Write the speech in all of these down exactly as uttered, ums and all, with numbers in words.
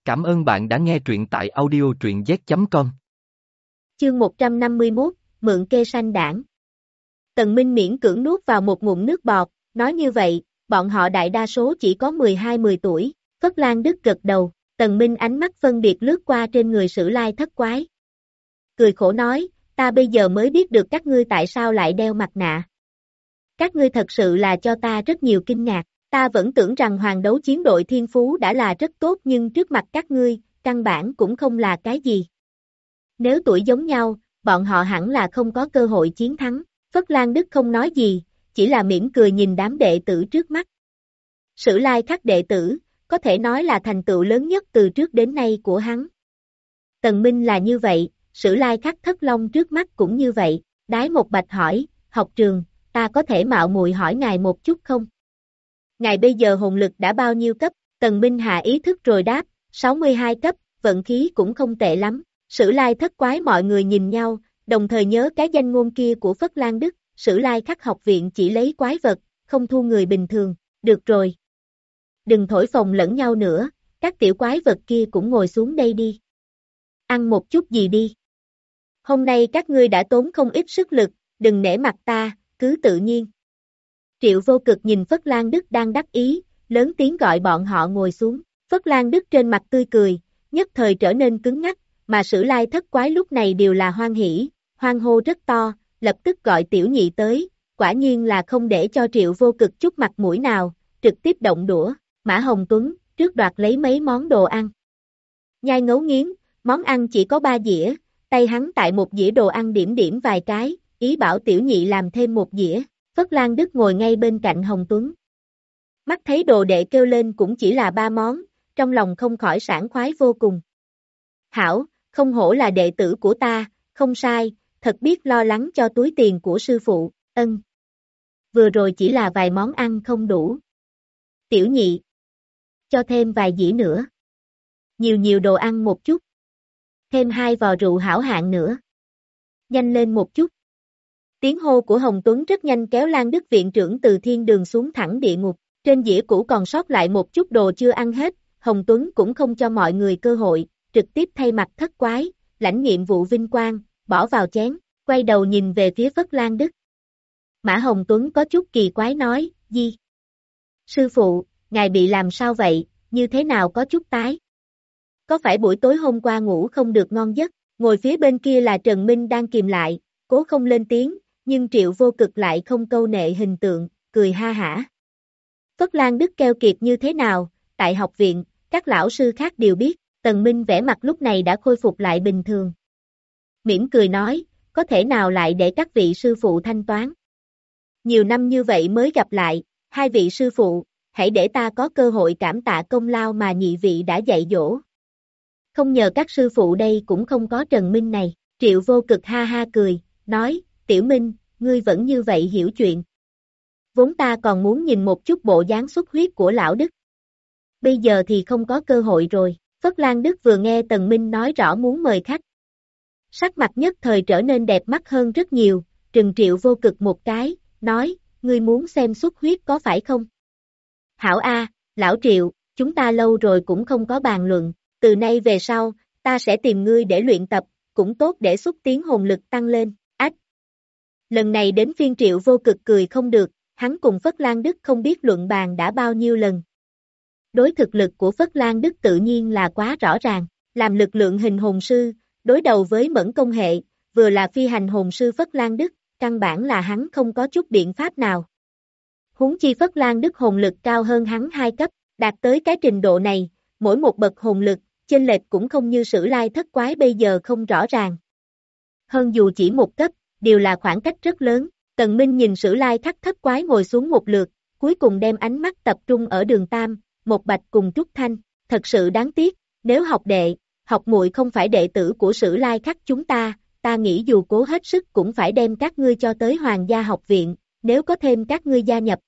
Cảm ơn bạn đã nghe truyện tại audio truyện z chấm com. Chương một trăm năm mươi mốt, mượn kê sanh đảng. Tần Minh miễn cưỡng nuốt vào một ngụm nước bọt, nói như vậy, bọn họ đại đa số chỉ có mười hai mười tuổi, Phất Lan Đức gật đầu, Tần Minh ánh mắt phân biệt lướt qua trên người Sử Lai Thất Quái. Cười khổ nói, ta bây giờ mới biết được các ngươi tại sao lại đeo mặt nạ. Các ngươi thật sự là cho ta rất nhiều kinh ngạc, ta vẫn tưởng rằng hoàng đấu chiến đội thiên phú đã là rất tốt nhưng trước mặt các ngươi, căn bản cũng không là cái gì. Nếu tuổi giống nhau, bọn họ hẳn là không có cơ hội chiến thắng. Phất Lan Đức không nói gì, chỉ là mỉm cười nhìn đám đệ tử trước mắt. Sử Lai Khắc đệ tử, có thể nói là thành tựu lớn nhất từ trước đến nay của hắn. Tần Minh là như vậy, Sử Lai Khắc Thất Long trước mắt cũng như vậy. Đái Một Bạch hỏi, học trường, ta có thể mạo muội hỏi ngài một chút không? Ngài bây giờ hồn lực đã bao nhiêu cấp? Tần Minh hạ ý thức rồi đáp, sáu mươi hai cấp, vận khí cũng không tệ lắm. Sử Lai Thất Quái mọi người nhìn nhau, đồng thời nhớ cái danh ngôn kia của Phất Lan Đức, Sử Lai Khắc học viện chỉ lấy quái vật, không thu người bình thường, được rồi. Đừng thổi phồng lẫn nhau nữa, các tiểu quái vật kia cũng ngồi xuống đây đi. Ăn một chút gì đi. Hôm nay các ngươi đã tốn không ít sức lực, đừng nể mặt ta, cứ tự nhiên. Triệu Vô Cực nhìn Phất Lan Đức đang đắc ý, lớn tiếng gọi bọn họ ngồi xuống. Phất Lan Đức trên mặt tươi cười, nhất thời trở nên cứng ngắc, mà Sử Lai Thất Quái lúc này đều là hoan hỉ, hoan hô rất to, lập tức gọi Tiểu Nhị tới, quả nhiên là không để cho Triệu Vô Cực chút mặt mũi nào, trực tiếp động đũa. Mã Hồng Tuấn, trước đoạt lấy mấy món đồ ăn. Nhai ngấu nghiến, món ăn chỉ có ba dĩa, tay hắn tại một dĩa đồ ăn điểm điểm vài cái, ý bảo Tiểu Nhị làm thêm một dĩa. Phất Lan Đức ngồi ngay bên cạnh Hồng Tuấn. Mắt thấy đồ đệ kêu lên cũng chỉ là ba món, trong lòng không khỏi sảng khoái vô cùng. Hảo, không hổ là đệ tử của ta, không sai, thật biết lo lắng cho túi tiền của sư phụ, ân. Vừa rồi chỉ là vài món ăn không đủ. Tiểu Nhị, cho thêm vài dĩa nữa. Nhiều nhiều đồ ăn một chút. Thêm hai vò rượu hảo hạng nữa. Nhanh lên một chút. Tiếng hô của Hồng Tuấn rất nhanh kéo Lan Đức viện trưởng từ thiên đường xuống thẳng địa ngục. Trên dĩa cũ còn sót lại một chút đồ chưa ăn hết, Hồng Tuấn cũng không cho mọi người cơ hội, trực tiếp thay mặt Thất Quái, lãnh nhiệm vụ vinh quang, bỏ vào chén, quay đầu nhìn về phía Phất Lan Đức. Mã Hồng Tuấn có chút kỳ quái nói, gì? Sư phụ, ngài bị làm sao vậy, như thế nào có chút tái? Có phải buổi tối hôm qua ngủ không được ngon giấc? Ngồi phía bên kia là Trần Minh đang kìm lại, cố không lên tiếng, nhưng Triệu Vô Cực lại không câu nệ hình tượng, cười ha hả. Phất Lan Đức keo kiệt như thế nào, tại học viện, các lão sư khác đều biết, Tần Minh vẻ mặt lúc này đã khôi phục lại bình thường. Mỉm cười nói, có thể nào lại để các vị sư phụ thanh toán. Nhiều năm như vậy mới gặp lại, hai vị sư phụ, hãy để ta có cơ hội cảm tạ công lao mà nhị vị đã dạy dỗ. Không nhờ các sư phụ đây cũng không có Trần Minh này, Triệu Vô Cực ha ha cười, nói, Tiểu Minh, ngươi vẫn như vậy hiểu chuyện. Vốn ta còn muốn nhìn một chút bộ dáng xuất huyết của lão Đức. Bây giờ thì không có cơ hội rồi. Phất Lan Đức vừa nghe Tần Minh nói rõ muốn mời khách. Sắc mặt nhất thời trở nên đẹp mắt hơn rất nhiều, trừng Triệu Vô Cực một cái, nói, ngươi muốn xem xuất huyết có phải không? Hảo A, lão Triệu, chúng ta lâu rồi cũng không có bàn luận, từ nay về sau, ta sẽ tìm ngươi để luyện tập, cũng tốt để xúc tiến hồn lực tăng lên, ách. Lần này đến phiên Triệu Vô Cực cười không được, hắn cùng Phất Lan Đức không biết luận bàn đã bao nhiêu lần. Đối thực lực của Phất Lan Đức tự nhiên là quá rõ ràng, làm lực lượng hình hồn sư, đối đầu với mẫn công hệ, vừa là phi hành hồn sư Phất Lan Đức, căn bản là hắn không có chút biện pháp nào. Huống chi Phất Lan Đức hồn lực cao hơn hắn hai cấp, đạt tới cái trình độ này, mỗi một bậc hồn lực, chênh lệch cũng không như Sử Lai Thất Quái bây giờ không rõ ràng. Hơn dù chỉ một cấp, đều là khoảng cách rất lớn. Tần Minh nhìn Sử Lai Khắc Thất Quái ngồi xuống một lượt, cuối cùng đem ánh mắt tập trung ở Đường Tam, Một Bạch cùng Trúc Thanh, thật sự đáng tiếc, nếu học đệ, học muội không phải đệ tử của Sử Lai Khắc chúng ta, ta nghĩ dù cố hết sức cũng phải đem các ngươi cho tới Hoàng gia học viện, nếu có thêm các ngươi gia nhập.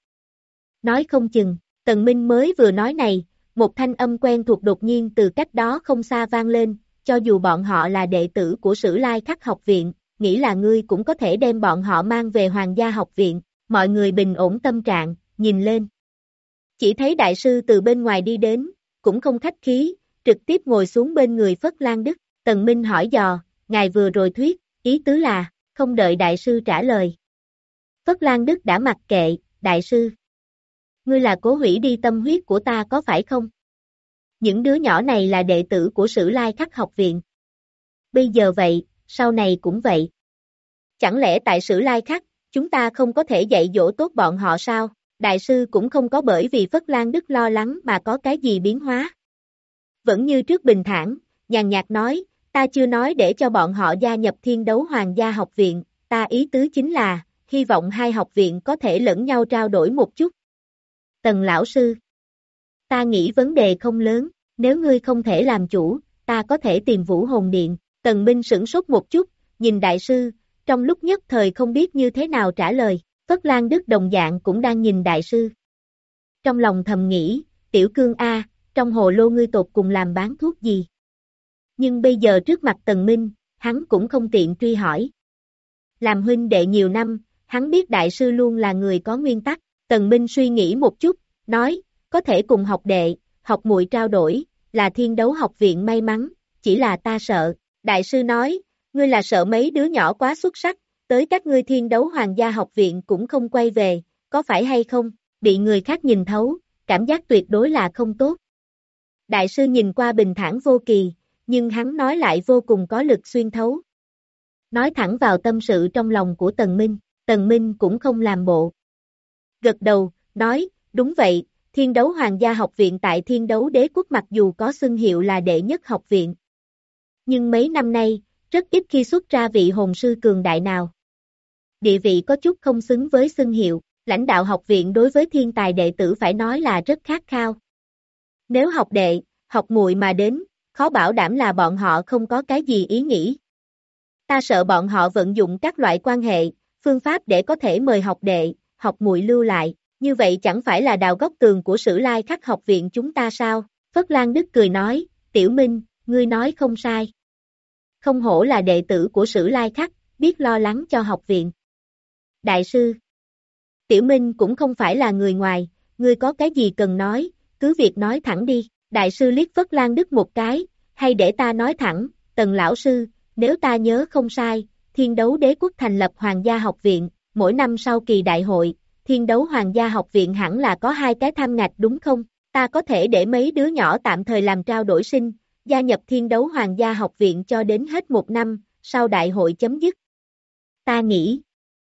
Nói không chừng, Tần Minh mới vừa nói này, một thanh âm quen thuộc đột nhiên từ cách đó không xa vang lên, cho dù bọn họ là đệ tử của Sử Lai Khắc học viện, nghĩ là ngươi cũng có thể đem bọn họ mang về Hoàng gia học viện, mọi người bình ổn tâm trạng, nhìn lên. Chỉ thấy đại sư từ bên ngoài đi đến, cũng không khách khí, trực tiếp ngồi xuống bên người Phất Lan Đức. Tần Minh hỏi dò, ngài vừa rồi thuyết, ý tứ là, không đợi đại sư trả lời. Phất Lan Đức đã mặc kệ, đại sư. Ngươi là cố hủy đi tâm huyết của ta có phải không? Những đứa nhỏ này là đệ tử của Sử Lai Khắc học viện. Bây giờ vậy, sau này cũng vậy. Chẳng lẽ tại Sử Lai Khắc, chúng ta không có thể dạy dỗ tốt bọn họ sao? Đại sư cũng không có bởi vì Phất Lan Đức lo lắng mà có cái gì biến hóa. Vẫn như trước bình thản, nhàn nhạt nói, ta chưa nói để cho bọn họ gia nhập Thiên Đấu Hoàng gia học viện, ta ý tứ chính là, hy vọng hai học viện có thể lẫn nhau trao đổi một chút. Tần lão sư, ta nghĩ vấn đề không lớn, nếu ngươi không thể làm chủ, ta có thể tìm Vũ Hồn Điện. Tần Minh sửng sốt một chút, nhìn đại sư, trong lúc nhất thời không biết như thế nào trả lời. Phất Lan Đức đồng dạng cũng đang nhìn đại sư. Trong lòng thầm nghĩ, tiểu cương A, trong hồ lô ngươi tột cùng làm bán thuốc gì? Nhưng bây giờ trước mặt Tần Minh, hắn cũng không tiện truy hỏi. Làm huynh đệ nhiều năm, hắn biết đại sư luôn là người có nguyên tắc. Tần Minh suy nghĩ một chút, nói, có thể cùng học đệ, học muội trao đổi, là Thiên Đấu học viện may mắn, chỉ là ta sợ. Đại sư nói, ngươi là sợ mấy đứa nhỏ quá xuất sắc, tới các ngươi Thiên Đấu Hoàng gia học viện cũng không quay về, có phải hay không? Bị người khác nhìn thấu, cảm giác tuyệt đối là không tốt. Đại sư nhìn qua bình thản vô kỳ, nhưng hắn nói lại vô cùng có lực xuyên thấu. Nói thẳng vào tâm sự trong lòng của Tần Minh, Tần Minh cũng không làm bộ. Gật đầu, nói, đúng vậy, Thiên Đấu Hoàng gia học viện tại Thiên Đấu Đế quốc mặc dù có xưng hiệu là đệ nhất học viện. Nhưng mấy năm nay, rất ít khi xuất ra vị hồn sư cường đại nào. Địa vị có chút không xứng với xưng hiệu, lãnh đạo học viện đối với thiên tài đệ tử phải nói là rất khát khao. Nếu học đệ, học muội mà đến, khó bảo đảm là bọn họ không có cái gì ý nghĩ. Ta sợ bọn họ vận dụng các loại quan hệ, phương pháp để có thể mời học đệ, học muội lưu lại, như vậy chẳng phải là đào góc tường của Sử Lai Khắc học viện chúng ta sao? Phất Lan Đức cười nói, Tiểu Minh, ngươi nói không sai. Không hổ là đệ tử của Sử Lai Khắc, biết lo lắng cho học viện. Đại sư, Tiểu Minh cũng không phải là người ngoài, ngươi có cái gì cần nói, cứ việc nói thẳng đi. Đại sư liếc Phất Lan Đức một cái, hay để ta nói thẳng, Tần lão sư, nếu ta nhớ không sai, Thiên Đấu Đế quốc thành lập Hoàng gia học viện, mỗi năm sau kỳ đại hội, Thiên Đấu Hoàng gia học viện hẳn là có hai cái tham ngạch đúng không? Ta có thể để mấy đứa nhỏ tạm thời làm trao đổi sinh, gia nhập Thiên Đấu Hoàng gia học viện cho đến hết một năm, sau đại hội chấm dứt. Ta nghĩ,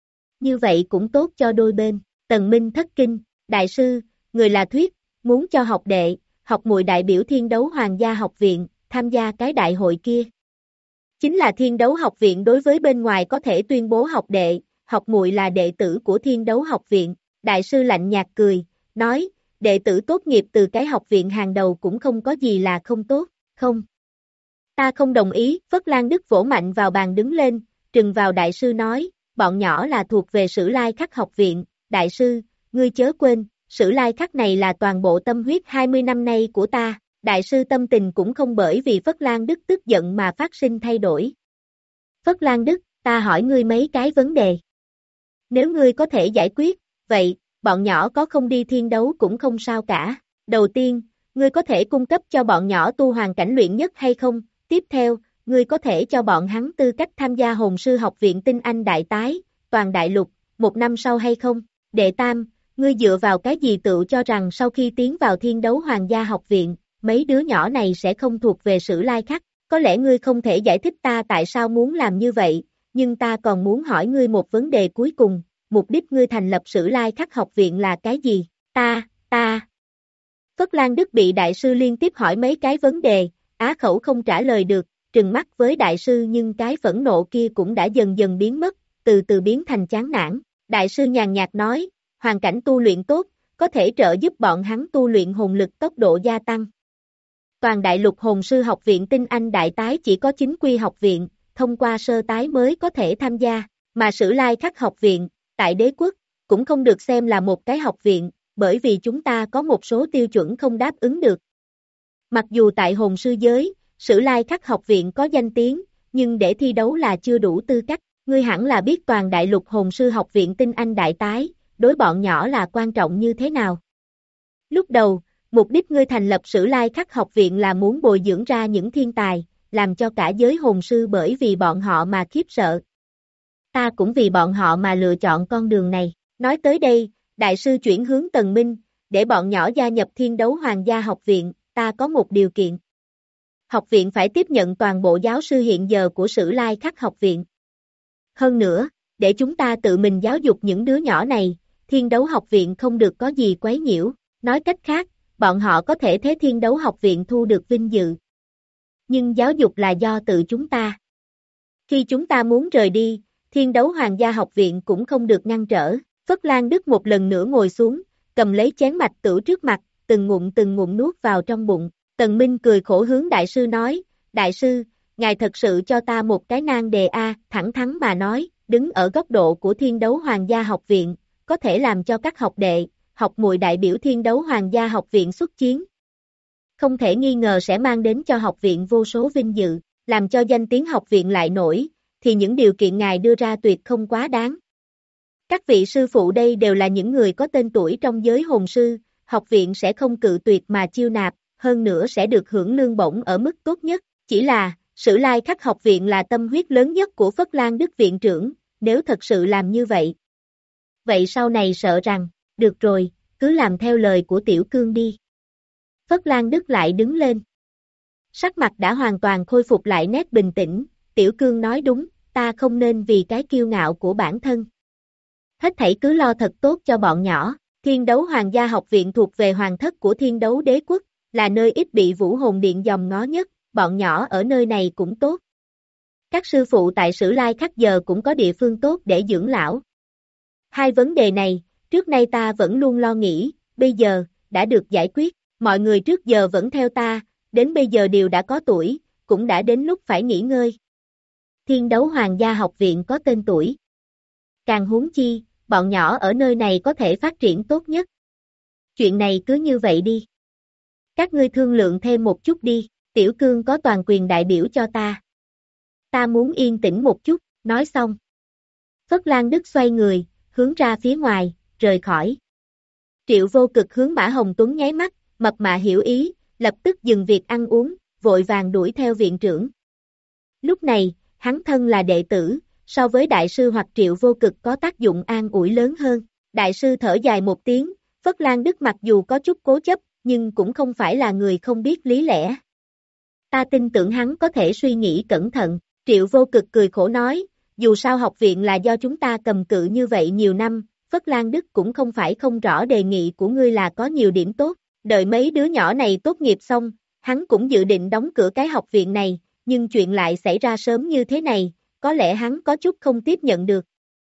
như vậy cũng tốt cho đôi bên. Tần Minh thất kinh, đại sư, người là thuyết, muốn cho học đệ, học muội đại biểu Thiên Đấu Hoàng gia học viện, tham gia cái đại hội kia. Chính là Thiên Đấu học viện đối với bên ngoài có thể tuyên bố học đệ, học muội là đệ tử của Thiên Đấu học viện. Đại sư lạnh nhạt cười, nói, đệ tử tốt nghiệp từ cái học viện hàng đầu cũng không có gì là không tốt, không. Ta không đồng ý, Phất Lan Đức vỗ mạnh vào bàn đứng lên, trừng vào đại sư nói, bọn nhỏ là thuộc về Sử Lai Khắc học viện, đại sư, ngươi chớ quên, Sử Lai Khắc này là toàn bộ tâm huyết hai mươi năm nay của ta, đại sư tâm tình cũng không bởi vì Phất Lan Đức tức giận mà phát sinh thay đổi. Phất Lan Đức, ta hỏi ngươi mấy cái vấn đề. Nếu ngươi có thể giải quyết, vậy, bọn nhỏ có không đi thiên đấu cũng không sao cả. Đầu tiên, ngươi có thể cung cấp cho bọn nhỏ tu hoàn cảnh luyện nhất hay không? Tiếp theo, ngươi có thể cho bọn hắn tư cách tham gia hồn sư học viện tinh anh đại tái, toàn đại lục, một năm sau hay không? Đệ tam, ngươi dựa vào cái gì tự cho rằng sau khi tiến vào thiên đấu hoàng gia học viện, mấy đứa nhỏ này sẽ không thuộc về Sử Lai Khắc? Có lẽ ngươi không thể giải thích ta tại sao muốn làm như vậy, nhưng ta còn muốn hỏi ngươi một vấn đề cuối cùng, mục đích ngươi thành lập Sử Lai Khắc học viện là cái gì? Ta, ta. Phất Lan Đức bị đại sư liên tiếp hỏi mấy cái vấn đề, á khẩu không trả lời được, trừng mắt với đại sư nhưng cái phẫn nộ kia cũng đã dần dần biến mất, từ từ biến thành chán nản. Đại sư nhàn nhạt nói, hoàn cảnh tu luyện tốt, có thể trợ giúp bọn hắn tu luyện hồn lực tốc độ gia tăng. Toàn đại lục hồn sư học viện tinh anh đại tái chỉ có chính quy học viện, thông qua sơ tái mới có thể tham gia, mà Sử Lai Khắc học viện, tại đế quốc, cũng không được xem là một cái học viện, bởi vì chúng ta có một số tiêu chuẩn không đáp ứng được. Mặc dù tại hồn sư giới, Sử Lai Khắc học viện có danh tiếng, nhưng để thi đấu là chưa đủ tư cách, ngươi hẳn là biết toàn đại lục hồn sư học viện tinh anh đại tái, đối bọn nhỏ là quan trọng như thế nào. Lúc đầu, mục đích ngươi thành lập Sử Lai Khắc học viện là muốn bồi dưỡng ra những thiên tài, làm cho cả giới hồn sư bởi vì bọn họ mà khiếp sợ. Ta cũng vì bọn họ mà lựa chọn con đường này. Nói tới đây, đại sư chuyển hướng Tần Minh, để bọn nhỏ gia nhập Thiên Đấu Hoàng gia học viện, ta có một điều kiện. Học viện phải tiếp nhận toàn bộ giáo sư hiện giờ của Sử Lai Khắc học viện. Hơn nữa, để chúng ta tự mình giáo dục những đứa nhỏ này, Thiên Đấu học viện không được có gì quấy nhiễu. Nói cách khác, bọn họ có thể thế Thiên Đấu học viện thu được vinh dự. Nhưng giáo dục là do tự chúng ta. Khi chúng ta muốn rời đi, Thiên Đấu Hoàng gia học viện cũng không được ngăn trở. Phất Lan Đức một lần nữa ngồi xuống, cầm lấy chén mạch tửu trước mặt, từng ngụm từng ngụm nuốt vào trong bụng. Tần Minh cười khổ hướng đại sư nói, đại sư, ngài thật sự cho ta một cái nan đề a, thẳng thắn mà nói, đứng ở góc độ của Thiên Đấu Hoàng gia học viện, có thể làm cho các học đệ, học muội đại biểu Thiên Đấu Hoàng gia học viện xuất chiến. Không thể nghi ngờ sẽ mang đến cho học viện vô số vinh dự, làm cho danh tiếng học viện lại nổi, thì những điều kiện ngài đưa ra tuyệt không quá đáng. Các vị sư phụ đây đều là những người có tên tuổi trong giới hồn sư, học viện sẽ không cự tuyệt mà chiêu nạp, hơn nữa sẽ được hưởng lương bổng ở mức tốt nhất, chỉ là, Sử Lai Khắc học viện là tâm huyết lớn nhất của Phất Lan Đức viện trưởng, nếu thật sự làm như vậy. Vậy sau này sợ rằng, được rồi, cứ làm theo lời của Tiểu Cương đi. Phất Lan Đức lại đứng lên. Sắc mặt đã hoàn toàn khôi phục lại nét bình tĩnh, Tiểu Cương nói đúng, ta không nên vì cái kiêu ngạo của bản thân. Hết thảy cứ lo thật tốt cho bọn nhỏ, Thiên Đấu Hoàng gia học viện thuộc về hoàng thất của Thiên Đấu Đế quốc, là nơi ít bị Vũ Hồn Điện dòm ngó nhất, bọn nhỏ ở nơi này cũng tốt. Các sư phụ tại Sử Lai Khắc giờ cũng có địa phương tốt để dưỡng lão. Hai vấn đề này, trước nay ta vẫn luôn lo nghĩ, bây giờ, đã được giải quyết, mọi người trước giờ vẫn theo ta, đến bây giờ đều đã có tuổi, cũng đã đến lúc phải nghỉ ngơi. Thiên Đấu Hoàng gia học viện có tên tuổi. Càng huống chi, bọn nhỏ ở nơi này có thể phát triển tốt nhất. Chuyện này cứ như vậy đi. Các ngươi thương lượng thêm một chút đi, Tiểu Cương có toàn quyền đại biểu cho ta. Ta muốn yên tĩnh một chút, nói xong. Phất Lan Đức xoay người, hướng ra phía ngoài, rời khỏi. Triệu Vô Cực hướng Mã Hồng Tuấn nháy mắt, mập mạ hiểu ý, lập tức dừng việc ăn uống, vội vàng đuổi theo viện trưởng. Lúc này, hắn thân là đệ tử, so với đại sư hoặc Triệu Vô Cực có tác dụng an ủi lớn hơn. Đại sư thở dài một tiếng, Phất Lan Đức mặc dù có chút cố chấp, nhưng cũng không phải là người không biết lý lẽ. Ta tin tưởng hắn có thể suy nghĩ cẩn thận, Triệu Vô Cực cười khổ nói, dù sao học viện là do chúng ta cầm cự như vậy nhiều năm, Phất Lan Đức cũng không phải không rõ đề nghị của ngươi là có nhiều điểm tốt, đợi mấy đứa nhỏ này tốt nghiệp xong, hắn cũng dự định đóng cửa cái học viện này, nhưng chuyện lại xảy ra sớm như thế này, có lẽ hắn có chút không tiếp nhận được.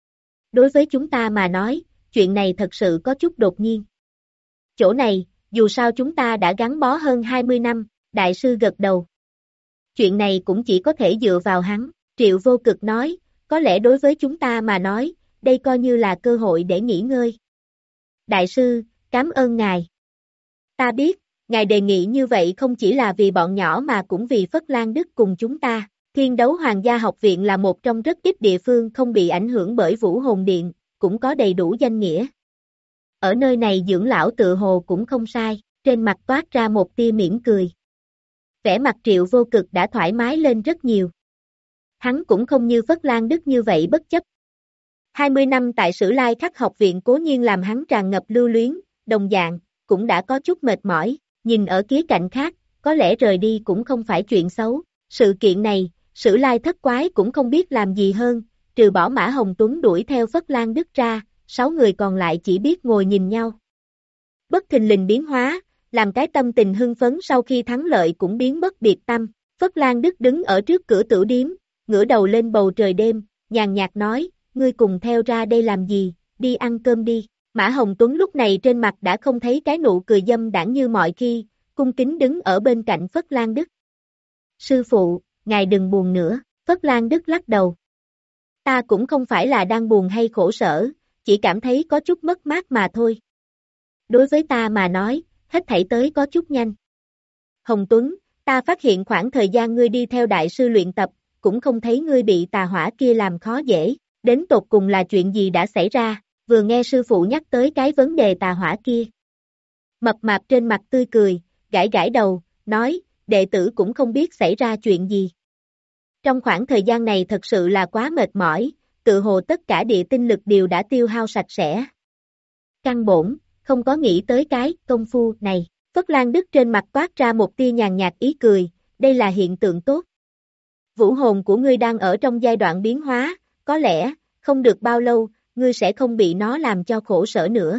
Đối với chúng ta mà nói, chuyện này thật sự có chút đột nhiên. Chỗ này, dù sao chúng ta đã gắn bó hơn hai mươi năm, đại sư gật đầu. Chuyện này cũng chỉ có thể dựa vào hắn, Triệu Vô Cực nói, có lẽ đối với chúng ta mà nói, đây coi như là cơ hội để nghỉ ngơi. Đại sư, cảm ơn ngài. Ta biết, ngài đề nghị như vậy không chỉ là vì bọn nhỏ mà cũng vì Phất Lan Đức cùng chúng ta. Thiên Đấu Hoàng gia học viện là một trong rất ít địa phương không bị ảnh hưởng bởi Vũ Hồn Điện, cũng có đầy đủ danh nghĩa. Ở nơi này dưỡng lão tự hồ cũng không sai, trên mặt toát ra một tia mỉm cười. Vẻ mặt Triệu Vô Cực đã thoải mái lên rất nhiều. Hắn cũng không như Phất Lan Đức như vậy bất chấp. hai mươi năm tại Sử Lai Khắc học viện cố nhiên làm hắn tràn ngập lưu luyến, đồng dạng, cũng đã có chút mệt mỏi, nhìn ở khía cạnh khác, có lẽ rời đi cũng không phải chuyện xấu. Sự kiện này, Sử Lai Thất Quái cũng không biết làm gì hơn, trừ bỏ Mã Hồng Tuấn đuổi theo Phất Lan Đức ra, sáu người còn lại chỉ biết ngồi nhìn nhau. Bất thình lình biến hóa, làm cái tâm tình hưng phấn sau khi thắng lợi cũng biến mất biệt tâm. Phất Lan Đức đứng ở trước cửa tử điếm, ngửa đầu lên bầu trời đêm, nhàn nhạt nói, ngươi cùng theo ra đây làm gì, đi ăn cơm đi. Mã Hồng Tuấn lúc này trên mặt đã không thấy cái nụ cười dâm đãng như mọi khi, cung kính đứng ở bên cạnh Phất Lan Đức. Sư phụ, ngài đừng buồn nữa, Phất Lan Đức lắc đầu. Ta cũng không phải là đang buồn hay khổ sở, chỉ cảm thấy có chút mất mát mà thôi. Đối với ta mà nói, hết thảy tới có chút nhanh. Hồng Tuấn, ta phát hiện khoảng thời gian ngươi đi theo đại sư luyện tập, cũng không thấy ngươi bị tà hỏa kia làm khó dễ, đến tột cùng là chuyện gì đã xảy ra, vừa nghe sư phụ nhắc tới cái vấn đề tà hỏa kia. Mập mạp trên mặt tươi cười, gãi gãi đầu, nói, đệ tử cũng không biết xảy ra chuyện gì. Trong khoảng thời gian này thật sự là quá mệt mỏi, tự hồ tất cả địa tinh lực đều đã tiêu hao sạch sẽ. Căn bổn, không có nghĩ tới cái công phu này. Phất Lan Đức trên mặt toát ra một tia nhàn nhạt ý cười, đây là hiện tượng tốt. Vũ hồn của ngươi đang ở trong giai đoạn biến hóa, có lẽ, không được bao lâu, ngươi sẽ không bị nó làm cho khổ sở nữa.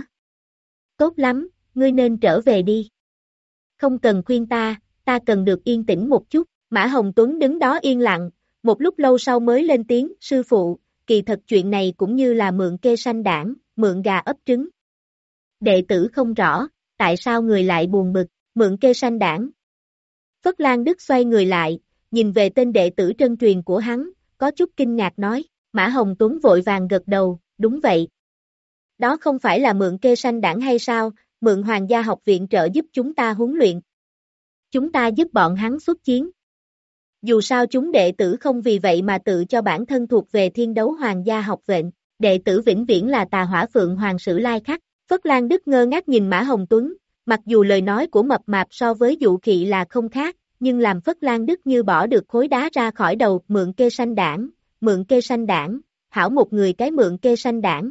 Tốt lắm, ngươi nên trở về đi. Không cần khuyên ta, ta cần được yên tĩnh một chút. Mã Hồng Tuấn đứng đó yên lặng, một lúc lâu sau mới lên tiếng, sư phụ, kỳ thật chuyện này cũng như là mượn kê sanh đảng, mượn gà ấp trứng. Đệ tử không rõ, tại sao người lại buồn bực, mượn kê sanh đảng. Phất Lan Đức xoay người lại, nhìn về tên đệ tử trân truyền của hắn, có chút kinh ngạc nói, Mã Hồng Tuấn vội vàng gật đầu, đúng vậy. Đó không phải là mượn kê sanh đảng hay sao, mượn Hoàng gia học viện trợ giúp chúng ta huấn luyện. Chúng ta giúp bọn hắn xuất chiến. Dù sao chúng đệ tử không vì vậy mà tự cho bản thân thuộc về thiên đấu Hoàng gia học viện, đệ tử vĩnh viễn là tà hỏa phượng Hoàng Sử Lai Khắc. Phất Lan Đức ngơ ngác nhìn Mã Hồng Tuấn, mặc dù lời nói của mập mạp so với dụ kỵ là không khác, nhưng làm Phất Lan Đức như bỏ được khối đá ra khỏi đầu, mượn kê sanh đảng, mượn kê sanh đảng, hảo một người cái mượn kê sanh đảng.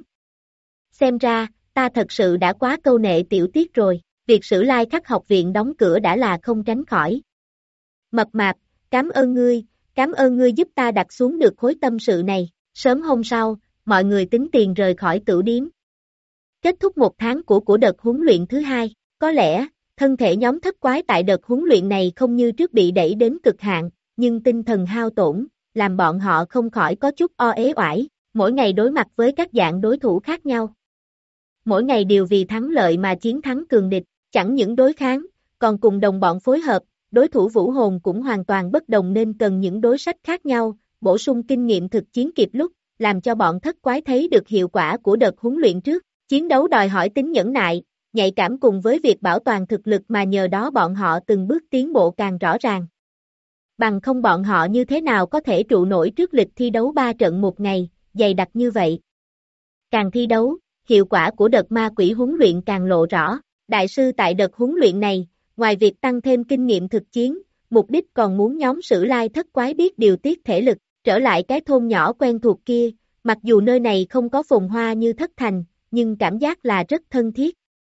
Xem ra, ta thật sự đã quá câu nệ tiểu tiết rồi, việc Sử Lai Khắc học viện đóng cửa đã là không tránh khỏi. Mập mạp, cảm ơn ngươi, cảm ơn ngươi giúp ta đặt xuống được khối tâm sự này, sớm hôm sau, mọi người tính tiền rời khỏi tửu điếm. Kết thúc một tháng của của đợt huấn luyện thứ hai, có lẽ, thân thể nhóm thất quái tại đợt huấn luyện này không như trước bị đẩy đến cực hạn, nhưng tinh thần hao tổn, làm bọn họ không khỏi có chút o ế oải, mỗi ngày đối mặt với các dạng đối thủ khác nhau. Mỗi ngày đều vì thắng lợi mà chiến thắng cường địch, chẳng những đối kháng, còn cùng đồng bọn phối hợp, đối thủ vũ hồn cũng hoàn toàn bất đồng nên cần những đối sách khác nhau, bổ sung kinh nghiệm thực chiến kịp lúc, làm cho bọn thất quái thấy được hiệu quả của đợt huấn luyện trước. Chiến đấu đòi hỏi tính nhẫn nại, nhạy cảm cùng với việc bảo toàn thực lực mà nhờ đó bọn họ từng bước tiến bộ càng rõ ràng. Bằng không bọn họ như thế nào có thể trụ nổi trước lịch thi đấu ba trận một ngày, dày đặc như vậy. Càng thi đấu, hiệu quả của đợt ma quỷ huấn luyện càng lộ rõ. Đại sư tại đợt huấn luyện này, ngoài việc tăng thêm kinh nghiệm thực chiến, mục đích còn muốn nhóm Sử Lai thất quái biết điều tiết thể lực, trở lại cái thôn nhỏ quen thuộc kia, mặc dù nơi này không có phồn hoa như thất thành, nhưng cảm giác là rất thân thiết.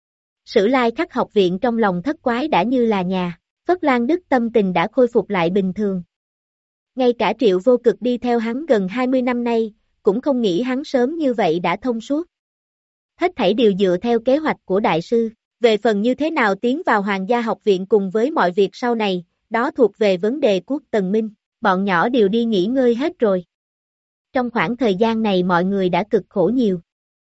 Sử Lai Khắc học viện trong lòng thất quái đã như là nhà, Phất Lan Đức tâm tình đã khôi phục lại bình thường. Ngay cả Triệu Vô Cực đi theo hắn gần hai mươi năm nay, cũng không nghĩ hắn sớm như vậy đã thông suốt. Hết thảy đều dựa theo kế hoạch của đại sư, về phần như thế nào tiến vào Hoàng gia học viện cùng với mọi việc sau này, đó thuộc về vấn đề Quốc Tần Minh, bọn nhỏ đều đi nghỉ ngơi hết rồi. Trong khoảng thời gian này mọi người đã cực khổ nhiều.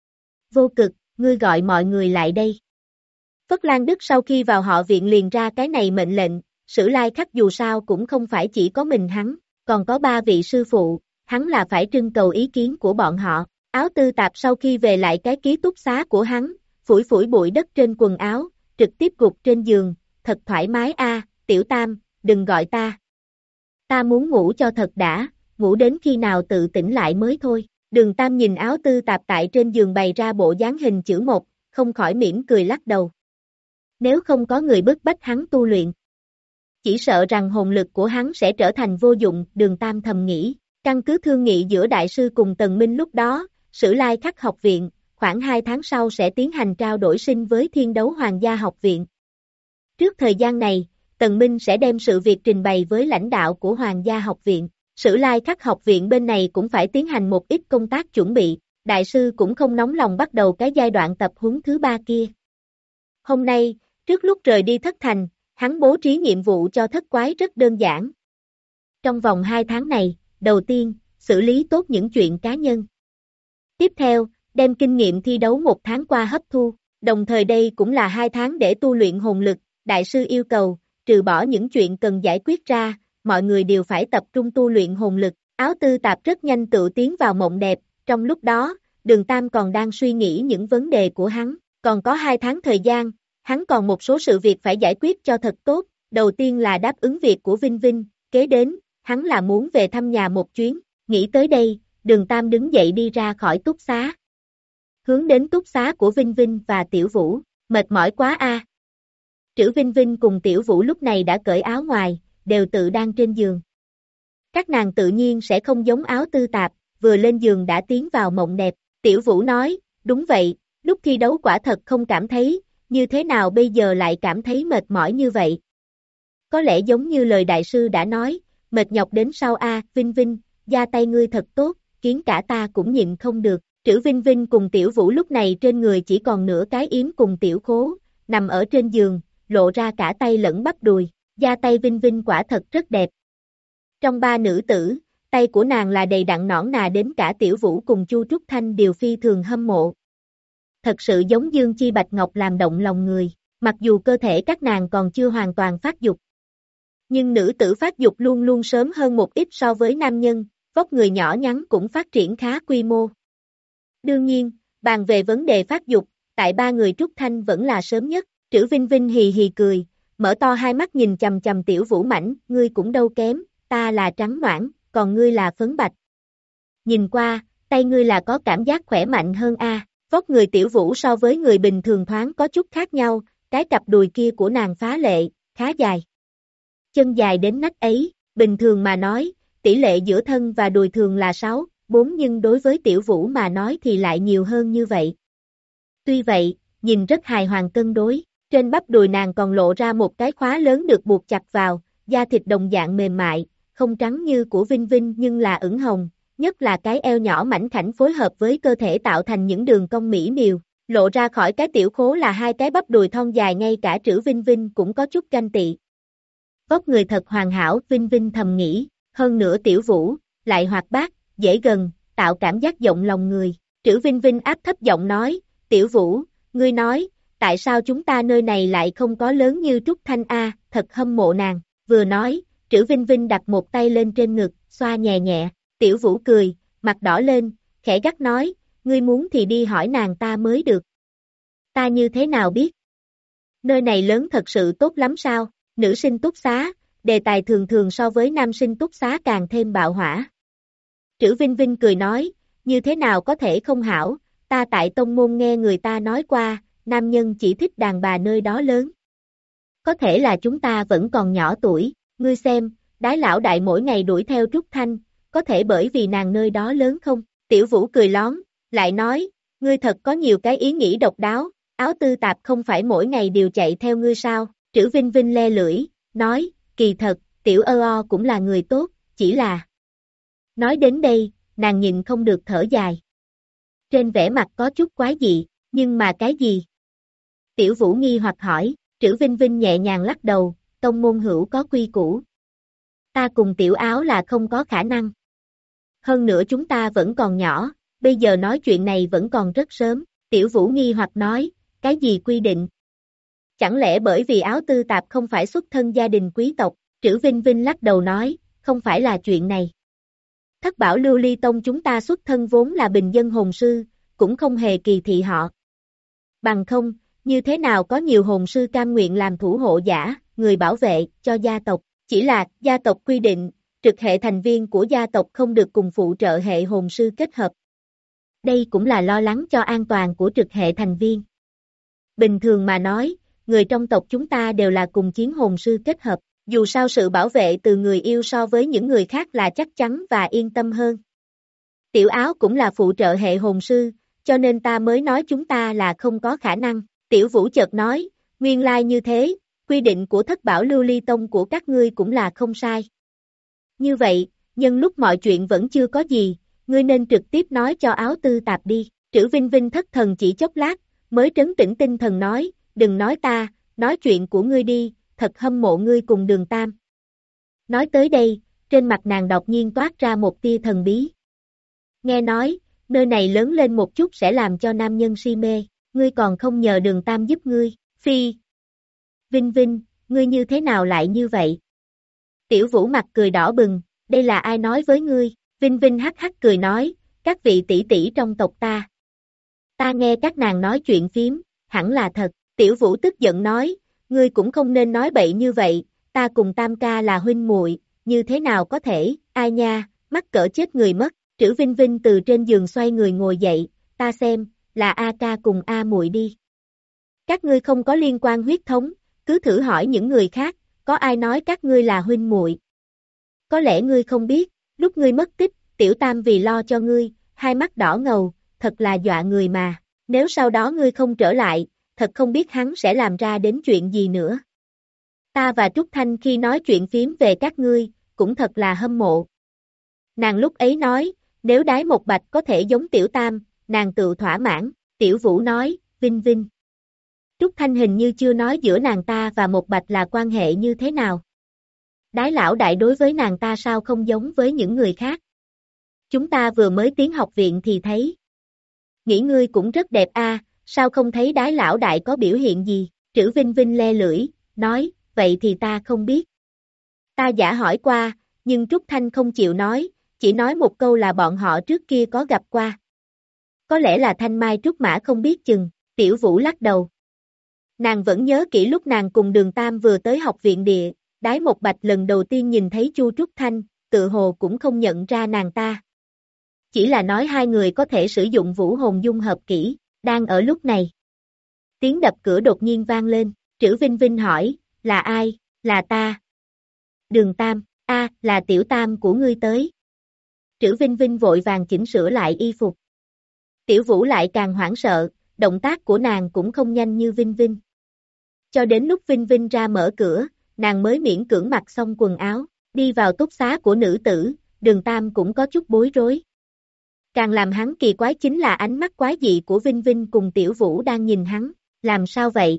Vô Cực, ngươi gọi mọi người lại đây. Phất Lan Đức sau khi vào họ viện liền ra cái này mệnh lệnh, Sử Lai Khắc dù sao cũng không phải chỉ có mình hắn, còn có ba vị sư phụ, hắn là phải trưng cầu ý kiến của bọn họ. Áo Tư Tạp sau khi về lại cái ký túc xá của hắn, phủi phủi bụi đất trên quần áo, trực tiếp gục trên giường, thật thoải mái a, Tiểu Tam, đừng gọi ta. Ta muốn ngủ cho thật đã, ngủ đến khi nào tự tỉnh lại mới thôi. Đường Tam nhìn Áo Tư Tạp tại trên giường bày ra bộ dáng hình chữ một, không khỏi mỉm cười lắc đầu. Nếu không có người bức bách hắn tu luyện, chỉ sợ rằng hồn lực của hắn sẽ trở thành vô dụng, Đường Tam thầm nghĩ. Căn cứ thương nghị giữa đại sư cùng Tần Minh lúc đó, Sử Lai Khắc học viện, khoảng hai tháng sau sẽ tiến hành trao đổi sinh với Thiên Đấu Hoàng gia học viện. Trước thời gian này, Tần Minh sẽ đem sự việc trình bày với lãnh đạo của Hoàng gia học viện. Sử Lai Khắc học viện bên này cũng phải tiến hành một ít công tác chuẩn bị, đại sư cũng không nóng lòng bắt đầu cái giai đoạn tập huấn thứ ba kia. Hôm nay, trước lúc rời đi thất thành, hắn bố trí nhiệm vụ cho thất quái rất đơn giản. Trong vòng hai tháng này, đầu tiên, xử lý tốt những chuyện cá nhân. Tiếp theo, đem kinh nghiệm thi đấu một tháng qua hấp thu, đồng thời đây cũng là hai tháng để tu luyện hồn lực, đại sư yêu cầu, trừ bỏ những chuyện cần giải quyết ra, mọi người đều phải tập trung tu luyện hồn lực. Áo Tư Tạp rất nhanh tự tiến vào mộng đẹp, trong lúc đó, Đường Tam còn đang suy nghĩ những vấn đề của hắn, còn có hai tháng thời gian, hắn còn một số sự việc phải giải quyết cho thật tốt, đầu tiên là đáp ứng việc của Vinh Vinh, kế đến, hắn là muốn về thăm nhà một chuyến, nghĩ tới đây, Đường Tam đứng dậy đi ra khỏi túc xá. Hướng đến túc xá của Vinh Vinh và Tiểu Vũ, mệt mỏi quá a. Trữ Vinh Vinh cùng Tiểu Vũ lúc này đã cởi áo ngoài, đều tự đang trên giường. Các nàng tự nhiên sẽ không giống Áo Tư Tạp, vừa lên giường đã tiến vào mộng đẹp. Tiểu Vũ nói, đúng vậy, lúc thi đấu quả thật không cảm thấy, như thế nào bây giờ lại cảm thấy mệt mỏi như vậy. Có lẽ giống như lời đại sư đã nói, mệt nhọc đến sau a, Vinh Vinh, da tay ngươi thật tốt, khiến cả ta cũng nhịn không được. Trữ Vinh Vinh cùng Tiểu Vũ lúc này trên người chỉ còn nửa cái yếm cùng Tiểu Khố, nằm ở trên giường, lộ ra cả tay lẫn bắp đùi, da tay Vinh Vinh quả thật rất đẹp. Trong ba nữ tử, tay của nàng là đầy đặn nõn nà đến cả Tiểu Vũ cùng Chu Trúc Thanh đều phi thường hâm mộ. Thật sự giống dương chi bạch ngọc làm động lòng người, mặc dù cơ thể các nàng còn chưa hoàn toàn phát dục. Nhưng nữ tử phát dục luôn luôn sớm hơn một ít so với nam nhân, vóc người nhỏ nhắn cũng phát triển khá quy mô. Đương nhiên, bàn về vấn đề phát dục, tại ba người Trúc Thanh vẫn là sớm nhất. Trữ Vinh Vinh hì hì cười, mở to hai mắt nhìn chầm chầm Tiểu Vũ mảnh, ngươi cũng đâu kém, ta là trắng noãn, còn ngươi là phấn bạch. Nhìn qua, tay ngươi là có cảm giác khỏe mạnh hơn a. Vóc người Tiểu Vũ so với người bình thường thoáng có chút khác nhau, cái cặp đùi kia của nàng phá lệ, khá dài. Chân dài đến nách ấy, bình thường mà nói, tỷ lệ giữa thân và đùi thường là sáu, bốn nhưng đối với Tiểu Vũ mà nói thì lại nhiều hơn như vậy. Tuy vậy, nhìn rất hài hòa cân đối, trên bắp đùi nàng còn lộ ra một cái khóa lớn được buộc chặt vào, da thịt đồng dạng mềm mại, không trắng như của Vinh Vinh nhưng là ửng hồng, nhất là cái eo nhỏ mảnh khảnh phối hợp với cơ thể tạo thành những đường cong mỹ miều, lộ ra khỏi cái Tiểu Khố là hai cái bắp đùi thon dài, ngay cả Trữ Vinh Vinh cũng có chút ganh tị. Vóc người thật hoàn hảo, Vinh Vinh thầm nghĩ, hơn nữa Tiểu Vũ, lại hoạt bát, dễ gần, tạo cảm giác động lòng người. Trữ Vinh Vinh áp thấp giọng nói, Tiểu Vũ, ngươi nói, tại sao chúng ta nơi này lại không có lớn như Trúc Thanh a, thật hâm mộ nàng. Vừa nói, Trữ Vinh Vinh đặt một tay lên trên ngực, xoa nhẹ nhẹ. Tiểu Vũ cười, mặt đỏ lên, khẽ gắt nói, ngươi muốn thì đi hỏi nàng ta mới được. Ta như thế nào biết? Nơi này lớn thật sự tốt lắm sao? Nữ sinh túc xá, đề tài thường thường so với nam sinh túc xá càng thêm bạo hỏa. Trữ Vinh Vinh cười nói, như thế nào có thể không hảo, ta tại tông môn nghe người ta nói qua, nam nhân chỉ thích đàn bà nơi đó lớn. Có thể là chúng ta vẫn còn nhỏ tuổi, ngươi xem, Đái lão đại mỗi ngày đuổi theo Trúc Thanh, có thể bởi vì nàng nơi đó lớn không? Tiểu Vũ cười lón, lại nói, ngươi thật có nhiều cái ý nghĩ độc đáo, Áo Tư Tạp không phải mỗi ngày đều chạy theo ngươi sao? Trữ Vinh Vinh le lưỡi, nói, kỳ thật, Tiểu Ơ O cũng là người tốt, chỉ là... Nói đến đây, nàng nhịn không được thở dài. Trên vẻ mặt có chút quái dị, nhưng mà cái gì? Tiểu Vũ nghi hoặc hỏi, Trữ Vinh Vinh nhẹ nhàng lắc đầu, tông môn hữu có quy củ. Ta cùng Tiểu Áo là không có khả năng. Hơn nữa chúng ta vẫn còn nhỏ, bây giờ nói chuyện này vẫn còn rất sớm. Tiểu Vũ nghi hoặc nói, cái gì quy định? Chẳng lẽ bởi vì Áo Tư Tạp không phải xuất thân gia đình quý tộc? Trữ Vinh Vinh lắc đầu nói, không phải là chuyện này. Thất Bảo Lưu Ly Tông chúng ta xuất thân vốn là bình dân hồn sư, cũng không hề kỳ thị họ. Bằng không, như thế nào có nhiều hồn sư cam nguyện làm thủ hộ giả, người bảo vệ, cho gia tộc. Chỉ là, gia tộc quy định, trực hệ thành viên của gia tộc không được cùng phụ trợ hệ hồn sư kết hợp. Đây cũng là lo lắng cho an toàn của trực hệ thành viên. Bình thường mà nói, người trong tộc chúng ta đều là cùng chiến hồn sư kết hợp, dù sao sự bảo vệ từ người yêu so với những người khác là chắc chắn và yên tâm hơn. Tiểu Áo cũng là phụ trợ hệ hồn sư, cho nên ta mới nói chúng ta là không có khả năng. Tiểu Vũ chợt nói, nguyên lai như thế, quy định của Thất Bảo Lưu Ly Tông của các ngươi cũng là không sai. Như vậy, nhân lúc mọi chuyện vẫn chưa có gì, ngươi nên trực tiếp nói cho Áo Tư Tạp đi. Trữ Vinh Vinh thất thần chỉ chốc lát, mới trấn tĩnh tinh thần nói, đừng nói ta, nói chuyện của ngươi đi, thật hâm mộ ngươi cùng Đường Tam. Nói tới đây, trên mặt nàng đột nhiên toát ra một tia thần bí. Nghe nói, nơi này lớn lên một chút sẽ làm cho nam nhân si mê, ngươi còn không nhờ Đường Tam giúp ngươi, phi. Vinh Vinh, ngươi như thế nào lại như vậy? Tiểu Vũ mặt cười đỏ bừng, đây là ai nói với ngươi? Vinh Vinh hắc hắc cười nói, các vị tỷ tỷ trong tộc ta. Ta nghe các nàng nói chuyện phím, hẳn là thật. Tiểu Vũ tức giận nói, ngươi cũng không nên nói bậy như vậy, ta cùng Tam ca là huynh muội, như thế nào có thể, ai nha, mắc cỡ chết người mất. Trữ Vinh Vinh từ trên giường xoay người ngồi dậy, ta xem, là A ca cùng A muội đi. Các ngươi không có liên quan huyết thống, cứ thử hỏi những người khác, có ai nói các ngươi là huynh muội? Có lẽ ngươi không biết, lúc ngươi mất tích, Tiểu Tam vì lo cho ngươi, hai mắt đỏ ngầu, thật là dọa người mà, nếu sau đó ngươi không trở lại, thật không biết hắn sẽ làm ra đến chuyện gì nữa. Ta và Trúc Thanh khi nói chuyện phím về các ngươi, cũng thật là hâm mộ. Nàng lúc ấy nói, nếu Đái Một Bạch có thể giống Tiểu Tam, nàng tự thỏa mãn, Tiểu Vũ nói, Vinh Vinh. Trúc Thanh hình như chưa nói giữa nàng ta và Một Bạch là quan hệ như thế nào. Đái lão đại đối với nàng ta sao không giống với những người khác. Chúng ta vừa mới tiến học viện thì thấy. Nghĩ ngươi cũng rất đẹp a, sao không thấy Đái lão đại có biểu hiện gì, Trữ Vinh Vinh le lưỡi, nói, vậy thì ta không biết. Ta giả hỏi qua, nhưng Trúc Thanh không chịu nói, chỉ nói một câu là bọn họ trước kia có gặp qua. Có lẽ là Thanh Mai Trúc Mã không biết chừng, Tiểu Vũ lắc đầu. Nàng vẫn nhớ kỹ lúc nàng cùng Đường Tam vừa tới học viện địa, Đái Một Bạch lần đầu tiên nhìn thấy Chu Trúc Thanh, tự hồ cũng không nhận ra nàng ta. Chỉ là nói hai người có thể sử dụng vũ hồn dung hợp kỹ, đang ở lúc này. Tiếng đập cửa đột nhiên vang lên, Trữ Vinh Vinh hỏi, là ai, là ta. Đường Tam, a, là Tiểu Tam của ngươi tới. Trữ Vinh Vinh vội vàng chỉnh sửa lại y phục. Tiểu Vũ lại càng hoảng sợ, động tác của nàng cũng không nhanh như Vinh Vinh. Cho đến lúc Vinh Vinh ra mở cửa, nàng mới miễn cưỡng mặc xong quần áo, đi vào túc xá của nữ tử, Đường Tam cũng có chút bối rối. Càng làm hắn kỳ quái chính là ánh mắt quái dị của Vinh Vinh cùng Tiểu Vũ đang nhìn hắn, làm sao vậy?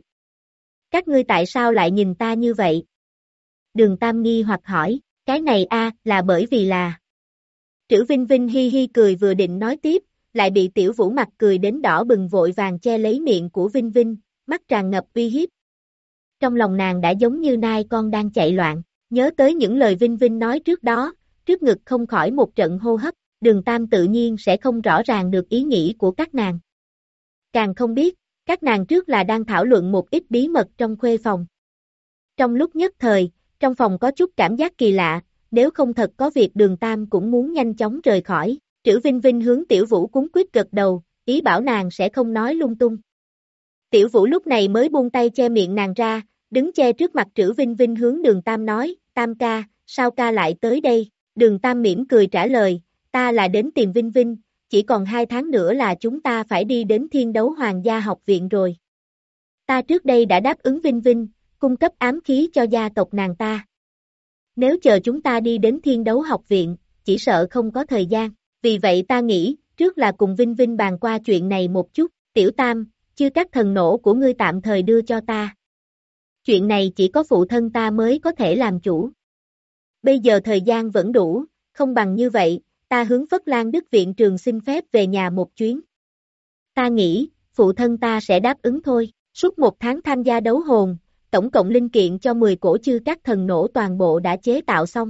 Các ngươi tại sao lại nhìn ta như vậy? Đường Tam nghi hoặc hỏi, cái này a là bởi vì là... Trữ Vinh Vinh hi hi cười vừa định nói tiếp, lại bị Tiểu Vũ mặt cười đến đỏ bừng vội vàng che lấy miệng của Vinh Vinh, mắt tràn ngập uy hiếp. Trong lòng nàng đã giống như nai con đang chạy loạn, nhớ tới những lời Vinh Vinh nói trước đó, trước ngực không khỏi một trận hô hấp, Đường Tam tự nhiên sẽ không rõ ràng được ý nghĩ của các nàng. Càng không biết, các nàng trước là đang thảo luận một ít bí mật trong khuê phòng. Trong lúc nhất thời, trong phòng có chút cảm giác kỳ lạ, nếu không thật có việc Đường Tam cũng muốn nhanh chóng rời khỏi. Trữ Vinh Vinh hướng Tiểu Vũ cuống quýt gật đầu, ý bảo nàng sẽ không nói lung tung. Tiểu Vũ lúc này mới buông tay che miệng nàng ra, đứng che trước mặt Trữ Vinh Vinh hướng Đường Tam nói, Tam ca, sao ca lại tới đây? Đường Tam mỉm cười trả lời, ta là đến tìm Vinh Vinh, chỉ còn hai tháng nữa là chúng ta phải đi đến Thiên Đấu Hoàng gia học viện rồi. Ta trước đây đã đáp ứng Vinh Vinh, cung cấp ám khí cho gia tộc nàng ta. Nếu chờ chúng ta đi đến Thiên Đấu học viện, chỉ sợ không có thời gian, vì vậy ta nghĩ, trước là cùng Vinh Vinh bàn qua chuyện này một chút, Tiểu Tam, chưa các thần nổ của ngươi tạm thời đưa cho ta. Chuyện này chỉ có phụ thân ta mới có thể làm chủ. Bây giờ thời gian vẫn đủ, không bằng như vậy, ta hướng Phất Lan Đức viện trường xin phép về nhà một chuyến. Ta nghĩ, phụ thân ta sẽ đáp ứng thôi, suốt một tháng tham gia đấu hồn, tổng cộng linh kiện cho mười cổ chư các thần nổ toàn bộ đã chế tạo xong.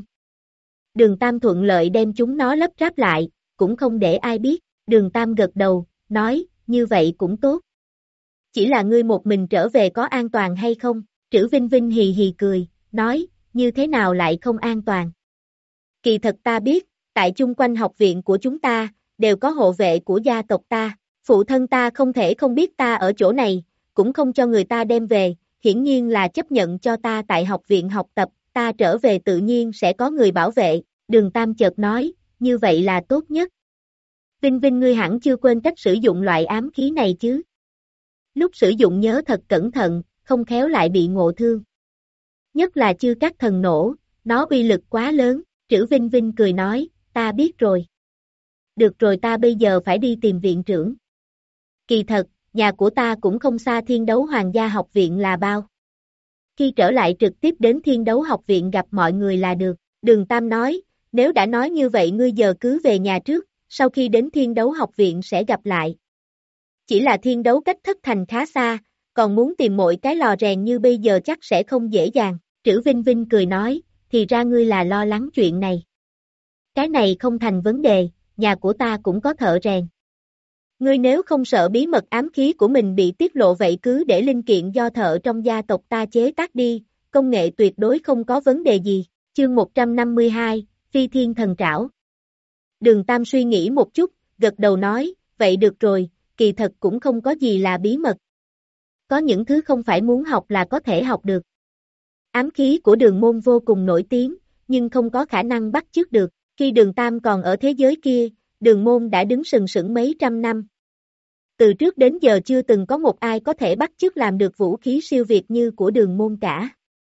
Đường Tam thuận lợi đem chúng nó lắp ráp lại, cũng không để ai biết, Đường Tam gật đầu, nói, như vậy cũng tốt. Chỉ là ngươi một mình trở về có an toàn hay không? Trữ Vinh Vinh hì hì cười, nói, như thế nào lại không an toàn? Kỳ thật ta biết, tại chung quanh học viện của chúng ta, đều có hộ vệ của gia tộc ta, phụ thân ta không thể không biết ta ở chỗ này, cũng không cho người ta đem về, hiển nhiên là chấp nhận cho ta tại học viện học tập, ta trở về tự nhiên sẽ có người bảo vệ, Đường Tam chợt nói, như vậy là tốt nhất. Vinh Vinh ngươi hẳn chưa quên cách sử dụng loại ám khí này chứ? Lúc sử dụng nhớ thật cẩn thận, không khéo lại bị ngộ thương. Nhất là chư các thần nổ, nó uy lực quá lớn, Trữ Vinh Vinh cười nói, ta biết rồi. Được rồi ta bây giờ phải đi tìm viện trưởng. Kỳ thật, nhà của ta cũng không xa Thiên Đấu Hoàng gia học viện là bao. Khi trở lại trực tiếp đến Thiên Đấu học viện gặp mọi người là được. Đường Tam nói, nếu đã nói như vậy ngươi giờ cứ về nhà trước, sau khi đến Thiên Đấu học viện sẽ gặp lại. Chỉ là Thiên Đấu cách thất thành khá xa, còn muốn tìm mỗi cái lò rèn như bây giờ chắc sẽ không dễ dàng. Trữ Vinh Vinh cười nói, thì ra ngươi là lo lắng chuyện này. Cái này không thành vấn đề, nhà của ta cũng có thợ rèn. Ngươi nếu không sợ bí mật ám khí của mình bị tiết lộ vậy cứ để linh kiện do thợ trong gia tộc ta chế tác đi, công nghệ tuyệt đối không có vấn đề gì. Chương một trăm năm mươi hai, Phi Thiên Thần Trảo. Đường Tam suy nghĩ một chút, gật đầu nói, vậy được rồi, kỳ thật cũng không có gì là bí mật. Có những thứ không phải muốn học là có thể học được. Ám khí của Đường Môn vô cùng nổi tiếng, nhưng không có khả năng bắt chước được. Khi Đường Tam còn ở thế giới kia, Đường Môn đã đứng sừng sững mấy trăm năm. Từ trước đến giờ chưa từng có một ai có thể bắt chước làm được vũ khí siêu việt như của Đường Môn cả.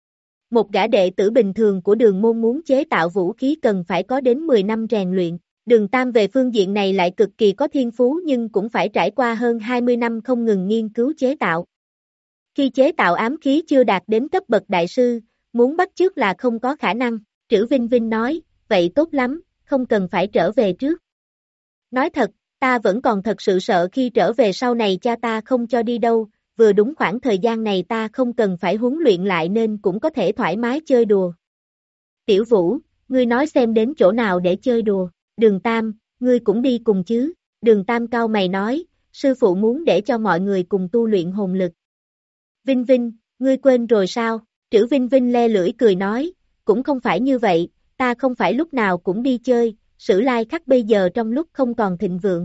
Một gã đệ tử bình thường của Đường Môn muốn chế tạo vũ khí cần phải có đến mười năm rèn luyện. Đường Tam về phương diện này lại cực kỳ có thiên phú nhưng cũng phải trải qua hơn hai mươi năm không ngừng nghiên cứu chế tạo. Khi chế tạo ám khí chưa đạt đến cấp bậc đại sư, muốn bắt chước là không có khả năng. Trữ Vinh Vinh nói, vậy tốt lắm, không cần phải trở về trước. Nói thật, ta vẫn còn thật sự sợ khi trở về sau này cha ta không cho đi đâu, vừa đúng khoảng thời gian này ta không cần phải huấn luyện lại nên cũng có thể thoải mái chơi đùa. Tiểu Vũ, ngươi nói xem đến chỗ nào để chơi đùa. Đường Tam, ngươi cũng đi cùng chứ. Đường Tam cau mày nói, sư phụ muốn để cho mọi người cùng tu luyện hồn lực. Vinh Vinh, ngươi quên rồi sao? Trữ Vinh Vinh le lưỡi cười nói, cũng không phải như vậy, ta không phải lúc nào cũng đi chơi, Sử Lai Khắc bây giờ trong lúc không còn thịnh vượng.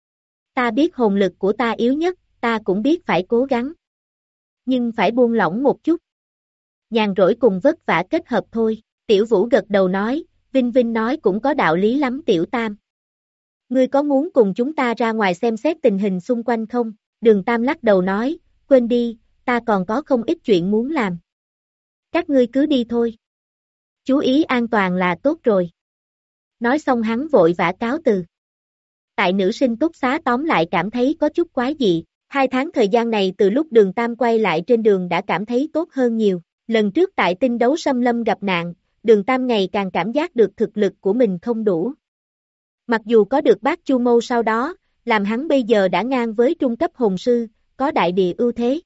Ta biết hồn lực của ta yếu nhất, ta cũng biết phải cố gắng. Nhưng phải buông lỏng một chút. Nhàn rỗi cùng vất vả kết hợp thôi. Tiểu Vũ gật đầu nói, Vinh Vinh nói cũng có đạo lý lắm Tiểu Tam. Ngươi có muốn cùng chúng ta ra ngoài xem xét tình hình xung quanh không? Đường Tam lắc đầu nói, quên đi, ta còn có không ít chuyện muốn làm. Các ngươi cứ đi thôi. Chú ý an toàn là tốt rồi. Nói xong hắn vội vã cáo từ. Tại nữ sinh túc xá tóm lại cảm thấy có chút quái dị. Hai tháng thời gian này từ lúc Đường Tam quay lại trên đường đã cảm thấy tốt hơn nhiều. Lần trước tại tinh đấu xâm lâm gặp nạn, Đường Tam ngày càng cảm giác được thực lực của mình không đủ. Mặc dù có được bát chu mâu sau đó, làm hắn bây giờ đã ngang với trung cấp hồn sư, có đại địa ưu thế.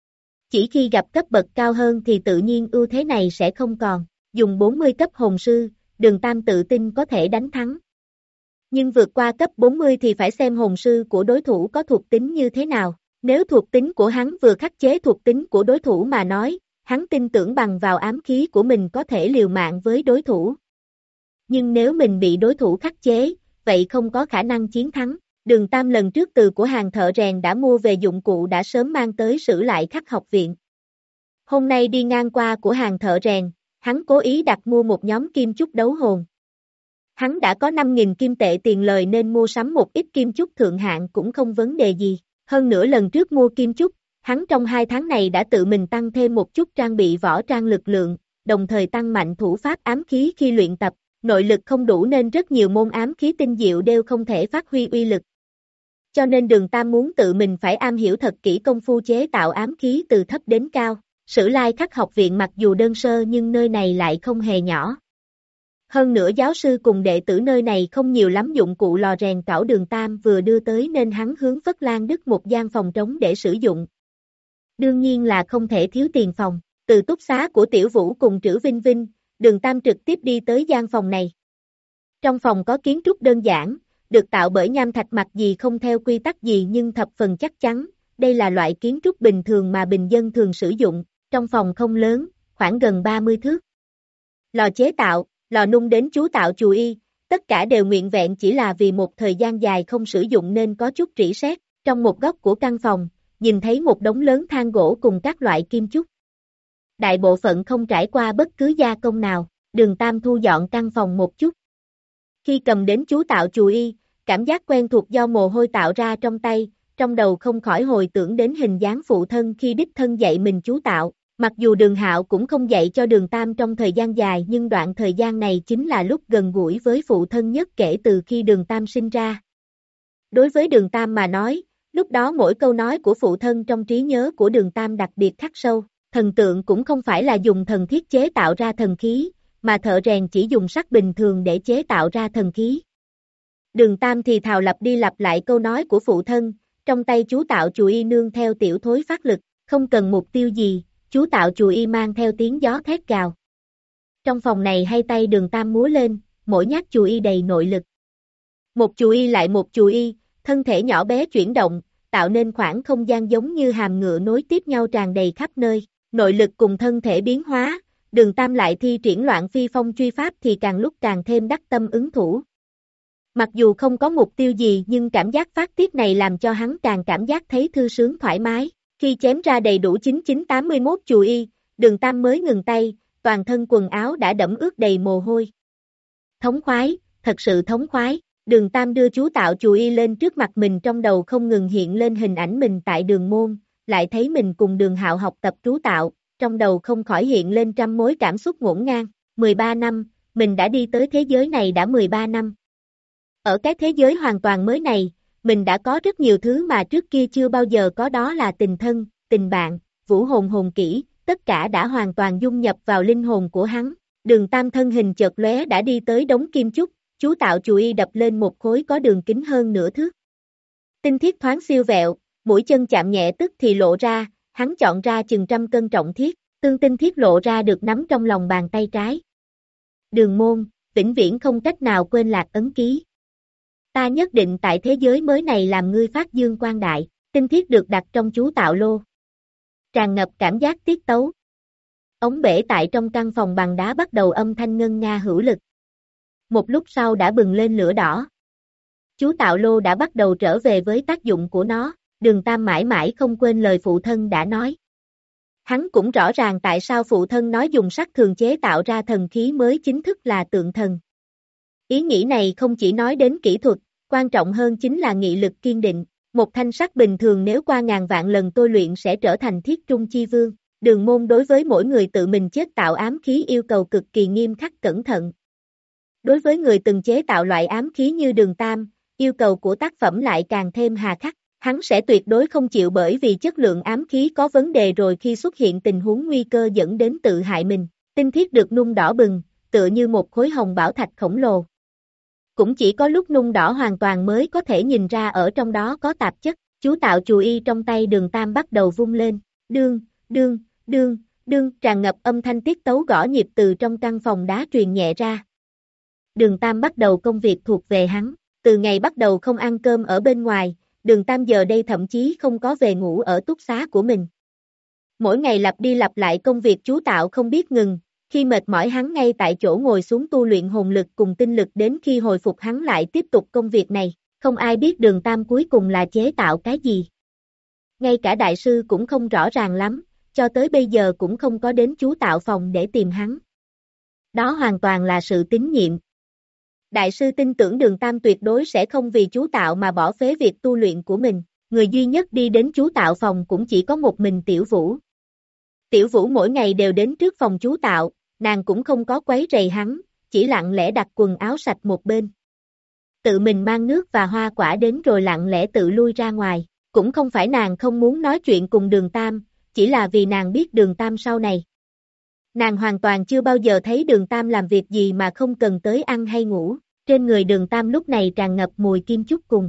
Chỉ khi gặp cấp bậc cao hơn thì tự nhiên ưu thế này sẽ không còn. Dùng bốn mươi cấp hồn sư, Đường Tam tự tin có thể đánh thắng. Nhưng vượt qua cấp bốn mươi thì phải xem hồn sư của đối thủ có thuộc tính như thế nào. Nếu thuộc tính của hắn vừa khắc chế thuộc tính của đối thủ mà nói, hắn tin tưởng bằng vào ám khí của mình có thể liều mạng với đối thủ. Nhưng nếu mình bị đối thủ khắc chế, vậy không có khả năng chiến thắng. Đường Tam lần trước từ của hàng thợ rèn đã mua về dụng cụ đã sớm mang tới Sử Lại Khắc học viện. Hôm nay đi ngang qua của hàng thợ rèn, hắn cố ý đặt mua một nhóm kim chúc đấu hồn. Hắn đã có năm nghìn kim tệ tiền lời nên mua sắm một ít kim chúc thượng hạng cũng không vấn đề gì. Hơn nữa lần trước mua kim chúc, hắn trong hai tháng này đã tự mình tăng thêm một chút trang bị võ trang lực lượng, đồng thời tăng mạnh thủ pháp ám khí khi luyện tập. Nội lực không đủ nên rất nhiều môn ám khí tinh diệu đều không thể phát huy uy lực. Cho nên Đường Tam muốn tự mình phải am hiểu thật kỹ công phu chế tạo ám khí từ thấp đến cao. Sử Lai Khắc học viện mặc dù đơn sơ nhưng nơi này lại không hề nhỏ. Hơn nữa giáo sư cùng đệ tử nơi này không nhiều lắm dụng cụ lò rèn cảo Đường Tam vừa đưa tới nên hắn hướng Phất Lan Đức một gian phòng trống để sử dụng. Đương nhiên là không thể thiếu tiền phòng. Từ túc xá của Tiểu Vũ cùng Trữ Vinh Vinh, Đường Tam trực tiếp đi tới gian phòng này. Trong phòng có kiến trúc đơn giản, được tạo bởi nham thạch mặc gì không theo quy tắc gì nhưng thập phần chắc chắn, đây là loại kiến trúc bình thường mà bình dân thường sử dụng, trong phòng không lớn, khoảng gần ba mươi thước. Lò chế tạo, lò nung đến chú tạo chù y, tất cả đều nguyện vẹn chỉ là vì một thời gian dài không sử dụng nên có chút rỉ sét. Trong một góc của căn phòng, nhìn thấy một đống lớn than gỗ cùng các loại kim chúc. Đại bộ phận không trải qua bất cứ gia công nào, Đường Tam thu dọn căn phòng một chút. Khi cầm đến chú tạo chù y, cảm giác quen thuộc do mồ hôi tạo ra trong tay, trong đầu không khỏi hồi tưởng đến hình dáng phụ thân khi đích thân dạy mình chú tạo. Mặc dù Đường Hạo cũng không dạy cho Đường Tam trong thời gian dài nhưng đoạn thời gian này chính là lúc gần gũi với phụ thân nhất kể từ khi Đường Tam sinh ra. Đối với Đường Tam mà nói, lúc đó mỗi câu nói của phụ thân trong trí nhớ của Đường Tam đặc biệt khắc sâu. Thần tượng cũng không phải là dùng thần thiết chế tạo ra thần khí, mà thợ rèn chỉ dùng sắt bình thường để chế tạo ra thần khí. Đường Tam thì thào lặp đi lặp lại câu nói của phụ thân, trong tay chú tạo chù y nương theo tiểu thối phát lực, không cần mục tiêu gì, chú tạo chù y mang theo tiếng gió thét gào. Trong phòng này hay tay Đường Tam múa lên, mỗi nhát chù y đầy nội lực. Một chù y lại một chù y, thân thể nhỏ bé chuyển động, tạo nên khoảng không gian giống như hàm ngựa nối tiếp nhau tràn đầy khắp nơi. Nội lực cùng thân thể biến hóa, Đường Tam lại thi triển loạn phi phong truy pháp thì càng lúc càng thêm đắc tâm ứng thủ. Mặc dù không có mục tiêu gì nhưng cảm giác phát tiết này làm cho hắn càng cảm giác thấy thư sướng thoải mái. Khi khi chém ra đầy đủ chín chín tám mươi mốt chùy y, Đường Tam mới ngừng tay, toàn thân quần áo đã đẫm ướt đầy mồ hôi. Thống khoái, thật sự thống khoái, Đường Tam đưa chú tạo chùy y lên trước mặt mình, trong đầu không ngừng hiện lên hình ảnh mình tại đường môn, lại thấy mình cùng Đường Hạo học tập trú tạo, trong đầu không khỏi hiện lên trăm mối cảm xúc ngổn ngang. mười ba năm, mình đã đi tới thế giới này đã mười ba năm. Ở cái thế giới hoàn toàn mới này, mình đã có rất nhiều thứ mà trước kia chưa bao giờ có, đó là tình thân, tình bạn, vũ hồn hồn kỹ, tất cả đã hoàn toàn dung nhập vào linh hồn của hắn. Đường Tam thân hình chợt lóe đã đi tới đống kim chúc, chú tạo chùy y đập lên một khối có đường kính hơn nửa thước. Tinh thiết thoáng siêu vẹo, mũi chân chạm nhẹ tức thì lộ ra, hắn chọn ra chừng trăm cân trọng thiết, tương tinh thiết lộ ra được nắm trong lòng bàn tay trái. Đường môn, vĩnh viễn không cách nào quên lạc ấn ký. Ta nhất định tại thế giới mới này làm ngươi phát dương quang đại, tinh thiết được đặt trong chú tạo lô. Tràn ngập cảm giác tiết tấu. Ống bể tại trong căn phòng bằng đá bắt đầu âm thanh ngân nga hữu lực. Một lúc sau đã bừng lên lửa đỏ. Chú tạo lô đã bắt đầu trở về với tác dụng của nó, Đường Tam mãi mãi không quên lời phụ thân đã nói. Hắn cũng rõ ràng tại sao phụ thân nói dùng sắt thường chế tạo ra thần khí mới chính thức là tượng thần. Ý nghĩ này không chỉ nói đến kỹ thuật, quan trọng hơn chính là nghị lực kiên định. Một thanh sắt bình thường nếu qua ngàn vạn lần tôi luyện sẽ trở thành thiết trung chi vương. Đường môn đối với mỗi người tự mình chế tạo ám khí yêu cầu cực kỳ nghiêm khắc cẩn thận. Đối với người từng chế tạo loại ám khí như Đường Tam, yêu cầu của tác phẩm lại càng thêm hà khắc. Hắn sẽ tuyệt đối không chịu bởi vì chất lượng ám khí có vấn đề rồi khi xuất hiện tình huống nguy cơ dẫn đến tự hại mình. Tinh thiết được nung đỏ bừng, tựa như một khối hồng bảo thạch khổng lồ. Cũng chỉ có lúc nung đỏ hoàn toàn mới có thể nhìn ra ở trong đó có tạp chất. Chú tạo chùy y trong tay Đường Tam bắt đầu vung lên, đương, đương, đương, đương, tràn ngập âm thanh tiết tấu gõ nhịp từ trong căn phòng đá truyền nhẹ ra. Đường Tam bắt đầu công việc thuộc về hắn, từ ngày bắt đầu không ăn cơm ở bên ngoài, Đường Tam giờ đây thậm chí không có về ngủ ở túc xá của mình. Mỗi ngày lặp đi lặp lại công việc chú tạo không biết ngừng, khi mệt mỏi hắn ngay tại chỗ ngồi xuống tu luyện hồn lực cùng tinh lực, đến khi hồi phục hắn lại tiếp tục công việc này, không ai biết Đường Tam cuối cùng là chế tạo cái gì. Ngay cả đại sư cũng không rõ ràng lắm, cho tới bây giờ cũng không có đến chú tạo phòng để tìm hắn. Đó hoàn toàn là sự tín nhiệm. Đại sư tin tưởng Đường Tam tuyệt đối sẽ không vì chú tạo mà bỏ phế việc tu luyện của mình, người duy nhất đi đến chú tạo phòng cũng chỉ có một mình Tiểu Vũ. Tiểu Vũ mỗi ngày đều đến trước phòng chú tạo, nàng cũng không có quấy rầy hắn, chỉ lặng lẽ đặt quần áo sạch một bên. Tự mình mang nước và hoa quả đến rồi lặng lẽ tự lui ra ngoài, cũng không phải nàng không muốn nói chuyện cùng Đường Tam, chỉ là vì nàng biết Đường Tam sau này. Nàng hoàn toàn chưa bao giờ thấy Đường Tam làm việc gì mà không cần tới ăn hay ngủ, trên người Đường Tam lúc này tràn ngập mùi kim chúc cùng.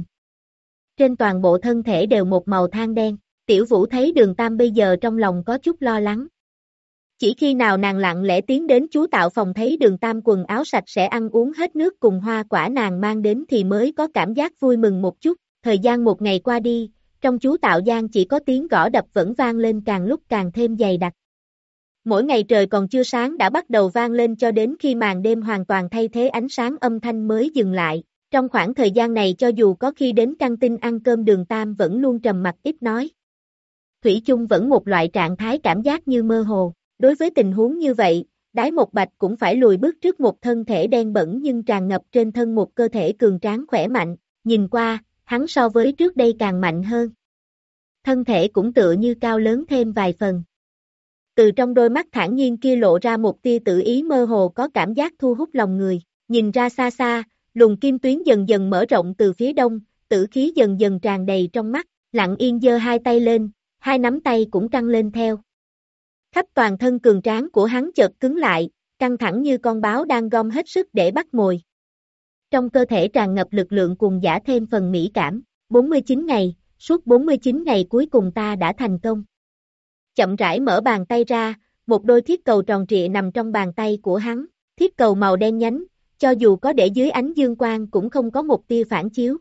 Trên toàn bộ thân thể đều một màu than đen, Tiểu Vũ thấy Đường Tam bây giờ trong lòng có chút lo lắng. Chỉ khi nào nàng lặng lẽ tiến đến chú tạo phòng thấy Đường Tam quần áo sạch sẽ ăn uống hết nước cùng hoa quả nàng mang đến thì mới có cảm giác vui mừng một chút. Thời gian một ngày qua đi, trong chú tạo gian chỉ có tiếng gõ đập vẫn vang lên càng lúc càng thêm dày đặc. Mỗi ngày trời còn chưa sáng đã bắt đầu vang lên cho đến khi màn đêm hoàn toàn thay thế ánh sáng âm thanh mới dừng lại. Trong khoảng thời gian này cho dù có khi đến căng tin ăn cơm Đường Tam vẫn luôn trầm mặc ít nói. Thủy chung vẫn một loại trạng thái cảm giác như mơ hồ. Đối với tình huống như vậy, Đái Một Bạch cũng phải lùi bước trước một thân thể đen bẩn nhưng tràn ngập trên thân một cơ thể cường tráng khỏe mạnh. Nhìn qua, hắn so với trước đây càng mạnh hơn. Thân thể cũng tựa như cao lớn thêm vài phần. Từ trong đôi mắt thản nhiên kia lộ ra một tia tự ý mơ hồ có cảm giác thu hút lòng người. Nhìn ra xa xa, luồng kim tuyến dần dần mở rộng từ phía đông, tử khí dần dần tràn đầy trong mắt, lặng yên giơ hai tay lên, hai nắm tay cũng căng lên theo. Khắp toàn thân cường tráng của hắn chợt cứng lại, căng thẳng như con báo đang gom hết sức để bắt mồi. Trong cơ thể tràn ngập lực lượng cuồng dã thêm phần mỹ cảm. bốn mươi chín ngày, suốt bốn mươi chín ngày cuối cùng ta đã thành công. Chậm rãi mở bàn tay ra, một đôi thiết cầu tròn trịa nằm trong bàn tay của hắn. Thiết cầu màu đen nhánh, cho dù có để dưới ánh dương quang cũng không có một tia phản chiếu.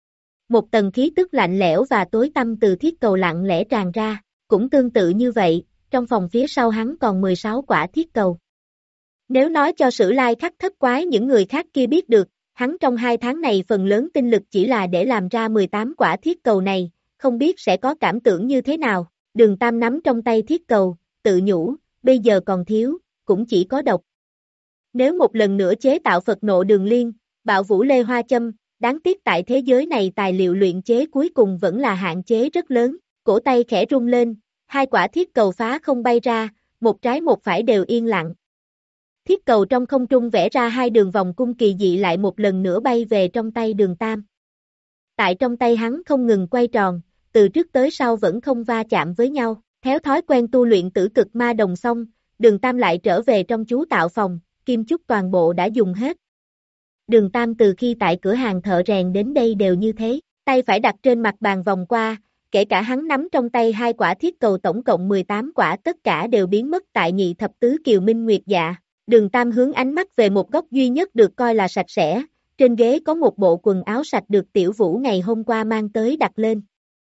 Một tầng khí tức lạnh lẽo và tối tăm từ thiết cầu lặng lẽ tràn ra, cũng tương tự như vậy, trong phòng phía sau hắn còn mười sáu quả thiết cầu. Nếu nói cho Sử Lai Khắc Thất Quái những người khác kia biết được, hắn trong hai tháng này phần lớn tinh lực chỉ là để làm ra mười tám quả thiết cầu này, không biết sẽ có cảm tưởng như thế nào. Đường Tam nắm trong tay thiết cầu, tự nhủ, bây giờ còn thiếu, cũng chỉ có độc. Nếu một lần nữa chế tạo Phật nộ đường liên, bạo vũ lê hoa châm, đáng tiếc tại thế giới này tài liệu luyện chế cuối cùng vẫn là hạn chế rất lớn, cổ tay khẽ rung lên, hai quả thiết cầu phá không bay ra, một trái một phải đều yên lặng. Thiết cầu trong không trung vẽ ra hai đường vòng cung kỳ dị lại một lần nữa bay về trong tay Đường Tam. Tại trong tay hắn không ngừng quay tròn, từ trước tới sau vẫn không va chạm với nhau, theo thói quen tu luyện tử cực ma đồng xong, Đường Tam lại trở về trong chú tạo phòng, kim chúc toàn bộ đã dùng hết. Đường Tam từ khi tại cửa hàng thợ rèn đến đây đều như thế, tay phải đặt trên mặt bàn vòng qua, kể cả hắn nắm trong tay hai quả thiết cầu tổng cộng mười tám quả tất cả đều biến mất tại nhị thập tứ kiều minh nguyệt dạ. Đường Tam hướng ánh mắt về một góc duy nhất được coi là sạch sẽ, trên ghế có một bộ quần áo sạch được Tiểu Vũ ngày hôm qua mang tới đặt lên.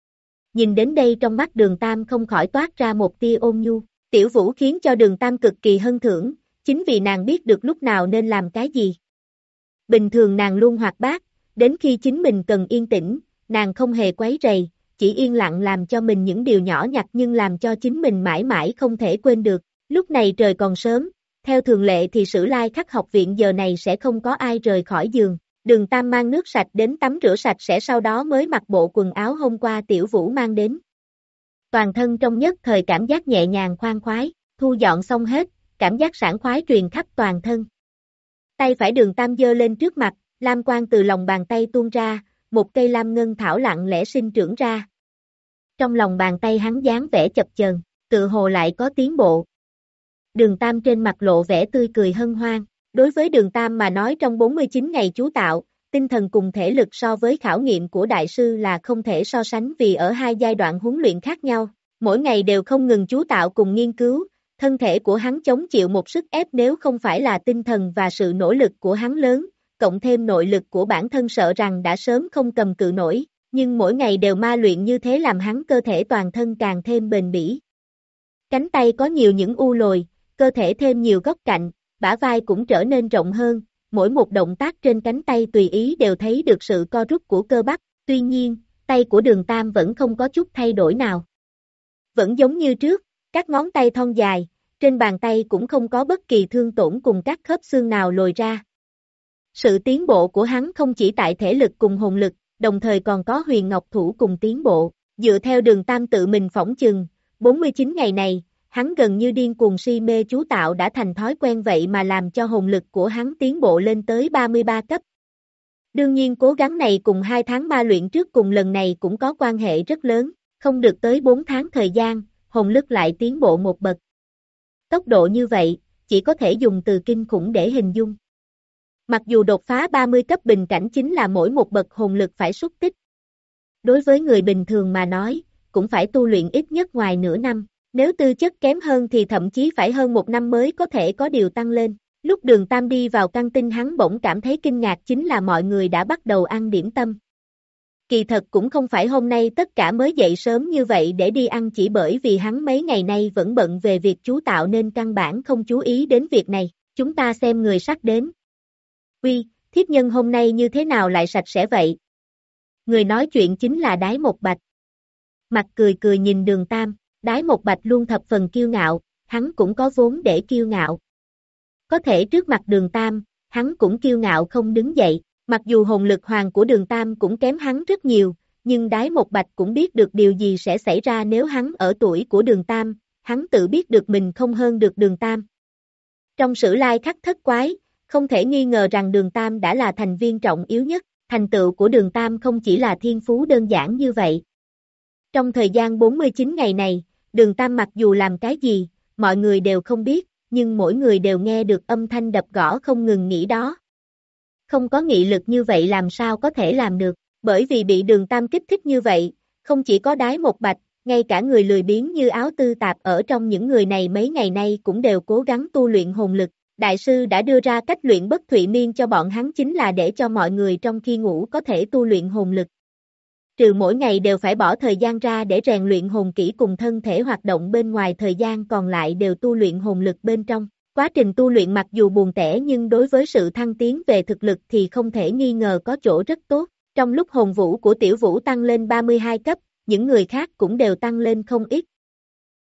Nhìn đến đây trong mắt Đường Tam không khỏi toát ra một tia ôn nhu, Tiểu Vũ khiến cho Đường Tam cực kỳ hân thưởng, chính vì nàng biết được lúc nào nên làm cái gì. Bình thường nàng luôn hoạt bát, đến khi chính mình cần yên tĩnh, nàng không hề quấy rầy, chỉ yên lặng làm cho mình những điều nhỏ nhặt nhưng làm cho chính mình mãi mãi không thể quên được. Lúc này trời còn sớm, theo thường lệ thì Sử Lai Khắc học viện giờ này sẽ không có ai rời khỏi giường. Đường Tam mang nước sạch đến tắm rửa sạch sẽ sau đó mới mặc bộ quần áo hôm qua Tiểu Vũ mang đến. Toàn thân trong nhất thời cảm giác nhẹ nhàng khoan khoái, thu dọn xong hết, cảm giác sảng khoái truyền khắp toàn thân. Tay phải Đường Tam giơ lên trước mặt, lam quang từ lòng bàn tay tuôn ra, một cây lam ngân thảo lặng lẽ sinh trưởng ra. Trong lòng bàn tay hắn dáng vẻ chập chờn, tự hồ lại có tiến bộ. Đường Tam trên mặt lộ vẻ tươi cười hân hoan. Đối với Đường Tam mà nói trong bốn mươi chín ngày chú tạo, tinh thần cùng thể lực so với khảo nghiệm của đại sư là không thể so sánh vì ở hai giai đoạn huấn luyện khác nhau, mỗi ngày đều không ngừng chú tạo cùng nghiên cứu, thân thể của hắn chống chịu một sức ép nếu không phải là tinh thần và sự nỗ lực của hắn lớn, cộng thêm nội lực của bản thân sợ rằng đã sớm không cầm cự nổi, nhưng mỗi ngày đều ma luyện như thế làm hắn cơ thể toàn thân càng thêm bền bỉ. Cánh tay có nhiều những u lồi, cơ thể thêm nhiều góc cạnh, bả vai cũng trở nên rộng hơn, mỗi một động tác trên cánh tay tùy ý đều thấy được sự co rút của cơ bắp, tuy nhiên, tay của Đường Tam vẫn không có chút thay đổi nào. Vẫn giống như trước, các ngón tay thon dài, trên bàn tay cũng không có bất kỳ thương tổn cùng các khớp xương nào lồi ra. Sự tiến bộ của hắn không chỉ tại thể lực cùng hồn lực, đồng thời còn có huyền ngọc thủ cùng tiến bộ, dựa theo Đường Tam tự mình phỏng chừng, bốn mươi chín ngày này, hắn gần như điên cuồng si mê chú tạo đã thành thói quen vậy mà làm cho hồn lực của hắn tiến bộ lên tới ba mươi ba cấp. Đương nhiên cố gắng này cùng hai tháng ma luyện trước cùng lần này cũng có quan hệ rất lớn, không được tới bốn tháng thời gian, hồn lực lại tiến bộ một bậc. Tốc độ như vậy, chỉ có thể dùng từ kinh khủng để hình dung. Mặc dù đột phá ba mươi cấp bình cảnh chính là mỗi một bậc hồn lực phải xúc tích. Đối với người bình thường mà nói, cũng phải tu luyện ít nhất ngoài nửa năm. Nếu tư chất kém hơn thì thậm chí phải hơn một năm mới có thể có điều tăng lên. Lúc Đường Tam đi vào căng tin hắn bỗng cảm thấy kinh ngạc chính là mọi người đã bắt đầu ăn điểm tâm. Kỳ thật cũng không phải hôm nay tất cả mới dậy sớm như vậy để đi ăn chỉ bởi vì hắn mấy ngày nay vẫn bận về việc chú tạo nên căn bản không chú ý đến việc này. Chúng ta xem người sắp đến. Uy, thiếp nhân hôm nay như thế nào lại sạch sẽ vậy? Người nói chuyện chính là Đái Một Bạch. Mặt cười cười nhìn Đường Tam. Đái Một Bạch luôn thập phần kiêu ngạo, hắn cũng có vốn để kiêu ngạo. Có thể trước mặt Đường Tam, hắn cũng kiêu ngạo không đứng dậy, mặc dù hồn lực hoàng của Đường Tam cũng kém hắn rất nhiều, nhưng Đái Một Bạch cũng biết được điều gì sẽ xảy ra nếu hắn ở tuổi của Đường Tam, hắn tự biết được mình không hơn được Đường Tam. Trong Sử Lai Khắc thất quái, không thể nghi ngờ rằng Đường Tam đã là thành viên trọng yếu nhất, thành tựu của Đường Tam không chỉ là thiên phú đơn giản như vậy. Trong thời gian bốn mươi chín ngày này, Đường Tam mặc dù làm cái gì, mọi người đều không biết, nhưng mỗi người đều nghe được âm thanh đập gõ không ngừng nghỉ đó. Không có nghị lực như vậy làm sao có thể làm được, bởi vì bị Đường Tam kích thích như vậy, không chỉ có Đái Một Bạch, ngay cả người lười biếng như Áo Tư Tạp ở trong những người này mấy ngày nay cũng đều cố gắng tu luyện hồn lực. Đại sư đã đưa ra cách luyện bất thụy miên cho bọn hắn chính là để cho mọi người trong khi ngủ có thể tu luyện hồn lực. Trừ mỗi ngày đều phải bỏ thời gian ra để rèn luyện hồn kỹ cùng thân thể hoạt động bên ngoài thời gian còn lại đều tu luyện hồn lực bên trong. Quá trình tu luyện mặc dù buồn tẻ nhưng đối với sự thăng tiến về thực lực thì không thể nghi ngờ có chỗ rất tốt. Trong lúc hồn vũ của Tiểu Vũ tăng lên ba mươi hai cấp, những người khác cũng đều tăng lên không ít.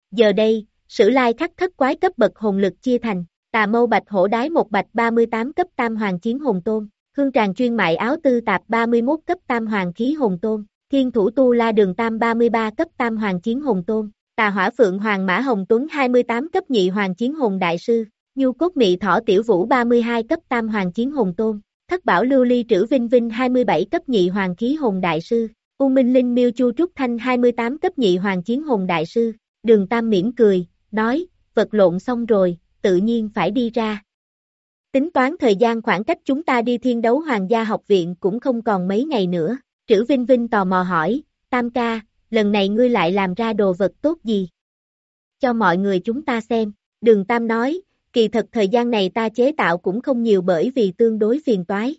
Giờ đây, Sử Lai Khắc thất quái cấp bậc hồn lực chia thành, Tà Mâu Bạch Hổ Đái một bạch ba mươi tám cấp Tam Hoàng Chiến Hồn Tôn, Hương Tràng Chuyên Mại Áo Tư Tạp ba mươi mốt cấp Tam Hoàng Khí Hồn Tôn, Thiên Thủ Tu La Đường Tam ba mươi ba cấp Tam Hoàng Chiến Hồn Tôn, Tà Hỏa Phượng Hoàng Mã Hồng Tuấn hai mươi tám cấp Nhị Hoàng Chiến Hồn Đại Sư, Nhu Cốt Mị Thỏ Tiểu Vũ ba mươi hai cấp Tam Hoàng Chiến Hồn Tôn, Thất Bảo Lưu Ly Trữ Vinh Vinh hai mươi bảy cấp Nhị Hoàng Khí Hồn Đại Sư, U Minh Linh Miêu Chu Trúc Thanh hai mươi tám cấp Nhị Hoàng Chiến Hồn Đại Sư. Đường Tam mỉm cười, nói, vật lộn xong rồi, tự nhiên phải đi ra. Tính toán thời gian khoảng cách chúng ta đi Thiên Đấu Hoàng gia học viện cũng không còn mấy ngày nữa. Trữ Vinh Vinh tò mò hỏi, Tam ca, lần này ngươi lại làm ra đồ vật tốt gì? Cho mọi người chúng ta xem. Đường Tam nói, kỳ thật thời gian này ta chế tạo cũng không nhiều bởi vì tương đối phiền toái.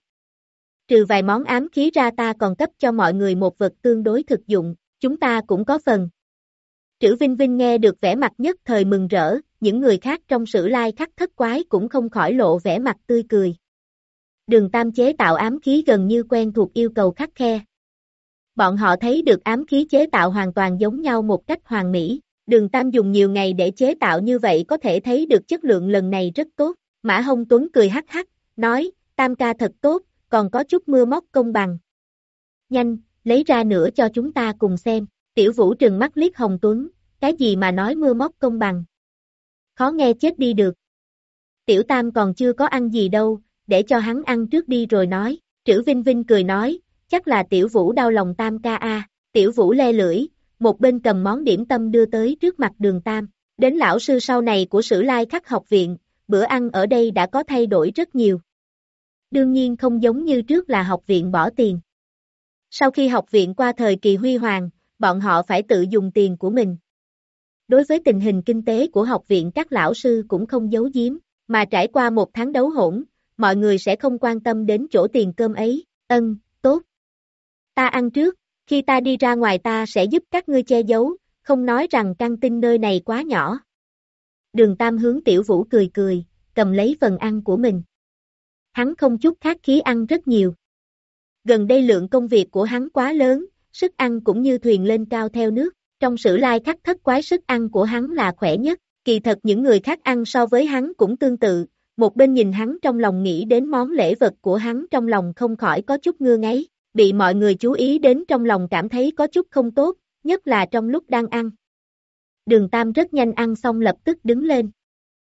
Trừ vài món ám khí ra ta còn cấp cho mọi người một vật tương đối thực dụng, chúng ta cũng có phần. Trữ Vinh Vinh nghe được vẻ mặt nhất thời mừng rỡ, những người khác trong Sử Lai Khắc thất quái cũng không khỏi lộ vẻ mặt tươi cười. Đường Tam chế tạo ám khí gần như quen thuộc yêu cầu khắt khe. Bọn họ thấy được ám khí chế tạo hoàn toàn giống nhau một cách hoàn mỹ. Đường Tam dùng nhiều ngày để chế tạo như vậy có thể thấy được chất lượng lần này rất tốt. Mã Hồng Tuấn cười hắc hắc, nói, Tam ca thật tốt, còn có chút mưa móc công bằng. Nhanh, lấy ra nữa cho chúng ta cùng xem. Tiểu Vũ trừng mắt liếc Hồng Tuấn, cái gì mà nói mưa móc công bằng. Khó nghe chết đi được. Tiểu Tam còn chưa có ăn gì đâu, để cho hắn ăn trước đi rồi nói. Trữ Vinh Vinh cười nói, chắc là Tiểu Vũ đau lòng Tam ca a. Tiểu Vũ le lưỡi, một bên cầm món điểm tâm đưa tới trước mặt Đường Tam. Đến lão sư sau này của Sử Lai Khắc học viện, bữa ăn ở đây đã có thay đổi rất nhiều. Đương nhiên không giống như trước là học viện bỏ tiền. Sau khi học viện qua thời kỳ huy hoàng, bọn họ phải tự dùng tiền của mình. Đối với tình hình kinh tế của học viện các lão sư cũng không giấu giếm, mà trải qua một tháng đấu hỗn, mọi người sẽ không quan tâm đến chỗ tiền cơm ấy. Ân, tốt. Ta ăn trước, khi ta đi ra ngoài ta sẽ giúp các ngươi che giấu, không nói rằng căng tin nơi này quá nhỏ. Đường Tam hướng Tiểu Vũ cười cười, cầm lấy phần ăn của mình. Hắn không chút khách khí ăn rất nhiều. Gần đây lượng công việc của hắn quá lớn, sức ăn cũng như thuyền lên cao theo nước. Trong Sử Lai Khắc thất quái sức ăn của hắn là khỏe nhất, kỳ thật những người khác ăn so với hắn cũng tương tự, một bên nhìn hắn trong lòng nghĩ đến món lễ vật của hắn trong lòng không khỏi có chút ngưa ngáy, bị mọi người chú ý đến trong lòng cảm thấy có chút không tốt, nhất là trong lúc đang ăn. Đường Tam rất nhanh ăn xong lập tức đứng lên.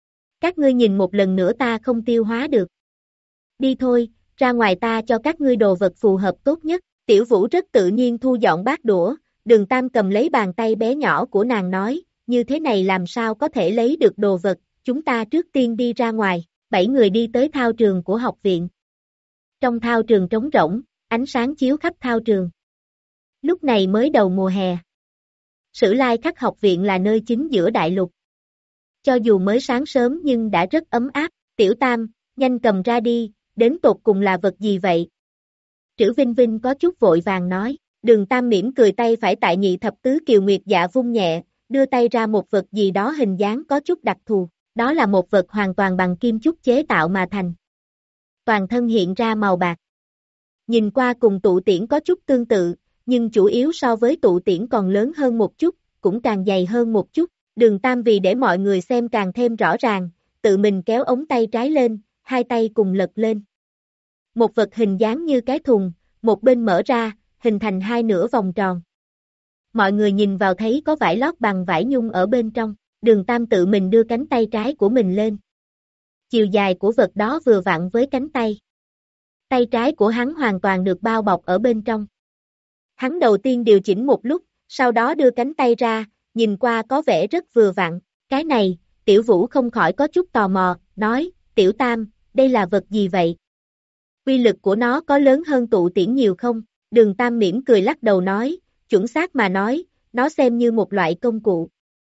Các ngươi nhìn một lần nữa ta không tiêu hóa được. Đi thôi, ra ngoài ta cho các ngươi đồ vật phù hợp tốt nhất. Tiểu Vũ rất tự nhiên thu dọn bát đũa. Đường Tam cầm lấy bàn tay bé nhỏ của nàng nói, như thế này làm sao có thể lấy được đồ vật, chúng ta trước tiên đi ra ngoài. Bảy người đi tới thao trường của học viện. Trong thao trường trống rỗng, ánh sáng chiếu khắp thao trường. Lúc này mới đầu mùa hè. Sử Lai Khắc học viện là nơi chính giữa đại lục. Cho dù mới sáng sớm nhưng đã rất ấm áp. Tiểu Tam, nhanh cầm ra đi, đến tột cùng là vật gì vậy? Trữ Vinh Vinh có chút vội vàng nói. Đường Tam mỉm cười tay phải tại nhị thập tứ kiều nguyệt dạ vung nhẹ, đưa tay ra một vật gì đó hình dáng có chút đặc thù. Đó là một vật hoàn toàn bằng kim chúc chế tạo mà thành. Toàn thân hiện ra màu bạc. Nhìn qua cùng tụ tiễn có chút tương tự, nhưng chủ yếu so với tụ tiễn còn lớn hơn một chút, cũng càng dày hơn một chút. Đường Tam vì để mọi người xem càng thêm rõ ràng, tự mình kéo ống tay trái lên, hai tay cùng lật lên. Một vật hình dáng như cái thùng, một bên mở ra, hình thành hai nửa vòng tròn. Mọi người nhìn vào thấy có vải lót bằng vải nhung ở bên trong. Đường Tam tự mình đưa cánh tay trái của mình lên. Chiều dài của vật đó vừa vặn với cánh tay. Tay trái của hắn hoàn toàn được bao bọc ở bên trong. Hắn đầu tiên điều chỉnh một lúc, sau đó đưa cánh tay ra, nhìn qua có vẻ rất vừa vặn. Cái này, Tiểu Vũ không khỏi có chút tò mò, nói, Tiểu Tam, đây là vật gì vậy? Uy lực của nó có lớn hơn tụ tiễn nhiều không? Đường Tam mỉm cười lắc đầu nói, chuẩn xác mà nói, nó xem như một loại công cụ.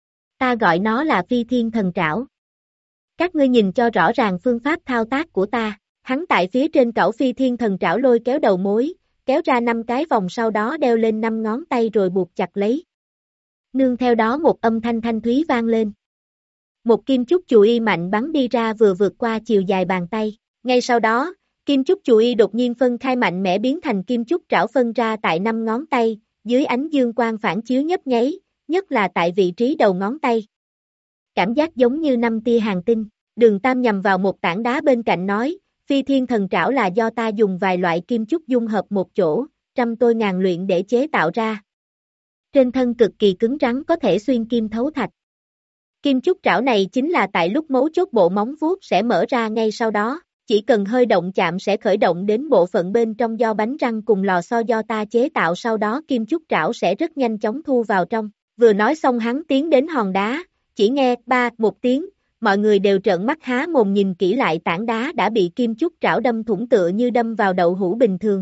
Ta gọi nó là phi thiên thần trảo. Các ngươi nhìn cho rõ ràng phương pháp thao tác của ta. Hắn tại phía trên cẩu phi thiên thần trảo lôi kéo đầu mối, kéo ra năm cái vòng sau đó đeo lên năm ngón tay rồi buộc chặt lấy. Nương theo đó một âm thanh thanh thúy vang lên. Một kim chúc chù y mạnh bắn đi ra vừa vượt qua chiều dài bàn tay. Ngay sau đó, kim chúc chù y đột nhiên phân khai mạnh mẽ biến thành kim chúc trảo phân ra tại năm ngón tay, dưới ánh dương quang phản chiếu nhấp nháy, nhất là tại vị trí đầu ngón tay. cảm giác giống như năm tia hàng tinh. Đường Tam nhằm vào một tảng đá bên cạnh nói, phi thiên thần trảo là do ta dùng vài loại kim chúc dung hợp một chỗ, trăm tôi ngàn luyện để chế tạo ra. Trên thân cực kỳ cứng rắn có thể xuyên kim thấu thạch. Kim chúc trảo này chính là tại lúc mấu chốt bộ móng vuốt sẽ mở ra ngay sau đó, chỉ cần hơi động chạm sẽ khởi động đến bộ phận bên trong do bánh răng cùng lò xo do ta chế tạo, sau đó kim chúc trảo sẽ rất nhanh chóng thu vào trong. Vừa nói xong hắn tiến đến hòn đá, chỉ nghe ba một tiếng, mọi người đều trợn mắt há mồm nhìn kỹ lại tảng đá đã bị kim chúc trảo đâm thủng tựa như đâm vào đậu hũ bình thường.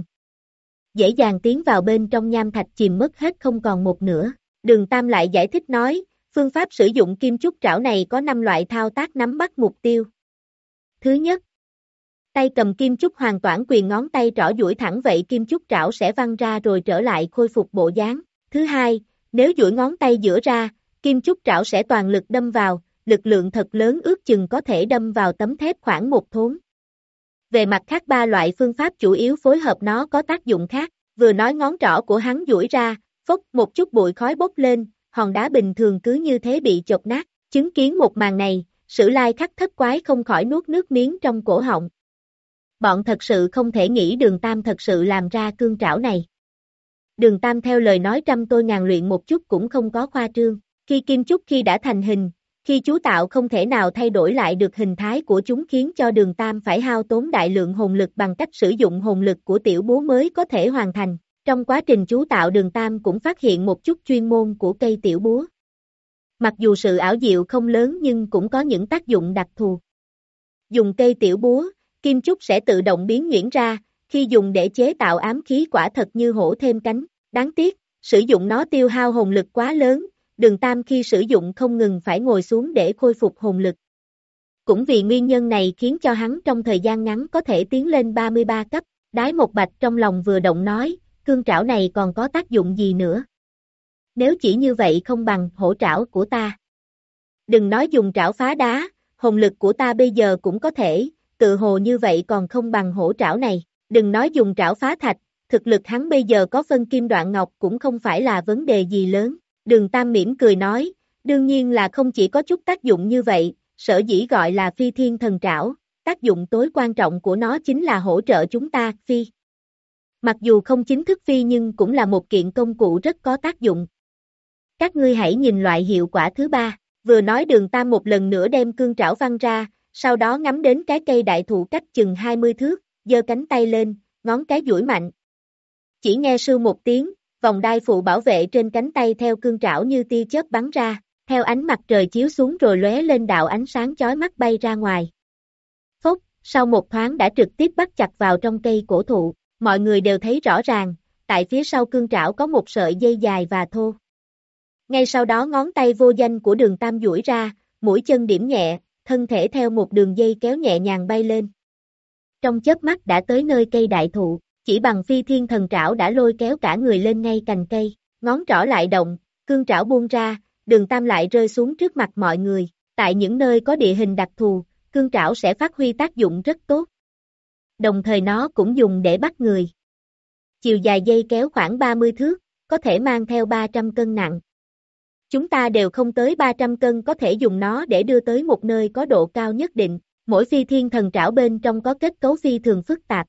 Dễ dàng tiến vào bên trong nham thạch chìm mất hết không còn một nửa. Đường Tam lại giải thích nói, phương pháp sử dụng kim chúc trảo này có năm loại thao tác nắm bắt mục tiêu. Thứ nhất, tay cầm kim chúc hoàn toàn quyền ngón tay trỏ duỗi thẳng vậy kim chúc trảo sẽ văng ra rồi trở lại khôi phục bộ dáng. Thứ hai, nếu duỗi ngón tay giữa ra, kim chúc trảo sẽ toàn lực đâm vào, lực lượng thật lớn ước chừng có thể đâm vào tấm thép khoảng một thốn. Về mặt khác ba loại phương pháp chủ yếu phối hợp nó có tác dụng khác, vừa nói ngón trỏ của hắn duỗi ra, phốc một chút bụi khói bốc lên, hòn đá bình thường cứ như thế bị chọc nát, chứng kiến một màn này, Sử Lai Khắc thất quái không khỏi nuốt nước miếng trong cổ họng. Bọn thật sự không thể nghĩ Đường Tam thật sự làm ra cương trảo này. Đường Tam theo lời nói trăm tôi ngàn luyện một chút cũng không có khoa trương, khi kim chúc khi đã thành hình, khi chú tạo không thể nào thay đổi lại được hình thái của chúng khiến cho Đường Tam phải hao tốn đại lượng hồn lực bằng cách sử dụng hồn lực của tiểu búa mới có thể hoàn thành. Trong quá trình chú tạo Đường Tam cũng phát hiện một chút chuyên môn của cây tiểu búa. Mặc dù sự ảo diệu không lớn nhưng cũng có những tác dụng đặc thù. Dùng cây tiểu búa, kim chúc sẽ tự động biến nhuyễn ra, khi dùng để chế tạo ám khí quả thật như hổ thêm cánh. Đáng tiếc, sử dụng nó tiêu hao hồn lực quá lớn, Đường Tam khi sử dụng không ngừng phải ngồi xuống để khôi phục hồn lực. Cũng vì nguyên nhân này khiến cho hắn trong thời gian ngắn có thể tiến lên ba mươi ba cấp. Đái Một Bạch trong lòng vừa động nói, cương trảo này còn có tác dụng gì nữa? Nếu chỉ như vậy không bằng hổ trảo của ta. Đừng nói dùng trảo phá đá, hồn lực của ta bây giờ cũng có thể, tự hồ như vậy còn không bằng hổ trảo này. Đừng nói dùng trảo phá thạch, thực lực hắn bây giờ có phân kim đoạn ngọc cũng không phải là vấn đề gì lớn. Đường Tam mỉm cười nói, đương nhiên là không chỉ có chút tác dụng như vậy, sở dĩ gọi là phi thiên thần trảo, tác dụng tối quan trọng của nó chính là hỗ trợ chúng ta phi. Mặc dù không chính thức phi nhưng cũng là một kiện công cụ rất có tác dụng. Các ngươi hãy nhìn loại hiệu quả thứ ba, vừa nói Đường Tam một lần nữa đem cương trảo văng ra, sau đó ngắm đến cái cây đại thụ cách chừng hai mươi thước, giơ cánh tay lên, ngón cái duỗi mạnh. Chỉ nghe sưu một tiếng, vòng đai phụ bảo vệ trên cánh tay theo cương trảo như tia chớp bắn ra, theo ánh mặt trời chiếu xuống rồi lóe lên đạo ánh sáng chói mắt bay ra ngoài. Phốc, sau một thoáng đã trực tiếp bắt chặt vào trong cây cổ thụ, mọi người đều thấy rõ ràng, tại phía sau cương trảo có một sợi dây dài và thô. Ngay sau đó ngón tay vô danh của Đường Tam duỗi ra, mũi chân điểm nhẹ, thân thể theo một đường dây kéo nhẹ nhàng bay lên. Trong chớp mắt đã tới nơi cây đại thụ, chỉ bằng phi thiên thần trảo đã lôi kéo cả người lên ngay cành cây, ngón trỏ lại động, cương trảo buông ra, Đường Tam lại rơi xuống trước mặt mọi người. Tại những nơi có địa hình đặc thù, cương trảo sẽ phát huy tác dụng rất tốt. Đồng thời nó cũng dùng để bắt người. Chiều dài dây kéo khoảng ba mươi thước, có thể mang theo ba trăm cân nặng. Chúng ta đều không tới ba trăm cân có thể dùng nó để đưa tới một nơi có độ cao nhất định. Mỗi phi thiên thần trảo bên trong có kết cấu phi thường phức tạp.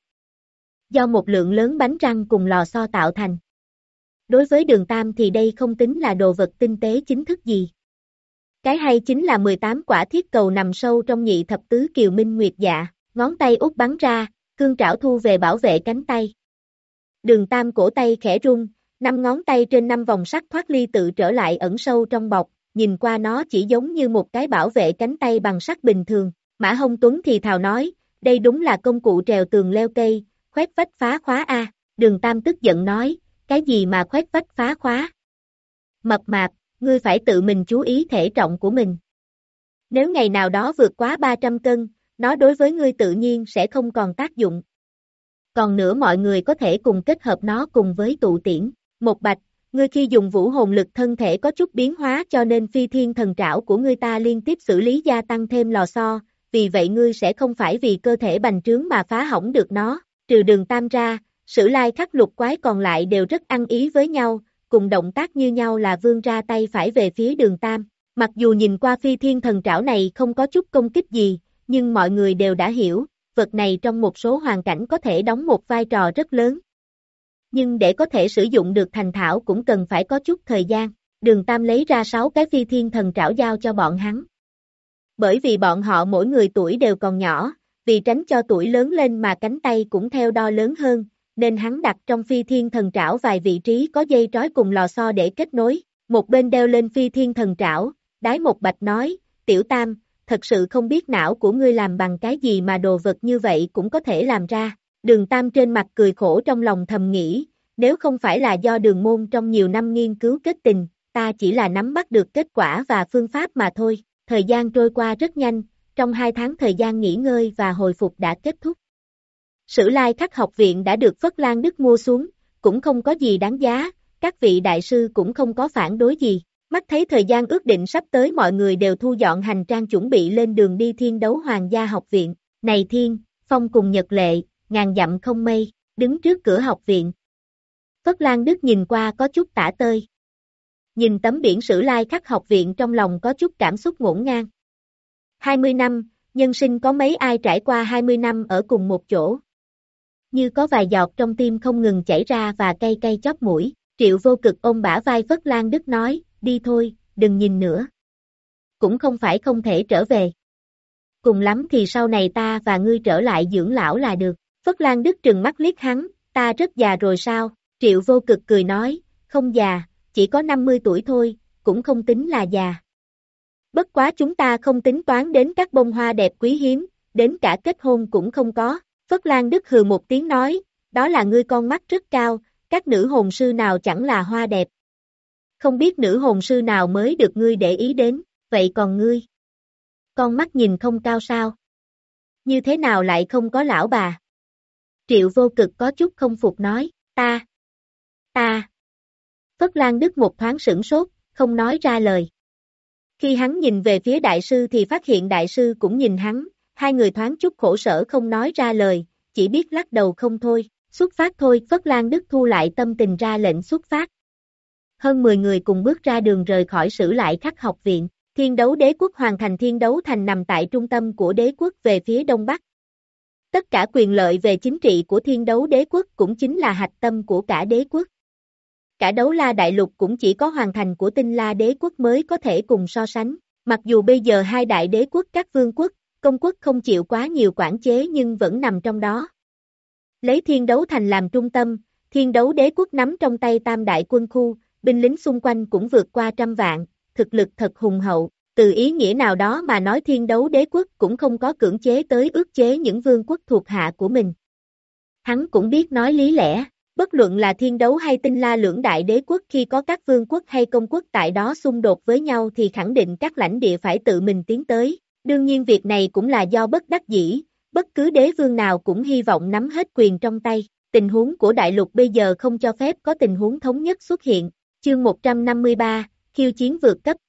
Do một lượng lớn bánh răng cùng lò xo tạo thành. Đối với Đường Tam thì đây không tính là đồ vật tinh tế chính thức gì. Cái hay chính là mười tám quả thiết cầu nằm sâu trong nhị thập tứ kiều minh nguyệt dạ, ngón tay út bắn ra, cương trảo thu về bảo vệ cánh tay. Đường Tam cổ tay khẽ rung, năm ngón tay trên năm vòng sắt thoát ly tự trở lại ẩn sâu trong bọc, nhìn qua nó chỉ giống như một cái bảo vệ cánh tay bằng sắt bình thường. Mã Hồng Tuấn thì thào nói, đây đúng là công cụ trèo tường leo cây, khoét vách phá khóa a. Đường Tam tức giận nói, cái gì mà khoét vách phá khóa? Mập mạp, ngươi phải tự mình chú ý thể trọng của mình. Nếu ngày nào đó vượt quá ba trăm cân, nó đối với ngươi tự nhiên sẽ không còn tác dụng. Còn nữa mọi người có thể cùng kết hợp nó cùng với tụ tiễn. Một Bạch, ngươi khi dùng vũ hồn lực thân thể có chút biến hóa cho nên phi thiên thần trảo của ngươi ta liên tiếp xử lý gia tăng thêm lò xo, vì vậy ngươi sẽ không phải vì cơ thể bành trướng mà phá hỏng được nó. Trừ Đường Tam ra, Sử Lai Khắc lục quái còn lại đều rất ăn ý với nhau, cùng động tác như nhau là vươn ra tay phải về phía Đường Tam. Mặc dù nhìn qua phi thiên thần trảo này không có chút công kích gì, nhưng mọi người đều đã hiểu, vật này trong một số hoàn cảnh có thể đóng một vai trò rất lớn. Nhưng để có thể sử dụng được thành thạo cũng cần phải có chút thời gian. Đường Tam lấy ra sáu cái phi thiên thần trảo giao cho bọn hắn. Bởi vì bọn họ mỗi người tuổi đều còn nhỏ, vì tránh cho tuổi lớn lên mà cánh tay cũng theo đo lớn hơn, nên hắn đặt trong phi thiên thần trảo vài vị trí có dây trói cùng lò xo để kết nối. Một bên đeo lên phi thiên thần trảo, Đái Một Bạch nói, Tiểu Tam, thật sự không biết não của ngươi làm bằng cái gì mà đồ vật như vậy cũng có thể làm ra. Đường Tam trên mặt cười khổ trong lòng thầm nghĩ, nếu không phải là do Đường môn trong nhiều năm nghiên cứu kết tình, ta chỉ là nắm bắt được kết quả và phương pháp mà thôi. Thời gian trôi qua rất nhanh, trong hai tháng thời gian nghỉ ngơi và hồi phục đã kết thúc. Sử Lai Khắc học viện đã được Phất Lan Đức mua xuống, cũng không có gì đáng giá, các vị đại sư cũng không có phản đối gì. Mắt thấy thời gian ước định sắp tới mọi người đều thu dọn hành trang chuẩn bị lên đường đi Thiên Đấu Hoàng gia học viện. Này Thiên, Phong cùng Nhật Lệ, ngàn dặm không mây, đứng trước cửa học viện. Phất Lan Đức nhìn qua có chút tả tơi. Nhìn tấm biển Sử Lai Khắc học viện trong lòng có chút cảm xúc ngổn ngang. hai mươi năm, nhân sinh có mấy ai trải qua hai mươi năm ở cùng một chỗ. Như có vài giọt trong tim không ngừng chảy ra và cay cay chóp mũi. Triệu Vô Cực ôm bả vai Phất Lan Đức nói, đi thôi, đừng nhìn nữa. Cũng không phải không thể trở về. Cùng lắm thì sau này ta và ngươi trở lại dưỡng lão là được. Phất Lan Đức trừng mắt liếc hắn, ta rất già rồi sao? Triệu Vô Cực cười nói, không già, chỉ có năm mươi tuổi thôi, cũng không tính là già. Bất quá chúng ta không tính toán đến các bông hoa đẹp quý hiếm, đến cả kết hôn cũng không có. Phất Lan Đức hừ một tiếng nói, đó là ngươi con mắt rất cao, các nữ hồn sư nào chẳng là hoa đẹp. Không biết nữ hồn sư nào mới được ngươi để ý đến, vậy còn ngươi? Con mắt nhìn không cao sao? Như thế nào lại không có lão bà? Triệu Vô Cực có chút không phục nói, ta, ta. Phất Lan Đức một thoáng sửng sốt, không nói ra lời. Khi hắn nhìn về phía đại sư thì phát hiện đại sư cũng nhìn hắn, hai người thoáng chút khổ sở không nói ra lời, chỉ biết lắc đầu không thôi, xuất phát thôi. Phất Lan Đức thu lại tâm tình ra lệnh xuất phát. Hơn mười người cùng bước ra đường rời khỏi Sử Lai Khắc học viện. Thiên Đấu Đế quốc hoàn thành. Thiên Đấu Thành nằm tại trung tâm của đế quốc về phía đông bắc. Tất cả quyền lợi về chính trị của Thiên Đấu Đế quốc cũng chính là hạch tâm của cả đế quốc. Cả Đấu La Đại Lục cũng chỉ có hoàn thành của Tinh La Đế quốc mới có thể cùng so sánh. Mặc dù bây giờ hai đại đế quốc các vương quốc, công quốc không chịu quá nhiều quản chế nhưng vẫn nằm trong đó. Lấy Thiên Đấu Thành làm trung tâm, Thiên Đấu Đế quốc nắm trong tay tam đại quân khu, binh lính xung quanh cũng vượt qua trăm vạn, thực lực thật hùng hậu. Từ ý nghĩa nào đó mà nói Thiên Đấu Đế quốc cũng không có cưỡng chế tới ước chế những vương quốc thuộc hạ của mình. Hắn cũng biết nói lý lẽ, bất luận là Thiên Đấu hay Tinh La lưỡng đại đế quốc khi có các vương quốc hay công quốc tại đó xung đột với nhau thì khẳng định các lãnh địa phải tự mình tiến tới. Đương nhiên việc này cũng là do bất đắc dĩ, bất cứ đế vương nào cũng hy vọng nắm hết quyền trong tay. Tình huống của đại lục bây giờ không cho phép có tình huống thống nhất xuất hiện. Chương một trăm năm mươi ba, khiêu chiến vượt cấp.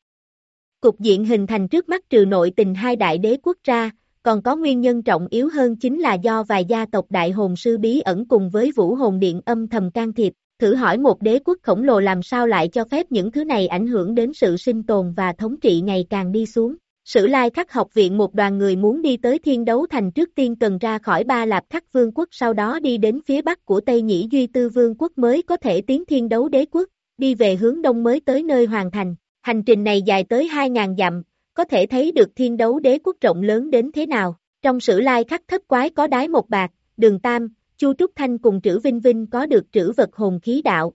Cục diện hình thành trước mắt trừ nội tình hai đại đế quốc ra, còn có nguyên nhân trọng yếu hơn chính là do vài gia tộc đại hồn sư bí ẩn cùng với Vũ Hồn Điện âm thầm can thiệp. Thử hỏi một đế quốc khổng lồ làm sao lại cho phép những thứ này ảnh hưởng đến sự sinh tồn và thống trị ngày càng đi xuống. Sử Lai Khắc học viện một đoàn người muốn đi tới Thiên Đấu Thành trước tiên cần ra khỏi Ba Lạp Khắc vương quốc, sau đó đi đến phía bắc của Tây Nhĩ Duy Tư vương quốc mới có thể tiến Thiên Đấu Đế quốc, đi về hướng đông mới tới nơi hoàn thành. Hành trình này dài tới hai nghìn dặm, có thể thấy được Thiên Đấu Đế quốc rộng lớn đến thế nào. Trong Sử Lai Khắc thất quái có Đái Một Bạc, Đường Tam, Chu Trúc Thanh cùng Trữ Vinh Vinh có được trữ vật hồn khí đạo.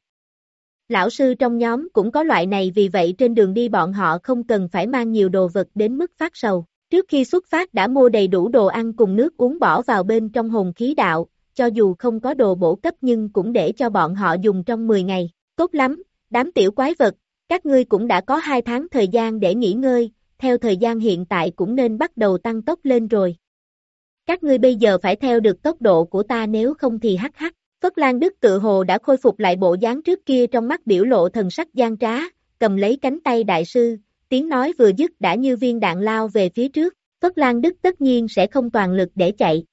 Lão sư trong nhóm cũng có loại này, vì vậy trên đường đi bọn họ không cần phải mang nhiều đồ vật đến mức phát sầu. Trước khi xuất phát đã mua đầy đủ đồ ăn cùng nước uống bỏ vào bên trong hồn khí đạo, cho dù không có đồ bổ cấp nhưng cũng để cho bọn họ dùng trong mười ngày. Tốt lắm, đám tiểu quái vật, các ngươi cũng đã có hai tháng thời gian để nghỉ ngơi, theo thời gian hiện tại cũng nên bắt đầu tăng tốc lên rồi. Các ngươi bây giờ phải theo được tốc độ của ta, nếu không thì hắc hắc. Phất Lan Đức tự hồ đã khôi phục lại bộ dáng trước kia, trong mắt biểu lộ thần sắc gian trá, cầm lấy cánh tay đại sư, tiếng nói vừa dứt đã như viên đạn lao về phía trước. Phất Lan Đức tất nhiên sẽ không toàn lực để chạy.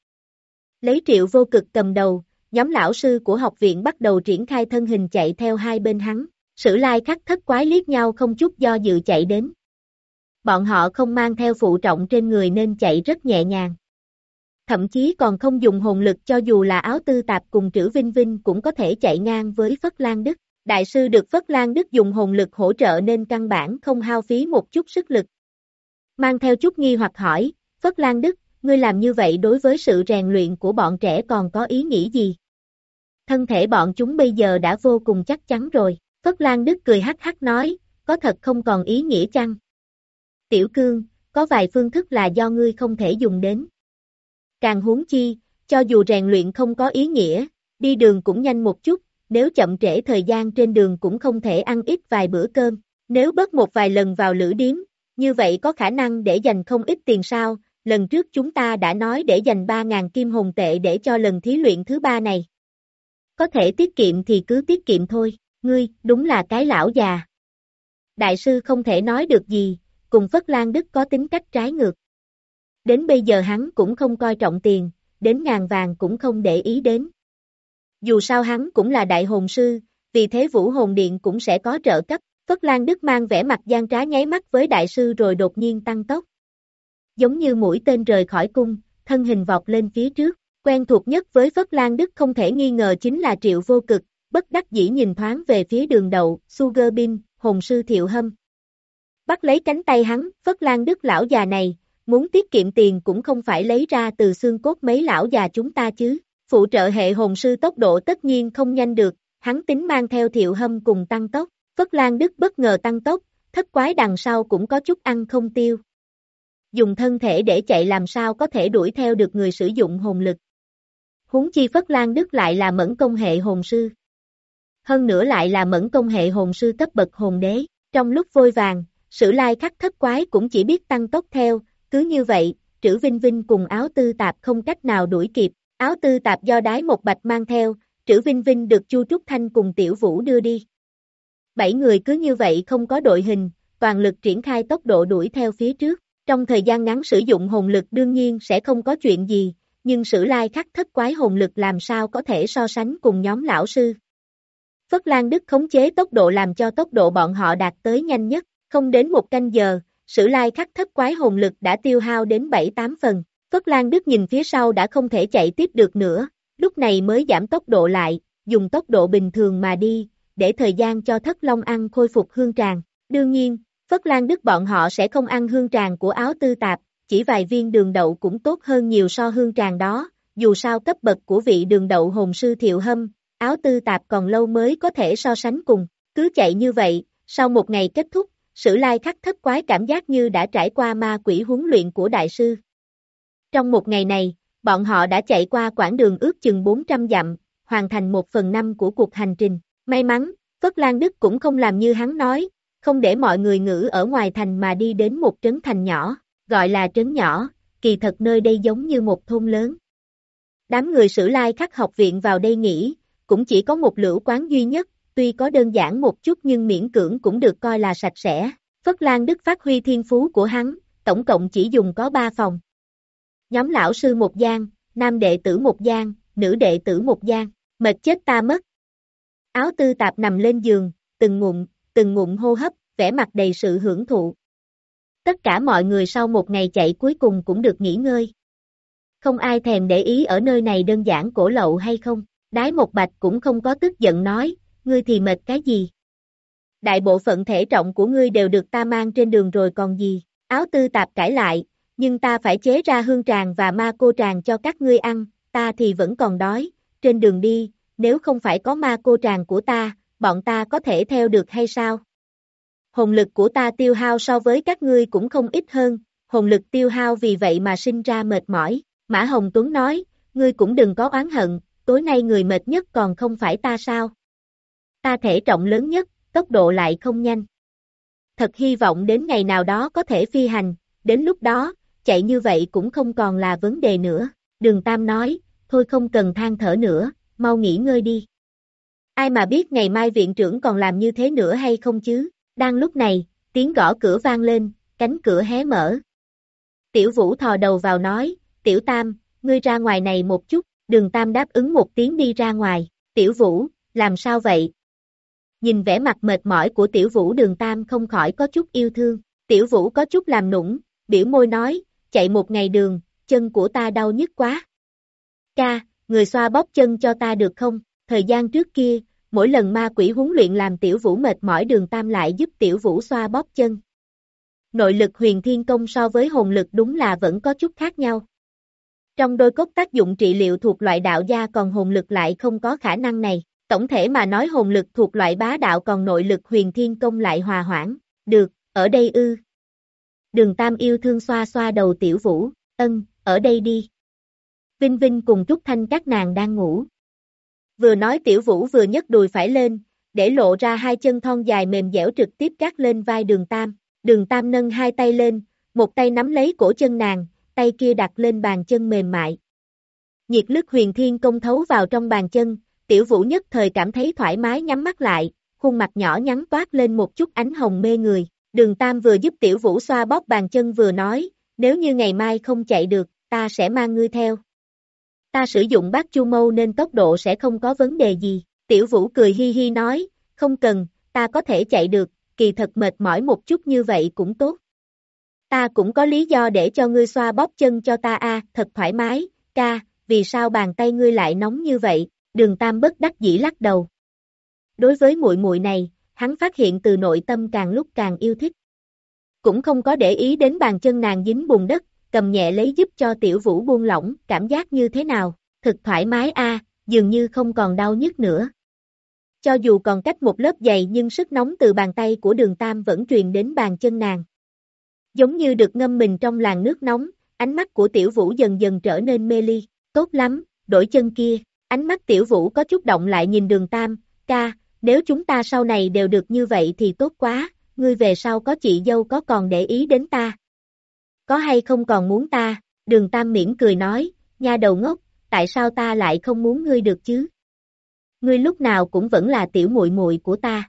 Lấy Triệu Vô Cực cầm đầu, nhóm lão sư của học viện bắt đầu triển khai thân hình chạy theo hai bên hắn. Sử Lai Khắc thất quái liếc nhau không chút do dự chạy đến. bọn họ không mang theo phụ trọng trên người nên chạy rất nhẹ nhàng. Thậm chí còn không dùng hồn lực, cho dù là Áo Tư Tạp cùng Trữ Vinh Vinh cũng có thể chạy ngang với Phất Lan Đức. Đại sư được Phất Lan Đức dùng hồn lực hỗ trợ nên căn bản không hao phí một chút sức lực. Mang theo chút nghi hoặc hỏi, Phất Lan Đức, ngươi làm như vậy đối với sự rèn luyện của bọn trẻ còn có ý nghĩ gì? Thân thể bọn chúng bây giờ đã vô cùng chắc chắn rồi. Phất Lan Đức cười hắc hắc nói, có thật không còn ý nghĩa chăng? Tiểu Cương, có vài phương thức là do ngươi không thể dùng đến. Càng huống chi, cho dù rèn luyện không có ý nghĩa, đi đường cũng nhanh một chút, nếu chậm trễ thời gian trên đường cũng không thể ăn ít vài bữa cơm. Nếu bớt một vài lần vào lữ điếm, như vậy có khả năng để dành không ít tiền sao? Lần trước chúng ta đã nói để dành ba ngàn kim hồn tệ để cho lần thí luyện thứ ba này. Có thể tiết kiệm thì cứ tiết kiệm thôi, ngươi, đúng là cái lão già. Đại sư không thể nói được gì, cùng Phất Lan Đức có tính cách trái ngược. Đến bây giờ hắn cũng không coi trọng tiền, đến ngàn vàng cũng không để ý đến. Dù sao hắn cũng là đại hồn sư, vì thế Vũ Hồn Điện cũng sẽ có trợ cấp. Phất Lan Đức mang vẻ mặt gian trá nháy mắt với đại sư rồi đột nhiên tăng tốc. Giống như mũi tên rời khỏi cung, thân hình vọt lên phía trước. Quen thuộc nhất với Phất Lan Đức không thể nghi ngờ chính là Triệu Vô Cực, bất đắc dĩ nhìn thoáng về phía đường đậu, Sugar Bean, hồn sư Thiệu Hâm. Bắt lấy cánh tay hắn, Phất Lan Đức lão già này, muốn tiết kiệm tiền cũng không phải lấy ra từ xương cốt mấy lão già chúng ta chứ. Phụ trợ hệ hồn sư tốc độ tất nhiên không nhanh được, hắn tính mang theo Thiệu Hâm cùng tăng tốc. Phất Lan Đức bất ngờ tăng tốc, thất quái đằng sau cũng có chút ăn không tiêu. Dùng thân thể để chạy làm sao có thể đuổi theo được người sử dụng hồn lực. Huống chi Phất Lan Đức lại là mẫn công hệ hồn sư. Hơn nữa lại là mẫn công hệ hồn sư cấp bậc hồn đế. Trong lúc vội vàng, Sử Lai Khắc thất quái cũng chỉ biết tăng tốc theo, cứ như vậy, Trữ Vinh Vinh cùng Áo Tư Tạp không cách nào đuổi kịp. Áo Tư Tạp do Đái Một Bạch mang theo, Trữ Vinh Vinh được Chu Trúc Thanh cùng Tiểu Vũ đưa đi. Bảy người cứ như vậy không có đội hình, toàn lực triển khai tốc độ đuổi theo phía trước. Trong thời gian ngắn sử dụng hồn lực đương nhiên sẽ không có chuyện gì, nhưng Sử Lai Khắc thất quái hồn lực làm sao có thể so sánh cùng nhóm lão sư. Phất Lan Đức khống chế tốc độ làm cho tốc độ bọn họ đạt tới nhanh nhất, không đến một canh giờ, Sử Lai Khắc thất quái hồn lực đã tiêu hao đến bảy tám phần. Phất Lan Đức nhìn phía sau đã không thể chạy tiếp được nữa, lúc này mới giảm tốc độ lại, dùng tốc độ bình thường mà đi, để thời gian cho Thất Long ăn khôi phục hương tràng. Đương nhiên, Phất Lan Đức bọn họ sẽ không ăn hương tràng của Áo Tư Tạp, chỉ vài viên đường đậu cũng tốt hơn nhiều so hương tràng đó, dù sao cấp bậc của vị đường đậu hồn sư Thiệu Hâm, Áo Tư Tạp còn lâu mới có thể so sánh cùng. Cứ chạy như vậy, sau một ngày kết thúc, Sử Lai Khắc thất quái cảm giác như đã trải qua ma quỷ huấn luyện của đại sư. Trong một ngày này, bọn họ đã chạy qua quãng đường ước chừng bốn trăm dặm, hoàn thành một phần năm của cuộc hành trình. May mắn, Phất Lan Đức cũng không làm như hắn nói, không để mọi người ngữ ở ngoài thành mà đi đến một trấn thành nhỏ, gọi là trấn nhỏ, kỳ thật nơi đây giống như một thôn lớn. Đám người Sử Lai Khắc học viện vào đây nghỉ, cũng chỉ có một lữ quán duy nhất, tuy có đơn giản một chút nhưng miễn cưỡng cũng được coi là sạch sẽ. Phất Lan Đức phát huy thiên phú của hắn, tổng cộng chỉ dùng có ba phòng. Nhóm lão sư một gian, nam đệ tử một gian, nữ đệ tử một gian, mệt chết ta mất. Áo Tư Tạp nằm lên giường, từng ngụm, từng ngụm hô hấp, vẻ mặt đầy sự hưởng thụ. Tất cả mọi người sau một ngày chạy cuối cùng cũng được nghỉ ngơi. Không ai thèm để ý ở nơi này đơn giản cổ lậu hay không, Đái Một Bạch cũng không có tức giận nói, ngươi thì mệt cái gì? Đại bộ phận thể trọng của ngươi đều được ta mang trên đường rồi còn gì? Áo Tư Tạp cãi lại, nhưng ta phải chế ra hương tràng và ma cô tràng cho các ngươi ăn, ta thì vẫn còn đói, trên đường đi, nếu không phải có ma cô tràng của ta, bọn ta có thể theo được hay sao? Hồn lực của ta tiêu hao so với các ngươi cũng không ít hơn, hồn lực tiêu hao vì vậy mà sinh ra mệt mỏi. Mã Hồng Tuấn nói, ngươi cũng đừng có oán hận, tối nay người mệt nhất còn không phải ta sao? Ta thể trọng lớn nhất, tốc độ lại không nhanh. Thật hy vọng đến ngày nào đó có thể phi hành, đến lúc đó, chạy như vậy cũng không còn là vấn đề nữa. Đường Tam nói, thôi không cần than thở nữa, mau nghỉ ngơi đi. Ai mà biết ngày mai viện trưởng còn làm như thế nữa hay không chứ? Đang lúc này, tiếng gõ cửa vang lên, cánh cửa hé mở. Tiểu Vũ thò đầu vào nói, Tiểu Tam, ngươi ra ngoài này một chút, Đường Tam đáp ứng một tiếng đi ra ngoài. Tiểu Vũ, làm sao vậy? Nhìn vẻ mặt mệt mỏi của Tiểu Vũ, Đường Tam không khỏi có chút yêu thương. Tiểu Vũ có chút làm nũng, biểu môi nói, chạy một ngày đường, chân của ta đau nhức quá. Ca, người xoa bóp chân cho ta được không? Thời gian trước kia, mỗi lần ma quỷ huấn luyện làm Tiểu Vũ mệt mỏi Đường Tam lại giúp Tiểu Vũ xoa bóp chân. Nội lực huyền thiên công so với hồn lực đúng là vẫn có chút khác nhau. Trong đôi cốc tác dụng trị liệu thuộc loại đạo gia còn hồn lực lại không có khả năng này. Tổng thể mà nói hồn lực thuộc loại bá đạo còn nội lực huyền thiên công lại hòa hoãn. Được, ở đây ư. Đường Tam yêu thương xoa xoa đầu Tiểu Vũ, ân, ở đây đi. Vinh Vinh cùng Trúc Thanh các nàng đang ngủ. Vừa nói Tiểu Vũ vừa nhấc đùi phải lên, để lộ ra hai chân thon dài mềm dẻo trực tiếp gác lên vai Đường Tam. Đường Tam nâng hai tay lên, một tay nắm lấy cổ chân nàng, tay kia đặt lên bàn chân mềm mại. Nhiệt lực huyền thiên công thấu vào trong bàn chân, Tiểu Vũ nhất thời cảm thấy thoải mái nhắm mắt lại, khuôn mặt nhỏ nhắn toát lên một chút ánh hồng mê người. Đường Tam vừa giúp Tiểu Vũ xoa bóp bàn chân vừa nói, nếu như ngày mai không chạy được, ta sẽ mang ngươi theo. Ta sử dụng bát chu mâu nên tốc độ sẽ không có vấn đề gì. Tiểu Vũ cười hi hi nói, không cần, ta có thể chạy được, kỳ thật mệt mỏi một chút như vậy cũng tốt. Ta cũng có lý do để cho ngươi xoa bóp chân cho ta a, thật thoải mái, ca, vì sao bàn tay ngươi lại nóng như vậy? Đường Tam bất đắc dĩ lắc đầu. Đối với muội muội này, hắn phát hiện từ nội tâm càng lúc càng yêu thích. Cũng không có để ý đến bàn chân nàng dính bùn đất, cầm nhẹ lấy giúp cho Tiểu Vũ buông lỏng, cảm giác như thế nào? Thực thoải mái a, dường như không còn đau nhức nữa. Cho dù còn cách một lớp dày nhưng sức nóng từ bàn tay của Đường Tam vẫn truyền đến bàn chân nàng. Giống như được ngâm mình trong làn nước nóng, ánh mắt của Tiểu Vũ dần dần trở nên mê ly. Tốt lắm, đổi chân kia. Ánh mắt Tiểu Vũ có chút động lại nhìn Đường Tam, ca, nếu chúng ta sau này đều được như vậy thì tốt quá, ngươi về sau có chị dâu có còn để ý đến ta? Có hay không còn muốn ta? Đường Tam mỉm cười nói, nha đầu ngốc, tại sao ta lại không muốn ngươi được chứ? Ngươi lúc nào cũng vẫn là tiểu muội muội của ta.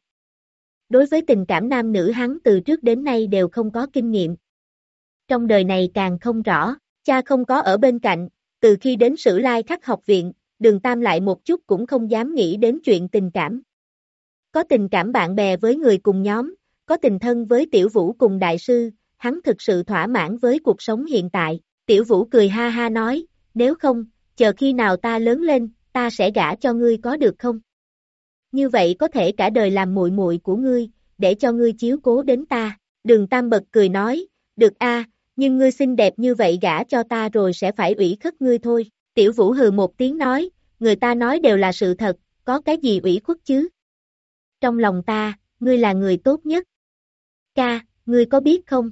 Đối với tình cảm nam nữ hắn từ trước đến nay đều không có kinh nghiệm. Trong đời này càng không rõ, cha không có ở bên cạnh, từ khi đến Sử Lai Khắc học viện, Đường Tam lại một chút cũng không dám nghĩ đến chuyện tình cảm. Có tình cảm bạn bè với người cùng nhóm, có tình thân với Tiểu Vũ cùng đại sư, hắn thực sự thỏa mãn với cuộc sống hiện tại. Tiểu Vũ cười ha ha nói, nếu không, chờ khi nào ta lớn lên, ta sẽ gả cho ngươi có được không? Như vậy có thể cả đời làm muội muội của ngươi, để cho ngươi chiếu cố đến ta. Đường Tam bật cười nói, được a, nhưng ngươi xinh đẹp như vậy gả cho ta rồi sẽ phải ủy khuất ngươi thôi. Tiểu Vũ hừ một tiếng nói, người ta nói đều là sự thật, có cái gì ủy khuất chứ? Trong lòng ta, ngươi là người tốt nhất. Ca, ngươi có biết không?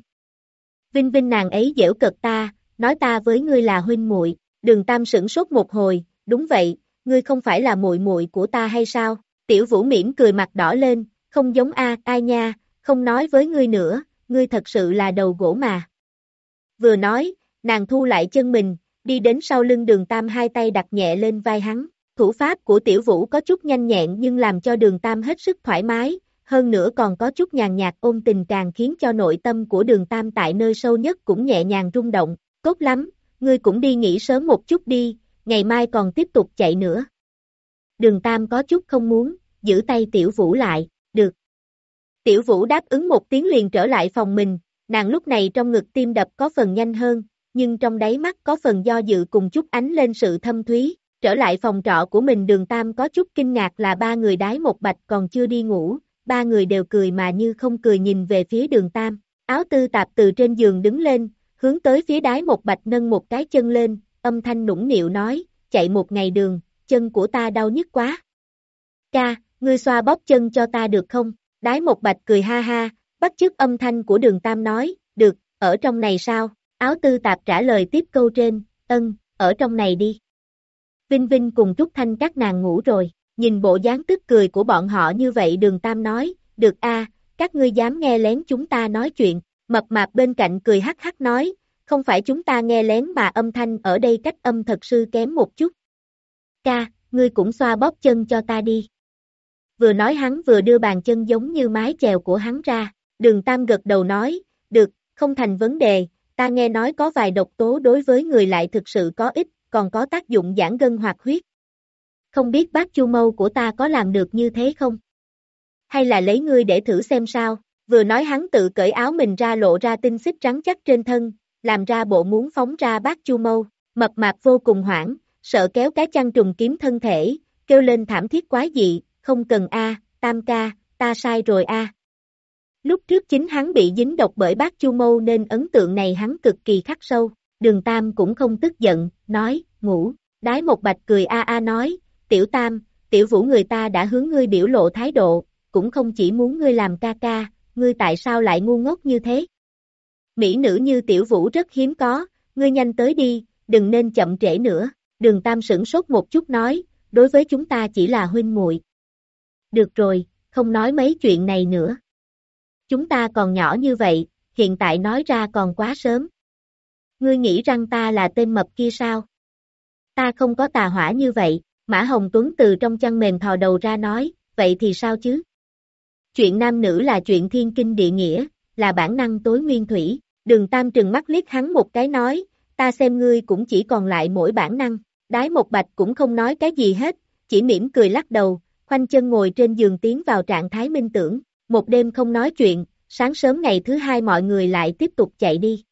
Vinh Vinh nàng ấy giễu cợt ta, nói ta với ngươi là huynh muội. Đường Tam sửng sốt một hồi, đúng vậy, ngươi không phải là muội muội của ta hay sao? Tiểu Vũ mỉm cười mặt đỏ lên, không giống a, ai nha, không nói với ngươi nữa, ngươi thật sự là đầu gỗ mà. Vừa nói, nàng thu lại chân mình, đi đến sau lưng Đường Tam hai tay đặt nhẹ lên vai hắn. Thủ pháp của Tiểu Vũ có chút nhanh nhẹn nhưng làm cho Đường Tam hết sức thoải mái, hơn nữa còn có chút nhàn nhạt ôn tình càng khiến cho nội tâm của Đường Tam tại nơi sâu nhất cũng nhẹ nhàng rung động. Tốt lắm, ngươi cũng đi nghỉ sớm một chút đi, ngày mai còn tiếp tục chạy nữa. Đường Tam có chút không muốn, giữ tay Tiểu Vũ lại, được. Tiểu Vũ đáp ứng một tiếng liền trở lại phòng mình, nàng lúc này trong ngực tim đập có phần nhanh hơn, nhưng trong đáy mắt có phần do dự cùng chút ánh lên sự thâm thúy. Trở lại phòng trọ của mình Đường Tam có chút kinh ngạc là ba người đái một bạch còn chưa đi ngủ, ba người đều cười mà như không cười nhìn về phía Đường Tam. Áo tư tạp từ trên giường đứng lên, hướng tới phía đái một bạch nâng một cái chân lên, âm thanh nũng nịu nói, chạy một ngày đường, chân của ta đau nhức quá. Ca, ngươi xoa bóp chân cho ta được không? Đái một bạch cười ha ha, bắt chước âm thanh của Đường Tam nói, được, ở trong này sao? Áo tư tạp trả lời tiếp câu trên, ân, ở trong này đi. Vinh Vinh cùng Trúc Thanh các nàng ngủ rồi, nhìn bộ dáng tức cười của bọn họ như vậy Đường Tam nói, được a, các ngươi dám nghe lén chúng ta nói chuyện, mập mạp bên cạnh cười hắc hắc nói, không phải chúng ta nghe lén mà âm thanh ở đây cách âm thật sự kém một chút. Ca, ngươi cũng xoa bóp chân cho ta đi. Vừa nói hắn vừa đưa bàn chân giống như mái chèo của hắn ra, Đường Tam gật đầu nói, được, không thành vấn đề, ta nghe nói có vài độc tố đối với người lại thực sự có ích, còn có tác dụng giãn gân hoạt huyết. Không biết bác chu mâu của ta có làm được như thế không? Hay là lấy ngươi để thử xem sao? Vừa nói hắn tự cởi áo mình ra lộ ra tinh xích trắng chắc trên thân, làm ra bộ muốn phóng ra bát chu mâu, mập mạp vô cùng hoảng, sợ kéo cái chăn trùng kiếm thân thể, kêu lên thảm thiết quái dị, không cần a, Tam ca, ta sai rồi a. Lúc trước chính hắn bị dính độc bởi bát chu mâu nên ấn tượng này hắn cực kỳ khắc sâu, Đường Tam cũng không tức giận, nói, ngủ, Đái Một Bạch cười a a nói, tiểu Tam, tiểu Vũ người ta đã hướng ngươi biểu lộ thái độ, cũng không chỉ muốn ngươi làm ca ca, ngươi tại sao lại ngu ngốc như thế? Mỹ nữ như tiểu Vũ rất hiếm có, ngươi nhanh tới đi, đừng nên chậm trễ nữa, Đường Tam sửng sốt một chút nói, đối với chúng ta chỉ là huynh muội. Được rồi, không nói mấy chuyện này nữa. Chúng ta còn nhỏ như vậy, hiện tại nói ra còn quá sớm. Ngươi nghĩ rằng ta là tên mập kia sao? Ta không có tà hỏa như vậy, Mã Hồng Tuấn từ trong chăn mền thò đầu ra nói, vậy thì sao chứ? Chuyện nam nữ là chuyện thiên kinh địa nghĩa, là bản năng tối nguyên thủy, Đường Tam trừng mắt liếc hắn một cái nói, ta xem ngươi cũng chỉ còn lại mỗi bản năng, Đái Một Bạch cũng không nói cái gì hết, chỉ mỉm cười lắc đầu, khoanh chân ngồi trên giường tiến vào trạng thái minh tưởng, một đêm không nói chuyện, sáng sớm ngày thứ hai mọi người lại tiếp tục chạy đi.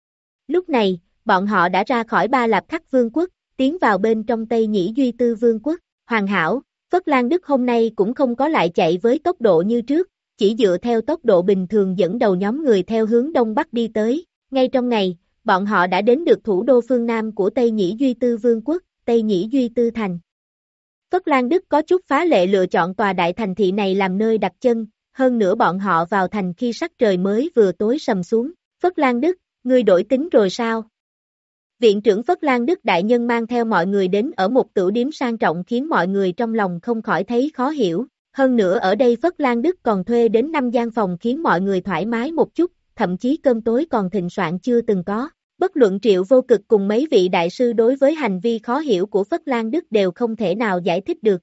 Lúc này, bọn họ đã ra khỏi Ba Lạp Khắc Vương quốc, tiến vào bên trong Tây Nhĩ Duy Tư Vương quốc, hoàn hảo, Phất Lan Đức hôm nay cũng không có lại chạy với tốc độ như trước, chỉ dựa theo tốc độ bình thường dẫn đầu nhóm người theo hướng Đông Bắc đi tới, ngay trong ngày, bọn họ đã đến được thủ đô phương Nam của Tây Nhĩ Duy Tư Vương quốc, Tây Nhĩ Duy Tư Thành. Phất Lan Đức có chút phá lệ lựa chọn tòa đại thành thị này làm nơi đặt chân, hơn nữa bọn họ vào thành khi sắc trời mới vừa tối sầm xuống, Phất Lan Đức, ngươi đổi tính rồi sao? Viện trưởng Phất Lan Đức đại nhân mang theo mọi người đến ở một tửu điếm sang trọng khiến mọi người trong lòng không khỏi thấy khó hiểu, hơn nữa ở đây Phất Lan Đức còn thuê đến năm gian phòng khiến mọi người thoải mái một chút, thậm chí cơm tối còn thịnh soạn chưa từng có. Bất luận Triệu Vô Cực cùng mấy vị đại sư đối với hành vi khó hiểu của Phất Lan Đức đều không thể nào giải thích được.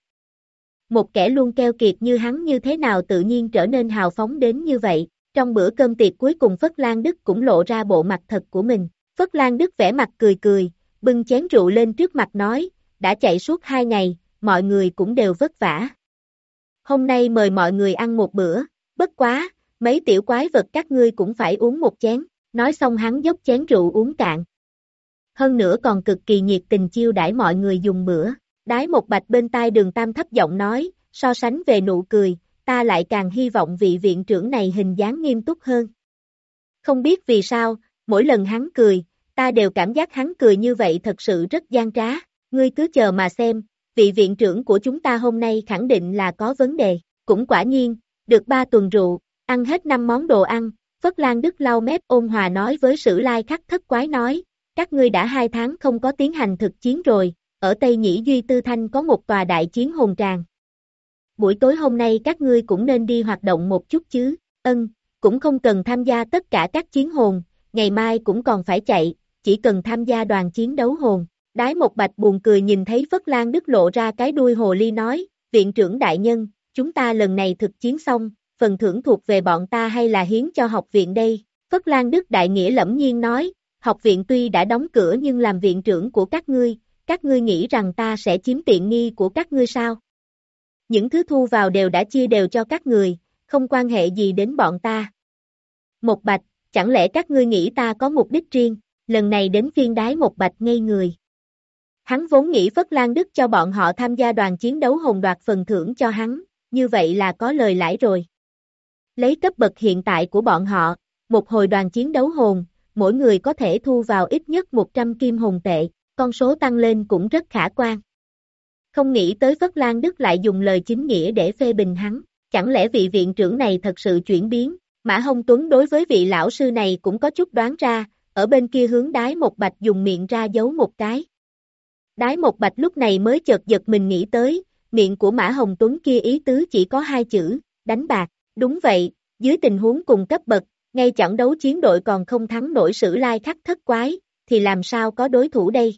Một kẻ luôn keo kiệt như hắn như thế nào tự nhiên trở nên hào phóng đến như vậy, trong bữa cơm tiệc cuối cùng Phất Lan Đức cũng lộ ra bộ mặt thật của mình. Phất Lan Đức vẻ mặt cười cười, bưng chén rượu lên trước mặt nói, đã chạy suốt hai ngày, mọi người cũng đều vất vả. Hôm nay mời mọi người ăn một bữa, bất quá, mấy tiểu quái vật các ngươi cũng phải uống một chén, nói xong hắn dốc chén rượu uống cạn. Hơn nữa còn cực kỳ nhiệt tình chiêu đãi mọi người dùng bữa, Đái Một Bạch bên tai Đường Tam thấp giọng nói, so sánh về nụ cười, ta lại càng hy vọng vị viện trưởng này hình dáng nghiêm túc hơn. Không biết vì sao, mỗi lần hắn cười, ta đều cảm giác hắn cười như vậy thật sự rất gian trá, ngươi cứ chờ mà xem, vị viện trưởng của chúng ta hôm nay khẳng định là có vấn đề, cũng quả nhiên, được ba tuần rượu, ăn hết năm món đồ ăn, Phất Lan Đức lau mép ôn hòa nói với Sử Lai Khắc Thất Quái nói, các ngươi đã hai tháng không có tiến hành thực chiến rồi, ở Tây Nhĩ Duy Tư Thanh có một tòa đại chiến hồn tràng. Buổi tối hôm nay các ngươi cũng nên đi hoạt động một chút chứ, ân, cũng không cần tham gia tất cả các chiến hồn, ngày mai cũng còn phải chạy, chỉ cần tham gia đoàn chiến đấu hồn. Đái Một Bạch buồn cười nhìn thấy Phất Lan Đức lộ ra cái đuôi hồ ly nói, viện trưởng đại nhân, chúng ta lần này thực chiến xong, phần thưởng thuộc về bọn ta hay là hiến cho học viện đây? Phất Lan Đức đại nghĩa lẫm nhiên nói, học viện tuy đã đóng cửa nhưng làm viện trưởng của các ngươi, các ngươi nghĩ rằng ta sẽ chiếm tiện nghi của các ngươi sao? Những thứ thu vào đều đã chia đều cho các người, không quan hệ gì đến bọn ta. Một Bạch, chẳng lẽ các ngươi nghĩ ta có mục đích riêng, lần này đến phiên Đái Một Bạch ngây người. Hắn vốn nghĩ Phất Lan Đức cho bọn họ tham gia đoàn chiến đấu hồn đoạt phần thưởng cho hắn, như vậy là có lời lãi rồi. Lấy cấp bậc hiện tại của bọn họ, một hồi đoàn chiến đấu hồn, mỗi người có thể thu vào ít nhất một trăm kim hồn tệ, con số tăng lên cũng rất khả quan. Không nghĩ tới Phất Lan Đức lại dùng lời chính nghĩa để phê bình hắn, chẳng lẽ vị viện trưởng này thật sự chuyển biến, Mã Hồng Tuấn đối với vị lão sư này cũng có chút đoán ra, ở bên kia hướng Đái Một Bạch dùng miệng ra giấu một cái. Đái Một Bạch lúc này mới chợt giật mình nghĩ tới, miệng của Mã Hồng Tuấn kia ý tứ chỉ có hai chữ, đánh bạc, đúng vậy, dưới tình huống cùng cấp bậc, ngay trận đấu chiến đội còn không thắng nổi Sử Lai Khắc Thất Quái, thì làm sao có đối thủ đây?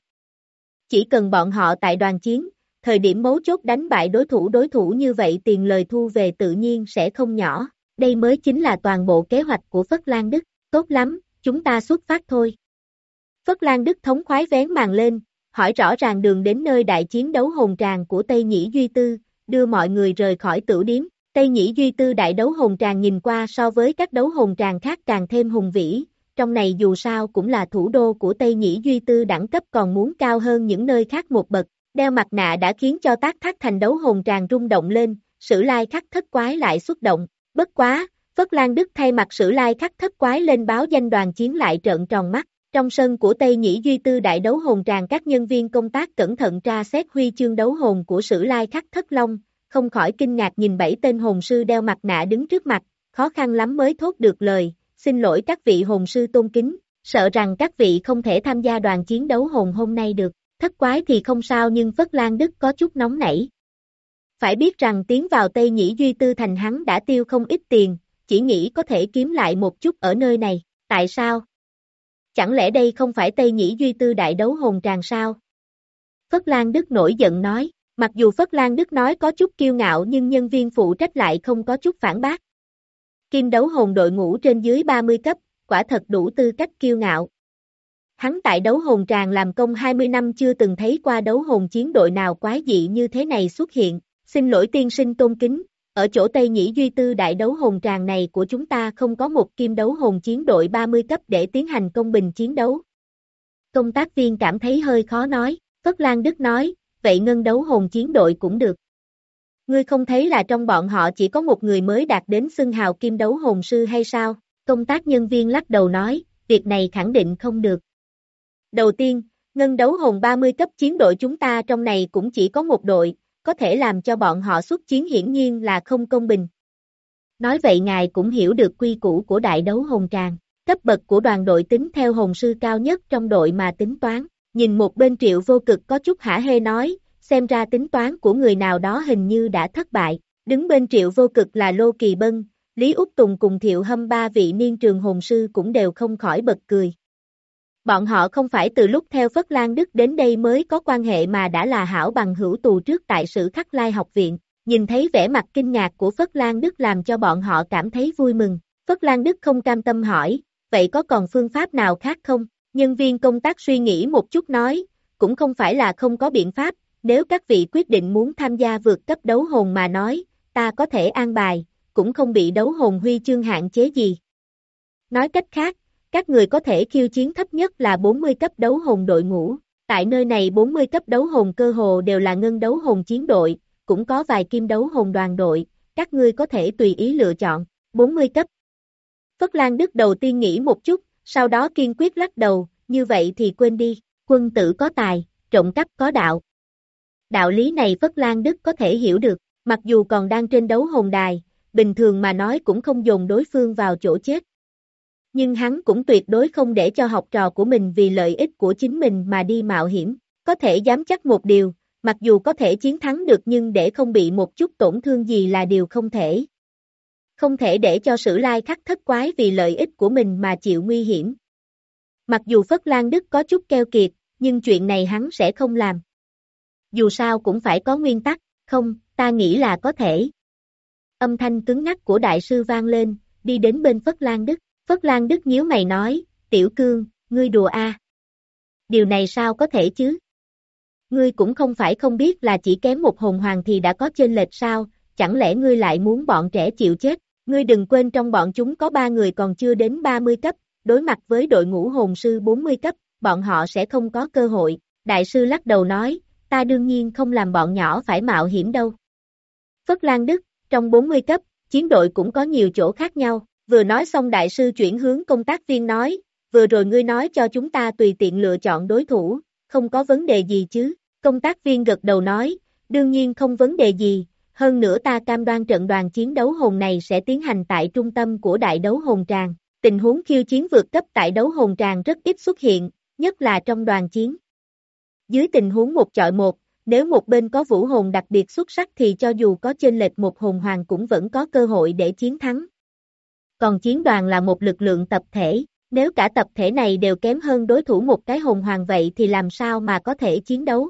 Chỉ cần bọn họ tại đoàn chiến, thời điểm mấu chốt đánh bại đối thủ đối thủ như vậy tiền lời thu về tự nhiên sẽ không nhỏ, đây mới chính là toàn bộ kế hoạch của Phất Lan Đức, tốt lắm, chúng ta xuất phát thôi. Phất Lan Đức thống khoái vén màn lên, hỏi rõ ràng đường đến nơi đại chiến đấu hồn tràng của Tây Nhĩ Duy Tư, đưa mọi người rời khỏi tửu điếm, Tây Nhĩ Duy Tư đại đấu hồn tràng nhìn qua so với các đấu hồn tràng khác càng thêm hùng vĩ, trong này dù sao cũng là thủ đô của Tây Nhĩ Duy Tư đẳng cấp còn muốn cao hơn những nơi khác một bậc, đeo mặt nạ đã khiến cho Tác Thác Thành đấu hồn tràng rung động lên, Sử Lai Khắc Thất Quái lại xuất động, bất quá, Phất Lan Đức thay mặt Sử Lai Khắc Thất Quái lên báo danh đoàn chiến lại trợn tròn mắt. Trong sân của Tây Nhĩ Duy Tư đại đấu hồn tràng các nhân viên công tác cẩn thận tra xét huy chương đấu hồn của Sử Lai Khắc Thất Long, không khỏi kinh ngạc nhìn bảy tên hồn sư đeo mặt nạ đứng trước mặt, khó khăn lắm mới thốt được lời, xin lỗi các vị hồn sư tôn kính, sợ rằng các vị không thể tham gia đoàn chiến đấu hồn hôm nay được, thất quái thì không sao nhưng Phất Lan Đức có chút nóng nảy. Phải biết rằng tiến vào Tây Nhĩ Duy Tư thành hắn đã tiêu không ít tiền, chỉ nghĩ có thể kiếm lại một chút ở nơi này, tại sao? Chẳng lẽ đây không phải Tây Nhĩ Duy Tư đại đấu hồn tràng sao? Phất Lan Đức nổi giận nói, mặc dù Phất Lan Đức nói có chút kiêu ngạo nhưng nhân viên phụ trách lại không có chút phản bác. Kim đấu hồn đội ngũ trên dưới ba mươi cấp, quả thật đủ tư cách kiêu ngạo. Hắn tại đấu hồn tràng làm công hai mươi năm chưa từng thấy qua đấu hồn chiến đội nào quái dị như thế này xuất hiện, xin lỗi tiên sinh tôn kính, ở chỗ Tây Nhĩ Duy Tư đại đấu hồn tràng này của chúng ta không có một kim đấu hồn chiến đội ba mươi cấp để tiến hành công bình chiến đấu. Công tác viên cảm thấy hơi khó nói, Phất Lan Đức nói, vậy ngân đấu hồn chiến đội cũng được. Ngươi không thấy là trong bọn họ chỉ có một người mới đạt đến xưng hào kim đấu hồn sư hay sao? Công tác nhân viên lắc đầu nói, việc này khẳng định không được. Đầu tiên, ngân đấu hồn ba mươi cấp chiến đội chúng ta trong này cũng chỉ có một đội, có thể làm cho bọn họ xuất chiến hiển nhiên là không công bình. Nói vậy ngài cũng hiểu được quy củ của đại đấu hồn tràng, cấp bậc của đoàn đội tính theo hồn sư cao nhất trong đội mà tính toán, nhìn một bên Triệu Vô Cực có chút hả hê nói, xem ra tính toán của người nào đó hình như đã thất bại, đứng bên Triệu Vô Cực là Lô Kỳ Bân, Lý Úc Tùng cùng Thiệu Hâm ba vị niên trường hồn sư cũng đều không khỏi bật cười. Bọn họ không phải từ lúc theo Phất Lan Đức đến đây mới có quan hệ mà đã là hảo bằng hữu tù trước tại Sử Khắc Lai học viện, nhìn thấy vẻ mặt kinh ngạc của Phất Lan Đức làm cho bọn họ cảm thấy vui mừng, Phất Lan Đức không cam tâm hỏi, vậy có còn phương pháp nào khác không? Nhân viên công tác suy nghĩ một chút nói, cũng không phải là không có biện pháp, nếu các vị quyết định muốn tham gia vượt cấp đấu hồn mà nói, ta có thể an bài, cũng không bị đấu hồn huy chương hạn chế gì. Nói cách khác, các người có thể khiêu chiến thấp nhất là bốn mươi cấp đấu hồn đội ngũ, tại nơi này bốn mươi cấp đấu hồn cơ hồ đều là ngân đấu hồn chiến đội, cũng có vài kim đấu hồn đoàn đội, các ngươi có thể tùy ý lựa chọn, bốn mươi cấp. Phất Lan Đức đầu tiên nghĩ một chút, sau đó kiên quyết lắc đầu, như vậy thì quên đi, quân tử có tài, trộm cắp có đạo. Đạo lý này Phất Lan Đức có thể hiểu được, mặc dù còn đang trên đấu hồn đài, bình thường mà nói cũng không dồn đối phương vào chỗ chết. Nhưng hắn cũng tuyệt đối không để cho học trò của mình vì lợi ích của chính mình mà đi mạo hiểm, có thể dám chắc một điều, mặc dù có thể chiến thắng được nhưng để không bị một chút tổn thương gì là điều không thể. Không thể để cho Sử Lai Khắc Thất Quái vì lợi ích của mình mà chịu nguy hiểm. Mặc dù Phất Lan Đức có chút keo kiệt, nhưng chuyện này hắn sẽ không làm. Dù sao cũng phải có nguyên tắc, không, ta nghĩ là có thể. Âm thanh cứng ngắc của đại sư vang lên, đi đến bên Phất Lan Đức. Phất Lan Đức nhíu mày nói, Tiểu Cương, ngươi đùa a? À? Điều này sao có thể chứ? Ngươi cũng không phải không biết là chỉ kém một hồn hoàng thì đã có chênh lệch sao, chẳng lẽ ngươi lại muốn bọn trẻ chịu chết? Ngươi đừng quên trong bọn chúng có ba người còn chưa đến ba mươi cấp, đối mặt với đội ngũ hồn sư bốn mươi cấp, bọn họ sẽ không có cơ hội. Đại sư lắc đầu nói, ta đương nhiên không làm bọn nhỏ phải mạo hiểm đâu. Phất Lan Đức, trong bốn mươi cấp, chiến đội cũng có nhiều chỗ khác nhau. Vừa nói xong đại sư chuyển hướng công tác viên nói, vừa rồi ngươi nói cho chúng ta tùy tiện lựa chọn đối thủ, không có vấn đề gì chứ? Công tác viên gật đầu nói, đương nhiên không vấn đề gì, hơn nữa ta cam đoan trận đoàn chiến đấu hồn này sẽ tiến hành tại trung tâm của đại đấu hồn tràng. Tình huống khiêu chiến vượt cấp tại đấu hồn tràng rất ít xuất hiện, nhất là trong đoàn chiến. Dưới tình huống một chọi một, nếu một bên có vũ hồn đặc biệt xuất sắc thì cho dù có chênh lệch một hồn hoàng cũng vẫn có cơ hội để chiến thắng. Còn chiến đoàn là một lực lượng tập thể, nếu cả tập thể này đều kém hơn đối thủ một cái hồn hoàng vậy thì làm sao mà có thể chiến đấu.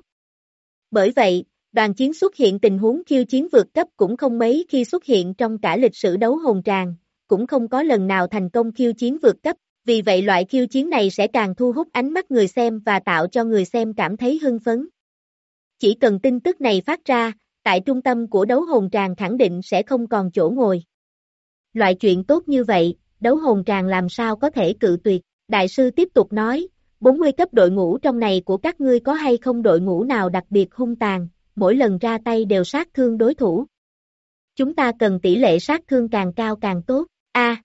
Bởi vậy, đoàn chiến xuất hiện tình huống khiêu chiến vượt cấp cũng không mấy khi xuất hiện trong cả lịch sử đấu hồn tràng, cũng không có lần nào thành công khiêu chiến vượt cấp, vì vậy loại khiêu chiến này sẽ càng thu hút ánh mắt người xem và tạo cho người xem cảm thấy hưng phấn. Chỉ cần tin tức này phát ra, tại trung tâm của đấu hồn tràng khẳng định sẽ không còn chỗ ngồi. Loại chuyện tốt như vậy, đấu hồn tràng làm sao có thể cự tuyệt, đại sư tiếp tục nói, bốn mươi cấp đội ngũ trong này của các ngươi có hay không đội ngũ nào đặc biệt hung tàn, mỗi lần ra tay đều sát thương đối thủ. Chúng ta cần tỷ lệ sát thương càng cao càng tốt, a à,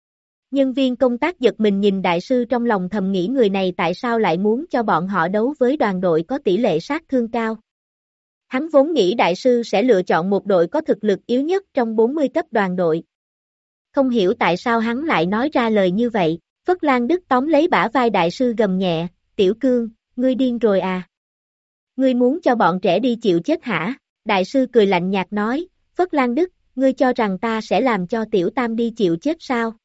nhân viên công tác giật mình nhìn đại sư trong lòng thầm nghĩ người này tại sao lại muốn cho bọn họ đấu với đoàn đội có tỷ lệ sát thương cao. Hắn vốn nghĩ đại sư sẽ lựa chọn một đội có thực lực yếu nhất trong bốn mươi cấp đoàn đội. Không hiểu tại sao hắn lại nói ra lời như vậy, Phất Lan Đức tóm lấy bả vai đại sư gầm nhẹ, Tiểu Cương, ngươi điên rồi à? Ngươi muốn cho bọn trẻ đi chịu chết hả? Đại sư cười lạnh nhạt nói, Phất Lan Đức, ngươi cho rằng ta sẽ làm cho Tiểu Tam đi chịu chết sao?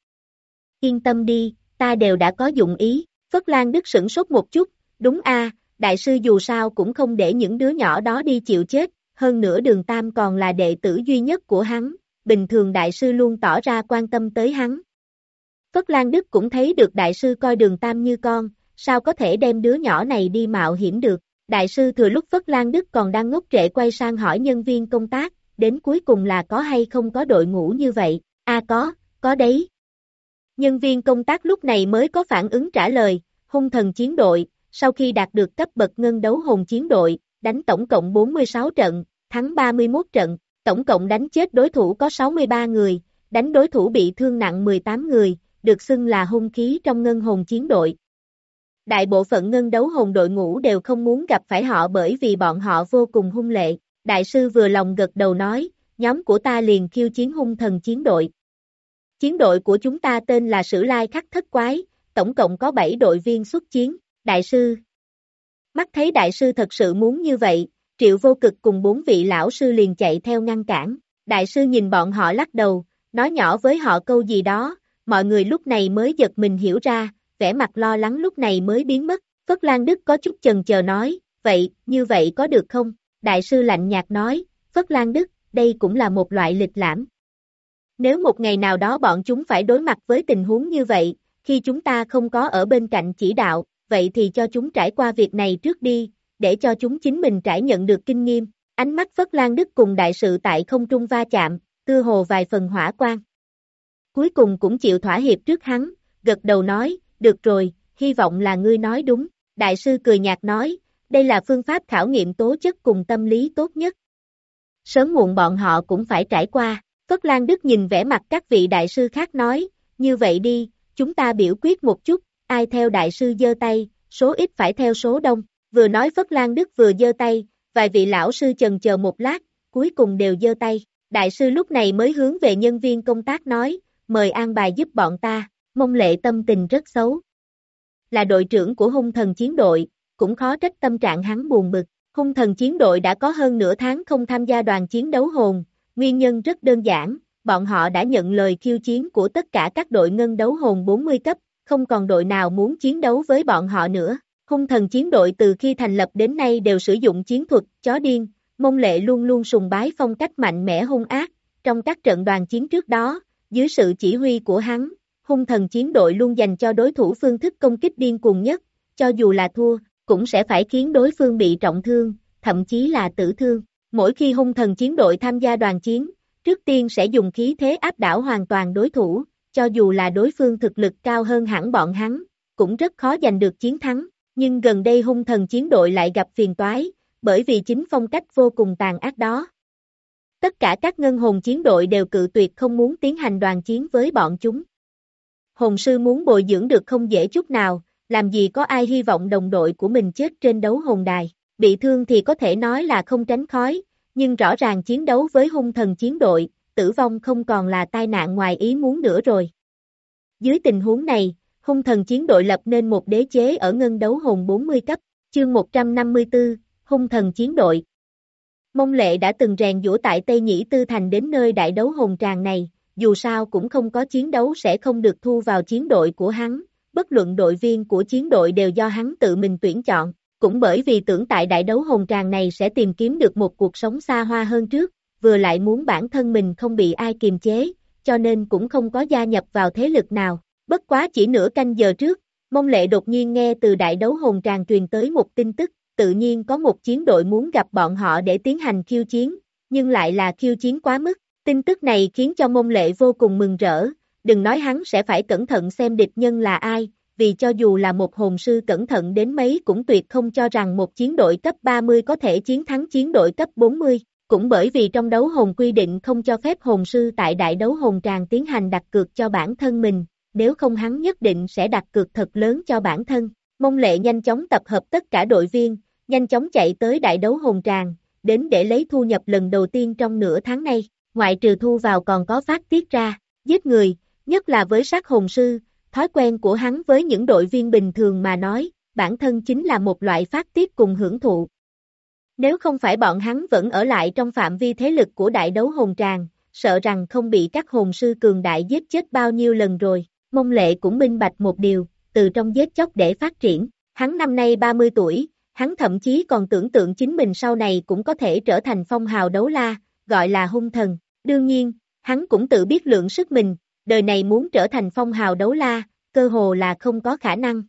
Yên tâm đi, ta đều đã có dụng ý, Phất Lan Đức sửng sốt một chút, đúng a, đại sư dù sao cũng không để những đứa nhỏ đó đi chịu chết, hơn nữa Đường Tam còn là đệ tử duy nhất của hắn, bình thường đại sư luôn tỏ ra quan tâm tới hắn. Phất Lan Đức cũng thấy được đại sư coi Đường Tam như con, sao có thể đem đứa nhỏ này đi mạo hiểm được, đại sư thừa lúc Phất Lan Đức còn đang ngốc trệ quay sang hỏi nhân viên công tác, đến cuối cùng là có hay không có đội ngũ như vậy, a à, có, có đấy. Nhân viên công tác lúc này mới có phản ứng trả lời, hung thần chiến đội, sau khi đạt được cấp bậc ngân đấu hồn chiến đội, đánh tổng cộng bốn mươi sáu trận, thắng ba mươi mốt trận, tổng cộng đánh chết đối thủ có sáu mươi ba người, đánh đối thủ bị thương nặng mười tám người, được xưng là hung khí trong ngân hồn chiến đội. Đại bộ phận ngân đấu hồn đội ngũ đều không muốn gặp phải họ bởi vì bọn họ vô cùng hung lệ, đại sư vừa lòng gật đầu nói, nhóm của ta liền khiêu chiến hung thần chiến đội. Chiến đội của chúng ta tên là Sử Lai Khắc Thất Quái, tổng cộng có bảy đội viên xuất chiến, đại sư. Mắt thấy đại sư thật sự muốn như vậy, Triệu Vô Cực cùng bốn vị lão sư liền chạy theo ngăn cản, đại sư nhìn bọn họ lắc đầu, nói nhỏ với họ câu gì đó, mọi người lúc này mới giật mình hiểu ra, vẻ mặt lo lắng lúc này mới biến mất, Phất Lan Đức có chút chần chờ nói, vậy, như vậy có được không? Đại sư lạnh nhạt nói, Phất Lan Đức, đây cũng là một loại lịch lãm. Nếu một ngày nào đó bọn chúng phải đối mặt với tình huống như vậy, khi chúng ta không có ở bên cạnh chỉ đạo, vậy thì cho chúng trải qua việc này trước đi, để cho chúng chính mình trải nhận được kinh nghiệm. Ánh mắt Phất Lan Đức cùng đại sự tại không trung va chạm, tựa hồ vài phần hỏa quang. Cuối cùng cũng chịu thỏa hiệp trước hắn, gật đầu nói, được rồi, hy vọng là ngươi nói đúng. Đại sư cười nhạt nói, đây là phương pháp khảo nghiệm tố chất cùng tâm lý tốt nhất. Sớm muộn bọn họ cũng phải trải qua. Phất Lan Đức nhìn vẻ mặt các vị đại sư khác nói, như vậy đi, chúng ta biểu quyết một chút, ai theo đại sư giơ tay, số ít phải theo số đông. Vừa nói Phất Lan Đức vừa giơ tay, vài vị lão sư chần chờ một lát, cuối cùng đều giơ tay. Đại sư lúc này mới hướng về nhân viên công tác nói, mời an bài giúp bọn ta, Mông Lệ tâm tình rất xấu. Là đội trưởng của hung thần chiến đội, cũng khó trách tâm trạng hắn buồn bực. Hung thần chiến đội đã có hơn nửa tháng không tham gia đoàn chiến đấu hồn, nguyên nhân rất đơn giản, bọn họ đã nhận lời khiêu chiến của tất cả các đội ngân đấu hồn bốn mươi cấp, không còn đội nào muốn chiến đấu với bọn họ nữa. Hung thần chiến đội từ khi thành lập đến nay đều sử dụng chiến thuật, chó điên, Mông Lệ luôn luôn sùng bái phong cách mạnh mẽ hung ác, trong các trận đoàn chiến trước đó, dưới sự chỉ huy của hắn, hung thần chiến đội luôn dành cho đối thủ phương thức công kích điên cuồng nhất, cho dù là thua, cũng sẽ phải khiến đối phương bị trọng thương, thậm chí là tử thương. Mỗi khi hung thần chiến đội tham gia đoàn chiến, trước tiên sẽ dùng khí thế áp đảo hoàn toàn đối thủ, cho dù là đối phương thực lực cao hơn hẳn bọn hắn, cũng rất khó giành được chiến thắng. Nhưng gần đây hung thần chiến đội lại gặp phiền toái, bởi vì chính phong cách vô cùng tàn ác đó. Tất cả các ngân hồn chiến đội đều cự tuyệt không muốn tiến hành đoàn chiến với bọn chúng. Hồn sư muốn bồi dưỡng được không dễ chút nào, làm gì có ai hy vọng đồng đội của mình chết trên đấu hồn đài. Bị thương thì có thể nói là không tránh khói, nhưng rõ ràng chiến đấu với hung thần chiến đội, tử vong không còn là tai nạn ngoài ý muốn nữa rồi. Dưới tình huống này, hung thần chiến đội lập nên một đế chế ở ngân đấu hồn bốn mươi cấp, chương một trăm năm mươi tư, hung thần chiến đội. Mông Lệ đã từng rèn giũa tại Tây Nhĩ Tư Thành đến nơi đại đấu hồn tràng này, dù sao cũng không có chiến đấu sẽ không được thu vào chiến đội của hắn, bất luận đội viên của chiến đội đều do hắn tự mình tuyển chọn, cũng bởi vì tưởng tại đại đấu hồn tràng này sẽ tìm kiếm được một cuộc sống xa hoa hơn trước, vừa lại muốn bản thân mình không bị ai kiềm chế, cho nên cũng không có gia nhập vào thế lực nào. Bất quá chỉ nửa canh giờ trước, Mông Lệ đột nhiên nghe từ đại đấu hồn tràng truyền tới một tin tức, tự nhiên có một chiến đội muốn gặp bọn họ để tiến hành khiêu chiến, nhưng lại là khiêu chiến quá mức. Tin tức này khiến cho Mông Lệ vô cùng mừng rỡ, đừng nói hắn sẽ phải cẩn thận xem địch nhân là ai, vì cho dù là một hồn sư cẩn thận đến mấy cũng tuyệt không cho rằng một chiến đội cấp ba mươi có thể chiến thắng chiến đội cấp bốn mươi, cũng bởi vì trong đấu hồn quy định không cho phép hồn sư tại đại đấu hồn tràng tiến hành đặt cược cho bản thân mình, nếu không hắn nhất định sẽ đặt cược thật lớn cho bản thân. Mông Lệ nhanh chóng tập hợp tất cả đội viên, nhanh chóng chạy tới đại đấu hồn tràng, đến để lấy thu nhập lần đầu tiên trong nửa tháng này, ngoại trừ thu vào còn có phát tiết ra, giết người, nhất là với sát hồn sư, thói quen của hắn với những đội viên bình thường mà nói, bản thân chính là một loại phát tiết cùng hưởng thụ. Nếu không phải bọn hắn vẫn ở lại trong phạm vi thế lực của đại đấu hồn tràng, sợ rằng không bị các hồn sư cường đại giết chết bao nhiêu lần rồi. Mông Lệ cũng minh bạch một điều, từ trong giết chóc để phát triển, hắn năm nay ba mươi tuổi, hắn thậm chí còn tưởng tượng chính mình sau này cũng có thể trở thành phong hào đấu la, gọi là hung thần. Đương nhiên, hắn cũng tự biết lượng sức mình, đời này muốn trở thành phong hào đấu la, cơ hồ là không có khả năng.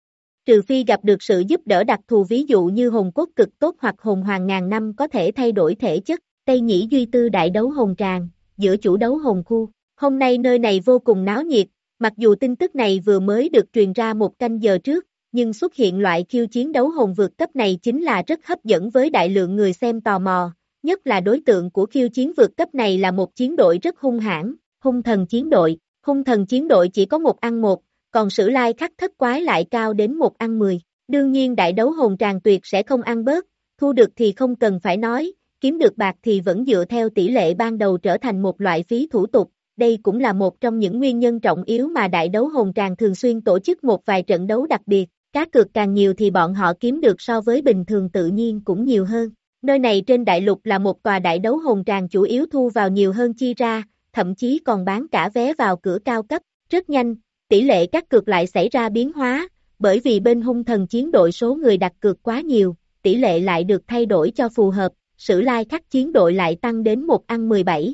Trừ phi gặp được sự giúp đỡ đặc thù, ví dụ như hồn cốt cực tốt hoặc hồn hoàng ngàn năm có thể thay đổi thể chất. Tây Nhĩ Duy Tư đại đấu hồn tràng, giữa chủ đấu hồn khu. Hôm nay nơi này vô cùng náo nhiệt, mặc dù tin tức này vừa mới được truyền ra một canh giờ trước, nhưng xuất hiện loại khiêu chiến đấu hồn vượt cấp này chính là rất hấp dẫn với đại lượng người xem tò mò, nhất là đối tượng của khiêu chiến vượt cấp này là một chiến đội rất hung hãn, hung thần chiến đội. Hung thần chiến đội chỉ có một ăn một, còn Sử Lai Khắc Thất Quái lại cao đến một ăn mười. Đương nhiên đại đấu hồn tràng tuyệt sẽ không ăn bớt, thu được thì không cần phải nói, kiếm được bạc thì vẫn dựa theo tỷ lệ ban đầu trở thành một loại phí thủ tục. Đây cũng là một trong những nguyên nhân trọng yếu mà đại đấu hồn tràng thường xuyên tổ chức một vài trận đấu đặc biệt, cá cược càng nhiều thì bọn họ kiếm được so với bình thường tự nhiên cũng nhiều hơn. Nơi này trên đại lục là một tòa đại đấu hồn tràng chủ yếu thu vào nhiều hơn chi ra, thậm chí còn bán cả vé vào cửa cao cấp. Rất nhanh, tỷ lệ các cược lại xảy ra biến hóa, bởi vì bên hung thần chiến đội số người đặt cược quá nhiều, tỷ lệ lại được thay đổi cho phù hợp, Sử Lai Khắc chiến đội lại tăng đến một ăn mười bảy.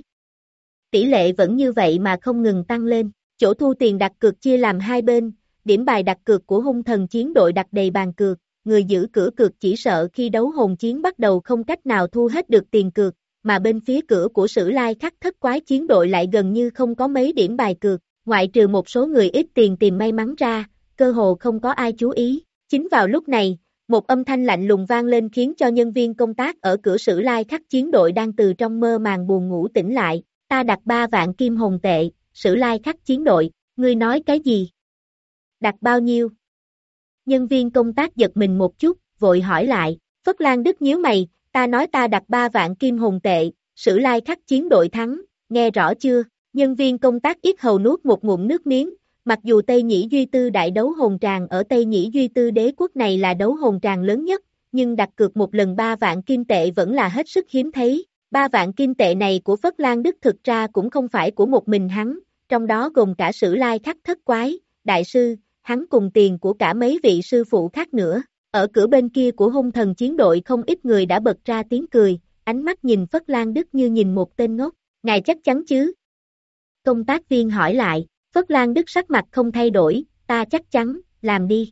Tỷ lệ vẫn như vậy mà không ngừng tăng lên, chỗ thu tiền đặt cược chia làm hai bên, điểm bài đặt cược của hung thần chiến đội đặt đầy bàn cược, người giữ cửa cược chỉ sợ khi đấu hồn chiến bắt đầu không cách nào thu hết được tiền cược, mà bên phía cửa của Sử Lai Khắc Thất Quái chiến đội lại gần như không có mấy điểm bài cược, ngoại trừ một số người ít tiền tìm may mắn ra, cơ hồ không có ai chú ý. Chính vào lúc này, một âm thanh lạnh lùng vang lên khiến cho nhân viên công tác ở cửa Sử Lai Khắc chiến đội đang từ trong mơ màng buồn ngủ tỉnh lại. Ta đặt ba vạn kim hồn tệ, Sử Lai Khắc chiến đội, ngươi nói cái gì? Đặt bao nhiêu? Nhân viên công tác giật mình một chút, vội hỏi lại. Phất Lan Đức nhíu mày, ta nói ta đặt ba vạn kim hồn tệ, Sử Lai Khắc chiến đội thắng, nghe rõ chưa? Nhân viên công tác yết hầu nuốt một ngụm nước miếng, mặc dù Tây Nhĩ Duy Tư đại đấu hồn tràng ở Tây Nhĩ Duy Tư đế quốc này là đấu hồn tràng lớn nhất, nhưng đặt cược một lần ba vạn kim tệ vẫn là hết sức hiếm thấy. Ba vạn kim tệ này của Phất Lan Đức thực ra cũng không phải của một mình hắn, trong đó gồm cả Sử Lai Khắc Thất Quái, đại sư, hắn cùng tiền của cả mấy vị sư phụ khác nữa. Ở cửa bên kia của hung thần chiến đội không ít người đã bật ra tiếng cười, ánh mắt nhìn Phất Lan Đức như nhìn một tên ngốc. Ngài chắc chắn chứ? Công tác viên hỏi lại, Phất Lan Đức sắc mặt không thay đổi, ta chắc chắn, làm đi.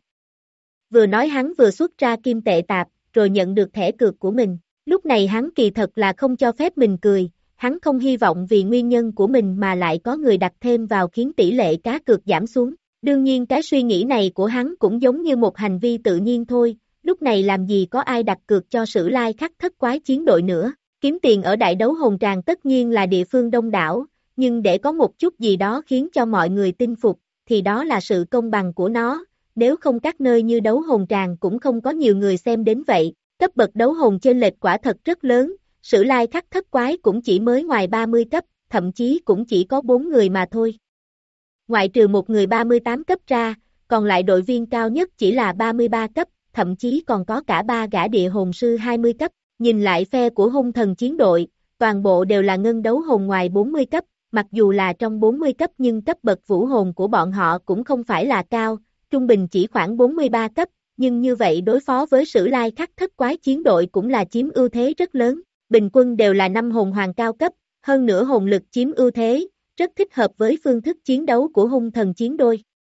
Vừa nói hắn vừa xuất ra kim tệ tạp, rồi nhận được thẻ cược của mình. Lúc này hắn kỳ thật là không cho phép mình cười, hắn không hy vọng vì nguyên nhân của mình mà lại có người đặt thêm vào khiến tỷ lệ cá cược giảm xuống. Đương nhiên cái suy nghĩ này của hắn cũng giống như một hành vi tự nhiên thôi, lúc này làm gì có ai đặt cược cho Sử Lai Khắc Thất Quái chiến đội nữa. Kiếm tiền ở đại đấu hồn tràng tất nhiên là địa phương đông đảo, nhưng để có một chút gì đó khiến cho mọi người tin phục, thì đó là sự công bằng của nó, nếu không các nơi như đấu hồn tràng cũng không có nhiều người xem đến vậy. Cấp bậc đấu hồn chênh lệch quả thật rất lớn, Sử Lai Khắc Thất Quái cũng chỉ mới ngoài ba mươi cấp, thậm chí cũng chỉ có bốn người mà thôi. Ngoại trừ một người ba mươi tám cấp ra, còn lại đội viên cao nhất chỉ là ba mươi ba cấp, thậm chí còn có cả ba gã địa hồn sư hai mươi cấp. Nhìn lại phe của hung thần chiến đội, toàn bộ đều là ngân đấu hồn ngoài bốn mươi cấp, mặc dù là trong bốn mươi cấp nhưng cấp bậc vũ hồn của bọn họ cũng không phải là cao, trung bình chỉ khoảng bốn mươi ba cấp. Nhưng như vậy đối phó với Sử Lai Khắc Thất Quái chiến đội cũng là chiếm ưu thế rất lớn, bình quân đều là năm hồn hoàng cao cấp, hơn nữa hồn lực chiếm ưu thế, rất thích hợp với phương thức chiến đấu của hung thần chiến đôi.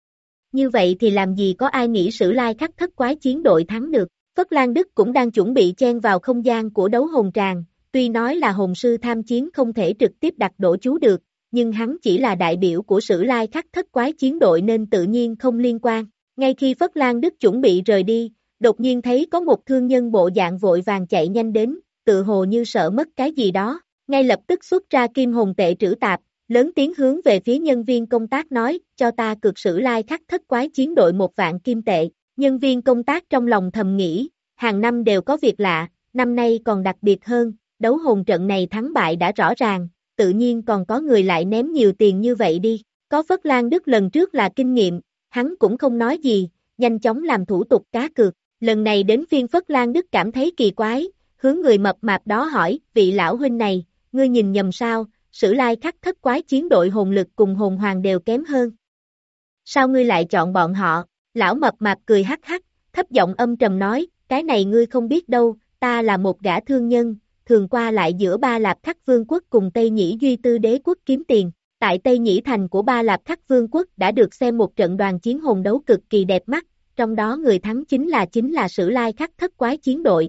Như vậy thì làm gì có ai nghĩ Sử Lai Khắc Thất Quái chiến đội thắng được. Phất Lan Đức cũng đang chuẩn bị chen vào không gian của đấu hồn tràng, tuy nói là hồn sư tham chiến không thể trực tiếp đặt đổ chú được, nhưng hắn chỉ là đại biểu của Sử Lai Khắc Thất Quái chiến đội nên tự nhiên không liên quan. Ngay khi Phất Lan Đức chuẩn bị rời đi, đột nhiên thấy có một thương nhân bộ dạng vội vàng chạy nhanh đến, tự hồ như sợ mất cái gì đó, ngay lập tức xuất ra kim hồn tệ trữ tạp, lớn tiếng hướng về phía nhân viên công tác nói, cho ta cược Sử Lai Khắc Thất Quái chiến đội một vạn kim tệ. Nhân viên công tác trong lòng thầm nghĩ, hàng năm đều có việc lạ, năm nay còn đặc biệt hơn, đấu hồn trận này thắng bại đã rõ ràng, tự nhiên còn có người lại ném nhiều tiền như vậy đi. Có Phất Lan Đức lần trước là kinh nghiệm, hắn cũng không nói gì, nhanh chóng làm thủ tục cá cược. Lần này đến phiên Phất Lan Đức cảm thấy kỳ quái, hướng người mập mạp đó hỏi, vị lão huynh này, ngươi nhìn nhầm sao, Sử Lai Khắc Thất Quái chiến đội hồn lực cùng hồn hoàng đều kém hơn. Sao ngươi lại chọn bọn họ? Lão mập mạp cười hắc hắc, thấp giọng âm trầm nói, cái này ngươi không biết đâu, ta là một gã thương nhân, thường qua lại giữa Ba Lạp Khắc Vương quốc cùng Tây Nhĩ Duy Tư đế quốc kiếm tiền. Tại Tây Nhĩ thành của Ba Lạp Khắc Vương quốc đã được xem một trận đoàn chiến hồn đấu cực kỳ đẹp mắt, trong đó người thắng chính là chính là Sử Lai Khắc Thất Quái chiến đội.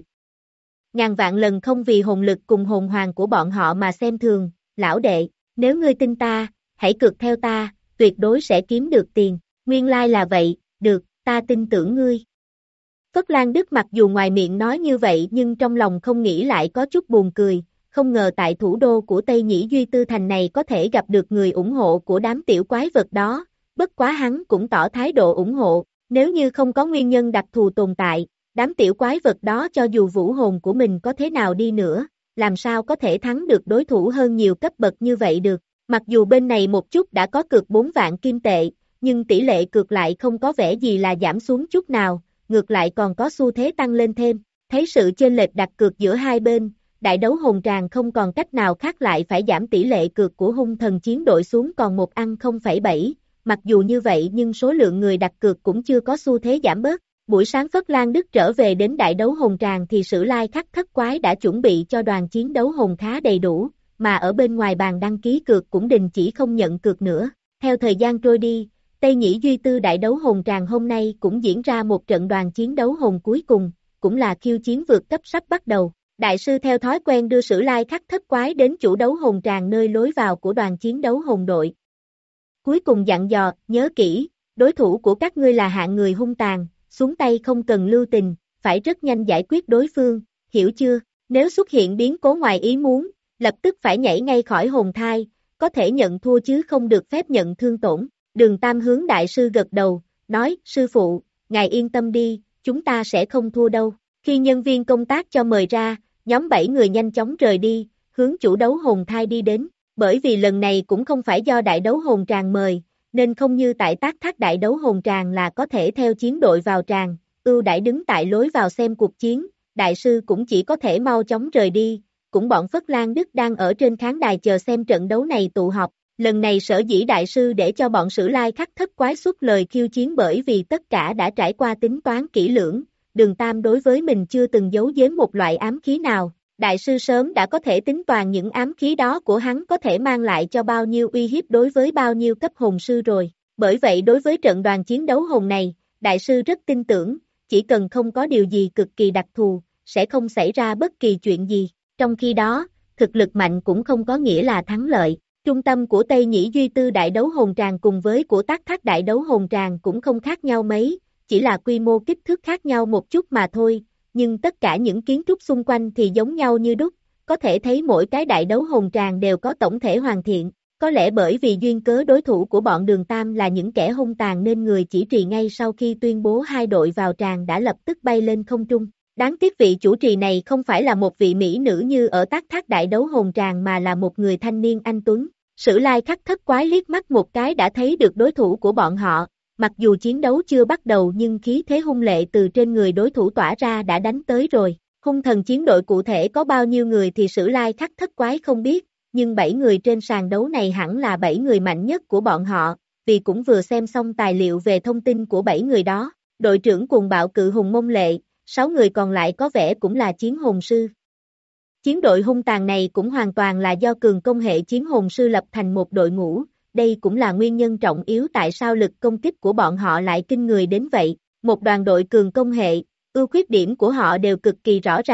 Ngàn vạn lần không vì hồn lực cùng hồn hoàng của bọn họ mà xem thường, lão đệ, nếu ngươi tin ta, hãy cược theo ta, tuyệt đối sẽ kiếm được tiền. Nguyên lai là vậy, được, ta tin tưởng ngươi. Phất Lan Đức mặc dù ngoài miệng nói như vậy nhưng trong lòng không nghĩ lại có chút buồn cười, không ngờ tại thủ đô của Tây Nhĩ Duy Tư thành này có thể gặp được người ủng hộ của đám tiểu quái vật đó, bất quá hắn cũng tỏ thái độ ủng hộ, nếu như không có nguyên nhân đặc thù tồn tại, đám tiểu quái vật đó cho dù vũ hồn của mình có thế nào đi nữa, làm sao có thể thắng được đối thủ hơn nhiều cấp bậc như vậy được. Mặc dù bên này một chút đã có cược bốn vạn kim tệ, nhưng tỷ lệ cược lại không có vẻ gì là giảm xuống chút nào, ngược lại còn có xu thế tăng lên thêm. Thấy sự chênh lệch đặt cược giữa hai bên, đại đấu hồn tràng không còn cách nào khác lại phải giảm tỷ lệ cược của hung thần chiến đội xuống còn một ăn không phẩy bảy, mặc dù như vậy nhưng số lượng người đặt cược cũng chưa có xu thế giảm bớt. Buổi sáng Phất Lan Đức trở về đến đại đấu hồn tràng thì Sử Lai Khắc Thất Quái đã chuẩn bị cho đoàn chiến đấu hồn khá đầy đủ, mà ở bên ngoài bàn đăng ký cược cũng đình chỉ không nhận cược nữa. Theo thời gian trôi đi, Tây Nhĩ Duy Tư đại đấu hồn tràng hôm nay cũng diễn ra một trận đoàn chiến đấu hồn cuối cùng, cũng là khiêu chiến vượt cấp sắp bắt đầu. Đại sư theo thói quen đưa Sử Lai Khắc Thất Quái đến chủ đấu hồn tràng nơi lối vào của đoàn chiến đấu hồn đội. Cuối cùng dặn dò, nhớ kỹ, đối thủ của các ngươi là hạng người hung tàn, xuống tay không cần lưu tình, phải rất nhanh giải quyết đối phương, hiểu chưa? Nếu xuất hiện biến cố ngoài ý muốn, lập tức phải nhảy ngay khỏi hồn thai, có thể nhận thua chứ không được phép nhận thương tổn. Đường Tam hướng đại sư gật đầu, nói, sư phụ, ngài yên tâm đi, chúng ta sẽ không thua đâu. Khi nhân viên công tác cho mời ra, nhóm bảy người nhanh chóng rời đi, hướng chủ đấu hồn thai đi đến. Bởi vì lần này cũng không phải do đại đấu hồn tràng mời, nên không như tại Tác Thác đại đấu hồn tràng là có thể theo chiến đội vào tràng, ưu đãi đứng tại lối vào xem cuộc chiến, đại sư cũng chỉ có thể mau chóng rời đi, cũng bọn Phất Lan Đức đang ở trên khán đài chờ xem trận đấu này tụ họp. Lần này sở dĩ đại sư để cho bọn Sử Lai Khắc Thất Quái xuất lời khiêu chiến bởi vì tất cả đã trải qua tính toán kỹ lưỡng, Đường Tam đối với mình chưa từng giấu giếm một loại ám khí nào. Đại sư sớm đã có thể tính toàn những ám khí đó của hắn có thể mang lại cho bao nhiêu uy hiếp đối với bao nhiêu cấp hồn sư rồi. Bởi vậy đối với trận đoàn chiến đấu hồn này, đại sư rất tin tưởng, chỉ cần không có điều gì cực kỳ đặc thù, sẽ không xảy ra bất kỳ chuyện gì. Trong khi đó, thực lực mạnh cũng không có nghĩa là thắng lợi. Trung tâm của Tây Nhĩ Duy Tư đại đấu hồn tràng cùng với của Tác Thác đại đấu hồn tràng cũng không khác nhau mấy, chỉ là quy mô kích thước khác nhau một chút mà thôi. Nhưng tất cả những kiến trúc xung quanh thì giống nhau như đúc, có thể thấy mỗi cái đại đấu hồn tràng đều có tổng thể hoàn thiện, có lẽ bởi vì duyên cớ đối thủ của bọn Đường Tam là những kẻ hung tàn nên người chỉ trì ngay sau khi tuyên bố hai đội vào tràng đã lập tức bay lên không trung. Đáng tiếc vị chủ trì này không phải là một vị mỹ nữ như ở Tác Thác đại đấu hồn tràng mà là một người thanh niên anh tuấn. Sử Lai Khắc Thất Quái liếc mắt một cái đã thấy được đối thủ của bọn họ. Mặc dù chiến đấu chưa bắt đầu nhưng khí thế hung lệ từ trên người đối thủ tỏa ra đã đánh tới rồi. Hung thần chiến đội cụ thể có bao nhiêu người thì Sử Lai Khắc Thất Quái không biết, nhưng bảy người trên sàn đấu này hẳn là bảy người mạnh nhất của bọn họ, vì cũng vừa xem xong tài liệu về thông tin của bảy người đó. Đội trưởng cuồng bạo cự hùng Mông Lệ, sáu người còn lại có vẻ cũng là chiến hồn sư. Chiến đội hung tàn này cũng hoàn toàn là do cường công hệ chiến hồn sư lập thành một đội ngũ. Đây cũng là nguyên nhân trọng yếu tại sao lực công kích của bọn họ lại kinh người đến vậy. Một đoàn đội cường công hệ, ưu khuyết điểm của họ đều cực kỳ rõ ràng,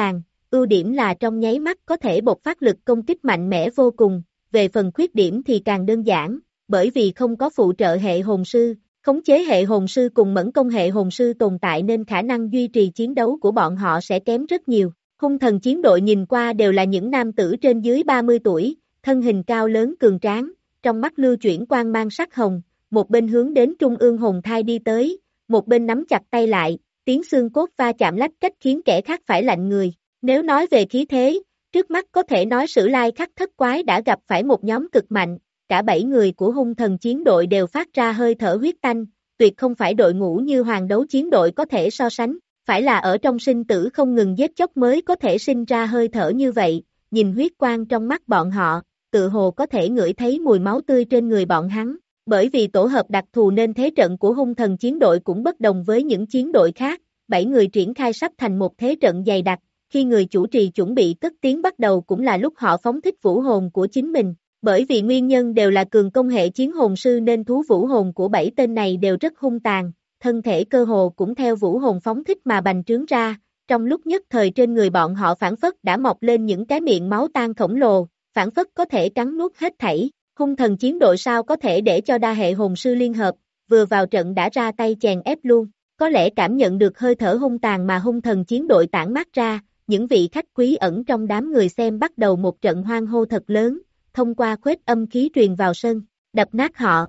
ưu điểm là trong nháy mắt có thể bộc phát lực công kích mạnh mẽ vô cùng, về phần khuyết điểm thì càng đơn giản, bởi vì không có phụ trợ hệ hồn sư, khống chế hệ hồn sư cùng mẫn công hệ hồn sư tồn tại nên khả năng duy trì chiến đấu của bọn họ sẽ kém rất nhiều. Hung thần chiến đội nhìn qua đều là những nam tử trên dưới ba mươi tuổi, thân hình cao lớn cường tráng, trong mắt lưu chuyển quang mang sắc hồng, một bên hướng đến trung ương hồn thai đi tới, một bên nắm chặt tay lại, tiếng xương cốt va chạm lách cách khiến kẻ khác phải lạnh người. Nếu nói về khí thế, trước mắt có thể nói Sử Lai Khắc Thất Quái đã gặp phải một nhóm cực mạnh, cả bảy người của hung thần chiến đội đều phát ra hơi thở huyết tanh, tuyệt không phải đội ngũ như hoàng đấu chiến đội có thể so sánh, phải là ở trong sinh tử không ngừng giết chóc mới có thể sinh ra hơi thở như vậy, nhìn huyết quang trong mắt bọn họ, tự hồ có thể ngửi thấy mùi máu tươi trên người bọn hắn, bởi vì tổ hợp đặc thù nên thế trận của hung thần chiến đội cũng bất đồng với những chiến đội khác, bảy người triển khai sắp thành một thế trận dày đặc, khi người chủ trì chuẩn bị cất tiếng bắt đầu cũng là lúc họ phóng thích vũ hồn của chính mình. Bởi vì nguyên nhân đều là cường công hệ chiến hồn sư nên thú vũ hồn của bảy tên này đều rất hung tàn, thân thể cơ hồ cũng theo vũ hồn phóng thích mà bành trướng ra, trong lúc nhất thời trên người bọn họ phản phất đã mọc lên những cái miệng máu tanh khổng lồ, phản phất có thể cắn nuốt hết thảy. Hung thần chiến đội sao có thể để cho đa hệ hồn sư liên hợp, vừa vào trận đã ra tay chèn ép luôn, có lẽ cảm nhận được hơi thở hung tàn mà hung thần chiến đội tản mát ra, những vị khách quý ẩn trong đám người xem bắt đầu một trận hoan hô thật lớn, thông qua khuếch âm khí truyền vào sân, đập nát họ,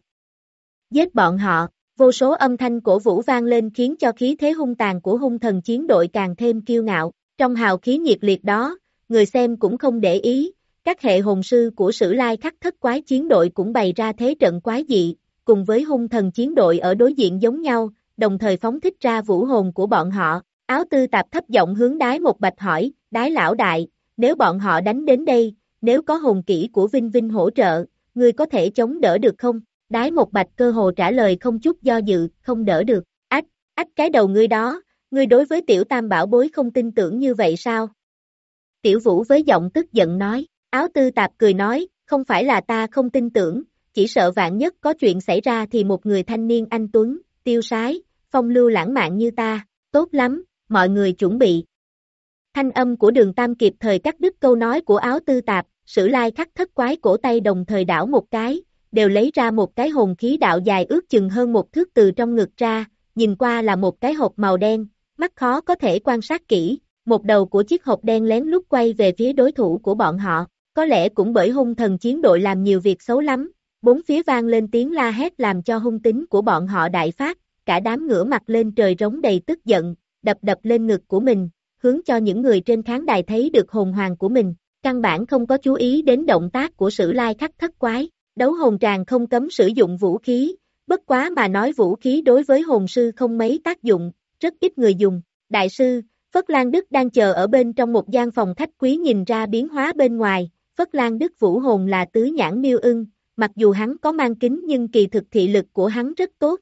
giết bọn họ, vô số âm thanh cổ vũ vang lên khiến cho khí thế hung tàn của hung thần chiến đội càng thêm kiêu ngạo, trong hào khí nhiệt liệt đó, người xem cũng không để ý, các hệ hồn sư của Sử Lai Khắc Thất Quái chiến đội cũng bày ra thế trận quái dị, cùng với hung thần chiến đội ở đối diện giống nhau, đồng thời phóng thích ra vũ hồn của bọn họ, áo tư tạp thấp giọng hướng Đái Một Bạch hỏi, Đái lão đại, nếu bọn họ đánh đến đây, nếu có hồn kỹ của Vinh Vinh hỗ trợ, ngươi có thể chống đỡ được không? Đái Một Bạch cơ hồ trả lời không chút do dự, không đỡ được, ách, ách cái đầu ngươi đó, ngươi đối với tiểu tam bảo bối không tin tưởng như vậy sao? Tiểu Vũ với giọng tức giận nói, áo tư tạp cười nói, không phải là ta không tin tưởng, chỉ sợ vạn nhất có chuyện xảy ra thì một người thanh niên anh tuấn, tiêu sái, phong lưu lãng mạn như ta, tốt lắm, mọi người chuẩn bị. Thanh âm của Đường Tam kịp thời cắt đứt câu nói của áo tư tạp, Sử Lai Khắc Thất Quái cổ tay đồng thời đảo một cái, đều lấy ra một cái hồn khí đạo dài ước chừng hơn một thước từ trong ngực ra, nhìn qua là một cái hộp màu đen, mắt khó có thể quan sát kỹ, một đầu của chiếc hộp đen lén lút quay về phía đối thủ của bọn họ, có lẽ cũng bởi hung thần chiến đội làm nhiều việc xấu lắm, bốn phía vang lên tiếng la hét làm cho hung tính của bọn họ đại phát, cả đám ngửa mặt lên trời rống đầy tức giận, đập đập lên ngực của mình, hướng cho những người trên khán đài thấy được hồn hoàng của mình, căn bản không có chú ý đến động tác của Sử Lai Khắc Thất Quái, đấu hồn tràng không cấm sử dụng vũ khí, bất quá mà nói vũ khí đối với hồn sư không mấy tác dụng, rất ít người dùng, đại sư, Phất Lan Đức đang chờ ở bên trong một gian phòng khách quý nhìn ra biến hóa bên ngoài, Phất Lan Đức vũ hồn là tứ nhãn miêu ưng, mặc dù hắn có mang kính nhưng kỳ thực thị lực của hắn rất tốt.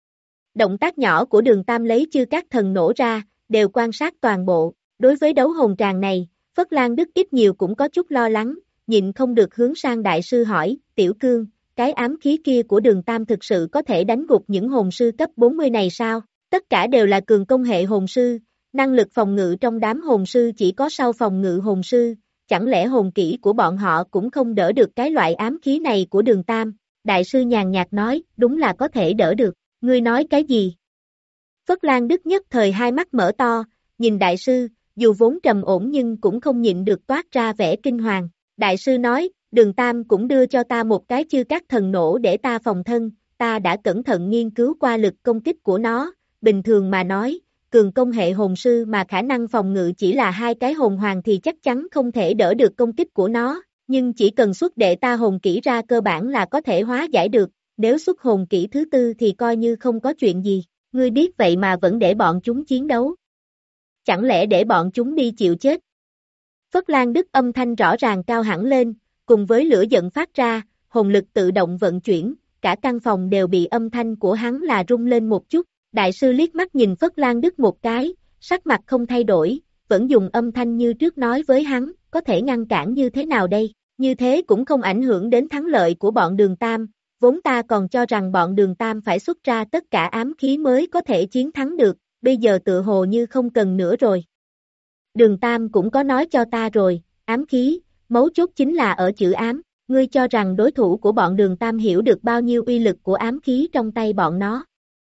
Động tác nhỏ của Đường Tam lấy chư các thần nổ ra, đều quan sát toàn bộ, đối với đấu hồn tràng này, Phất Lan Đức ít nhiều cũng có chút lo lắng, nhịn không được hướng sang đại sư hỏi, Tiểu Cương, cái ám khí kia của Đường Tam thực sự có thể đánh gục những hồn sư cấp bốn mươi này sao? Tất cả đều là cường công hệ hồn sư, năng lực phòng ngự trong đám hồn sư chỉ có sau phòng ngự hồn sư, chẳng lẽ hồn kỹ của bọn họ cũng không đỡ được cái loại ám khí này của Đường Tam? Đại sư nhàn nhạt nói, đúng là có thể đỡ được, ngươi nói cái gì? Phất Lan Đức nhất thời hai mắt mở to, nhìn đại sư, dù vốn trầm ổn nhưng cũng không nhịn được toát ra vẻ kinh hoàng. Đại sư nói, Đường Tam cũng đưa cho ta một cái chư các thần nổ để ta phòng thân, ta đã cẩn thận nghiên cứu qua lực công kích của nó, bình thường mà nói, cường công hệ hồn sư mà khả năng phòng ngự chỉ là hai cái hồn hoàng thì chắc chắn không thể đỡ được công kích của nó, nhưng chỉ cần xuất đệ ta hồn kỹ ra cơ bản là có thể hóa giải được, nếu xuất hồn kỹ thứ tư thì coi như không có chuyện gì, ngươi biết vậy mà vẫn để bọn chúng chiến đấu. Chẳng lẽ để bọn chúng đi chịu chết? Phất Lan Đức âm thanh rõ ràng cao hẳn lên, cùng với lửa giận phát ra, hồn lực tự động vận chuyển, cả căn phòng đều bị âm thanh của hắn là rung lên một chút, đại sư liếc mắt nhìn Phất Lan Đức một cái, sắc mặt không thay đổi, vẫn dùng âm thanh như trước nói với hắn, có thể ngăn cản như thế nào đây, như thế cũng không ảnh hưởng đến thắng lợi của bọn Đường Tam, vốn ta còn cho rằng bọn Đường Tam phải xuất ra tất cả ám khí mới có thể chiến thắng được, bây giờ tự hồ như không cần nữa rồi. Đường Tam cũng có nói cho ta rồi, ám khí, mấu chốt chính là ở chữ ám, ngươi cho rằng đối thủ của bọn Đường Tam hiểu được bao nhiêu uy lực của ám khí trong tay bọn nó.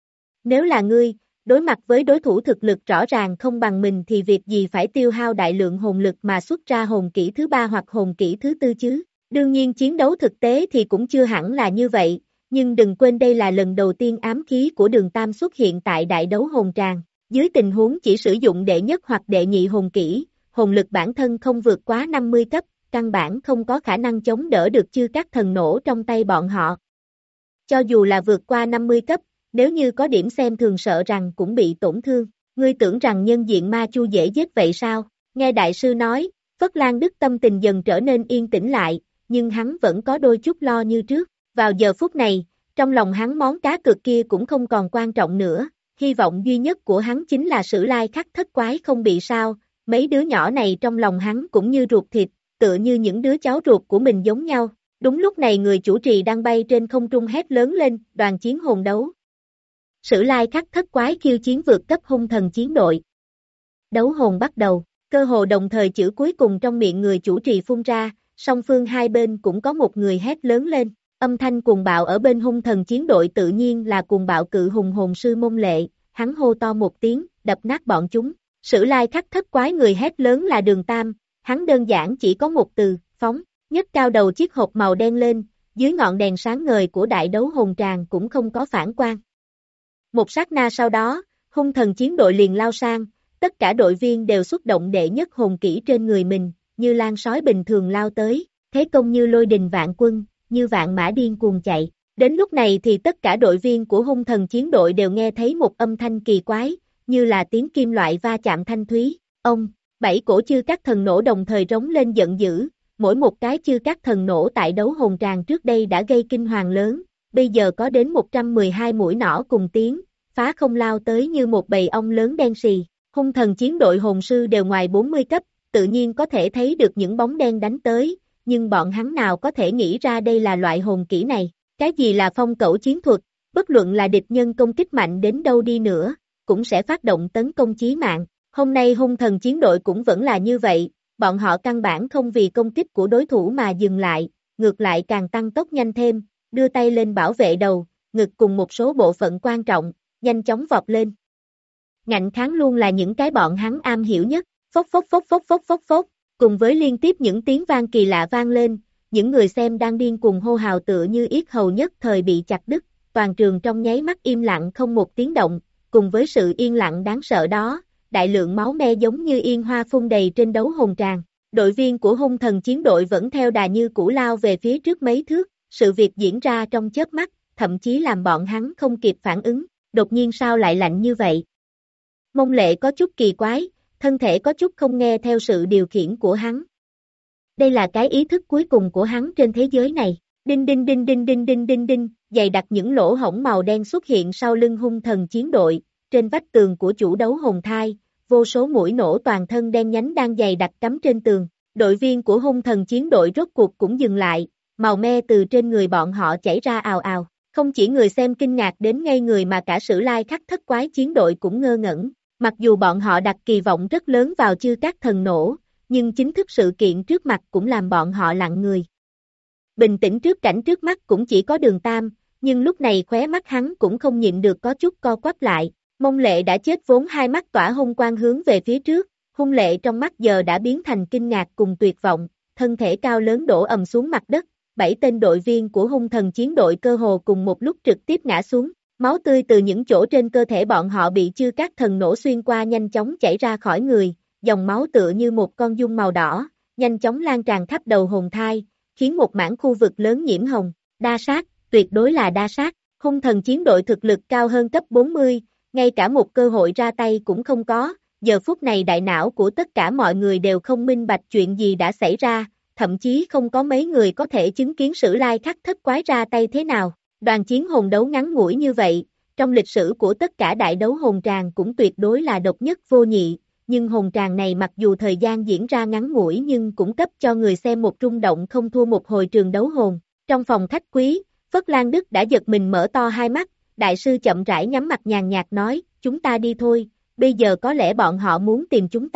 Nếu là ngươi, đối mặt với đối thủ thực lực rõ ràng không bằng mình thì việc gì phải tiêu hao đại lượng hồn lực mà xuất ra hồn kỹ thứ ba hoặc hồn kỹ thứ tư chứ? Đương nhiên chiến đấu thực tế thì cũng chưa hẳn là như vậy, nhưng đừng quên đây là lần đầu tiên ám khí của Đường Tam xuất hiện tại đại đấu hồn tràng. Dưới tình huống chỉ sử dụng đệ nhất hoặc đệ nhị hồn kỹ, hồn lực bản thân không vượt quá năm mươi cấp, căn bản không có khả năng chống đỡ được chư các thần nổ trong tay bọn họ. Cho dù là vượt qua năm mươi cấp, nếu như có điểm xem thường sợ rằng cũng bị tổn thương. Ngươi tưởng rằng nhân diện ma chu dễ giết vậy sao? Nghe đại sư nói, Phất Lan Đức tâm tình dần trở nên yên tĩnh lại, nhưng hắn vẫn có đôi chút lo như trước. Vào giờ phút này, trong lòng hắn món cá cược kia cũng không còn quan trọng nữa. Hy vọng duy nhất của hắn chính là Sử Lai Khắc Thất Quái không bị sao, mấy đứa nhỏ này trong lòng hắn cũng như ruột thịt, tựa như những đứa cháu ruột của mình giống nhau. Đúng lúc này người chủ trì đang bay trên không trung hét lớn lên, đoàn chiến hồn đấu. Sử Lai Khắc Thất Quái khiêu chiến vượt cấp hung thần chiến đội. Đấu hồn bắt đầu, cơ hồ đồng thời chữ cuối cùng trong miệng người chủ trì phun ra, song phương hai bên cũng có một người hét lớn lên. Âm thanh cuồng bạo ở bên hung thần chiến đội tự nhiên là cuồng bạo cự hùng hồn sư Môn Lệ, hắn hô to một tiếng, đập nát bọn chúng. Sử Lai Khắc Thất Quái người hét lớn là Đường Tam, hắn đơn giản chỉ có một từ, phóng, nhấc cao đầu chiếc hộp màu đen lên, dưới ngọn đèn sáng ngời của đại đấu hồn tràng cũng không có phản quang. Một sát na sau đó, hung thần chiến đội liền lao sang, tất cả đội viên đều xuất động đệ nhất hồn kỹ trên người mình, như lan sói bình thường lao tới, thế công như lôi đình vạn quân, như vạn mã điên cuồng chạy. Đến lúc này thì tất cả đội viên của hung thần chiến đội đều nghe thấy một âm thanh kỳ quái, như là tiếng kim loại va chạm thanh thúy. Ông, bảy cổ chư các thần nổ đồng thời rống lên giận dữ, mỗi một cái chư các thần nổ tại đấu hồn tràng trước đây đã gây kinh hoàng lớn, bây giờ có đến một trăm mười hai mũi nỏ cùng tiếng, phá không lao tới như một bầy ong lớn đen xì. Hung thần chiến đội hồn sư đều ngoài bốn mươi cấp, tự nhiên có thể thấy được những bóng đen đánh tới, nhưng bọn hắn nào có thể nghĩ ra đây là loại hồn kỹ này. Cái gì là phong cẩu chiến thuật, bất luận là địch nhân công kích mạnh đến đâu đi nữa, cũng sẽ phát động tấn công chí mạng. Hôm nay hung thần chiến đội cũng vẫn là như vậy, bọn họ căn bản không vì công kích của đối thủ mà dừng lại, ngược lại càng tăng tốc nhanh thêm, đưa tay lên bảo vệ đầu, ngực cùng một số bộ phận quan trọng, nhanh chóng vọt lên. Ngạnh kháng luôn là những cái bọn hắn am hiểu nhất, phốc phốc phốc phốc phốc phốc phốc, cùng với liên tiếp những tiếng vang kỳ lạ vang lên, những người xem đang điên cuồng hô hào tựa như yết hầu nhất thời bị chặt đứt, toàn trường trong nháy mắt im lặng không một tiếng động, cùng với sự yên lặng đáng sợ đó, đại lượng máu me giống như yên hoa phun đầy trên đấu hồn tràng. Đội viên của hung thần chiến đội vẫn theo đà như cũ lao về phía trước mấy thước, sự việc diễn ra trong chớp mắt, thậm chí làm bọn hắn không kịp phản ứng, đột nhiên sao lại lạnh như vậy. Mông Lệ có chút kỳ quái, thân thể có chút không nghe theo sự điều khiển của hắn. Đây là cái ý thức cuối cùng của hắn trên thế giới này. Đinh đinh đinh đinh đinh đinh đinh đinh, dày đặc những lỗ hổng màu đen xuất hiện sau lưng hung thần chiến đội, trên vách tường của chủ đấu hồn thai, vô số mũi nổ toàn thân đen nhánh đang dày đặc cắm trên tường. Đội viên của hung thần chiến đội rốt cuộc cũng dừng lại, màu me từ trên người bọn họ chảy ra ào ào. Không chỉ người xem kinh ngạc đến ngây người mà cả Sử Lai Khắc Thất Quái chiến đội cũng ngơ ngẩn. Mặc dù bọn họ đặt kỳ vọng rất lớn vào chư các thần nổ, nhưng chính thức sự kiện trước mặt cũng làm bọn họ lặng người. Bình tĩnh trước cảnh trước mắt cũng chỉ có Đường Tam, nhưng lúc này khóe mắt hắn cũng không nhịn được có chút co quắp lại. Mông Lệ đã chết vốn hai mắt tỏa hung quang hướng về phía trước, hung lệ trong mắt giờ đã biến thành kinh ngạc cùng tuyệt vọng, thân thể cao lớn đổ ầm xuống mặt đất, bảy tên đội viên của hung thần chiến đội cơ hồ cùng một lúc trực tiếp ngã xuống. Máu tươi từ những chỗ trên cơ thể bọn họ bị chư các thần nổ xuyên qua nhanh chóng chảy ra khỏi người, dòng máu tựa như một con dung màu đỏ, nhanh chóng lan tràn khắp đầu hồn thai, khiến một mảng khu vực lớn nhiễm hồng. Đa sát, tuyệt đối là đa sát, hung thần chiến đội thực lực cao hơn cấp bốn mươi, ngay cả một cơ hội ra tay cũng không có, giờ phút này đại não của tất cả mọi người đều không minh bạch chuyện gì đã xảy ra, thậm chí không có mấy người có thể chứng kiến Sử Lai Khắc Thất Quái ra tay thế nào. Đoàn chiến hồn đấu ngắn ngủi như vậy, trong lịch sử của tất cả đại đấu hồn tràng cũng tuyệt đối là độc nhất vô nhị, nhưng hồn tràng này mặc dù thời gian diễn ra ngắn ngủi nhưng cũng cấp cho người xem một rung động không thua một hồi trường đấu hồn. Trong phòng khách quý, Phất Lan Đức đã giật mình mở to hai mắt, đại sư chậm rãi nhắm mặt nhàn nhạt nói, chúng ta đi thôi, bây giờ có lẽ bọn họ muốn tìm chúng ta.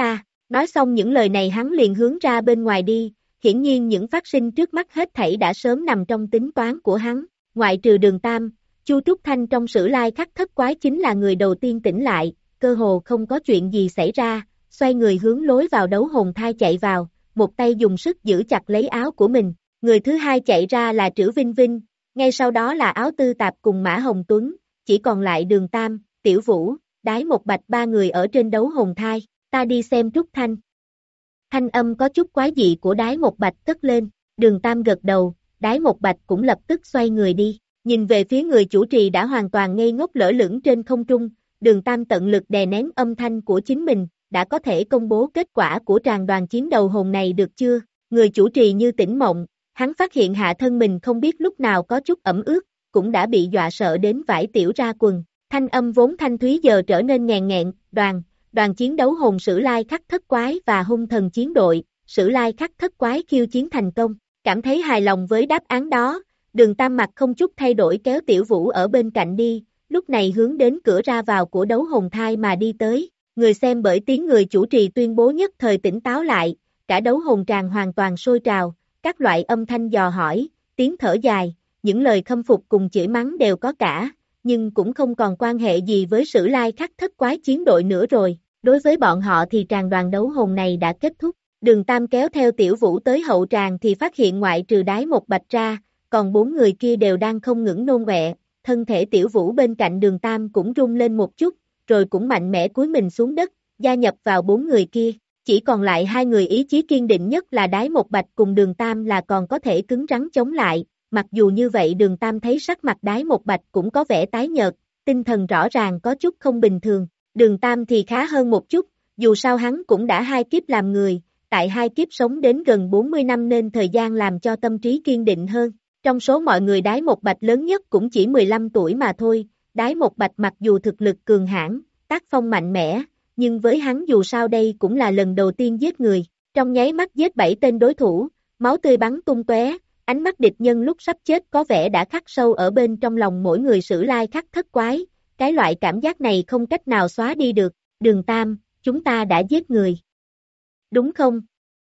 Nói xong những lời này hắn liền hướng ra bên ngoài đi, hiển nhiên những phát sinh trước mắt hết thảy đã sớm nằm trong tính toán của hắn, ngoại trừ Đường Tam, Chu Trúc Thanh trong Sử Lai Khắc Thất Quái chính là người đầu tiên tỉnh lại, cơ hồ không có chuyện gì xảy ra, xoay người hướng lối vào đấu hồn thai chạy vào, một tay dùng sức giữ chặt lấy áo của mình, người thứ hai chạy ra là Trữ Vinh Vinh, ngay sau đó là Áo Tư Tạp cùng Mã Hồng Tuấn, chỉ còn lại Đường Tam, Tiểu Vũ, Đái Một Bạch ba người ở trên đấu hồn thai, ta đi xem Trúc Thanh. Thanh âm có chút quái dị của Đái Một Bạch cất lên, Đường Tam gật đầu, Đái Một Bạch cũng lập tức xoay người đi, nhìn về phía người chủ trì đã hoàn toàn ngây ngốc lỡ lửng trên không trung, Đường Tam tận lực đè nén âm thanh của chính mình, đã có thể công bố kết quả của tràng đoàn chiến đầu hồn này được chưa? Người chủ trì như tỉnh mộng, hắn phát hiện hạ thân mình không biết lúc nào có chút ẩm ướt, cũng đã bị dọa sợ đến vải tiểu ra quần, thanh âm vốn thanh thúy giờ trở nên nghèn nghẹn, đoàn, đoàn chiến đấu hồn Sử Lai Khắc Thất Quái và hung thần chiến đội, Sử Lai Khắc Thất Quái khiêu chiến thành công, cảm thấy hài lòng với đáp án đó, Đường Tam mặt không chút thay đổi kéo Tiểu Vũ ở bên cạnh đi, lúc này hướng đến cửa ra vào của đấu hồn thai mà đi tới, người xem bởi tiếng người chủ trì tuyên bố nhất thời tỉnh táo lại, cả đấu hồn tràng hoàn toàn sôi trào, các loại âm thanh dò hỏi, tiếng thở dài, những lời khâm phục cùng chửi mắng đều có cả, nhưng cũng không còn quan hệ gì với Sử Lai Khắc Thất Quái chiến đội nữa rồi, đối với bọn họ thì tràng đoàn đấu hồn này đã kết thúc, Đường Tam kéo theo Tiểu Vũ tới hậu tràng thì phát hiện ngoại trừ Đái Một Bạch ra, còn bốn người kia đều đang không ngừng nôn ọe, thân thể Tiểu Vũ bên cạnh Đường Tam cũng rung lên một chút, rồi cũng mạnh mẽ cúi mình xuống đất, gia nhập vào bốn người kia, chỉ còn lại hai người ý chí kiên định nhất là Đái Một Bạch cùng Đường Tam là còn có thể cứng rắn chống lại, mặc dù như vậy Đường Tam thấy sắc mặt Đái Một Bạch cũng có vẻ tái nhợt, tinh thần rõ ràng có chút không bình thường, Đường Tam thì khá hơn một chút, dù sao hắn cũng đã hai kiếp làm người, tại hai kiếp sống đến gần bốn mươi năm nên thời gian làm cho tâm trí kiên định hơn. Trong số mọi người Đái Một Bạch lớn nhất cũng chỉ mười lăm tuổi mà thôi, Đái Một Bạch mặc dù thực lực cường hãn, tác phong mạnh mẽ, nhưng với hắn dù sao đây cũng là lần đầu tiên giết người, trong nháy mắt giết bảy tên đối thủ, máu tươi bắn tung tóe, ánh mắt địch nhân lúc sắp chết có vẻ đã khắc sâu ở bên trong lòng mỗi người Sử Lai Khắc Thất Quái, cái loại cảm giác này không cách nào xóa đi được, Đường Tam, chúng ta đã giết người. Đúng không?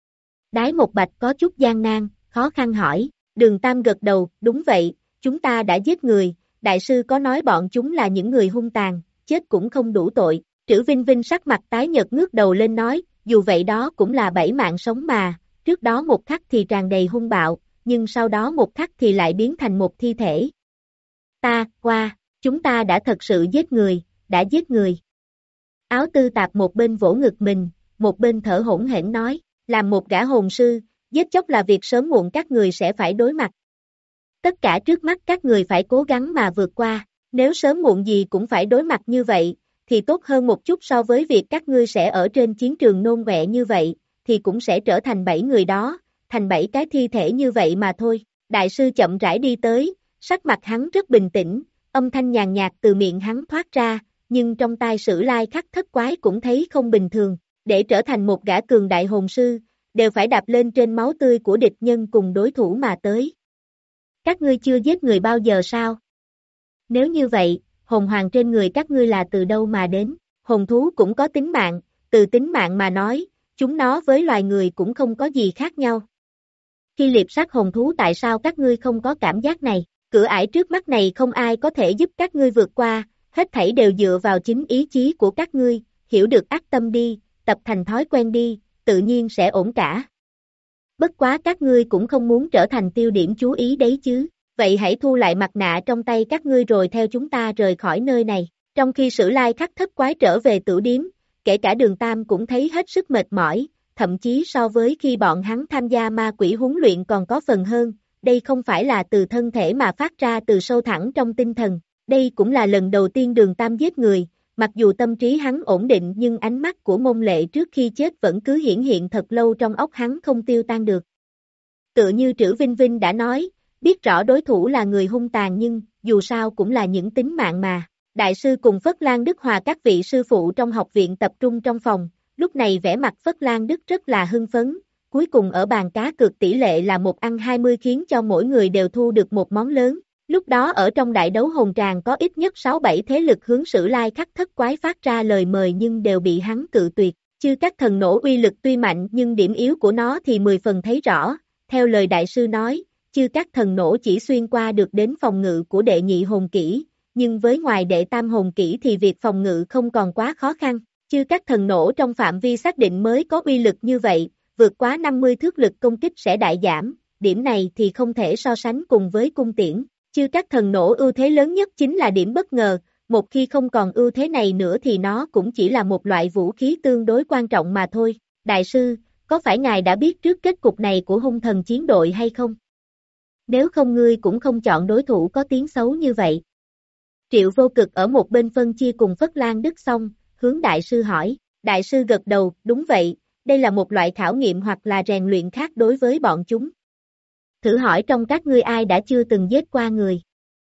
Đái Một Bạch có chút gian nan, khó khăn hỏi. Đường Tam gật đầu, đúng vậy, chúng ta đã giết người, đại sư có nói bọn chúng là những người hung tàn, chết cũng không đủ tội, Trữ Vinh Vinh sắc mặt tái nhợt ngước đầu lên nói, dù vậy đó cũng là bảy mạng sống mà, trước đó một khắc thì tràn đầy hung bạo, nhưng sau đó một khắc thì lại biến thành một thi thể. Ta, qua, chúng ta đã thật sự giết người, đã giết người. Áo Tư Tạp một bên vỗ ngực mình, một bên thở hổn hển nói, làm một gã hồn sư, giết chóc là việc sớm muộn các người sẽ phải đối mặt. Tất cả trước mắt các người phải cố gắng mà vượt qua, nếu sớm muộn gì cũng phải đối mặt như vậy, thì tốt hơn một chút so với việc các ngươi sẽ ở trên chiến trường nôn ọe như vậy, thì cũng sẽ trở thành bảy người đó, thành bảy cái thi thể như vậy mà thôi. Đại sư chậm rãi đi tới, sắc mặt hắn rất bình tĩnh, âm thanh nhàn nhạt từ miệng hắn thoát ra, nhưng trong tai Sử Lai Khắc Thất Quái cũng thấy không bình thường, để trở thành một gã cường đại hồn sư, đều phải đạp lên trên máu tươi của địch nhân cùng đối thủ mà tới. Các ngươi chưa giết người bao giờ sao? Nếu như vậy, hồn hoàng trên người các ngươi là từ đâu mà đến? Hồn thú cũng có tính mạng, từ tính mạng mà nói, chúng nó với loài người cũng không có gì khác nhau. Khi liệp sát hồn thú tại sao các ngươi không có cảm giác này? Cửa ải trước mắt này không ai có thể giúp các ngươi vượt qua, hết thảy đều dựa vào chính ý chí của các ngươi, hiểu được ác tâm đi, tập thành thói quen đi, tự nhiên sẽ ổn cả. Bất quá các ngươi cũng không muốn trở thành tiêu điểm chú ý đấy chứ, vậy hãy thu lại mặt nạ trong tay các ngươi rồi theo chúng ta rời khỏi nơi này. Trong khi Sử Lai Khắc Thất Quái trở về tửu điếm, kể cả Đường Tam cũng thấy hết sức mệt mỏi, thậm chí so với khi bọn hắn tham gia ma quỷ huấn luyện còn có phần hơn, đây không phải là từ thân thể mà phát ra từ sâu thẳm trong tinh thần, đây cũng là lần đầu tiên Đường Tam giết người. Mặc dù tâm trí hắn ổn định nhưng ánh mắt của Môn Lệ trước khi chết vẫn cứ hiển hiện thật lâu trong óc hắn không tiêu tan được. Tựa như Trữ Vinh Vinh đã nói, biết rõ đối thủ là người hung tàn nhưng, dù sao cũng là những tính mạng mà. Đại sư cùng Phất Lan Đức Hòa các vị sư phụ trong học viện tập trung trong phòng, lúc này vẻ mặt Phất Lan Đức rất là hưng phấn, cuối cùng ở bàn cá cược tỷ lệ là một ăn hai mươi khiến cho mỗi người đều thu được một món lớn. Lúc đó ở trong đại đấu hồn tràng có ít nhất sáu bảy thế lực hướng Sử Lai Khắc Thất Quái phát ra lời mời nhưng đều bị hắn cự tuyệt, Chư các thần nổ uy lực tuy mạnh nhưng điểm yếu của nó thì mười phần thấy rõ, theo lời đại sư nói, chư các thần nổ chỉ xuyên qua được đến phòng ngự của đệ nhị hồn kỹ, nhưng với ngoài đệ tam hồn kỹ thì việc phòng ngự không còn quá khó khăn, chư các thần nổ trong phạm vi xác định mới có uy lực như vậy, vượt quá năm mươi thước lực công kích sẽ đại giảm, điểm này thì không thể so sánh cùng với cung tiễn, chư các thần nổ ưu thế lớn nhất chính là điểm bất ngờ, một khi không còn ưu thế này nữa thì nó cũng chỉ là một loại vũ khí tương đối quan trọng mà thôi. Đại sư, có phải ngài đã biết trước kết cục này của hung thần chiến đội hay không? Nếu không ngươi cũng không chọn đối thủ có tiếng xấu như vậy. Triệu Vô Cực ở một bên phân chia cùng Phất Lan Đức xong, hướng đại sư hỏi, đại sư gật đầu, đúng vậy, đây là một loại khảo nghiệm hoặc là rèn luyện khác đối với bọn chúng. Thử hỏi trong các ngươi ai đã chưa từng giết qua người?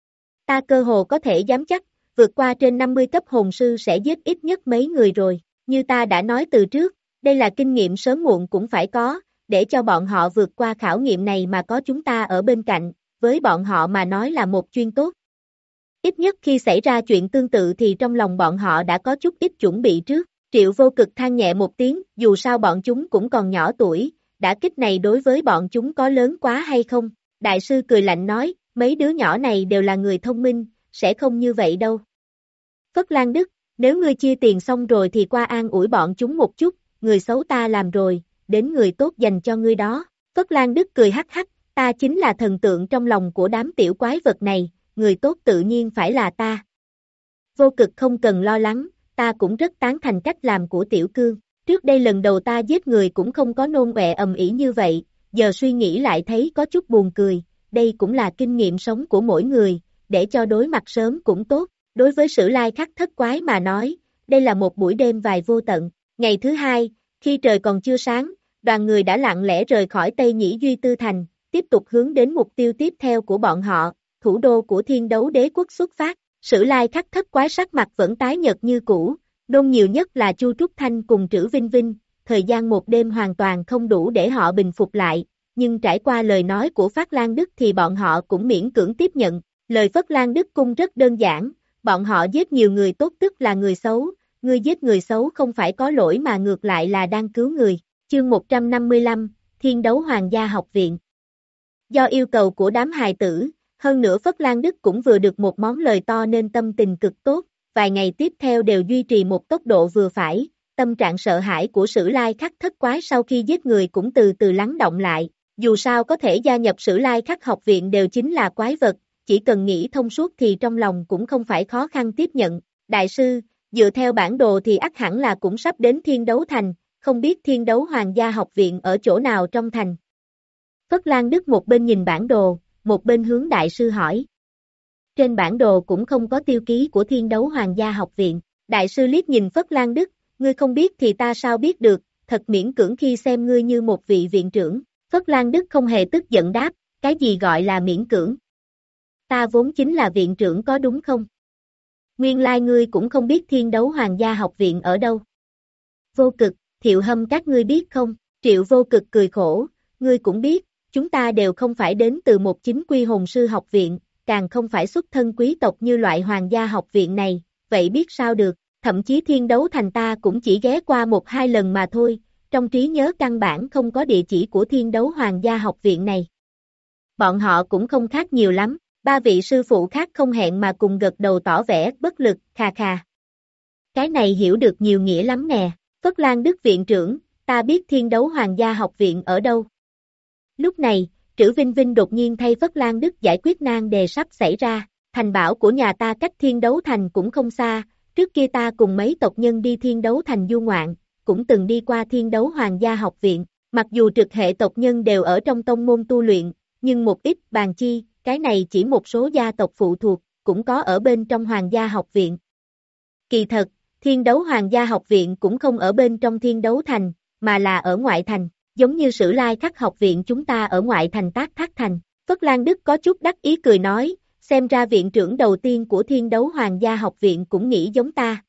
Ta cơ hồ có thể dám chắc, vượt qua trên năm mươi cấp hồn sư sẽ giết ít nhất mấy người rồi, như ta đã nói từ trước, đây là kinh nghiệm sớm muộn cũng phải có, để cho bọn họ vượt qua khảo nghiệm này mà có chúng ta ở bên cạnh, với bọn họ mà nói là một chuyên tốt. Ít nhất khi xảy ra chuyện tương tự thì trong lòng bọn họ đã có chút ít chuẩn bị trước, Triệu Vô Cực than nhẹ một tiếng, dù sao bọn chúng cũng còn nhỏ tuổi, đả kích này đối với bọn chúng có lớn quá hay không? Đại sư cười lạnh nói, mấy đứa nhỏ này đều là người thông minh, sẽ không như vậy đâu. Phất Lan Đức, nếu ngươi chia tiền xong rồi thì qua an ủi bọn chúng một chút, người xấu ta làm rồi, đến người tốt dành cho ngươi đó. Phất Lan Đức cười hắc hắc, ta chính là thần tượng trong lòng của đám tiểu quái vật này, người tốt tự nhiên phải là ta. Vô Cực không cần lo lắng, ta cũng rất tán thành cách làm của Tiểu Cương. Trước đây lần đầu ta giết người cũng không có nôn ọe ầm ĩ như vậy, giờ suy nghĩ lại thấy có chút buồn cười, đây cũng là kinh nghiệm sống của mỗi người, để cho đối mặt sớm cũng tốt. Đối với Sử Lai Khắc thất quái mà nói, đây là một buổi đêm dài vô tận. Ngày thứ hai, khi trời còn chưa sáng, đoàn người đã lặng lẽ rời khỏi Tây Nhĩ Duy Tư Thành, tiếp tục hướng đến mục tiêu tiếp theo của bọn họ, thủ đô của Thiên Đấu Đế quốc xuất phát. Sử Lai Khắc thất quái sắc mặt vẫn tái nhợt như cũ, nôn nhiều nhất là Chu Trúc Thanh cùng Trữ Vinh Vinh, thời gian một đêm hoàn toàn không đủ để họ bình phục lại, nhưng trải qua lời nói của Phất Lan Đức thì bọn họ cũng miễn cưỡng tiếp nhận. Lời Phất Lan Đức cung rất đơn giản, bọn họ giết nhiều người tốt tức là người xấu, ngươi giết người xấu không phải có lỗi mà ngược lại là đang cứu người. Chương một trăm năm mươi lăm, Thiên Đấu Hoàng gia học viện. Do yêu cầu của đám hài tử, hơn nữa Phất Lan Đức cũng vừa được một món lời to nên tâm tình cực tốt, vài ngày tiếp theo đều duy trì một tốc độ vừa phải, tâm trạng sợ hãi của Sử Lai Khắc thất quái sau khi giết người cũng từ từ lắng động lại, dù sao có thể gia nhập Sử Lai Khắc học viện đều chính là quái vật, chỉ cần nghĩ thông suốt thì trong lòng cũng không phải khó khăn tiếp nhận. Đại sư, dựa theo bản đồ thì ắt hẳn là cũng sắp đến Thiên Đấu Thành, không biết Thiên Đấu Hoàng gia học viện ở chỗ nào trong thành. Phất Lan Đức một bên nhìn bản đồ, một bên hướng đại sư hỏi. Trên bản đồ cũng không có tiêu ký của Thiên Đấu Hoàng gia học viện. Đại sư liếc nhìn Phất Lan Đức, ngươi không biết thì ta sao biết được, thật miễn cưỡng khi xem ngươi như một vị viện trưởng. Phất Lan Đức không hề tức giận đáp, cái gì gọi là miễn cưỡng? Ta vốn chính là viện trưởng có đúng không? Nguyên lai ngươi cũng không biết Thiên Đấu Hoàng gia học viện ở đâu. Vô Cực, Thiệu Hâm các ngươi biết không? Triệu Vô Cực cười khổ, ngươi cũng biết, chúng ta đều không phải đến từ một chính quy hồn sư học viện, càng không phải xuất thân quý tộc như loại hoàng gia học viện này, vậy biết sao được, thậm chí Thiên Đấu Thành ta cũng chỉ ghé qua một hai lần mà thôi, trong trí nhớ căn bản không có địa chỉ của Thiên Đấu Hoàng gia học viện này. Bọn họ cũng không khác nhiều lắm, ba vị sư phụ khác không hẹn mà cùng gật đầu tỏ vẻ bất lực, khà khà. Cái này hiểu được nhiều nghĩa lắm nè, Phất Lan Đức viện trưởng, ta biết Thiên Đấu Hoàng gia học viện ở đâu. Lúc này, Trữ Vinh Vinh đột nhiên thay Phất Lan Đức giải quyết nan đề sắp xảy ra, thành bảo của nhà ta cách Thiên Đấu Thành cũng không xa, trước kia ta cùng mấy tộc nhân đi Thiên Đấu Thành du ngoạn, cũng từng đi qua Thiên Đấu Hoàng gia học viện, mặc dù trực hệ tộc nhân đều ở trong tông môn tu luyện, nhưng một ít bàn chi, cái này chỉ một số gia tộc phụ thuộc, cũng có ở bên trong Hoàng gia học viện. Kỳ thật, Thiên Đấu Hoàng gia học viện cũng không ở bên trong Thiên Đấu Thành, mà là ở ngoại thành. Giống như Sử Lai Khắc học viện chúng ta ở ngoại thành Tác Thác Thành. Phất Lan Đức có chút đắc ý cười nói, xem ra viện trưởng đầu tiên của Thiên Đấu Hoàng gia học viện cũng nghĩ giống ta.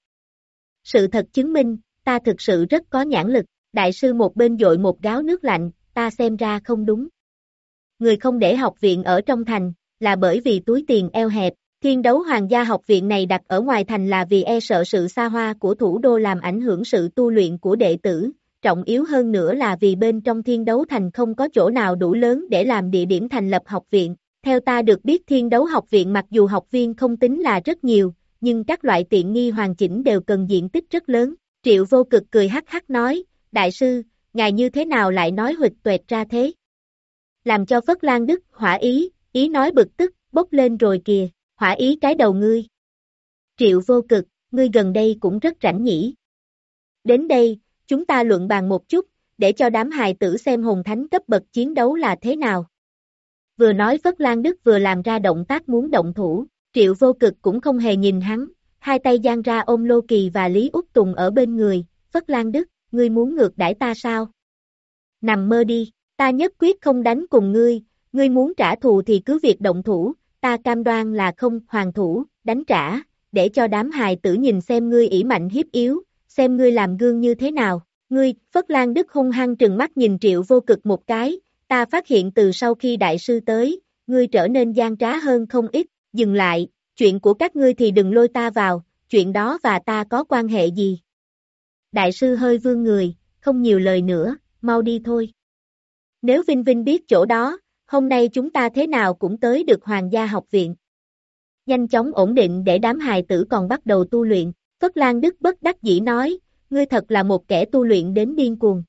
Sự thật chứng minh, ta thực sự rất có nhãn lực, đại sư một bên dội một gáo nước lạnh, ta xem ra không đúng. Người không để học viện ở trong thành, là bởi vì túi tiền eo hẹp, Thiên đấu hoàng gia học viện này đặt ở ngoài thành là vì e sợ sự xa hoa của thủ đô làm ảnh hưởng sự tu luyện của đệ tử, trọng yếu hơn nữa là vì bên trong thiên đấu thành không có chỗ nào đủ lớn để làm địa điểm thành lập học viện. Theo ta được biết thiên đấu học viện mặc dù học viên không tính là rất nhiều, nhưng các loại tiện nghi hoàn chỉnh đều cần diện tích rất lớn. Triệu Vô Cực cười hắc hắc nói, đại sư, ngài như thế nào lại nói huỵch toẹt ra thế? Làm cho Phất Lan Đức hỏa ý, ý nói bực tức, bốc lên rồi kìa, hỏa ý cái đầu ngươi. Triệu Vô Cực, ngươi gần đây cũng rất rảnh nhỉ. Đến đây, chúng ta luận bàn một chút, để cho đám hài tử xem hồn thánh cấp bậc chiến đấu là thế nào. Vừa nói Phất Lan Đức vừa làm ra động tác muốn động thủ, Triệu Vô Cực cũng không hề nhìn hắn, hai tay giang ra ôm Lô Kỳ và Lý Úc Tùng ở bên người, Phất Lan Đức, ngươi muốn ngược đãi ta sao? Nằm mơ đi, ta nhất quyết không đánh cùng ngươi, ngươi muốn trả thù thì cứ việc động thủ, ta cam đoan là không hoàn thủ, đánh trả, để cho đám hài tử nhìn xem ngươi ỷ mạnh hiếp yếu, xem ngươi làm gương như thế nào. Ngươi, Phất Lan Đức hung hăng trừng mắt nhìn Triệu Vô Cực một cái, ta phát hiện từ sau khi đại sư tới, ngươi trở nên gian trá hơn không ít, dừng lại, chuyện của các ngươi thì đừng lôi ta vào, chuyện đó và ta có quan hệ gì? Đại sư hơi vươn người, không nhiều lời nữa, mau đi thôi. Nếu Vinh Vinh biết chỗ đó, hôm nay chúng ta thế nào cũng tới được Hoàng gia học viện. Nhanh chóng ổn định để đám hài tử còn bắt đầu tu luyện, Phất Lan Đức bất đắc dĩ nói, ngươi thật là một kẻ tu luyện đến điên cuồng.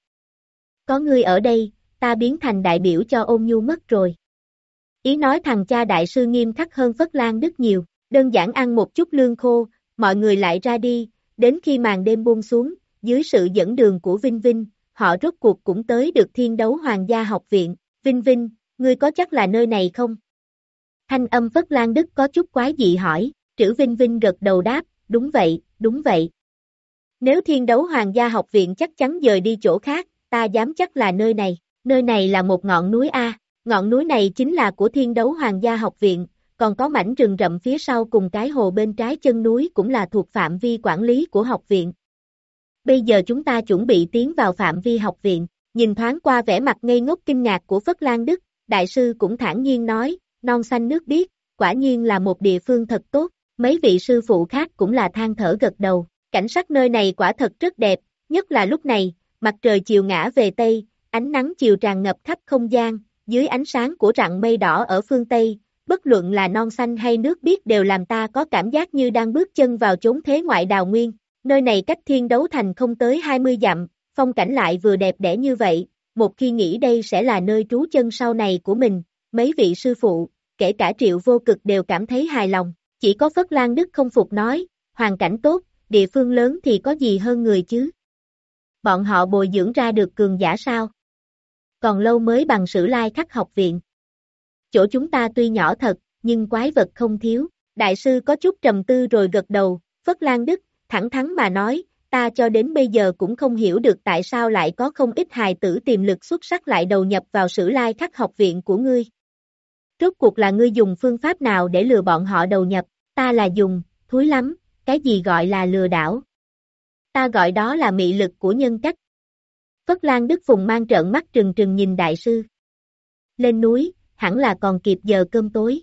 Có ngươi ở đây, ta biến thành đại biểu cho Ôn Nhu mất rồi. Ý nói thằng cha đại sư nghiêm khắc hơn Phất Lan Đức nhiều, đơn giản ăn một chút lương khô, mọi người lại ra đi, đến khi màn đêm buông xuống, dưới sự dẫn đường của Vinh Vinh, họ rốt cuộc cũng tới được Thiên đấu Hoàng gia học viện. Vinh Vinh, ngươi có chắc là nơi này không? Thanh âm Phất Lan Đức có chút quái dị hỏi, Trữ Vinh Vinh gật đầu đáp, đúng vậy, đúng vậy. Nếu Thiên đấu Hoàng gia học viện chắc chắn dời đi chỗ khác, ta dám chắc là nơi này, nơi này là một ngọn núi A, ngọn núi này chính là của Thiên đấu Hoàng gia học viện, còn có mảnh rừng rậm phía sau cùng cái hồ bên trái chân núi cũng là thuộc phạm vi quản lý của học viện. Bây giờ chúng ta chuẩn bị tiến vào phạm vi học viện, nhìn thoáng qua vẻ mặt ngây ngốc kinh ngạc của Phất Lan Đức, đại sư cũng thản nhiên nói, non xanh nước biếc, quả nhiên là một địa phương thật tốt, mấy vị sư phụ khác cũng là than thở gật đầu, cảnh sắc nơi này quả thật rất đẹp, nhất là lúc này, mặt trời chiều ngã về Tây, ánh nắng chiều tràn ngập khắp không gian, dưới ánh sáng của rặng mây đỏ ở phương Tây, bất luận là non xanh hay nước biếc đều làm ta có cảm giác như đang bước chân vào chốn thế ngoại đào nguyên, nơi này cách Thiên đấu thành không tới hai mươi dặm, phong cảnh lại vừa đẹp đẽ như vậy, một khi nghĩ đây sẽ là nơi trú chân sau này của mình, mấy vị sư phụ, kể cả Triệu Vô Cực đều cảm thấy hài lòng, chỉ có Phất Lan Đức không phục nói, hoàn cảnh tốt, địa phương lớn thì có gì hơn người chứ? Bọn họ bồi dưỡng ra được cường giả sao? Còn lâu mới bằng Sử Lai Khắc học viện. Chỗ chúng ta tuy nhỏ thật, nhưng quái vật không thiếu, đại sư có chút trầm tư rồi gật đầu, Phất Lan Đức, thẳng thắn mà nói, ta cho đến bây giờ cũng không hiểu được tại sao lại có không ít hài tử tiềm lực xuất sắc lại đầu nhập vào Sử Lai Khắc học viện của ngươi. Rốt cuộc là ngươi dùng phương pháp nào để lừa bọn họ đầu nhập, ta là dùng, thúi lắm, cái gì gọi là lừa đảo. Ta gọi đó là mị lực của nhân cách. Phất Lan Đức Phùng mang trợn mắt trừng trừng nhìn đại sư. Lên núi, hẳn là còn kịp giờ cơm tối.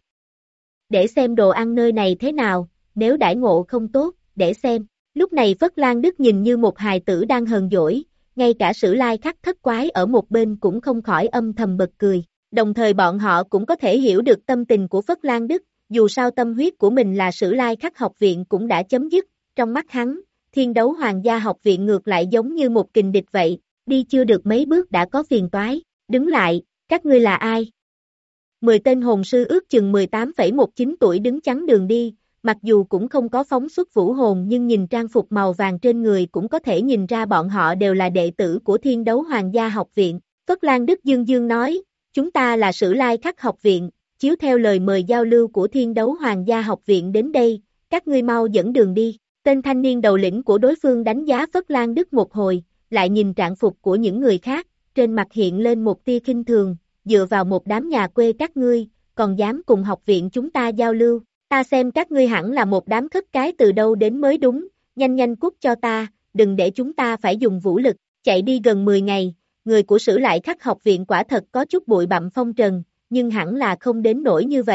Để xem đồ ăn nơi này thế nào, nếu đãi ngộ không tốt, để xem. Lúc này Phất Lan Đức nhìn như một hài tử đang hờn dỗi, ngay cả Sử Lai Khắc thất quái ở một bên cũng không khỏi âm thầm bật cười. Đồng thời bọn họ cũng có thể hiểu được tâm tình của Phất Lan Đức, dù sao tâm huyết của mình là Sử Lai Khắc học viện cũng đã chấm dứt, trong mắt hắn, Thiên đấu Hoàng gia học viện ngược lại giống như một kình địch vậy, đi chưa được mấy bước đã có phiền toái, đứng lại, các ngươi là ai? Mười tên hồn sư ước chừng mười tám phẩy mười chín tuổi đứng chắn đường đi, mặc dù cũng không có phóng xuất vũ hồn nhưng nhìn trang phục màu vàng trên người cũng có thể nhìn ra bọn họ đều là đệ tử của Thiên đấu Hoàng gia học viện. Phất Lan Đức dương dương nói, chúng ta là Sử Lai Khắc học viện, chiếu theo lời mời giao lưu của Thiên đấu Hoàng gia học viện đến đây, các ngươi mau dẫn đường đi. Tên thanh niên đầu lĩnh của đối phương đánh giá Phất Lan Đức một hồi, lại nhìn trạng phục của những người khác, trên mặt hiện lên một tia khinh thường, dựa vào một đám nhà quê các ngươi, còn dám cùng học viện chúng ta giao lưu, ta xem các ngươi hẳn là một đám khất cái từ đâu đến mới đúng, nhanh nhanh cút cho ta, đừng để chúng ta phải dùng vũ lực, chạy đi gần mười ngày, người của Sử Lai Khắc học viện quả thật có chút bụi bặm phong trần, nhưng hẳn là không đến nỗi như vậy,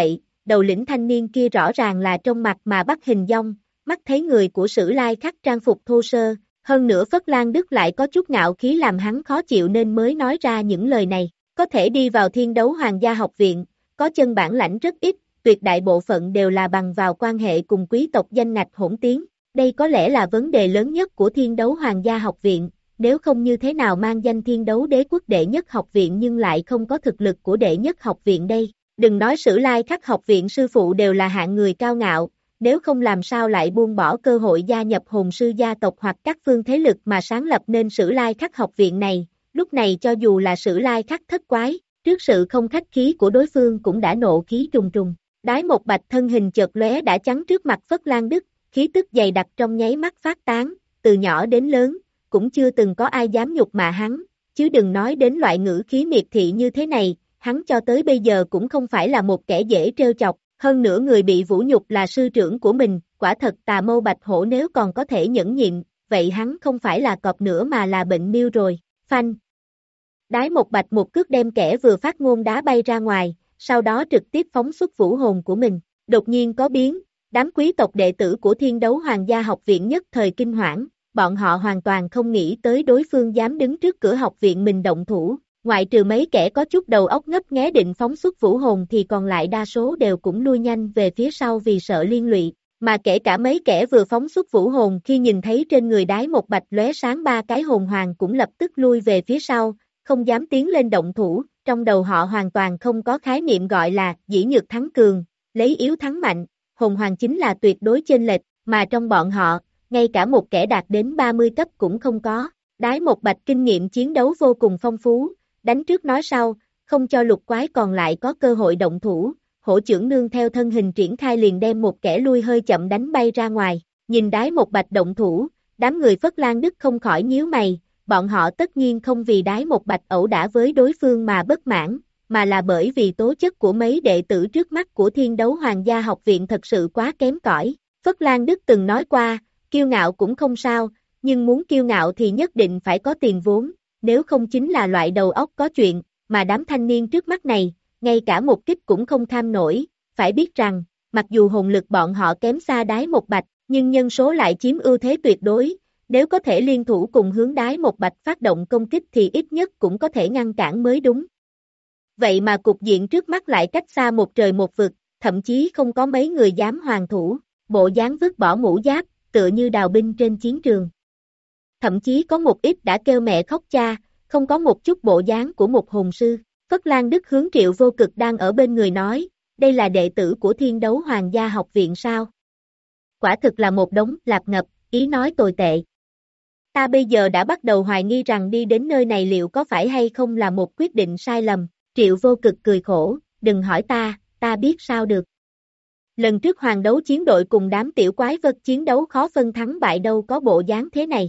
đầu lĩnh thanh niên kia rõ ràng là trong mặt mà bắt hình dong, mắt thấy người của Sử Lai Khắc trang phục thô sơ, hơn nữa Phất Lan Đức lại có chút ngạo khí làm hắn khó chịu nên mới nói ra những lời này, có thể đi vào Thiên Đấu Hoàng gia học viện, có chân bản lãnh rất ít, tuyệt đại bộ phận đều là bằng vào quan hệ cùng quý tộc danh ngạch hỗn tiến, đây có lẽ là vấn đề lớn nhất của Thiên Đấu Hoàng gia học viện, nếu không như thế nào mang danh Thiên Đấu Đế quốc đệ nhất học viện nhưng lại không có thực lực của đệ nhất học viện đây, đừng nói Sử Lai Khắc học viện sư phụ đều là hạng người cao ngạo, nếu không làm sao lại buông bỏ cơ hội gia nhập hồn sư gia tộc hoặc các phương thế lực mà sáng lập nên Sử Lai Khắc học viện này, lúc này cho dù là Sử Lai Khắc thất quái, trước sự không khách khí của đối phương cũng đã nộ khí trùng trùng, Đái Một Bạch thân hình chợt lóe đã chắn trước mặt Phất Lan Đức, khí tức dày đặc trong nháy mắt phát tán, từ nhỏ đến lớn, cũng chưa từng có ai dám nhục mạ hắn, chứ đừng nói đến loại ngữ khí miệt thị như thế này, hắn cho tới bây giờ cũng không phải là một kẻ dễ trêu chọc, hơn nữa người bị vũ nhục là sư trưởng của mình, quả thật Tà Mâu Bạch Hổ nếu còn có thể nhẫn nhịn, vậy hắn không phải là cọp nữa mà là bệnh miêu rồi, phanh. Đái Một Bạch một cước đem kẻ vừa phát ngôn đá bay ra ngoài, sau đó trực tiếp phóng xuất vũ hồn của mình, đột nhiên có biến, đám quý tộc đệ tử của Thiên Đấu Hoàng gia học viện nhất thời kinh hoảng, bọn họ hoàn toàn không nghĩ tới đối phương dám đứng trước cửa học viện mình động thủ, ngoại trừ mấy kẻ có chút đầu óc ngấp nghé định phóng xuất vũ hồn thì còn lại đa số đều cũng lui nhanh về phía sau vì sợ liên lụy, mà kể cả mấy kẻ vừa phóng xuất vũ hồn khi nhìn thấy trên người Đái Một Bạch lóe sáng ba cái hồn hoàng cũng lập tức lui về phía sau, không dám tiến lên động thủ, trong đầu họ hoàn toàn không có khái niệm gọi là dĩ nhược thắng cường, lấy yếu thắng mạnh, hồn hoàng chính là tuyệt đối chênh lệch, mà trong bọn họ, ngay cả một kẻ đạt đến ba mươi cấp cũng không có, Đái Một Bạch kinh nghiệm chiến đấu vô cùng phong phú, đánh trước nói sau, không cho lục quái còn lại có cơ hội động thủ, hổ trưởng nương theo thân hình triển khai liền đem một kẻ lui hơi chậm đánh bay ra ngoài, nhìn Đái Một Bạch động thủ, đám người Phất Lan Đức không khỏi nhíu mày, bọn họ tất nhiên không vì Đái Một Bạch ẩu đả với đối phương mà bất mãn, mà là bởi vì tố chất của mấy đệ tử trước mắt của Thiên Đấu Hoàng gia học viện thật sự quá kém cỏi. Phất Lan Đức từng nói qua, kiêu ngạo cũng không sao, nhưng muốn kiêu ngạo thì nhất định phải có tiền vốn, nếu không chính là loại đầu óc có chuyện, mà đám thanh niên trước mắt này, ngay cả một kích cũng không tham nổi, phải biết rằng, mặc dù hồn lực bọn họ kém xa Đái Một Bạch, nhưng nhân số lại chiếm ưu thế tuyệt đối, nếu có thể liên thủ cùng hướng Đái Một Bạch phát động công kích thì ít nhất cũng có thể ngăn cản mới đúng. Vậy mà cục diện trước mắt lại cách xa một trời một vực, thậm chí không có mấy người dám hoàn thủ, bộ dáng vứt bỏ mũ giáp, tựa như đào binh trên chiến trường. Thậm chí có một ít đã kêu mẹ khóc cha, không có một chút bộ dáng của một hồn sư. Phất Lan Đức hướng Triệu Vô Cực đang ở bên người nói, đây là đệ tử của Thiên Đấu Hoàng gia học viện sao? Quả thực là một đống lạp ngập, ý nói tồi tệ. Ta bây giờ đã bắt đầu hoài nghi rằng đi đến nơi này liệu có phải hay không là một quyết định sai lầm. Triệu Vô Cực cười khổ, đừng hỏi ta, ta biết sao được. Lần trước hoàng đấu chiến đội cùng đám tiểu quái vật chiến đấu khó phân thắng bại đâu có bộ dáng thế này.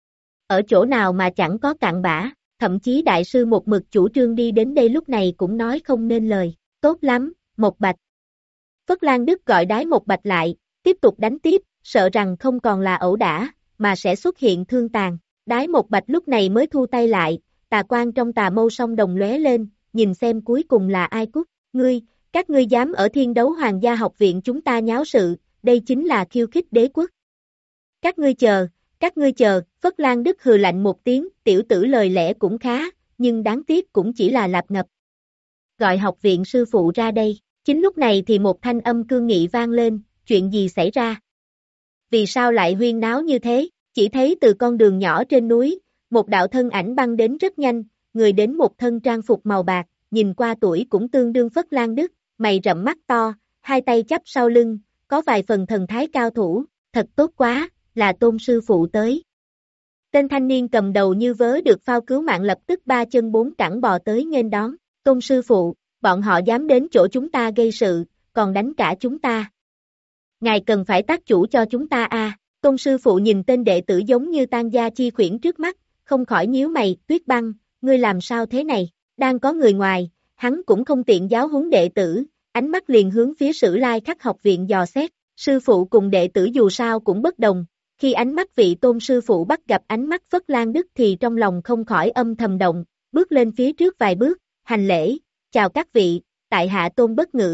Ở chỗ nào mà chẳng có cặn bã, thậm chí đại sư một mực chủ trương đi đến đây lúc này cũng nói không nên lời, tốt lắm, Một Bạch. Phất Lan Đức gọi Đái Một Bạch lại, tiếp tục đánh tiếp, sợ rằng không còn là ẩu đả, mà sẽ xuất hiện thương tàn. Đái Một Bạch lúc này mới thu tay lại, tà quang trong tà mâu song đồng lóe lên, nhìn xem cuối cùng là ai cút, ngươi, các ngươi dám ở Thiên Đấu Hoàng gia học viện chúng ta nháo sự, đây chính là khiêu khích đế quốc. Các ngươi chờ, các ngươi chờ, Phất Lan Đức hừ lạnh một tiếng, tiểu tử lời lẽ cũng khá, nhưng đáng tiếc cũng chỉ là lạp ngập. Gọi học viện sư phụ ra đây, chính lúc này thì một thanh âm cương nghị vang lên, chuyện gì xảy ra? Vì sao lại huyên náo như thế? Chỉ thấy từ con đường nhỏ trên núi, một đạo thân ảnh băng đến rất nhanh, người đến một thân trang phục màu bạc, nhìn qua tuổi cũng tương đương Phất Lan Đức, mày rậm mắt to, hai tay chắp sau lưng, có vài phần thần thái cao thủ, thật tốt quá, là Tôn sư phụ tới. Tên thanh niên cầm đầu như vớ được phao cứu mạng lập tức ba chân bốn cẳng bò tới nghênh đón, Tôn sư phụ, bọn họ dám đến chỗ chúng ta gây sự, còn đánh cả chúng ta. Ngài cần phải tác chủ cho chúng ta a. À. Tôn sư phụ nhìn tên đệ tử giống như tan gia chi khuyển trước mắt, không khỏi nhíu mày, Tuyết Băng, ngươi làm sao thế này, đang có người ngoài, hắn cũng không tiện giáo huấn đệ tử, ánh mắt liền hướng phía Sử Lai Khắc học viện dò xét, sư phụ cùng đệ tử dù sao cũng bất đồng, khi ánh mắt vị Tôn sư phụ bắt gặp ánh mắt Phất Lan Đức thì trong lòng không khỏi âm thầm động, bước lên phía trước vài bước, hành lễ, chào các vị, tại hạ Tôn Bất Ngữ,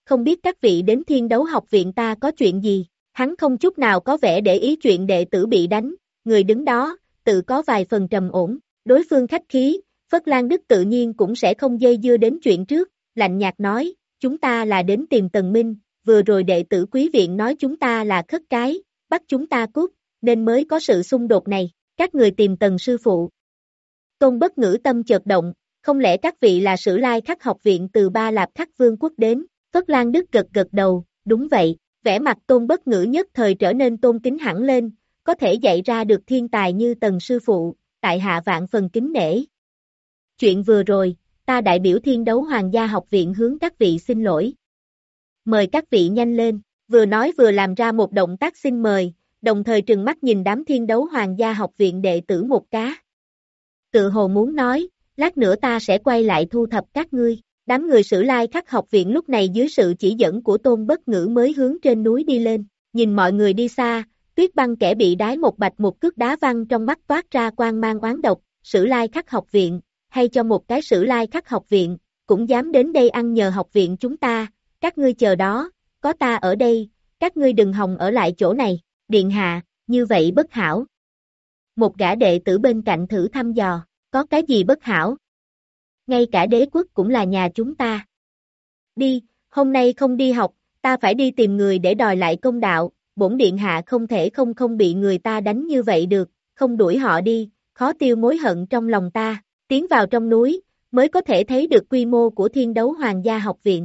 không biết các vị đến Thiên Đấu Học Viện ta có chuyện gì, hắn không chút nào có vẻ để ý chuyện đệ tử bị đánh, người đứng đó, tự có vài phần trầm ổn, đối phương khách khí, Phất Lan Đức tự nhiên cũng sẽ không dây dưa đến chuyện trước, lạnh nhạt nói, chúng ta là đến tìm Tần Minh, vừa rồi đệ tử quý viện nói chúng ta là khất cái, bắt chúng ta cút, nên mới có sự xung đột này, các người tìm Tần sư phụ. Tôn Bất Ngữ tâm chợt động, không lẽ các vị là Sử Lai Khắc học viện từ Ba Lạp Khắc Vương quốc đến, Phất Lan Đức gật gật đầu, đúng vậy, vẻ mặt Tôn Bất Ngữ nhất thời trở nên tôn kính hẳn lên, có thể dạy ra được thiên tài như Tần sư phụ, tại hạ vạn phần kính nể. Chuyện vừa rồi, ta đại biểu Thiên Đấu Hoàng gia học viện hướng các vị xin lỗi. Mời các vị nhanh lên, vừa nói vừa làm ra một động tác xin mời, đồng thời trừng mắt nhìn đám Thiên Đấu Hoàng gia học viện đệ tử một cá. Tự hồ muốn nói, lát nữa ta sẽ quay lại thu thập các ngươi. Đám người Sử Lai Khắc học viện lúc này dưới sự chỉ dẫn của Tôn Bất Ngữ mới hướng trên núi đi lên, nhìn mọi người đi xa, Tuyết Băng kẻ bị đái một bạch một cước đá văng trong mắt toát ra quang mang oán độc, Sử Lai Khắc học viện, hay cho một cái Sử Lai Khắc học viện, cũng dám đến đây ăn nhờ học viện chúng ta, các ngươi chờ đó, có ta ở đây, các ngươi đừng hòng ở lại chỗ này, điện hạ, như vậy bất hảo. Một gã đệ tử bên cạnh thử thăm dò, có cái gì bất hảo? Ngay cả đế quốc cũng là nhà chúng ta. Đi, hôm nay không đi học, ta phải đi tìm người để đòi lại công đạo, bổn điện hạ không thể không không bị người ta đánh như vậy được, không đuổi họ đi, khó tiêu mối hận trong lòng ta, tiến vào trong núi, mới có thể thấy được quy mô của Thiên Đấu Hoàng gia học viện.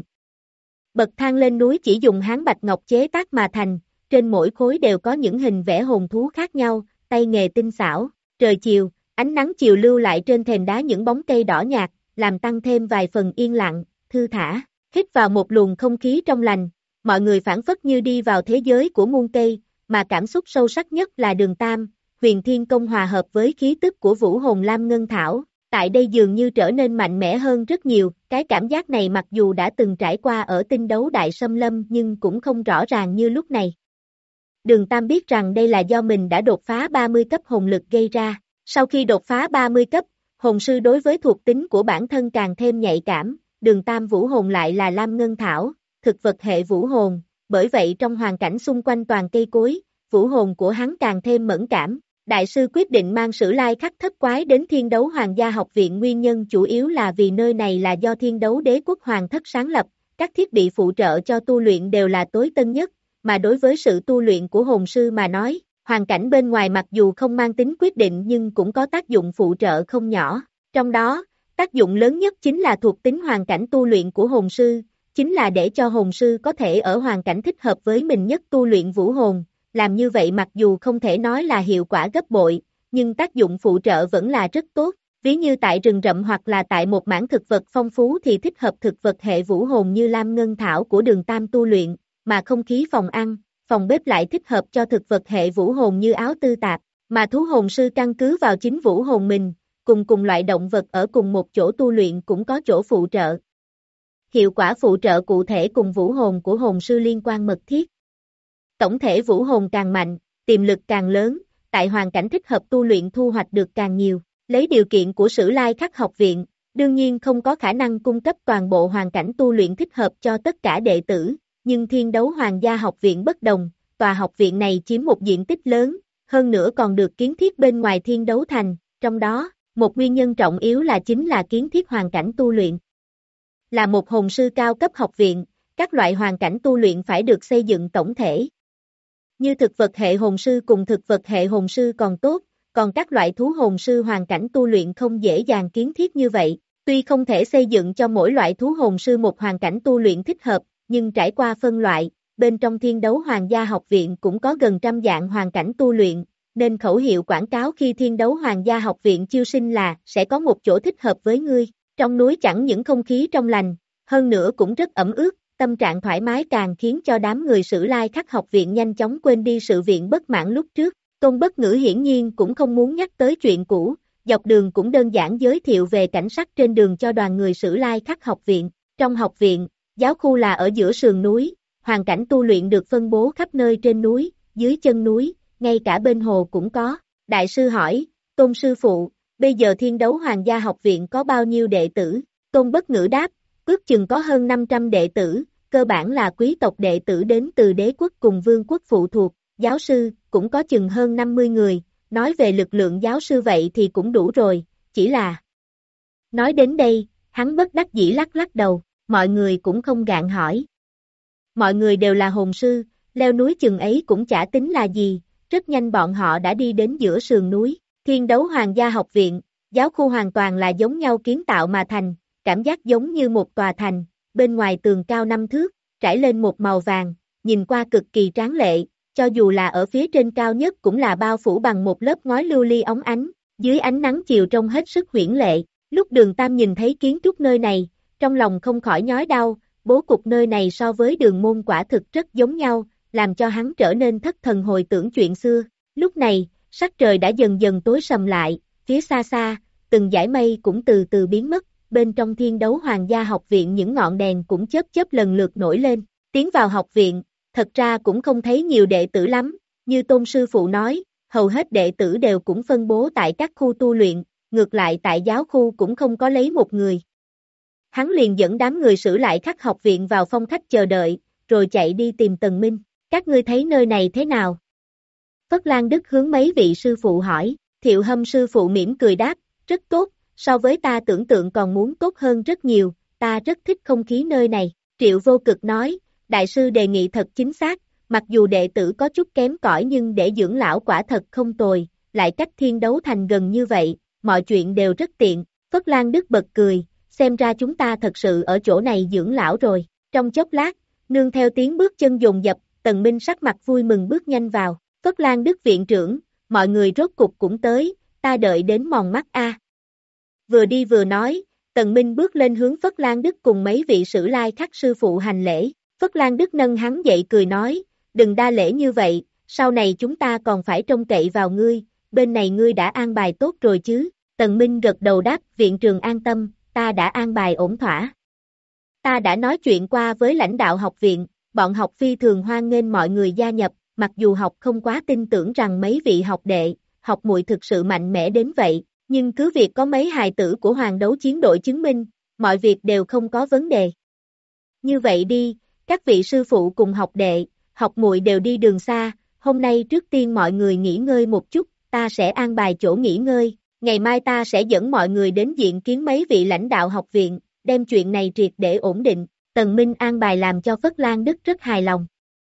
Bậc thang lên núi chỉ dùng hán bạch ngọc chế tác mà thành, trên mỗi khối đều có những hình vẽ hồn thú khác nhau, tay nghề tinh xảo, trời chiều, ánh nắng chiều lưu lại trên thềm đá những bóng cây đỏ nhạt, làm tăng thêm vài phần yên lặng, thư thả, hít vào một luồng không khí trong lành, mọi người phản phất như đi vào thế giới của muôn cây, mà cảm xúc sâu sắc nhất là Đường Tam, Huyền Thiên Công hòa hợp với khí tức của Vũ Hồn Lam Ngân Thảo, tại đây dường như trở nên mạnh mẽ hơn rất nhiều, cái cảm giác này mặc dù đã từng trải qua ở Tinh Đấu Đại Xâm Lâm nhưng cũng không rõ ràng như lúc này. Đường Tam biết rằng đây là do mình đã đột phá ba mươi cấp hồn lực gây ra, sau khi đột phá ba mươi cấp, hồn sư đối với thuộc tính của bản thân càng thêm nhạy cảm, Đường Tam vũ hồn lại là Lam Ngân Thảo, thực vật hệ vũ hồn, bởi vậy trong hoàn cảnh xung quanh toàn cây cối, vũ hồn của hắn càng thêm mẫn cảm. Đại sư quyết định mang Sử Lai Khắc thất quái đến Thiên Đấu Hoàng gia học viện nguyên nhân chủ yếu là vì nơi này là do Thiên Đấu Đế quốc Hoàng thất sáng lập, các thiết bị phụ trợ cho tu luyện đều là tối tân nhất, mà đối với sự tu luyện của hồn sư mà nói, hoàn cảnh bên ngoài mặc dù không mang tính quyết định nhưng cũng có tác dụng phụ trợ không nhỏ, trong đó, tác dụng lớn nhất chính là thuộc tính hoàn cảnh tu luyện của hồn sư, chính là để cho hồn sư có thể ở hoàn cảnh thích hợp với mình nhất tu luyện vũ hồn. Làm như vậy mặc dù không thể nói là hiệu quả gấp bội, nhưng tác dụng phụ trợ vẫn là rất tốt, ví như tại rừng rậm hoặc là tại một mảng thực vật phong phú thì thích hợp thực vật hệ vũ hồn như Lam Ngân Thảo của Đường Tam tu luyện, mà không khí phòng ăn, phòng bếp lại thích hợp cho thực vật hệ vũ hồn như áo tư tạp, mà thú hồn sư căn cứ vào chính vũ hồn mình, cùng cùng loại động vật ở cùng một chỗ tu luyện cũng có chỗ phụ trợ. Hiệu quả phụ trợ cụ thể cùng vũ hồn của hồn sư liên quan mật thiết. Tổng thể vũ hồn càng mạnh, tiềm lực càng lớn, tại hoàn cảnh thích hợp tu luyện thu hoạch được càng nhiều. Lấy điều kiện của Sử Lai Khắc học viện, đương nhiên không có khả năng cung cấp toàn bộ hoàn cảnh tu luyện thích hợp cho tất cả đệ tử, nhưng Thiên Đấu Hoàng gia học viện bất đồng, tòa học viện này chiếm một diện tích lớn, hơn nữa còn được kiến thiết bên ngoài Thiên Đấu Thành, trong đó, một nguyên nhân trọng yếu là chính là kiến thiết hoàn cảnh tu luyện. Là một hồn sư cao cấp học viện, các loại hoàn cảnh tu luyện phải được xây dựng tổng thể. Như thực vật hệ hồn sư cùng thực vật hệ hồn sư còn tốt, còn các loại thú hồn sư hoàn cảnh tu luyện không dễ dàng kiến thiết như vậy. Tuy không thể xây dựng cho mỗi loại thú hồn sư một hoàn cảnh tu luyện thích hợp, nhưng trải qua phân loại, bên trong Thiên Đấu Hoàng gia học viện cũng có gần trăm dạng hoàn cảnh tu luyện, nên khẩu hiệu quảng cáo khi Thiên Đấu Hoàng gia học viện chiêu sinh là sẽ có một chỗ thích hợp với ngươi. Trong núi chẳng những không khí trong lành, hơn nữa cũng rất ẩm ướt. Tâm trạng thoải mái càng khiến cho đám người Sử Lai Khắc học viện nhanh chóng quên đi sự viện bất mãn lúc trước. Tôn Bất Ngữ hiển nhiên cũng không muốn nhắc tới chuyện cũ, dọc đường cũng đơn giản giới thiệu về cảnh sắc trên đường cho đoàn người Sử Lai Khắc học viện. Trong học viện, giáo khu là ở giữa sườn núi, hoàn cảnh tu luyện được phân bố khắp nơi trên núi, dưới chân núi, ngay cả bên hồ cũng có. Đại sư hỏi, Tôn sư phụ, bây giờ Thiên Đấu Hoàng gia học viện có bao nhiêu đệ tử? Tôn Bất Ngữ đáp, ước chừng có hơn năm trăm đệ tử, cơ bản là quý tộc đệ tử đến từ đế quốc cùng vương quốc phụ thuộc, giáo sư, cũng có chừng hơn năm mươi người, nói về lực lượng giáo sư vậy thì cũng đủ rồi, chỉ là... Nói đến đây, hắn bất đắc dĩ lắc lắc đầu, mọi người cũng không gạn hỏi. Mọi người đều là hồn sư, leo núi chừng ấy cũng chả tính là gì, rất nhanh bọn họ đã đi đến giữa sườn núi, Thiên Đấu Hoàng gia học viện, giáo khu hoàn toàn là giống nhau kiến tạo mà thành, cảm giác giống như một tòa thành, bên ngoài tường cao năm thước, trải lên một màu vàng, nhìn qua cực kỳ tráng lệ, cho dù là ở phía trên cao nhất cũng là bao phủ bằng một lớp ngói lưu ly óng ánh, dưới ánh nắng chiều trông hết sức huyễn lệ. Lúc Đường Tam nhìn thấy kiến trúc nơi này, trong lòng không khỏi nhói đau, bố cục nơi này so với Đường Môn quả thực rất giống nhau, làm cho hắn trở nên thất thần hồi tưởng chuyện xưa. Lúc này, sắc trời đã dần dần tối sầm lại, phía xa xa, từng dải mây cũng từ từ biến mất, bên trong Thiên Đấu Hoàng gia học viện những ngọn đèn cũng chớp chớp lần lượt nổi lên. Tiến vào học viện, thật ra cũng không thấy nhiều đệ tử lắm, như Tôn sư phụ nói, hầu hết đệ tử đều cũng phân bố tại các khu tu luyện, ngược lại tại giáo khu cũng không có lấy một người. Hắn liền dẫn đám người Sử Lai Khắc học viện vào phòng khách chờ đợi, rồi chạy đi tìm Tần Minh, các ngươi thấy nơi này thế nào? Phất Lan Đức hướng mấy vị sư phụ hỏi, Thiệu Hâm sư phụ mỉm cười đáp, rất tốt, so với ta tưởng tượng còn muốn tốt hơn rất nhiều, ta rất thích không khí nơi này. Triệu Vô Cực nói, đại sư đề nghị thật chính xác, mặc dù đệ tử có chút kém cỏi nhưng để dưỡng lão quả thật không tồi, lại cách Thiên Đấu Thành gần như vậy, mọi chuyện đều rất tiện. Phất Lan Đức bật cười, xem ra chúng ta thật sự ở chỗ này dưỡng lão rồi. Trong chốc lát, nương theo tiếng bước chân dồn dập, Tần Minh sắc mặt vui mừng bước nhanh vào. Phất Lan Đức viện trưởng, mọi người rốt cục cũng tới, ta đợi đến mòn mắt a. Vừa đi vừa nói, Tần Minh bước lên hướng Phất Lan Đức cùng mấy vị Sử Lai Khắc sư phụ hành lễ. Phất Lan Đức nâng hắn dậy cười nói, đừng đa lễ như vậy, sau này chúng ta còn phải trông cậy vào ngươi, bên này ngươi đã an bài tốt rồi chứ? Tần Minh gật đầu đáp, viện trường an tâm, ta đã an bài ổn thỏa. Ta đã nói chuyện qua với lãnh đạo học viện, bọn học phi thường hoan nghênh mọi người gia nhập, mặc dù học không quá tin tưởng rằng mấy vị học đệ, học muội thực sự mạnh mẽ đến vậy, nhưng cứ việc có mấy hài tử của Hoàng Đấu Chiến đội chứng minh, mọi việc đều không có vấn đề. Như vậy đi, các vị sư phụ cùng học đệ, học muội đều đi đường xa, hôm nay trước tiên mọi người nghỉ ngơi một chút, ta sẽ an bài chỗ nghỉ ngơi, ngày mai ta sẽ dẫn mọi người đến diện kiến mấy vị lãnh đạo học viện, đem chuyện này triệt để ổn định. Tần Minh an bài làm cho Phất Lan Đức rất hài lòng.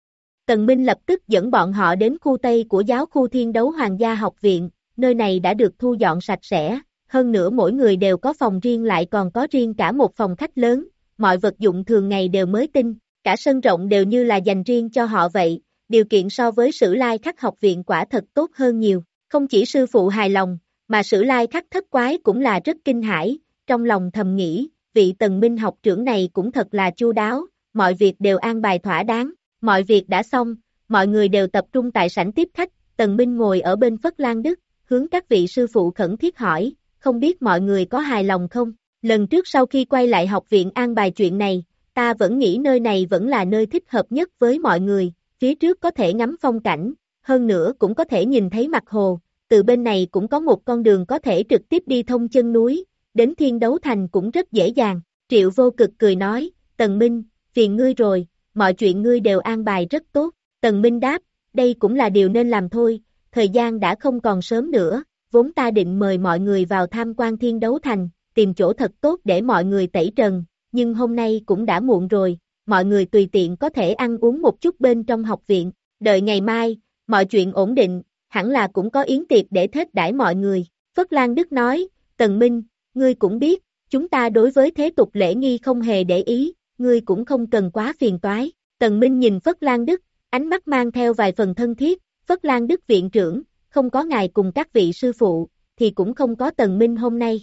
Tần Minh lập tức dẫn bọn họ đến khu Tây của giáo khu Thiên Đấu Hoàng gia học viện, nơi này đã được thu dọn sạch sẽ, hơn nữa mỗi người đều có phòng riêng lại còn có riêng cả một phòng khách lớn, mọi vật dụng thường ngày đều mới tinh, cả sân rộng đều như là dành riêng cho họ vậy, điều kiện so với Sử Lai Khắc học viện quả thật tốt hơn nhiều, không chỉ sư phụ hài lòng, mà Sử Lai Khắc thất quái cũng là rất kinh hãi, trong lòng thầm nghĩ, vị Tần Minh học trưởng này cũng thật là chu đáo, mọi việc đều an bài thỏa đáng, mọi việc đã xong, mọi người đều tập trung tại sảnh tiếp khách, Tần Minh ngồi ở bên Phất Lan Đức, hướng các vị sư phụ khẩn thiết hỏi, không biết mọi người có hài lòng không? Lần trước sau khi quay lại học viện an bài chuyện này, ta vẫn nghĩ nơi này vẫn là nơi thích hợp nhất với mọi người, phía trước có thể ngắm phong cảnh, hơn nữa cũng có thể nhìn thấy mặt hồ, từ bên này cũng có một con đường có thể trực tiếp đi thông chân núi, đến Thiên Đấu Thành cũng rất dễ dàng. Triệu Vô Cực cười nói, Tần Minh, phiền ngươi rồi, mọi chuyện ngươi đều an bài rất tốt. Tần Minh đáp, đây cũng là điều nên làm thôi, thời gian đã không còn sớm nữa, vốn ta định mời mọi người vào tham quan Thiên Đấu Thành, tìm chỗ thật tốt để mọi người tẩy trần, nhưng hôm nay cũng đã muộn rồi, mọi người tùy tiện có thể ăn uống một chút bên trong học viện, đợi ngày mai, mọi chuyện ổn định, hẳn là cũng có yến tiệc để thết đãi mọi người. Phất Lan Đức nói, Tần Minh, ngươi cũng biết, chúng ta đối với thế tục lễ nghi không hề để ý, ngươi cũng không cần quá phiền toái. Tần Minh nhìn Phất Lan Đức, ánh mắt mang theo vài phần thân thiết, Phất Lan Đức viện trưởng, không có ngài cùng các vị sư phụ, thì cũng không có Tần Minh hôm nay.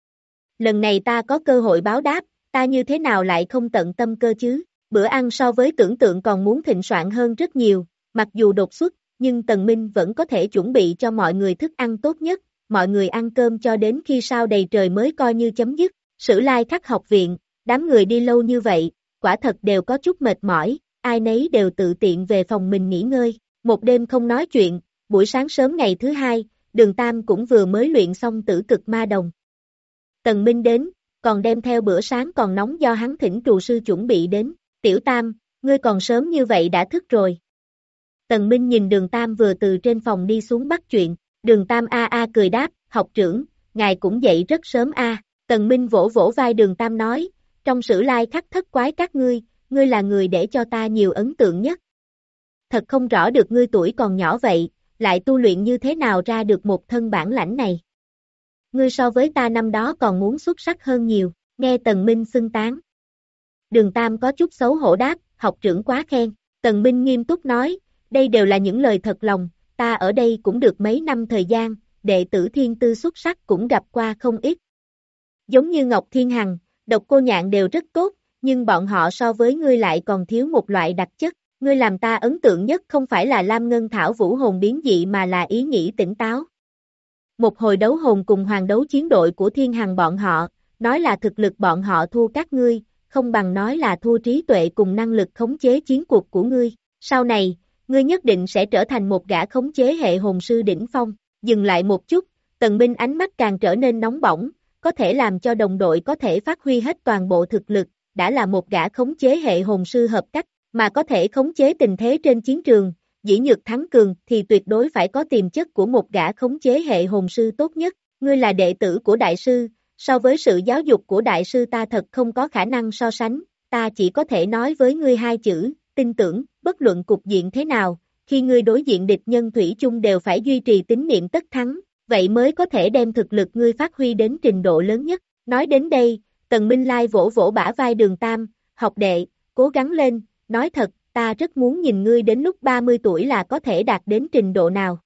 Lần này ta có cơ hội báo đáp, ta như thế nào lại không tận tâm cơ chứ, bữa ăn so với tưởng tượng còn muốn thịnh soạn hơn rất nhiều, mặc dù đột xuất, nhưng Tần Minh vẫn có thể chuẩn bị cho mọi người thức ăn tốt nhất, mọi người ăn cơm cho đến khi sao đầy trời mới coi như chấm dứt. Sử Lai Khắc học viện, đám người đi lâu như vậy, quả thật đều có chút mệt mỏi, ai nấy đều tự tiện về phòng mình nghỉ ngơi, một đêm không nói chuyện, buổi sáng sớm ngày thứ hai, Đường Tam cũng vừa mới luyện xong tử cực ma đồng. Tần Minh đến, còn đem theo bữa sáng còn nóng do hắn thỉnh trù sư chuẩn bị đến, Tiểu Tam, ngươi còn sớm như vậy đã thức rồi. Tần Minh nhìn Đường Tam vừa từ trên phòng đi xuống bắt chuyện, Đường Tam a a cười đáp, học trưởng, ngài cũng dậy rất sớm a. Tần Minh vỗ vỗ vai Đường Tam nói, trong sử lai khắc thất quái các ngươi, ngươi là người để cho ta nhiều ấn tượng nhất. Thật không rõ được ngươi tuổi còn nhỏ vậy, lại tu luyện như thế nào ra được một thân bản lãnh này. Ngươi so với ta năm đó còn muốn xuất sắc hơn nhiều, nghe Tần Minh xưng tán. Đường Tam có chút xấu hổ đáp, học trưởng quá khen. Tần Minh nghiêm túc nói, đây đều là những lời thật lòng, ta ở đây cũng được mấy năm thời gian, đệ tử thiên tư xuất sắc cũng gặp qua không ít. Giống như Ngọc Thiên Hằng, Độc Cô Nhạn đều rất tốt, nhưng bọn họ so với ngươi lại còn thiếu một loại đặc chất. Ngươi làm ta ấn tượng nhất không phải là Lam Ngân Thảo vũ hồn biến dị mà là ý nghĩ tỉnh táo. Một hồi đấu hồn cùng hoàng đấu chiến đội của Thiên Hằng bọn họ, nói là thực lực bọn họ thua các ngươi, không bằng nói là thua trí tuệ cùng năng lực khống chế chiến cuộc của ngươi. Sau này, ngươi nhất định sẽ trở thành một gã khống chế hệ hồn sư đỉnh phong. Dừng lại một chút, Tần Minh ánh mắt càng trở nên nóng bỏng, có thể làm cho đồng đội có thể phát huy hết toàn bộ thực lực, đã là một gã khống chế hệ hồn sư hợp cách, mà có thể khống chế tình thế trên chiến trường, dĩ nhược thắng cường thì tuyệt đối phải có tiềm chất của một gã khống chế hệ hồn sư tốt nhất. Ngươi là đệ tử của đại sư, so với sự giáo dục của đại sư ta thật không có khả năng so sánh, ta chỉ có thể nói với ngươi hai chữ, tin tưởng, bất luận cục diện thế nào, khi ngươi đối diện địch nhân thủy chung đều phải duy trì tín niệm tất thắng, vậy mới có thể đem thực lực ngươi phát huy đến trình độ lớn nhất. Nói đến đây, Tần Minh Lai vỗ vỗ bả vai Đường Tam, học đệ, cố gắng lên, nói thật, ta rất muốn nhìn ngươi đến lúc ba mươi tuổi là có thể đạt đến trình độ nào.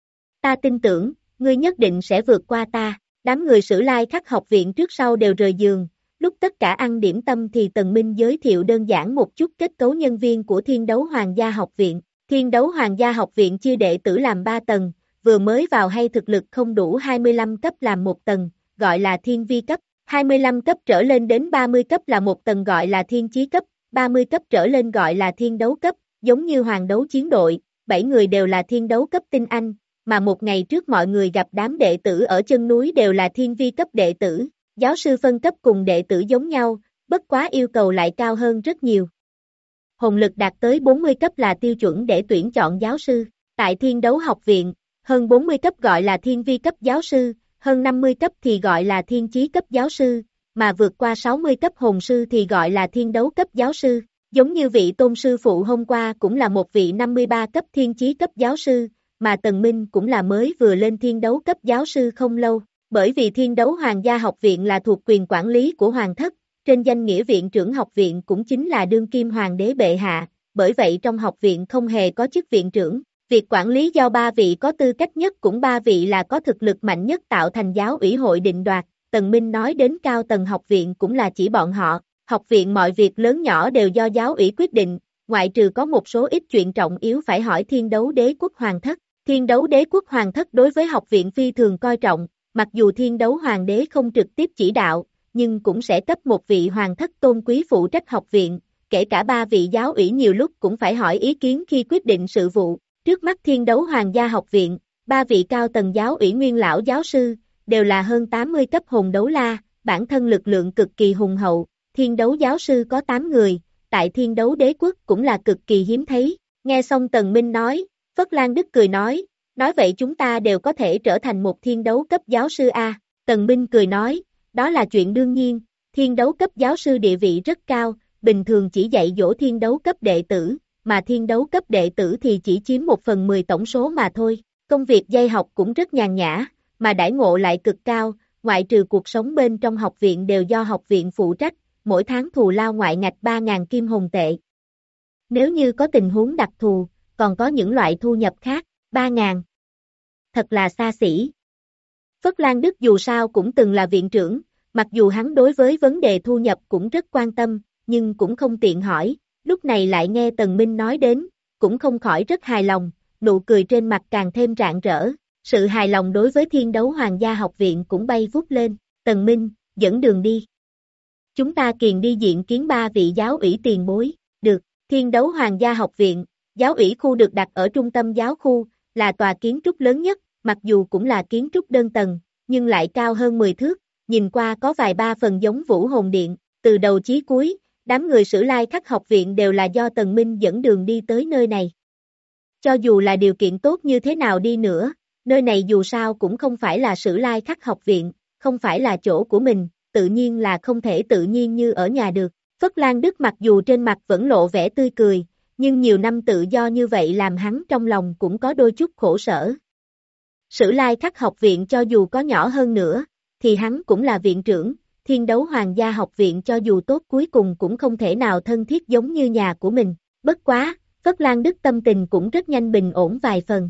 Ta tin tưởng, ngươi nhất định sẽ vượt qua ta. Đám người Sử Lai Khắc học viện trước sau đều rời giường, lúc tất cả ăn điểm tâm thì Tần Minh giới thiệu đơn giản một chút kết cấu nhân viên của Thiên Đấu Hoàng gia học viện. Thiên Đấu Hoàng gia học viện chia đệ tử làm ba tầng, vừa mới vào hay thực lực không đủ hai mươi lăm cấp làm một tầng, gọi là Thiên Vi cấp, hai mươi lăm cấp trở lên đến ba mươi cấp là một tầng gọi là Thiên Chí cấp, ba mươi cấp trở lên gọi là Thiên Đấu cấp, giống như Hoàng Đấu chiến đội, bảy người đều là Thiên Đấu cấp tinh anh, mà một ngày trước mọi người gặp đám đệ tử ở chân núi đều là Thiên Vi cấp đệ tử, giáo sư phân cấp cùng đệ tử giống nhau, bất quá yêu cầu lại cao hơn rất nhiều. Hồn lực đạt tới bốn mươi cấp là tiêu chuẩn để tuyển chọn giáo sư, tại Thiên Đấu học viện, hơn bốn mươi cấp gọi là Thiên Vi cấp giáo sư, hơn năm mươi cấp thì gọi là Thiên Chí cấp giáo sư, mà vượt qua sáu mươi cấp hồn sư thì gọi là Thiên Đấu cấp giáo sư, giống như vị tôn sư phụ hôm qua cũng là một vị năm mươi ba cấp Thiên Chí cấp giáo sư, mà Tần Minh cũng là mới vừa lên Thiên Đấu cấp giáo sư không lâu, bởi vì Thiên Đấu Hoàng gia học viện là thuộc quyền quản lý của Hoàng thất, trên danh nghĩa viện trưởng học viện cũng chính là đương kim hoàng đế bệ hạ, bởi vậy trong học viện không hề có chức viện trưởng, việc quản lý do ba vị có tư cách nhất cũng ba vị là có thực lực mạnh nhất tạo thành giáo ủy hội định đoạt. Tần Minh nói đến cao tầng học viện cũng là chỉ bọn họ, học viện mọi việc lớn nhỏ đều do giáo ủy quyết định, ngoại trừ có một số ít chuyện trọng yếu phải hỏi Thiên Đấu Đế quốc Hoàng thất. Thiên Đấu Đế quốc Hoàng thất đối với học viện phi thường coi trọng, mặc dù Thiên Đấu Hoàng đế không trực tiếp chỉ đạo, nhưng cũng sẽ cấp một vị hoàng thất tôn quý phụ trách học viện, kể cả ba vị giáo ủy nhiều lúc cũng phải hỏi ý kiến khi quyết định sự vụ. Trước mắt Thiên Đấu Hoàng gia học viện, ba vị cao tầng giáo ủy nguyên lão giáo sư, đều là hơn tám mươi cấp hồn đấu la, bản thân lực lượng cực kỳ hùng hậu, Thiên Đấu giáo sư có tám người, tại Thiên Đấu Đế quốc cũng là cực kỳ hiếm thấy. Nghe xong Tần Minh nói, Phất Lan Đức cười nói, nói vậy chúng ta đều có thể trở thành một Thiên Đấu cấp giáo sư a. Tần Minh cười nói, đó là chuyện đương nhiên, Thiên Đấu cấp giáo sư địa vị rất cao, bình thường chỉ dạy dỗ Thiên Đấu cấp đệ tử, mà Thiên Đấu cấp đệ tử thì chỉ chiếm một phần mười tổng số mà thôi. Công việc dạy học cũng rất nhàn nhã, mà đãi ngộ lại cực cao, ngoại trừ cuộc sống bên trong học viện đều do học viện phụ trách, mỗi tháng thù lao ngoại ngạch ba nghìn kim hồn tệ. Nếu như có tình huống đặc thù, còn có những loại thu nhập khác, ba nghìn. Thật là xa xỉ. Phất Lan Đức dù sao cũng từng là viện trưởng, mặc dù hắn đối với vấn đề thu nhập cũng rất quan tâm, nhưng cũng không tiện hỏi, lúc này lại nghe Tần Minh nói đến, cũng không khỏi rất hài lòng, nụ cười trên mặt càng thêm rạng rỡ, sự hài lòng đối với Thiên Đấu Hoàng gia học viện cũng bay vút lên, Tần Minh, dẫn đường đi. Chúng ta kiền đi diện kiến ba vị giáo ủy tiền bối, được, Thiên Đấu Hoàng gia học viện, giáo ủy khu được đặt ở trung tâm giáo khu, là tòa kiến trúc lớn nhất, mặc dù cũng là kiến trúc đơn tầng, nhưng lại cao hơn mười thước, nhìn qua có vài ba phần giống Vũ Hồn Điện, từ đầu chí cuối, Đám người Sử Lai Khắc học viện đều là do Tần Minh dẫn đường đi tới nơi này. Cho dù là điều kiện tốt như thế nào đi nữa, nơi này dù sao cũng không phải là Sử Lai Khắc học viện, không phải là chỗ của mình, tự nhiên là không thể tự nhiên như ở nhà được. Phất Lan Đức mặc dù trên mặt vẫn lộ vẻ tươi cười, nhưng nhiều năm tự do như vậy làm hắn trong lòng cũng có đôi chút khổ sở. Sử Lai Khắc học viện cho dù có nhỏ hơn nữa, thì hắn cũng là viện trưởng, Thiên Đấu Hoàng gia học viện cho dù tốt cuối cùng cũng không thể nào thân thiết giống như nhà của mình. Bất quá, Phất Lan Đức tâm tình cũng rất nhanh bình ổn vài phần.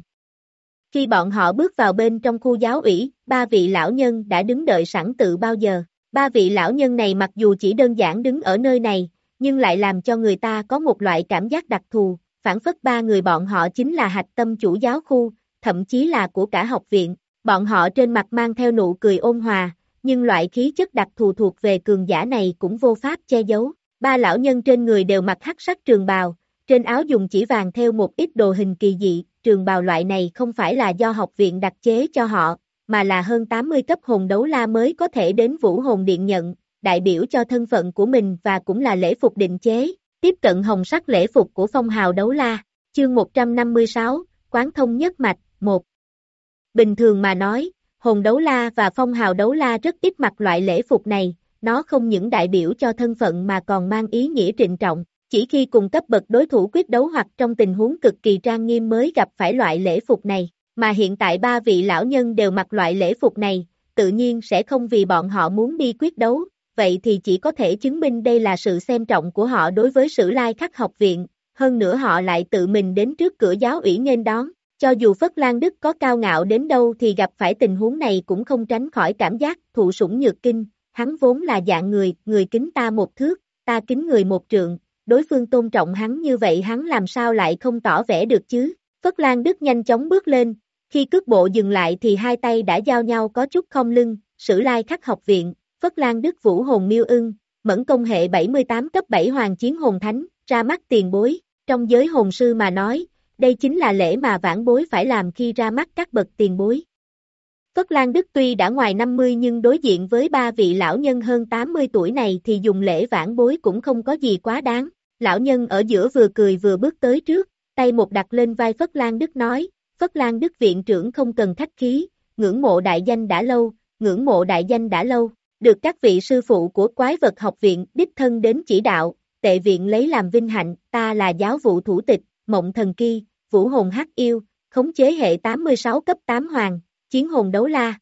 Khi bọn họ bước vào bên trong khu giáo ủy, ba vị lão nhân đã đứng đợi sẵn từ bao giờ. Ba vị lão nhân này mặc dù chỉ đơn giản đứng ở nơi này, nhưng lại làm cho người ta có một loại cảm giác đặc thù, phản phất ba người bọn họ chính là hạch tâm chủ giáo khu, thậm chí là của cả học viện. Bọn họ trên mặt mang theo nụ cười ôn hòa, nhưng loại khí chất đặc thù thuộc về cường giả này cũng vô pháp che giấu. Ba lão nhân trên người đều mặc hắc sắc trường bào, trên áo dùng chỉ vàng theo một ít đồ hình kỳ dị, trường bào loại này không phải là do học viện đặc chế cho họ, mà là hơn tám mươi cấp hồn đấu la mới có thể đến Vũ Hồn Điện nhận, đại biểu cho thân phận của mình và cũng là lễ phục định chế, tiếp cận hồng sắc lễ phục của phong hào đấu la. Chương một trăm năm mươi sáu, Quán thông nhất mạch, một. Bình thường mà nói, hồn đấu la và phong hào đấu la rất ít mặc loại lễ phục này, nó không những đại biểu cho thân phận mà còn mang ý nghĩa trịnh trọng, chỉ khi cùng cấp bậc đối thủ quyết đấu hoặc trong tình huống cực kỳ trang nghiêm mới gặp phải loại lễ phục này, mà hiện tại ba vị lão nhân đều mặc loại lễ phục này, tự nhiên sẽ không vì bọn họ muốn đi quyết đấu, vậy thì chỉ có thể chứng minh đây là sự xem trọng của họ đối với Sử Lai Khắc học viện, hơn nữa họ lại tự mình đến trước cửa giáo ủy nghênh đón. Cho dù Phất Lan Đức có cao ngạo đến đâu thì gặp phải tình huống này cũng không tránh khỏi cảm giác thụ sủng nhược kinh, hắn vốn là dạng người, người kính ta một thước, ta kính người một trượng, đối phương tôn trọng hắn như vậy hắn làm sao lại không tỏ vẻ được chứ. Phất Lan Đức nhanh chóng bước lên, khi cước bộ dừng lại thì hai tay đã giao nhau có chút khom lưng. Sử Lai Khắc học viện, Phất Lan Đức Vũ Hồn Miêu Ưng, mẫn công hệ bảy mươi tám cấp bảy Hoàng Chiến Hồn Thánh, ra mắt tiền bối, trong giới hồn sư mà nói, đây chính là lễ mà vãn bối phải làm khi ra mắt các bậc tiền bối. Phất Lan Đức tuy đã ngoài năm mươi nhưng đối diện với ba vị lão nhân hơn tám mươi tuổi này thì dùng lễ vãn bối cũng không có gì quá đáng. Lão nhân ở giữa vừa cười vừa bước tới trước, tay một đặt lên vai Phất Lan Đức nói, Phất Lan Đức viện trưởng không cần khách khí, ngưỡng mộ đại danh đã lâu, ngưỡng mộ đại danh đã lâu, được các vị sư phụ của Quái Vật học viện đích thân đến chỉ đạo, tệ viện lấy làm vinh hạnh, ta là giáo vụ thủ tịch, Mộng Thần Kỳ, Vũ Hồn Hắc Yêu, khống chế hệ tám mươi sáu cấp tám Hoàng, Chiến Hồn Đấu La.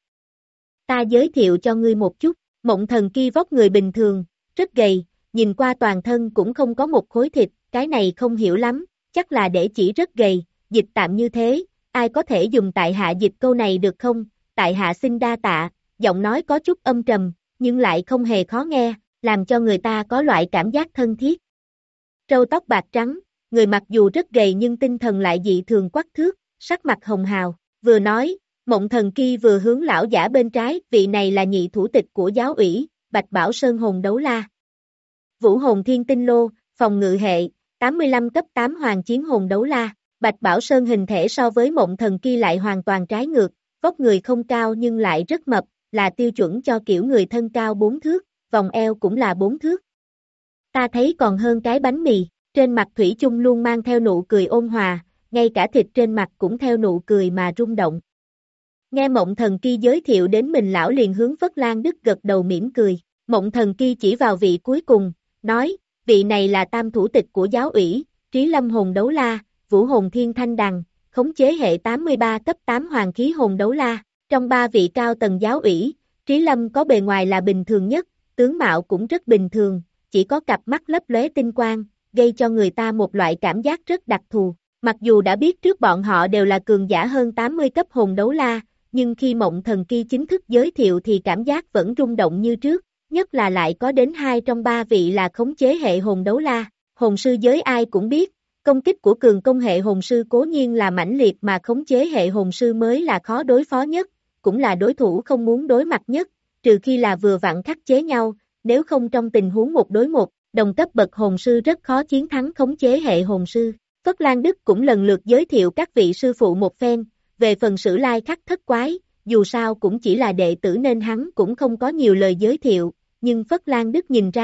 Ta giới thiệu cho ngươi một chút, Mộng Thần Kỳ vóc người bình thường, rất gầy, nhìn qua toàn thân cũng không có một khối thịt, cái này không hiểu lắm, chắc là để chỉ rất gầy, dịch tạm như thế, ai có thể dùng tại hạ dịch câu này được không, tại hạ xin đa tạ, giọng nói có chút âm trầm, nhưng lại không hề khó nghe, làm cho người ta có loại cảm giác thân thiết. Râu tóc bạc trắng, người mặc dù rất gầy nhưng tinh thần lại dị thường quắc thước, sắc mặt hồng hào, vừa nói, Mộng Thần Kỳ vừa hướng lão giả bên trái, vị này là nhị thủ tịch của giáo ủy, Bạch Bảo Sơn Hồn Đấu La. Vũ Hồn Thiên Tinh Lô, phòng ngự hệ, tám mươi lăm cấp tám Hoàng Chiến Hồn Đấu La, Bạch Bảo Sơn hình thể so với Mộng Thần Kỳ lại hoàn toàn trái ngược, vóc người không cao nhưng lại rất mập, là tiêu chuẩn cho kiểu người thân cao bốn thước, vòng eo cũng là bốn thước. Ta thấy còn hơn cái bánh mì, trên mặt thủy chung luôn mang theo nụ cười ôn hòa, ngay cả thịt trên mặt cũng theo nụ cười mà rung động. Nghe Mộng Thần Kỳ giới thiệu đến mình lão liền hướng Phất Lan Đức gật đầu mỉm cười, Mộng Thần Kỳ chỉ vào vị cuối cùng, nói, vị này là tam thủ tịch của giáo ủy, Trí Lâm Hồn Đấu La, Vũ Hồn Thiên Thanh Đằng, khống chế hệ tám mươi ba cấp tám Hoàng Khí Hồn Đấu La, trong ba vị cao tầng giáo ủy, Trí Lâm có bề ngoài là bình thường nhất, tướng mạo cũng rất bình thường, chỉ có cặp mắt lấp lóe tinh quang, gây cho người ta một loại cảm giác rất đặc thù. Mặc dù đã biết trước bọn họ đều là cường giả hơn tám mươi cấp hồn đấu la, nhưng khi Mộng Thần Kỳ chính thức giới thiệu thì cảm giác vẫn rung động như trước, nhất là lại có đến hai trong ba vị là khống chế hệ hồn đấu la. Hồn sư giới ai cũng biết, công kích của cường công hệ hồn sư cố nhiên là mãnh liệt mà khống chế hệ hồn sư mới là khó đối phó nhất, cũng là đối thủ không muốn đối mặt nhất, trừ khi là vừa vặn khắc chế nhau, nếu không trong tình huống một đối một, đồng cấp bậc hồn sư rất khó chiến thắng khống chế hệ hồn sư. Phất Lan Đức cũng lần lượt giới thiệu các vị sư phụ một phen, về phần Sử Lai Khắc thất quái, dù sao cũng chỉ là đệ tử nên hắn cũng không có nhiều lời giới thiệu, nhưng Phất Lan Đức nhìn ra được,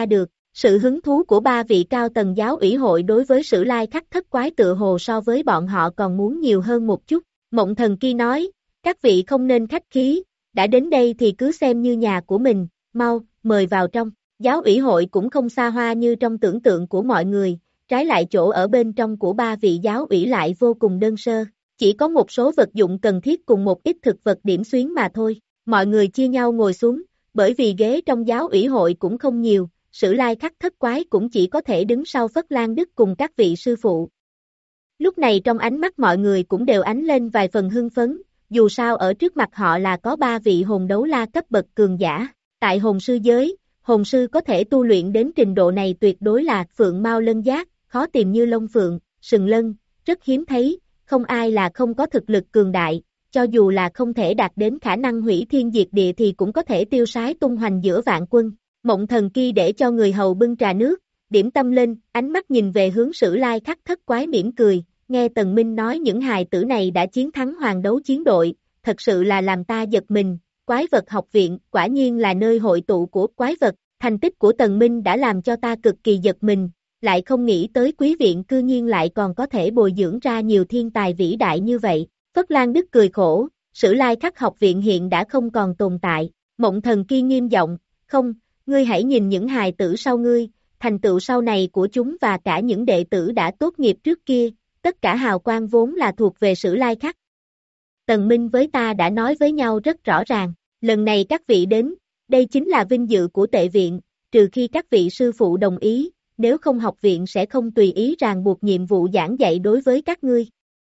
Sự hứng thú của ba vị cao tầng giáo ủy hội đối với Sử Lai Khắc thất quái tựa hồ so với bọn họ còn muốn nhiều hơn một chút. Mộng Thần Kỳ nói, các vị không nên khách khí, đã đến đây thì cứ xem như nhà của mình, mau, mời vào trong. Giáo ủy hội cũng không xa hoa như trong tưởng tượng của mọi người, trái lại chỗ ở bên trong của ba vị giáo ủy lại vô cùng đơn sơ, chỉ có một số vật dụng cần thiết cùng một ít thực vật điểm xuyến mà thôi. Mọi người chia nhau ngồi xuống, bởi vì ghế trong giáo ủy hội cũng không nhiều, Sử Lai Khắc thất quái cũng chỉ có thể đứng sau Phất Lan Đức cùng các vị sư phụ. Lúc này trong ánh mắt mọi người cũng đều ánh lên vài phần hưng phấn, dù sao ở trước mặt họ là có ba vị hồn đấu la cấp bậc cường giả, tại hồn sư giới, hồn sư có thể tu luyện đến trình độ này tuyệt đối là phượng mao lân giác, khó tìm như lông phượng, sừng lân, rất hiếm thấy, không ai là không có thực lực cường đại, cho dù là không thể đạt đến khả năng hủy thiên diệt địa thì cũng có thể tiêu sái tung hoành giữa vạn quân. Mộng Thần Kỳ để cho người hầu bưng trà nước, điểm tâm lên, ánh mắt nhìn về hướng Sử Lai Khắc thất quái mỉm cười, nghe Tần Minh nói những hài tử này đã chiến thắng hoàng đấu chiến đội, thật sự là làm ta giật mình. Quái vật học viện quả nhiên là nơi hội tụ của quái vật, thành tích của Tần Minh đã làm cho ta cực kỳ giật mình, lại không nghĩ tới quý viện cư nhiên lại còn có thể bồi dưỡng ra nhiều thiên tài vĩ đại như vậy. Phất Lan Đức cười khổ, Sử Lai Khắc học viện hiện đã không còn tồn tại. Mộng Thần Kỳ nghiêm giọng, không, ngươi hãy nhìn những hài tử sau ngươi, thành tựu sau này của chúng và cả những đệ tử đã tốt nghiệp trước kia, tất cả hào quang vốn là thuộc về Sử Lai Khắc. Tần Minh với ta đã nói với nhau rất rõ ràng, lần này các vị đến, đây chính là vinh dự của tệ viện, trừ khi các vị sư phụ đồng ý, nếu không học viện sẽ không tùy ý ràng buộc nhiệm vụ giảng dạy đối với các ngươi.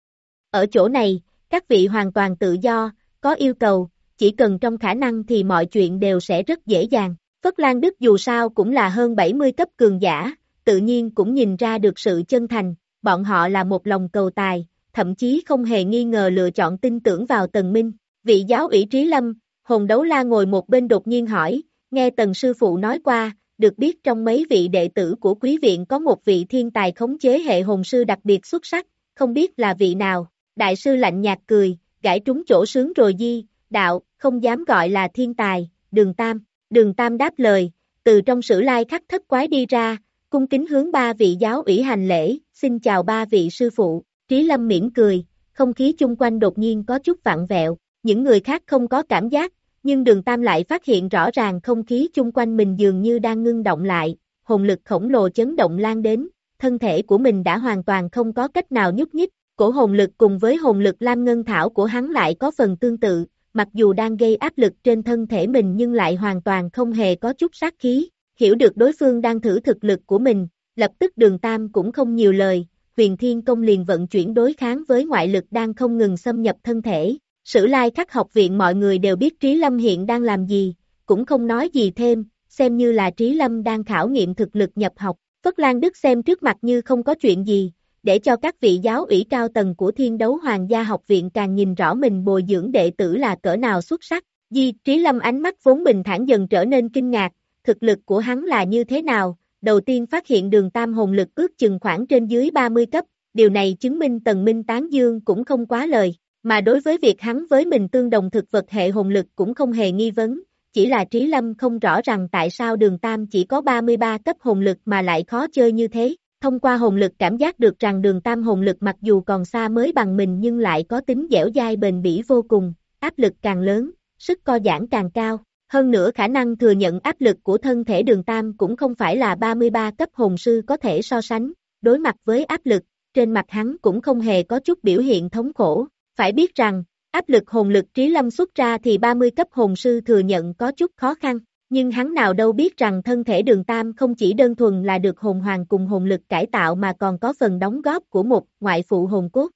Ở chỗ này, các vị hoàn toàn tự do, có yêu cầu, chỉ cần trong khả năng thì mọi chuyện đều sẽ rất dễ dàng. Phất Lan Đức dù sao cũng là hơn bảy mươi cấp cường giả, tự nhiên cũng nhìn ra được sự chân thành, bọn họ là một lòng cầu tài, thậm chí không hề nghi ngờ lựa chọn tin tưởng vào Tần Minh. Vị giáo ủy Trí Lâm, hồn đấu la ngồi một bên đột nhiên hỏi, nghe Tần sư phụ nói qua, được biết trong mấy vị đệ tử của quý viện có một vị thiên tài khống chế hệ hồn sư đặc biệt xuất sắc, không biết là vị nào. Đại sư lạnh nhạt cười, gãi trúng chỗ sướng rồi di, đạo, không dám gọi là thiên tài, Đường Tam. Đường Tam đáp lời, từ trong Sử Lai Khắc thất quái đi ra, cung kính hướng ba vị giáo ủy hành lễ, xin chào ba vị sư phụ. Trí Lâm mỉm cười, không khí chung quanh đột nhiên có chút vặn vẹo, những người khác không có cảm giác, nhưng Đường Tam lại phát hiện rõ ràng không khí chung quanh mình dường như đang ngưng động lại, hồn lực khổng lồ chấn động lan đến, thân thể của mình đã hoàn toàn không có cách nào nhúc nhích, cổ hồn lực cùng với hồn lực Lam Ngân Thảo của hắn lại có phần tương tự, mặc dù đang gây áp lực trên thân thể mình nhưng lại hoàn toàn không hề có chút sát khí, hiểu được đối phương đang thử thực lực của mình, lập tức Đường Tam cũng không nhiều lời, Huyền Thiên Công liền vận chuyển đối kháng với ngoại lực đang không ngừng xâm nhập thân thể. Sử Lai Khắc học viện mọi người đều biết Trí Lâm hiện đang làm gì, cũng không nói gì thêm, xem như là Trí Lâm đang khảo nghiệm thực lực nhập học. Phất Lan Đức xem trước mặt như không có chuyện gì, để cho các vị giáo ủy cao tầng của Thiên Đấu Hoàng gia học viện càng nhìn rõ mình bồi dưỡng đệ tử là cỡ nào xuất sắc. Di, Trí Lâm ánh mắt vốn bình thản dần trở nên kinh ngạc, thực lực của hắn là như thế nào? Đầu tiên phát hiện Đường Tam hồn lực ước chừng khoảng trên dưới ba mươi cấp, điều này chứng minh Tần Minh tán dương cũng không quá lời, mà đối với việc hắn với mình tương đồng thực vật hệ hồn lực cũng không hề nghi vấn, chỉ là Trí Lâm không rõ rằng tại sao Đường Tam chỉ có ba mươi ba cấp hồn lực mà lại khó chơi như thế. Thông qua hồn lực cảm giác được rằng Đường Tam hồn lực mặc dù còn xa mới bằng mình nhưng lại có tính dẻo dai bền bỉ vô cùng, áp lực càng lớn, sức co giãn càng cao. Hơn nữa khả năng thừa nhận áp lực của thân thể Đường Tam cũng không phải là ba mươi ba cấp hồn sư có thể so sánh, đối mặt với áp lực, trên mặt hắn cũng không hề có chút biểu hiện thống khổ. Phải biết rằng, áp lực hồn lực Trí Lâm xuất ra thì ba mươi cấp hồn sư thừa nhận có chút khó khăn, nhưng hắn nào đâu biết rằng thân thể Đường Tam không chỉ đơn thuần là được hồn hoàng cùng hồn lực cải tạo mà còn có phần đóng góp của một ngoại phụ hồn cốt.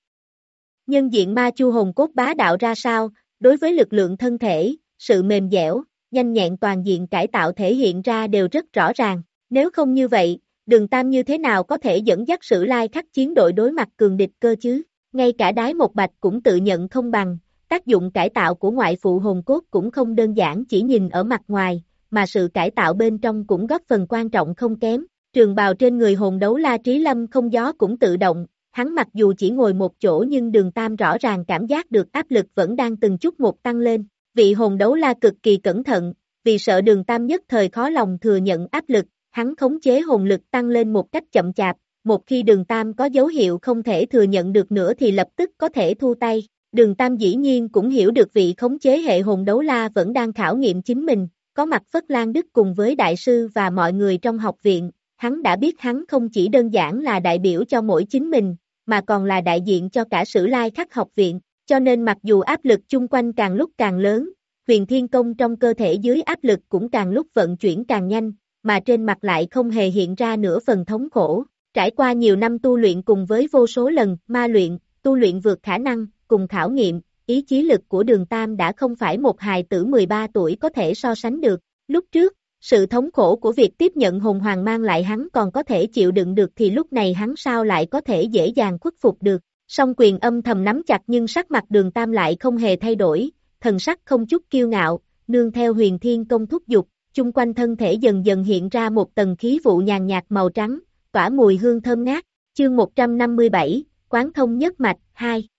Nhân diện ma chu hồn cốt bá đạo ra sao, đối với lực lượng thân thể, sự mềm dẻo, nhanh nhẹn toàn diện cải tạo thể hiện ra đều rất rõ ràng, nếu không như vậy, Đường Tam như thế nào có thể dẫn dắt Sử Lai Khắc chiến đội đối mặt cường địch cơ chứ? Ngay cả Đái Một Bạch cũng tự nhận không bằng, tác dụng cải tạo của ngoại phụ hồn cốt cũng không đơn giản chỉ nhìn ở mặt ngoài, mà sự cải tạo bên trong cũng góp phần quan trọng không kém. Trường bào trên người hồn đấu la Trí Lâm không gió cũng tự động, hắn mặc dù chỉ ngồi một chỗ nhưng Đường Tam rõ ràng cảm giác được áp lực vẫn đang từng chút một tăng lên. Vị hồn đấu la cực kỳ cẩn thận, vì sợ Đường Tam nhất thời khó lòng thừa nhận áp lực, hắn khống chế hồn lực tăng lên một cách chậm chạp, một khi Đường Tam có dấu hiệu không thể thừa nhận được nữa thì lập tức có thể thu tay. Đường Tam dĩ nhiên cũng hiểu được vị khống chế hệ hồn đấu la vẫn đang khảo nghiệm chính mình, có mặt Phất Lan Đức cùng với đại sư và mọi người trong học viện, hắn đã biết hắn không chỉ đơn giản là đại biểu cho mỗi chính mình, mà còn là đại diện cho cả Sử Lai Khắc học viện, cho nên mặc dù áp lực chung quanh càng lúc càng lớn, huyền thiên công trong cơ thể dưới áp lực cũng càng lúc vận chuyển càng nhanh, mà trên mặt lại không hề hiện ra nửa phần thống khổ. Trải qua nhiều năm tu luyện cùng với vô số lần ma luyện, tu luyện vượt khả năng, cùng khảo nghiệm, ý chí lực của Đường Tam đã không phải một hài tử mười ba tuổi có thể so sánh được. Lúc trước, sự thống khổ của việc tiếp nhận hồn hoàng mang lại hắn còn có thể chịu đựng được thì lúc này hắn sao lại có thể dễ dàng khuất phục được. Song quyền âm thầm nắm chặt nhưng sắc mặt Đường Tam lại không hề thay đổi, thần sắc không chút kiêu ngạo, nương theo huyền thiên công thúc giục, chung quanh thân thể dần dần hiện ra một tầng khí vụ nhàn nhạt màu trắng, tỏa mùi hương thơm ngát. Chương một trăm năm mươi bảy, Quán thông nhất mạch, hai.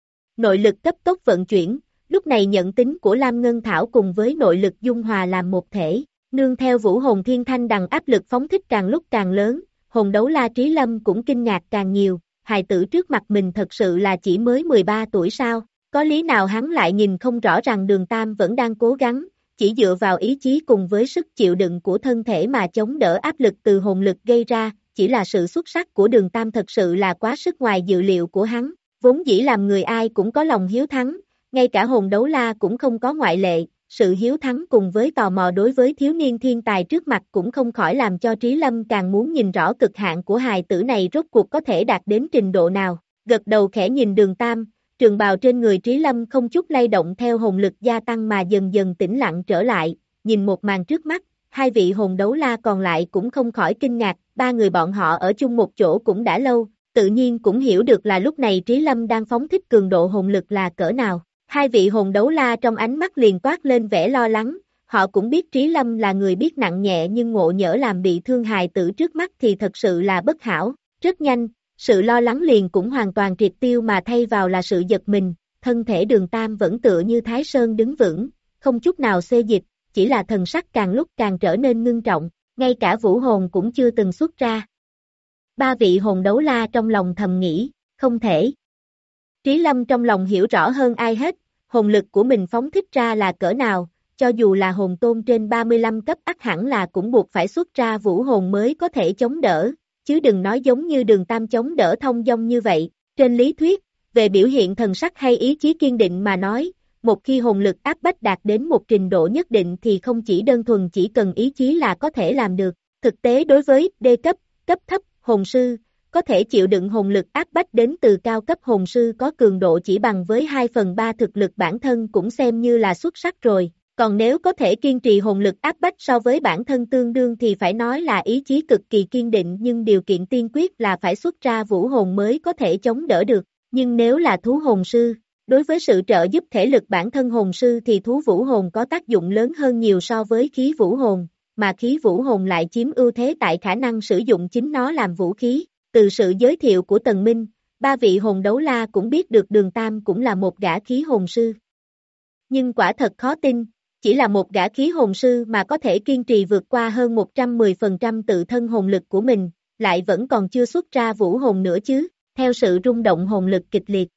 Nội lực cấp tốc vận chuyển, lúc này nhận tính của Lam Ngân Thảo cùng với nội lực dung hòa làm một thể, nương theo vũ hồn thiên thanh đằng áp lực phóng thích càng lúc càng lớn, hồn đấu la Trí Lâm cũng kinh ngạc càng nhiều, hài tử trước mặt mình thật sự là chỉ mới mười ba tuổi sao, có lý nào hắn lại nhìn không rõ rằng Đường Tam vẫn đang cố gắng, chỉ dựa vào ý chí cùng với sức chịu đựng của thân thể mà chống đỡ áp lực từ hồn lực gây ra, chỉ là sự xuất sắc của Đường Tam thật sự là quá sức ngoài dự liệu của hắn, vốn dĩ làm người ai cũng có lòng hiếu thắng, ngay cả hồn đấu la cũng không có ngoại lệ, sự hiếu thắng cùng với tò mò đối với thiếu niên thiên tài trước mặt cũng không khỏi làm cho Trí Lâm càng muốn nhìn rõ cực hạn của hài tử này rốt cuộc có thể đạt đến trình độ nào, gật đầu khẽ nhìn Đường Tam, trường bào trên người Trí Lâm không chút lay động theo hồn lực gia tăng mà dần dần tĩnh lặng trở lại, nhìn một màn trước mắt, hai vị hồn đấu la còn lại cũng không khỏi kinh ngạc, ba người bọn họ ở chung một chỗ cũng đã lâu, tự nhiên cũng hiểu được là lúc này Trí Lâm đang phóng thích cường độ hồn lực là cỡ nào. Hai vị hồn đấu la trong ánh mắt liền toát lên vẻ lo lắng, họ cũng biết Trí Lâm là người biết nặng nhẹ nhưng ngộ nhỡ làm bị thương hài tử trước mắt thì thật sự là bất hảo. Rất nhanh, sự lo lắng liền cũng hoàn toàn triệt tiêu mà thay vào là sự giật mình, thân thể Đường Tam vẫn tựa như Thái Sơn đứng vững, không chút nào xê dịch, chỉ là thần sắc càng lúc càng trở nên ngưng trọng, ngay cả vũ hồn cũng chưa từng xuất ra. Ba vị hồn đấu la trong lòng thầm nghĩ, không thể. Trí Lâm trong lòng hiểu rõ hơn ai hết, hồn lực của mình phóng thích ra là cỡ nào, cho dù là hồn tôn trên ba mươi lăm cấp ắt hẳn là cũng buộc phải xuất ra vũ hồn mới có thể chống đỡ, chứ đừng nói giống như Đường Tam chống đỡ thông dong như vậy. Trên lý thuyết, về biểu hiện thần sắc hay ý chí kiên định mà nói, một khi hồn lực áp bách đạt đến một trình độ nhất định thì không chỉ đơn thuần chỉ cần ý chí là có thể làm được. Thực tế đối với D cấp, cấp thấp, hồn sư, có thể chịu đựng hồn lực áp bách đến từ cao cấp hồn sư có cường độ chỉ bằng với hai phần ba thực lực bản thân cũng xem như là xuất sắc rồi, còn nếu có thể kiên trì hồn lực áp bách so với bản thân tương đương thì phải nói là ý chí cực kỳ kiên định nhưng điều kiện tiên quyết là phải xuất ra vũ hồn mới có thể chống đỡ được, nhưng nếu là thú hồn sư, đối với sự trợ giúp thể lực bản thân hồn sư thì thú vũ hồn có tác dụng lớn hơn nhiều so với khí vũ hồn, mà khí vũ hồn lại chiếm ưu thế tại khả năng sử dụng chính nó làm vũ khí. Từ sự giới thiệu của Tần Minh, ba vị hồn đấu la cũng biết được Đường Tam cũng là một gã khí hồn sư. Nhưng quả thật khó tin, chỉ là một gã khí hồn sư mà có thể kiên trì vượt qua hơn một trăm mười phần trăm tự thân hồn lực của mình, lại vẫn còn chưa xuất ra vũ hồn nữa chứ, theo sự rung động hồn lực kịch liệt.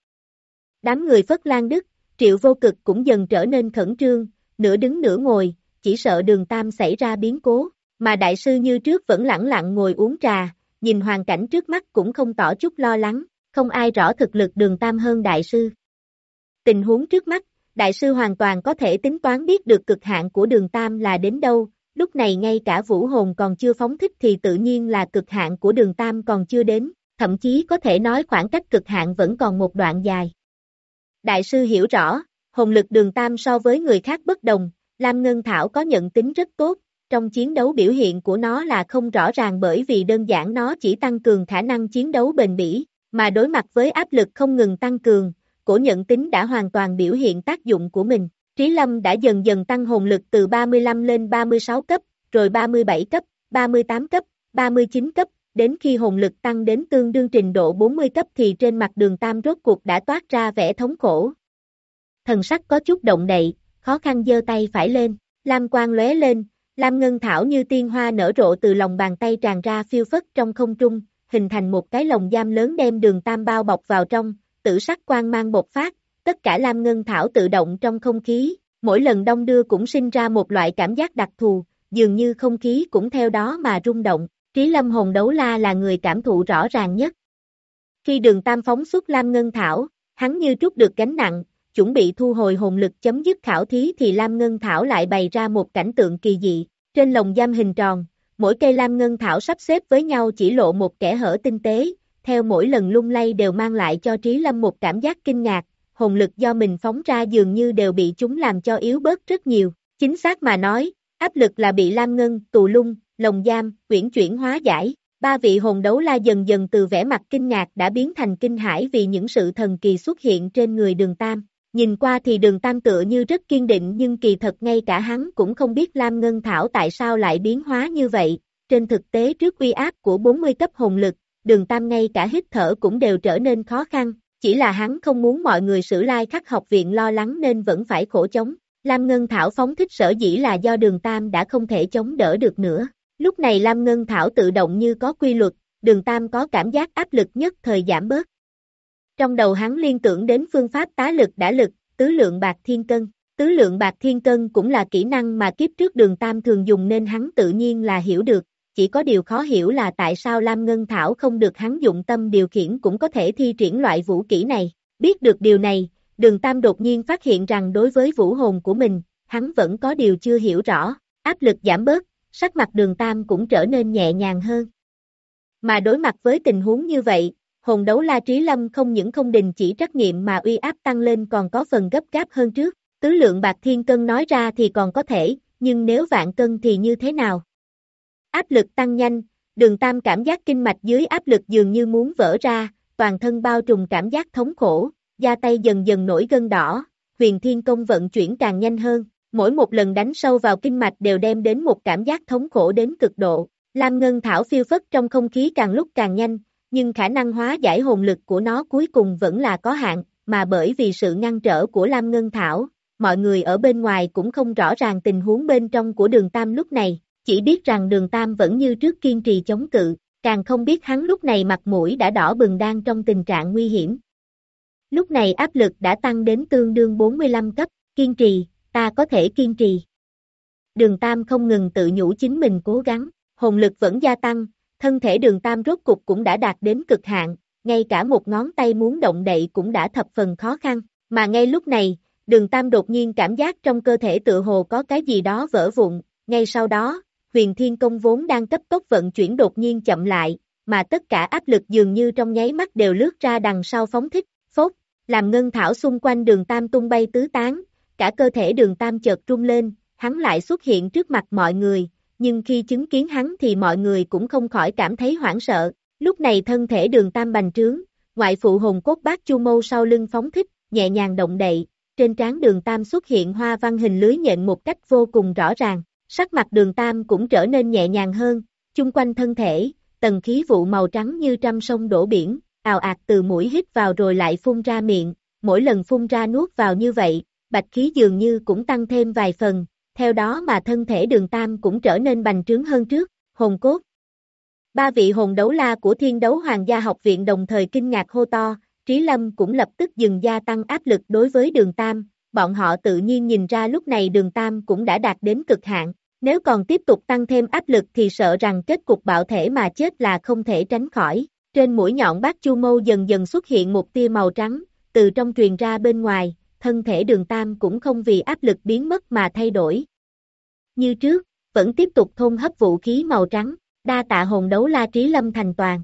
Đám người Phất Lan Đức, Triệu Vô Cực cũng dần trở nên khẩn trương, nửa đứng nửa ngồi, chỉ sợ Đường Tam xảy ra biến cố, mà đại sư như trước vẫn lẳng lặng ngồi uống trà. Nhìn hoàn cảnh trước mắt cũng không tỏ chút lo lắng, không ai rõ thực lực Đường Tam hơn đại sư. Tình huống trước mắt, đại sư hoàn toàn có thể tính toán biết được cực hạn của Đường Tam là đến đâu, lúc này ngay cả vũ hồn còn chưa phóng thích thì tự nhiên là cực hạn của Đường Tam còn chưa đến, thậm chí có thể nói khoảng cách cực hạn vẫn còn một đoạn dài. Đại sư hiểu rõ, hồn lực Đường Tam so với người khác bất đồng, Lam Ngân Thảo có nhận tính rất tốt. Trong chiến đấu biểu hiện của nó là không rõ ràng bởi vì đơn giản nó chỉ tăng cường khả năng chiến đấu bền bỉ, mà đối mặt với áp lực không ngừng tăng cường, cổ nhận tính đã hoàn toàn biểu hiện tác dụng của mình. Trí Lâm đã dần dần tăng hồn lực từ ba mươi lăm lên ba mươi sáu cấp, rồi ba mươi bảy cấp, ba mươi tám cấp, ba mươi chín cấp, đến khi hồn lực tăng đến tương đương trình độ bốn mươi cấp thì trên mặt Đường Tam rốt cuộc đã toát ra vẻ thống khổ. Thần sắc có chút động đậy, khó khăn giơ tay phải lên, lam quang lóe lên. Lam ngân thảo như tiên hoa nở rộ từ lòng bàn tay tràn ra phiêu phất trong không trung, hình thành một cái lồng giam lớn đem Đường Tam bao bọc vào trong, tử sắc quang mang bộc phát, tất cả lam ngân thảo tự động trong không khí, mỗi lần đong đưa cũng sinh ra một loại cảm giác đặc thù, dường như không khí cũng theo đó mà rung động. Trí Lâm hồn đấu la là người cảm thụ rõ ràng nhất. Khi Đường Tam phóng xuất lam ngân thảo, hắn như trút được gánh nặng, chuẩn bị thu hồi hồn lực chấm dứt khảo thí thì lam ngân thảo lại bày ra một cảnh tượng kỳ dị. Trên lồng giam hình tròn, mỗi cây lam ngân thảo sắp xếp với nhau chỉ lộ một kẽ hở tinh tế, theo mỗi lần lung lay đều mang lại cho Trí Lâm một cảm giác kinh ngạc, hồn lực do mình phóng ra dường như đều bị chúng làm cho yếu bớt rất nhiều. Chính xác mà nói, áp lực là bị lam ngân, tù lung, lồng giam, uyển chuyển hóa giải. Ba vị hồn đấu la dần dần từ vẻ mặt kinh ngạc đã biến thành kinh hãi vì những sự thần kỳ xuất hiện trên người Đường Tam. Nhìn qua thì Đường Tam tựa như rất kiên định nhưng kỳ thật ngay cả hắn cũng không biết lam ngân thảo tại sao lại biến hóa như vậy. Trên thực tế trước uy áp của bốn mươi cấp hồn lực, Đường Tam ngay cả hít thở cũng đều trở nên khó khăn, chỉ là hắn không muốn mọi người Sử Lai Khắc học viện lo lắng nên vẫn phải khổ chống. Lam ngân thảo phóng thích sở dĩ là do Đường Tam đã không thể chống đỡ được nữa. Lúc này lam ngân thảo tự động như có quy luật, Đường Tam có cảm giác áp lực nhất thời giảm bớt. Trong đầu hắn liên tưởng đến phương pháp tá lực đả lực, tứ lượng bạc thiên cân. Tứ lượng bạc thiên cân cũng là kỹ năng mà kiếp trước Đường Tam thường dùng nên hắn tự nhiên là hiểu được, chỉ có điều khó hiểu là tại sao lam ngân thảo không được hắn dụng tâm điều khiển cũng có thể thi triển loại vũ kỹ này. Biết được điều này, Đường Tam đột nhiên phát hiện rằng đối với vũ hồn của mình, hắn vẫn có điều chưa hiểu rõ, áp lực giảm bớt, sắc mặt Đường Tam cũng trở nên nhẹ nhàng hơn. Mà đối mặt với tình huống như vậy, hồn đấu la Trí Lâm không những không đình chỉ trắc nghiệm mà uy áp tăng lên còn có phần gấp gáp hơn trước. Tứ lượng bạc thiên cân nói ra thì còn có thể, nhưng nếu vạn cân thì như thế nào? Áp lực tăng nhanh, Đường Tam cảm giác kinh mạch dưới áp lực dường như muốn vỡ ra, toàn thân bao trùm cảm giác thống khổ, da tay dần dần nổi gân đỏ, huyền thiên công vận chuyển càng nhanh hơn, mỗi một lần đánh sâu vào kinh mạch đều đem đến một cảm giác thống khổ đến cực độ. Lam ngân thảo phiêu phất trong không khí càng lúc càng nhanh, nhưng khả năng hóa giải hồn lực của nó cuối cùng vẫn là có hạn, mà bởi vì sự ngăn trở của lam ngân thảo, mọi người ở bên ngoài cũng không rõ ràng tình huống bên trong của Đường Tam lúc này, chỉ biết rằng Đường Tam vẫn như trước kiên trì chống cự, càng không biết hắn lúc này mặt mũi đã đỏ bừng đang trong tình trạng nguy hiểm. Lúc này áp lực đã tăng đến tương đương bốn mươi lăm cấp, kiên trì, ta có thể kiên trì. Đường Tam không ngừng tự nhủ chính mình cố gắng, hồn lực vẫn gia tăng, thân thể Đường Tam rốt cục cũng đã đạt đến cực hạn, ngay cả một ngón tay muốn động đậy cũng đã thập phần khó khăn, mà ngay lúc này, Đường Tam đột nhiên cảm giác trong cơ thể tựa hồ có cái gì đó vỡ vụn, ngay sau đó, huyền thiên công vốn đang cấp tốc vận chuyển đột nhiên chậm lại, mà tất cả áp lực dường như trong nháy mắt đều lướt ra đằng sau phóng thích, phốt, làm ngân thảo xung quanh Đường Tam tung bay tứ tán, cả cơ thể Đường Tam chợt rung lên, hắn lại xuất hiện trước mặt mọi người, nhưng khi chứng kiến hắn thì mọi người cũng không khỏi cảm thấy hoảng sợ, lúc này thân thể Đường Tam bành trướng, ngoại phụ hồn cốt bát chu mâu sau lưng phóng thích, nhẹ nhàng động đậy, trên trán Đường Tam xuất hiện hoa văn hình lưới nhện một cách vô cùng rõ ràng, sắc mặt Đường Tam cũng trở nên nhẹ nhàng hơn, chung quanh thân thể, tầng khí vụ màu trắng như trăm sông đổ biển, ào ạt từ mũi hít vào rồi lại phun ra miệng, mỗi lần phun ra nuốt vào như vậy, bạch khí dường như cũng tăng thêm vài phần, theo đó mà thân thể Đường Tam cũng trở nên bành trướng hơn trước, hồn cốt. Ba vị hồn đấu la của Thiên Đấu Hoàng gia học viện đồng thời kinh ngạc hô to, Trí Lâm cũng lập tức dừng gia tăng áp lực đối với Đường Tam, bọn họ tự nhiên nhìn ra lúc này Đường Tam cũng đã đạt đến cực hạn, nếu còn tiếp tục tăng thêm áp lực thì sợ rằng kết cục bạo thể mà chết là không thể tránh khỏi. Trên mũi nhọn bát chu mâu dần dần xuất hiện một tia màu trắng, từ trong truyền ra bên ngoài, thân thể Đường Tam cũng không vì áp lực biến mất mà thay đổi. Như trước, vẫn tiếp tục thôn hấp vũ khí màu trắng, đa tạ hồn đấu la Trí Lâm thành toàn.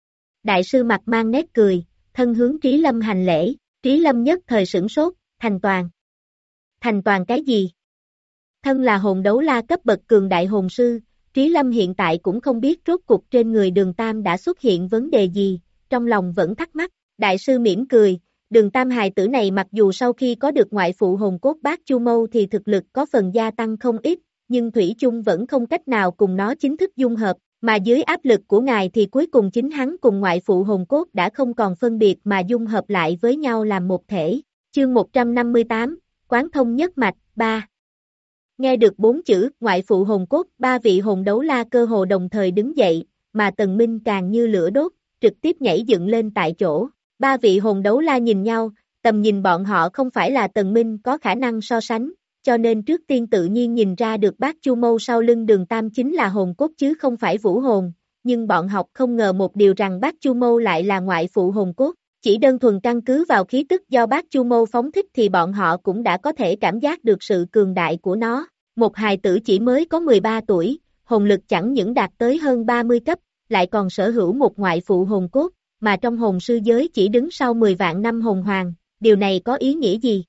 Đại sư mặt mang nét cười, thân hướng Trí Lâm hành lễ, Trí Lâm nhất thời sửng sốt, thành toàn. Thành toàn cái gì? Thân là hồn đấu la cấp bậc cường đại hồn sư, Trí Lâm hiện tại cũng không biết rốt cuộc trên người Đường Tam đã xuất hiện vấn đề gì, trong lòng vẫn thắc mắc, đại sư mỉm cười, Đường Tam hài tử này mặc dù sau khi có được ngoại phụ hồn cốt bát chu mâu thì thực lực có phần gia tăng không ít, nhưng Thủy chung vẫn không cách nào cùng nó chính thức dung hợp, mà dưới áp lực của ngài thì cuối cùng chính hắn cùng ngoại phụ hồn cốt đã không còn phân biệt mà dung hợp lại với nhau làm một thể. Chương một trăm năm mươi tám, Quán thông nhất mạch, ba. Nghe được bốn chữ, ngoại phụ hồn cốt, ba vị hồn đấu la cơ hồ đồng thời đứng dậy, mà Tần Minh càng như lửa đốt, trực tiếp nhảy dựng lên tại chỗ. Ba vị hồn đấu la nhìn nhau, tầm nhìn bọn họ không phải là Tần Minh có khả năng so sánh, cho nên trước tiên tự nhiên nhìn ra được bác Chu Mâu sau lưng Đường Tam chính là hồn cốt chứ không phải vũ hồn, nhưng bọn học không ngờ một điều rằng bác Chu Mâu lại là ngoại phụ hồn cốt. Chỉ đơn thuần căn cứ vào khí tức do bác Chu Mâu phóng thích thì bọn họ cũng đã có thể cảm giác được sự cường đại của nó. Một hài tử chỉ mới có mười ba tuổi, hồn lực chẳng những đạt tới hơn ba mươi cấp, lại còn sở hữu một ngoại phụ hồn cốt, mà trong hồn sư giới chỉ đứng sau mười vạn năm hồn hoàng, điều này có ý nghĩa gì?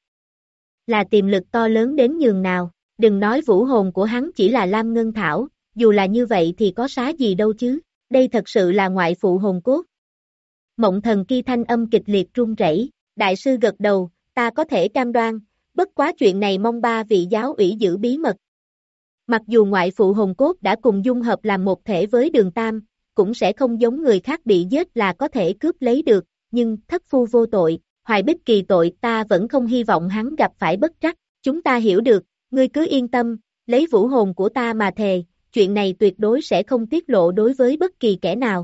Là tiềm lực to lớn đến nhường nào, đừng nói vũ hồn của hắn chỉ là Lam Ngân Thảo, dù là như vậy thì có xá gì đâu chứ, đây thật sự là ngoại phụ hồn cốt. Mộng Thần Ki thanh âm kịch liệt run rẩy, đại sư gật đầu, ta có thể cam đoan, bất quá chuyện này mong ba vị giáo ủy giữ bí mật. Mặc dù ngoại phụ hồn cốt đã cùng dung hợp làm một thể với Đường Tam, cũng sẽ không giống người khác bị giết là có thể cướp lấy được, nhưng thất phu vô tội, Hoài Bích Kỳ tội, ta vẫn không hy vọng hắn gặp phải bất trắc, chúng ta hiểu được, ngươi cứ yên tâm, lấy vũ hồn của ta mà thề, chuyện này tuyệt đối sẽ không tiết lộ đối với bất kỳ kẻ nào.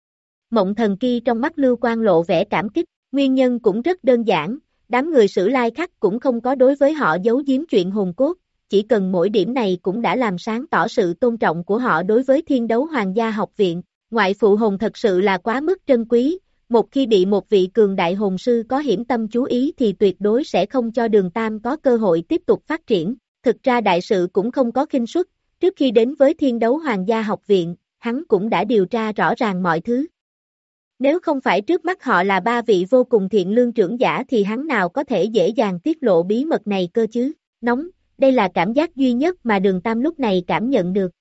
Mộng Thần Ki trong mắt Lưu Quang lộ vẻ cảm kích, nguyên nhân cũng rất đơn giản, đám người Sử Lai Khắc cũng không có đối với họ giấu giếm chuyện hồn cốt, chỉ cần mỗi điểm này cũng đã làm sáng tỏ sự tôn trọng của họ đối với Thiên Đấu Hoàng gia học viện. Ngoại phụ hồn thật sự là quá mức trân quý, một khi bị một vị cường đại hồn sư có hiểm tâm chú ý thì tuyệt đối sẽ không cho Đường Tam có cơ hội tiếp tục phát triển. Thực ra đại sự cũng không có khinh suất, trước khi đến với Thiên Đấu Hoàng gia học viện, hắn cũng đã điều tra rõ ràng mọi thứ. Nếu không phải trước mắt họ là ba vị vô cùng thiện lương trưởng giả thì hắn nào có thể dễ dàng tiết lộ bí mật này cơ chứ. Nóng, đây là cảm giác duy nhất mà Đường Tam lúc này cảm nhận được.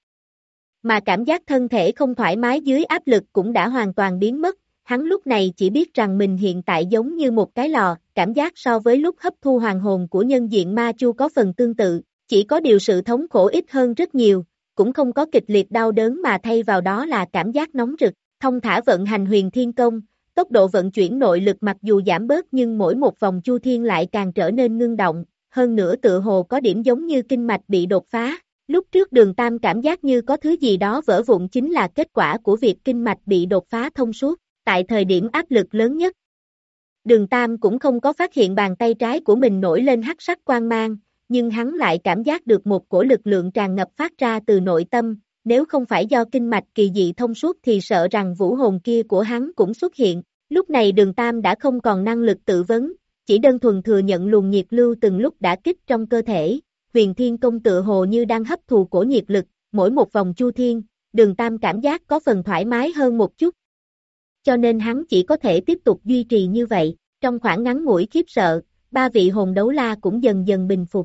Mà cảm giác thân thể không thoải mái dưới áp lực cũng đã hoàn toàn biến mất, hắn lúc này chỉ biết rằng mình hiện tại giống như một cái lò, cảm giác so với lúc hấp thu hoàng hồn của nhân diện ma chu có phần tương tự, chỉ có điều sự thống khổ ít hơn rất nhiều, cũng không có kịch liệt đau đớn mà thay vào đó là cảm giác nóng rực. Thông thả vận hành huyền thiên công, tốc độ vận chuyển nội lực mặc dù giảm bớt nhưng mỗi một vòng chu thiên lại càng trở nên ngưng động, hơn nữa tựa hồ có điểm giống như kinh mạch bị đột phá. Lúc trước Đường Tam cảm giác như có thứ gì đó vỡ vụn chính là kết quả của việc kinh mạch bị đột phá thông suốt, tại thời điểm áp lực lớn nhất. Đường Tam cũng không có phát hiện bàn tay trái của mình nổi lên hắc sắc quang mang, nhưng hắn lại cảm giác được một cổ lực lượng tràn ngập phát ra từ nội tâm. Nếu không phải do kinh mạch kỳ dị thông suốt thì sợ rằng vũ hồn kia của hắn cũng xuất hiện. Lúc này Đường Tam đã không còn năng lực tự vấn, chỉ đơn thuần thừa nhận luồng nhiệt lưu từng lúc đã kích trong cơ thể. Huyền Thiên Công tựa hồ như đang hấp thụ cổ nhiệt lực, mỗi một vòng chu thiên, Đường Tam cảm giác có phần thoải mái hơn một chút. Cho nên hắn chỉ có thể tiếp tục duy trì như vậy. Trong khoảng ngắn ngủi khiếp sợ, ba vị hồn đấu la cũng dần dần bình phục.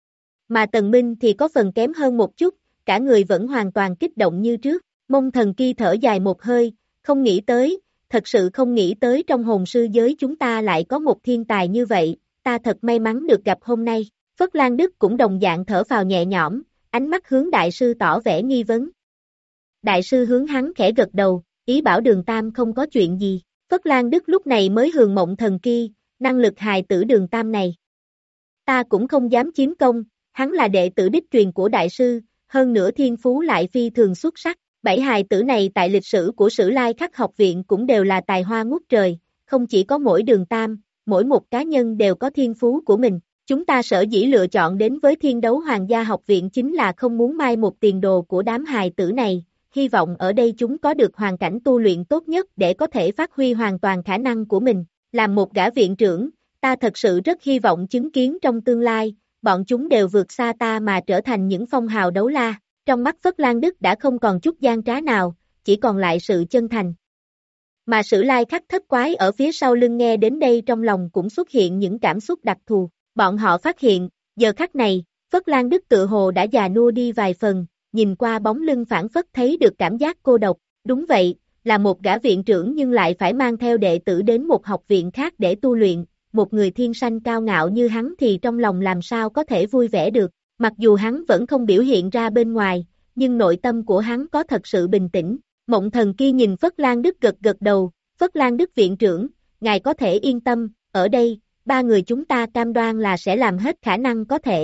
Mà Tần Minh thì có phần kém hơn một chút. Cả người vẫn hoàn toàn kích động như trước, Mông Thần Ki thở dài một hơi, không nghĩ tới, thật sự không nghĩ tới trong hồn sư giới chúng ta lại có một thiên tài như vậy, ta thật may mắn được gặp hôm nay. Phất Lan Đức cũng đồng dạng thở phào nhẹ nhõm, ánh mắt hướng đại sư tỏ vẻ nghi vấn. Đại sư hướng hắn khẽ gật đầu, ý bảo Đường Tam không có chuyện gì. Phất Lan Đức lúc này mới hườn Mộng Thần Ki, năng lực hài tử Đường Tam này. Ta cũng không dám chiếm công, hắn là đệ tử đích truyền của đại sư. Hơn nữa thiên phú lại phi thường xuất sắc, bảy hài tử này tại lịch sử của Sử Lai Khắc học viện cũng đều là tài hoa ngút trời, không chỉ có mỗi Đường Tam, mỗi một cá nhân đều có thiên phú của mình. Chúng ta sở dĩ lựa chọn đến với Thiên Đấu Hoàng gia học viện chính là không muốn mai một tiền đồ của đám hài tử này, hy vọng ở đây chúng có được hoàn cảnh tu luyện tốt nhất để có thể phát huy hoàn toàn khả năng của mình. Làm một gã viện trưởng, ta thật sự rất hy vọng chứng kiến trong tương lai, bọn chúng đều vượt xa ta mà trở thành những phong hào đấu la. Trong mắt Phất Lan Đức đã không còn chút gian trá nào, chỉ còn lại sự chân thành. Mà Sử Lai Khắc thất quái ở phía sau lưng nghe đến đây trong lòng cũng xuất hiện những cảm xúc đặc thù. Bọn họ phát hiện, giờ khắc này, Phất Lan Đức tự hồ đã già nua đi vài phần, nhìn qua bóng lưng phản phất thấy được cảm giác cô độc. Đúng vậy, là một gã viện trưởng nhưng lại phải mang theo đệ tử đến một học viện khác để tu luyện. Một người thiên sanh cao ngạo như hắn thì trong lòng làm sao có thể vui vẻ được, mặc dù hắn vẫn không biểu hiện ra bên ngoài, nhưng nội tâm của hắn có thật sự bình tĩnh. Mộng Thần Ki nhìn Phất Lan Đức gật gật đầu, Phất Lan Đức viện trưởng, ngài có thể yên tâm, ở đây, ba người chúng ta cam đoan là sẽ làm hết khả năng có thể,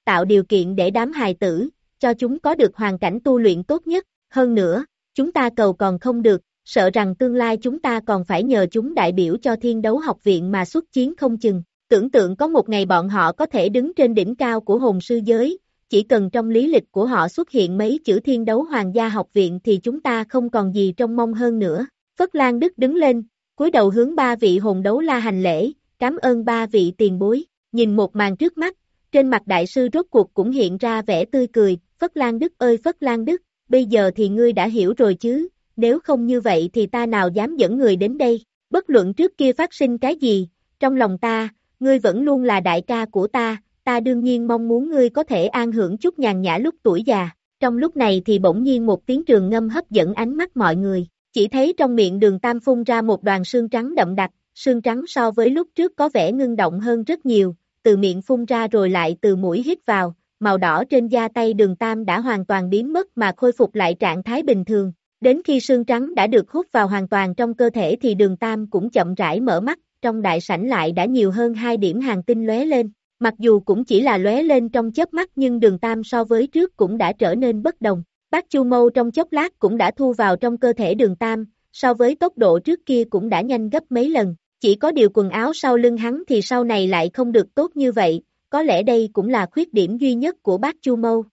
tạo điều kiện để đám hài tử, cho chúng có được hoàn cảnh tu luyện tốt nhất, hơn nữa, chúng ta cầu còn không được, sợ rằng tương lai chúng ta còn phải nhờ chúng đại biểu cho Thiên Đấu Học Viện mà xuất chiến không chừng. Tưởng tượng có một ngày bọn họ có thể đứng trên đỉnh cao của hồn sư giới, chỉ cần trong lý lịch của họ xuất hiện mấy chữ Thiên Đấu Hoàng gia học viện thì chúng ta không còn gì trông mong hơn nữa. Phất Lan Đức đứng lên, cúi đầu hướng ba vị hồn đấu la hành lễ, cảm ơn ba vị tiền bối. Nhìn một màn trước mắt, trên mặt đại sư rốt cuộc cũng hiện ra vẻ tươi cười. Phất Lan Đức ơi Phất Lan Đức, bây giờ thì ngươi đã hiểu rồi chứ, nếu không như vậy thì ta nào dám dẫn người đến đây. Bất luận trước kia phát sinh cái gì, trong lòng ta, ngươi vẫn luôn là đại ca của ta, ta đương nhiên mong muốn ngươi có thể an hưởng chút nhàn nhã lúc tuổi già. Trong lúc này thì bỗng nhiên một tiếng trường ngâm hấp dẫn ánh mắt mọi người, chỉ thấy trong miệng Đường Tam phun ra một đoàn sương trắng đậm đặc, sương trắng so với lúc trước có vẻ ngưng động hơn rất nhiều, từ miệng phun ra rồi lại từ mũi hít vào, màu đỏ trên da tay Đường Tam đã hoàn toàn biến mất mà khôi phục lại trạng thái bình thường. Đến khi sương trắng đã được hút vào hoàn toàn trong cơ thể thì Đường Tam cũng chậm rãi mở mắt, trong đại sảnh lại đã nhiều hơn hai điểm hàng tinh lóe lên. Mặc dù cũng chỉ là lóe lên trong chớp mắt nhưng Đường Tam so với trước cũng đã trở nên bất đồng. Bác Chu Mâu trong chốc lát cũng đã thu vào trong cơ thể Đường Tam, so với tốc độ trước kia cũng đã nhanh gấp mấy lần. Chỉ có điều quần áo sau lưng hắn thì sau này lại không được tốt như vậy, có lẽ đây cũng là khuyết điểm duy nhất của bác Chu Mâu.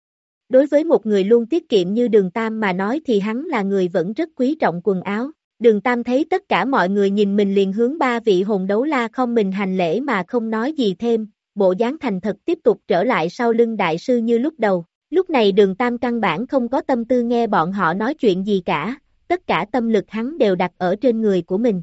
Đối với một người luôn tiết kiệm như Đường Tam mà nói thì hắn là người vẫn rất quý trọng quần áo. Đường Tam thấy tất cả mọi người nhìn mình liền hướng ba vị hồn đấu la không mình hành lễ mà không nói gì thêm, bộ dáng thành thật tiếp tục trở lại sau lưng đại sư như lúc đầu. Lúc này Đường Tam căn bản không có tâm tư nghe bọn họ nói chuyện gì cả, tất cả tâm lực hắn đều đặt ở trên người của mình.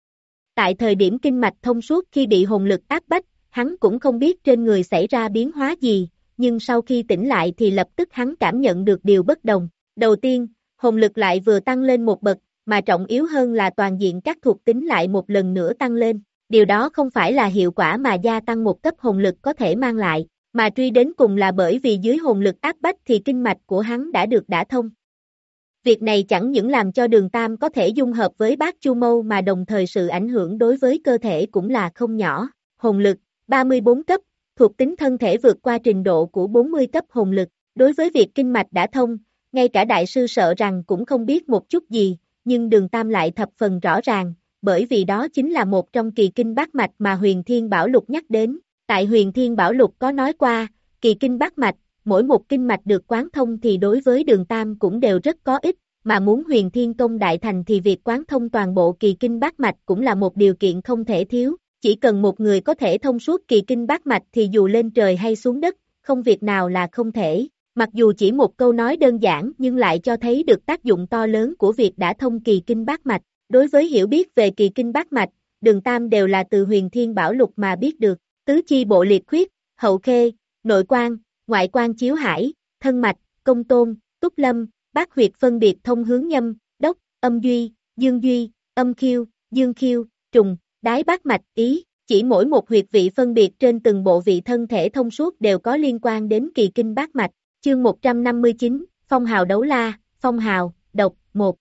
Tại thời điểm kinh mạch thông suốt khi bị hồn lực áp bách, hắn cũng không biết trên người xảy ra biến hóa gì, nhưng sau khi tỉnh lại thì lập tức hắn cảm nhận được điều bất đồng. Đầu tiên, hồn lực lại vừa tăng lên một bậc, mà trọng yếu hơn là toàn diện các thuộc tính lại một lần nữa tăng lên. Điều đó không phải là hiệu quả mà gia tăng một cấp hồn lực có thể mang lại, mà truy đến cùng là bởi vì dưới hồn lực áp bách thì kinh mạch của hắn đã được đả thông. Việc này chẳng những làm cho Đường Tam có thể dung hợp với bác Chu Mâu mà đồng thời sự ảnh hưởng đối với cơ thể cũng là không nhỏ. Hồn lực, ba mươi bốn cấp, thuộc tính thân thể vượt qua trình độ của bốn mươi cấp hồn lực. Đối với việc kinh mạch đã thông, ngay cả đại sư sợ rằng cũng không biết một chút gì, nhưng Đường Tam lại thập phần rõ ràng, bởi vì đó chính là một trong kỳ kinh bát mạch mà Huyền Thiên Bảo Lục nhắc đến. Tại Huyền Thiên Bảo Lục có nói qua, kỳ kinh bát mạch, mỗi một kinh mạch được quán thông thì đối với Đường Tam cũng đều rất có ích, mà muốn Huyền Thiên Công đại thành thì việc quán thông toàn bộ kỳ kinh bát mạch cũng là một điều kiện không thể thiếu. Chỉ cần một người có thể thông suốt kỳ kinh bát mạch thì dù lên trời hay xuống đất, không việc nào là không thể. Mặc dù chỉ một câu nói đơn giản nhưng lại cho thấy được tác dụng to lớn của việc đã thông kỳ kinh bát mạch. Đối với hiểu biết về kỳ kinh bát mạch, Đường Tam đều là từ Huyền Thiên Bảo Lục mà biết được. Tứ chi bộ liệt khuyết, hậu khê, nội quan, ngoại quan chiếu hải, thân mạch, công tôn, túc lâm, bát huyệt phân biệt thông hướng nhâm, đốc, âm duy, dương duy, âm khiêu, dương khiêu, trùng, đái bát mạch ý. Chỉ mỗi một huyệt vị phân biệt trên từng bộ vị thân thể thông suốt đều có liên quan đến kỳ kinh bát mạch. Chương một trăm năm mươi chín, Phong hào đấu la, phong hào, độc, một.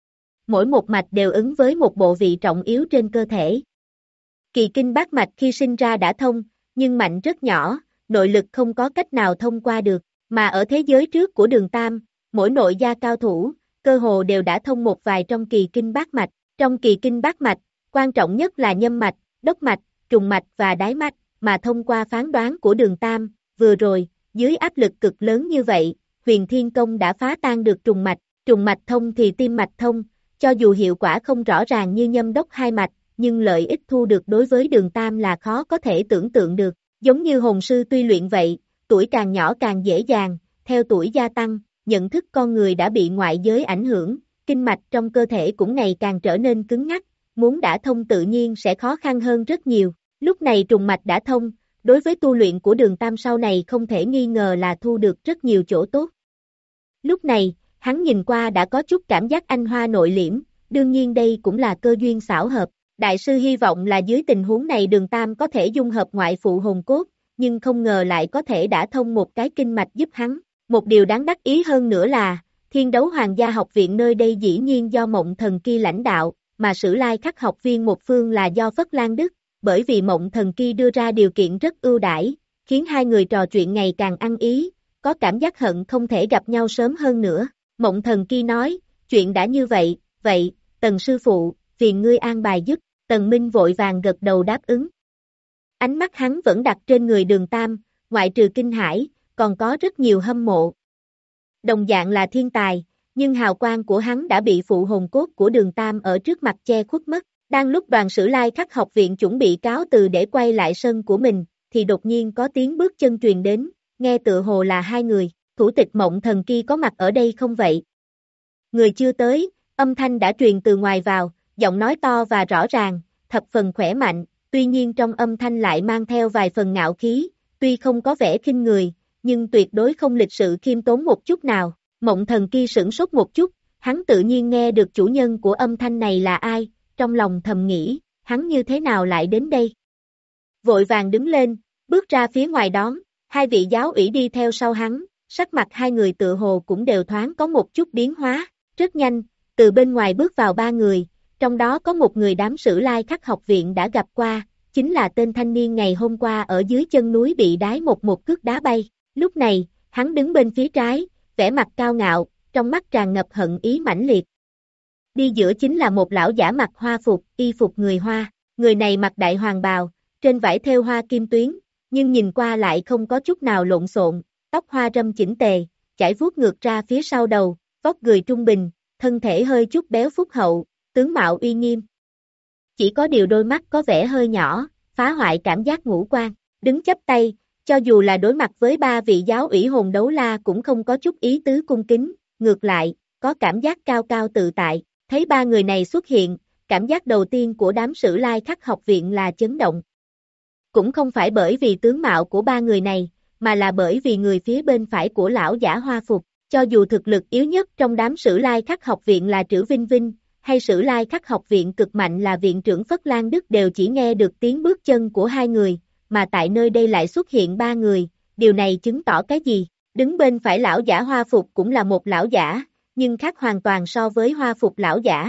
Mỗi một mạch đều ứng với một bộ vị trọng yếu trên cơ thể. Kỳ kinh bát mạch khi sinh ra đã thông, nhưng mạnh rất nhỏ, nội lực không có cách nào thông qua được, mà ở thế giới trước của Đường Tam, mỗi nội gia cao thủ, cơ hồ đều đã thông một vài trong kỳ kinh bát mạch. Trong kỳ kinh bát mạch, quan trọng nhất là nhâm mạch, đốc mạch, trùng mạch và đái mạch, mà thông qua phán đoán của Đường Tam, vừa rồi, dưới áp lực cực lớn như vậy, Huyền Thiên Công đã phá tan được trùng mạch, trùng mạch thông thì tim mạch thông, cho dù hiệu quả không rõ ràng như nhâm đốc hai mạch, nhưng lợi ích thu được đối với Đường Tam là khó có thể tưởng tượng được. Giống như hồn sư tuy luyện vậy, tuổi càng nhỏ càng dễ dàng, theo tuổi gia tăng, nhận thức con người đã bị ngoại giới ảnh hưởng, kinh mạch trong cơ thể cũng ngày càng trở nên cứng ngắc, muốn đã thông tự nhiên sẽ khó khăn hơn rất nhiều. Lúc này trùng mạch đã thông, đối với tu luyện của Đường Tam sau này không thể nghi ngờ là thu được rất nhiều chỗ tốt. Lúc này, hắn nhìn qua đã có chút cảm giác anh hoa nội liễm, đương nhiên đây cũng là cơ duyên xảo hợp. Đại sư hy vọng là dưới tình huống này Đường Tam có thể dung hợp ngoại phụ hồn cốt, nhưng không ngờ lại có thể đã thông một cái kinh mạch giúp hắn. Một điều đáng đắc ý hơn nữa là, Thiên Đấu Hoàng gia học viện nơi đây dĩ nhiên do Mộng Thần Ki lãnh đạo, mà Sử Lai Khắc học viên một phương là do Phất Lan Đức, bởi vì Mộng Thần Ki đưa ra điều kiện rất ưu đãi, khiến hai người trò chuyện ngày càng ăn ý, có cảm giác hận không thể gặp nhau sớm hơn nữa. Mộng Thần Kỳ nói, chuyện đã như vậy, vậy, Tần sư phụ, phiền ngươi an bài giúp, Tần Minh vội vàng gật đầu đáp ứng. Ánh mắt hắn vẫn đặt trên người Đường Tam, ngoại trừ kinh hãi, còn có rất nhiều hâm mộ. Đồng dạng là thiên tài, nhưng hào quang của hắn đã bị phụ hồn cốt của Đường Tam ở trước mặt che khuất mất. Đang lúc Đoàn Sử Lai Khắc học viện chuẩn bị cáo từ để quay lại sân của mình, thì đột nhiên có tiếng bước chân truyền đến, nghe tựa hồ là hai người, thủ tịch Mộng Thần Kỳ có mặt ở đây không vậy? Người chưa tới, âm thanh đã truyền từ ngoài vào, giọng nói to và rõ ràng, thập phần khỏe mạnh, tuy nhiên trong âm thanh lại mang theo vài phần ngạo khí, tuy không có vẻ khinh người, nhưng tuyệt đối không lịch sự khiêm tốn một chút nào. Mộng Thần Kỳ sửng sốt một chút, hắn tự nhiên nghe được chủ nhân của âm thanh này là ai, trong lòng thầm nghĩ, hắn như thế nào lại đến đây? Vội vàng đứng lên, bước ra phía ngoài đón, hai vị giáo ủy đi theo sau hắn, sắc mặt hai người tựa hồ cũng đều thoáng có một chút biến hóa, rất nhanh, từ bên ngoài bước vào ba người, trong đó có một người đám Sử Lai Khắc học viện đã gặp qua, chính là tên thanh niên ngày hôm qua ở dưới chân núi bị đái một một cước đá bay, lúc này, hắn đứng bên phía trái, vẻ mặt cao ngạo, trong mắt tràn ngập hận ý mãnh liệt. Đi giữa chính là một lão giả mặc hoa phục, y phục người Hoa, người này mặc đại hoàng bào, trên vải thêu hoa kim tuyến, nhưng nhìn qua lại không có chút nào lộn xộn, tóc hoa râm chỉnh tề, chải vuốt ngược ra phía sau đầu, vóc người trung bình, thân thể hơi chút béo phúc hậu, tướng mạo uy nghiêm. Chỉ có điều đôi mắt có vẻ hơi nhỏ, phá hoại cảm giác ngũ quan, đứng chắp tay, cho dù là đối mặt với ba vị giáo ủy hồn đấu la cũng không có chút ý tứ cung kính, ngược lại, có cảm giác cao cao tự tại. Thấy ba người này xuất hiện, cảm giác đầu tiên của đám Sử Lai Khắc học viện là chấn động. Cũng không phải bởi vì tướng mạo của ba người này, mà là bởi vì người phía bên phải của lão giả hoa phục, cho dù thực lực yếu nhất trong đám Sử Lai Khắc học viện là Trữ Vinh Vinh, hay Sử Lai Khắc học viện cực mạnh là viện trưởng Phất Lan Đức đều chỉ nghe được tiếng bước chân của hai người, mà tại nơi đây lại xuất hiện ba người, điều này chứng tỏ cái gì? Đứng bên phải lão giả hoa phục cũng là một lão giả, nhưng khác hoàn toàn so với hoa phục lão giả.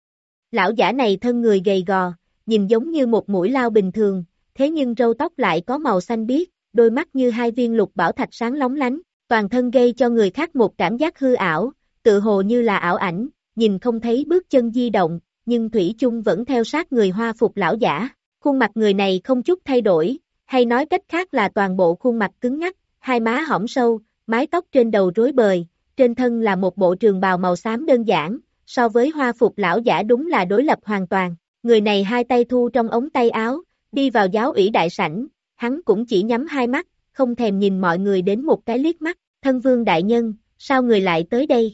Lão giả này thân người gầy gò, nhìn giống như một mũi lao bình thường, thế nhưng râu tóc lại có màu xanh biếc, đôi mắt như hai viên lục bảo thạch sáng lóng lánh, toàn thân gây cho người khác một cảm giác hư ảo, tự hồ như là ảo ảnh, nhìn không thấy bước chân di động, nhưng thủy chung vẫn theo sát người hoa phục lão giả. Khuôn mặt người này không chút thay đổi, hay nói cách khác là toàn bộ khuôn mặt cứng ngắc, hai má hõm sâu, mái tóc trên đầu rối bời, trên thân là một bộ trường bào màu xám đơn giản, so với hoa phục lão giả đúng là đối lập hoàn toàn. Người này hai tay thu trong ống tay áo, đi vào giáo ủy đại sảnh, hắn cũng chỉ nhắm hai mắt, không thèm nhìn mọi người đến một cái liếc mắt, thân vương đại nhân, sao người lại tới đây?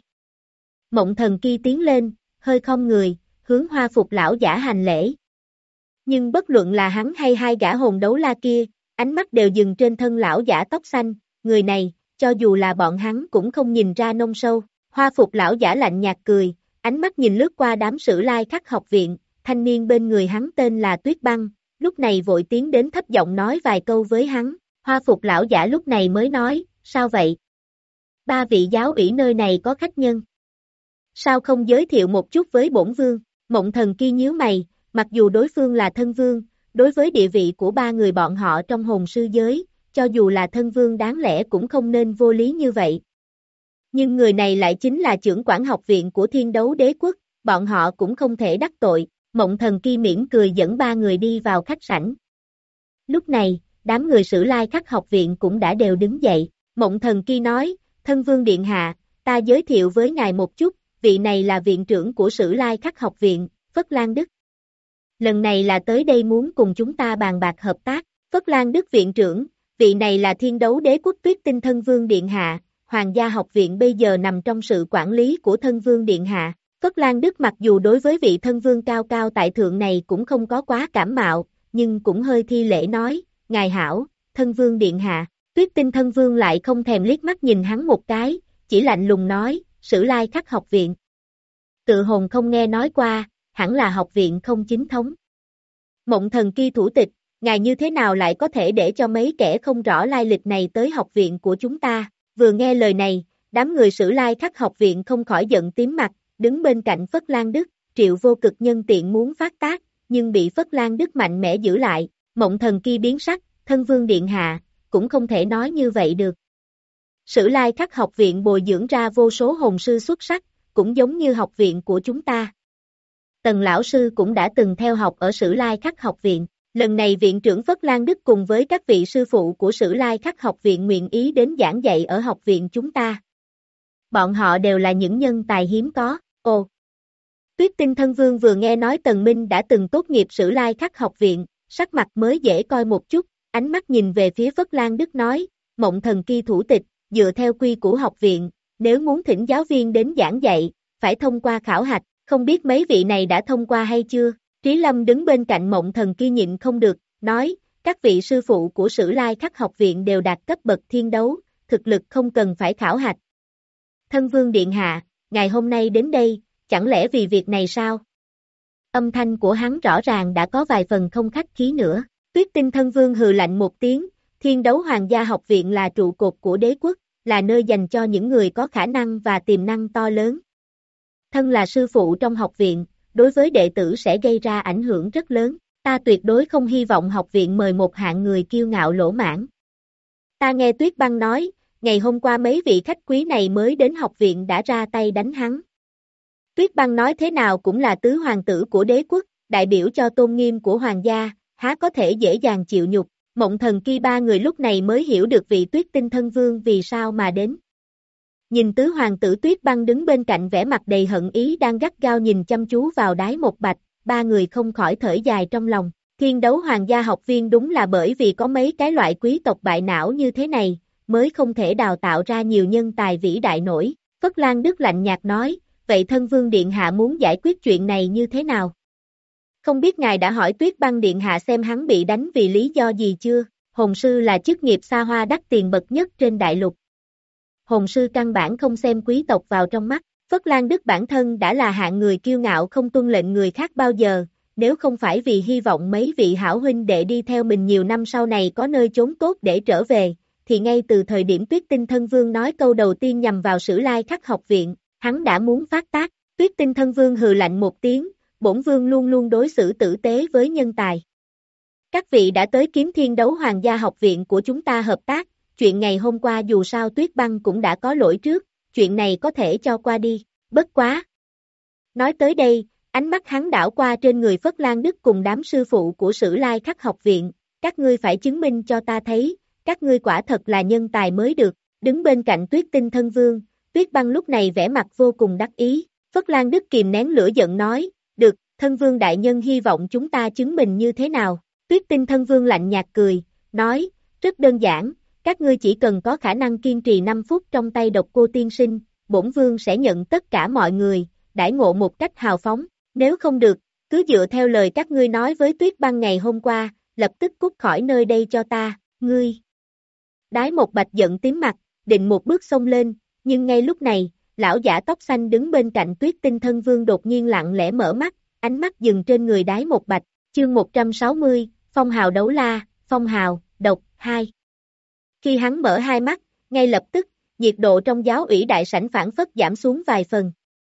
Mộng Thần Kỳ tiến lên, hơi khom người, hướng hoa phục lão giả hành lễ. Nhưng bất luận là hắn hay hai gã hồn đấu la kia, ánh mắt đều dừng trên thân lão giả tóc xanh, người này, cho dù là bọn hắn cũng không nhìn ra nông sâu. Hoa phục lão giả lạnh nhạt cười, ánh mắt nhìn lướt qua đám Sử Lai Khắc học viện, thanh niên bên người hắn tên là Tuyết Băng, lúc này vội tiến đến thấp giọng nói vài câu với hắn. Hoa phục lão giả lúc này mới nói, sao vậy? Ba vị giáo ủy nơi này có khách nhân. Sao không giới thiệu một chút với bổn vương? Mộng Thần Kỳ nhíu mày, mặc dù đối phương là thân vương, đối với địa vị của ba người bọn họ trong hồn sư giới, cho dù là thân vương đáng lẽ cũng không nên vô lý như vậy. Nhưng người này lại chính là trưởng quản học viện của Thiên Đấu Đế Quốc, bọn họ cũng không thể đắc tội. Mộng Thần Kỳ mỉm cười dẫn ba người đi vào khách sảnh. Lúc này, đám người Sử Lai Khắc học viện cũng đã đều đứng dậy. Mộng Thần Kỳ nói, thân vương điện hạ, ta giới thiệu với ngài một chút, vị này là viện trưởng của Sử Lai Khắc học viện, Phất Lan Đức. Lần này là tới đây muốn cùng chúng ta bàn bạc hợp tác. Phất Lan Đức viện trưởng, vị này là Thiên Đấu Đế Quốc Tuyết Tinh thân vương điện hạ, Hoàng gia học viện bây giờ nằm trong sự quản lý của thân vương điện hạ. Phất Lan Đức mặc dù đối với vị thân vương cao cao tại thượng này cũng không có quá cảm mạo, nhưng cũng hơi thi lễ nói, ngài hảo, thân vương điện hạ. Tuyết Tinh thân vương lại không thèm liếc mắt nhìn hắn một cái, chỉ lạnh lùng nói, Sử Lai Khắc học viện. Tự hồn không nghe nói qua, hẳn là học viện không chính thống. Mộng Thần Kỳ thủ tịch, ngài như thế nào lại có thể để cho mấy kẻ không rõ lai lịch này tới học viện của chúng ta? Vừa nghe lời này, đám người Sử Lai Khắc học viện không khỏi giận tím mặt, đứng bên cạnh Phất Lan Đức, Triệu Vô Cực nhân tiện muốn phát tác, nhưng bị Phất Lan Đức mạnh mẽ giữ lại. Mộng Thần Kỳ biến sắc, thân vương điện hạ, cũng không thể nói như vậy được. Sử Lai Khắc học viện bồi dưỡng ra vô số hồn sư xuất sắc, cũng giống như học viện của chúng ta. Tần lão sư cũng đã từng theo học ở Sử Lai Khắc học viện. Lần này viện trưởng Phất Lan Đức cùng với các vị sư phụ của Sử Lai Khắc học viện nguyện ý đến giảng dạy ở học viện chúng ta. Bọn họ đều là những nhân tài hiếm có. Ồ! Tuyết Tinh Thân Vương vừa nghe nói Tần Minh đã từng tốt nghiệp Sử Lai Khắc học viện, sắc mặt mới dễ coi một chút, ánh mắt nhìn về phía Phất Lan Đức nói, Mộng Thần Ki thủ tịch, dựa theo quy củ học viện, nếu muốn thỉnh giáo viên đến giảng dạy, phải thông qua khảo hạch, không biết mấy vị này đã thông qua hay chưa? Trí Lâm đứng bên cạnh Mộng Thần Ki nhịn không được, nói, các vị sư phụ của Sử Lai Khắc học viện đều đạt cấp bậc thiên đấu, thực lực không cần phải khảo hạch. Thân Vương Điện Hạ, ngày hôm nay đến đây, chẳng lẽ vì việc này sao? Âm thanh của hắn rõ ràng đã có vài phần không khách khí nữa. Tuyết Tinh Thân Vương hừ lạnh một tiếng, Thiên Đấu Hoàng gia học viện là trụ cột của đế quốc, là nơi dành cho những người có khả năng và tiềm năng to lớn. Thân là sư phụ trong học viện, đối với đệ tử sẽ gây ra ảnh hưởng rất lớn, ta tuyệt đối không hy vọng học viện mời một hạng người kiêu ngạo lỗ mãn. Ta nghe Tuyết Băng nói, ngày hôm qua mấy vị khách quý này mới đến học viện đã ra tay đánh hắn. Tuyết Băng nói thế nào cũng là tứ hoàng tử của đế quốc, đại biểu cho tôn nghiêm của hoàng gia, há có thể dễ dàng chịu nhục. Mộng Thần Ki ba người lúc này mới hiểu được vị Tuyết Tinh Thân Vương vì sao mà đến. Nhìn tứ hoàng tử Tuyết Băng đứng bên cạnh vẻ mặt đầy hận ý đang gắt gao nhìn chăm chú vào Đái Một Bạch, ba người không khỏi thở dài trong lòng. Thiên Đấu Hoàng gia học viên đúng là bởi vì có mấy cái loại quý tộc bại não như thế này, mới không thể đào tạo ra nhiều nhân tài vĩ đại nổi. Phất Lan Đức lạnh nhạt nói, vậy Thân Vương Điện Hạ muốn giải quyết chuyện này như thế nào? Không biết ngài đã hỏi Tuyết Băng Điện Hạ xem hắn bị đánh vì lý do gì chưa? Hồn sư là chức nghiệp xa hoa đắt tiền bậc nhất trên đại lục. Hồn sư căn bản không xem quý tộc vào trong mắt. Phất Lan Đức bản thân đã là hạng người kiêu ngạo không tuân lệnh người khác bao giờ, nếu không phải vì hy vọng mấy vị hảo huynh đệ đi theo mình nhiều năm sau này có nơi trốn tốt để trở về, thì ngay từ thời điểm Tuyết Tinh Thân Vương nói câu đầu tiên nhằm vào Sử Lai Khắc học viện, hắn đã muốn phát tác. Tuyết Tinh Thân Vương hừ lạnh một tiếng, bổn vương luôn luôn đối xử tử tế với nhân tài. Các vị đã tới kiếm Thiên Đấu Hoàng gia học viện của chúng ta hợp tác, chuyện ngày hôm qua dù sao Tuyết Băng cũng đã có lỗi trước, chuyện này có thể cho qua đi, bất quá. Nói tới đây, ánh mắt hắn đảo qua trên người Phất Lan Đức cùng đám sư phụ của Sử Lai Khắc học viện, các ngươi phải chứng minh cho ta thấy, các ngươi quả thật là nhân tài mới được. Đứng bên cạnh Tuyết Tinh Thân Vương, Tuyết Băng lúc này vẻ mặt vô cùng đắc ý. Phất Lan Đức kìm nén lửa giận nói, được, Thân Vương đại nhân hy vọng chúng ta chứng minh như thế nào? Tuyết Tinh Thân Vương lạnh nhạt cười, nói, rất đơn giản, các ngươi chỉ cần có khả năng kiên trì năm phút trong tay Độc Cô tiên sinh, bổn vương sẽ nhận tất cả mọi người, đãi ngộ một cách hào phóng, nếu không được, cứ dựa theo lời các ngươi nói với Tuyết Băng ngày hôm qua, lập tức cút khỏi nơi đây cho ta, ngươi. Đái Một Bạch giận tím mặt, định một bước xông lên, nhưng ngay lúc này, lão giả tóc xanh đứng bên cạnh Tuyết Tinh Thân Vương đột nhiên lặng lẽ mở mắt, ánh mắt dừng trên người Đái Một Bạch, chương một trăm sáu mươi, Phong hào đấu la, Phong hào, độc, hai. Khi hắn mở hai mắt, ngay lập tức, nhiệt độ trong giáo ủy đại sảnh phản phất giảm xuống vài phần.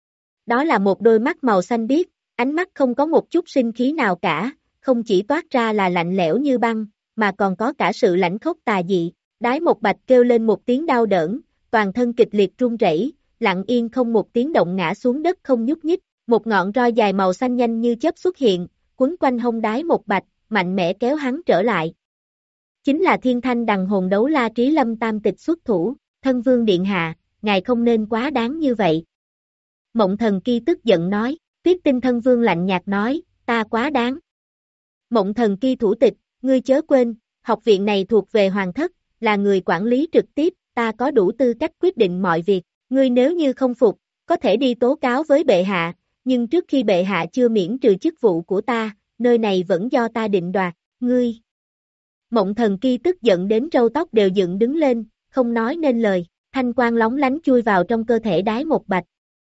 Đó là một đôi mắt màu xanh biếc, ánh mắt không có một chút sinh khí nào cả, không chỉ toát ra là lạnh lẽo như băng, mà còn có cả sự lãnh khốc tà dị. Đái Một Bạch kêu lên một tiếng đau đớn, toàn thân kịch liệt run rẩy, lặng yên không một tiếng động ngã xuống đất không nhúc nhích, một ngọn roi dài màu xanh nhanh như chớp xuất hiện, quấn quanh hông Đái Một Bạch, mạnh mẽ kéo hắn trở lại. Chính là Thiên Thanh Đằng Hồn Đấu La Trí Lâm Tam Tịch xuất thủ, Thân Vương Điện Hạ, ngài không nên quá đáng như vậy. Mộng Thần Ki tức giận nói, Tuyết Tinh Thân Vương lạnh nhạt nói, ta quá đáng. Mộng Thần Ki thủ tịch, ngươi chớ quên, học viện này thuộc về Hoàng thất, là người quản lý trực tiếp, ta có đủ tư cách quyết định mọi việc, ngươi nếu như không phục, có thể đi tố cáo với bệ hạ, nhưng trước khi bệ hạ chưa miễn trừ chức vụ của ta, nơi này vẫn do ta định đoạt, ngươi. Mộng Thần Ki tức giận đến râu tóc đều dựng đứng lên, không nói nên lời, thanh quang lóng lánh chui vào trong cơ thể Đái Một Bạch.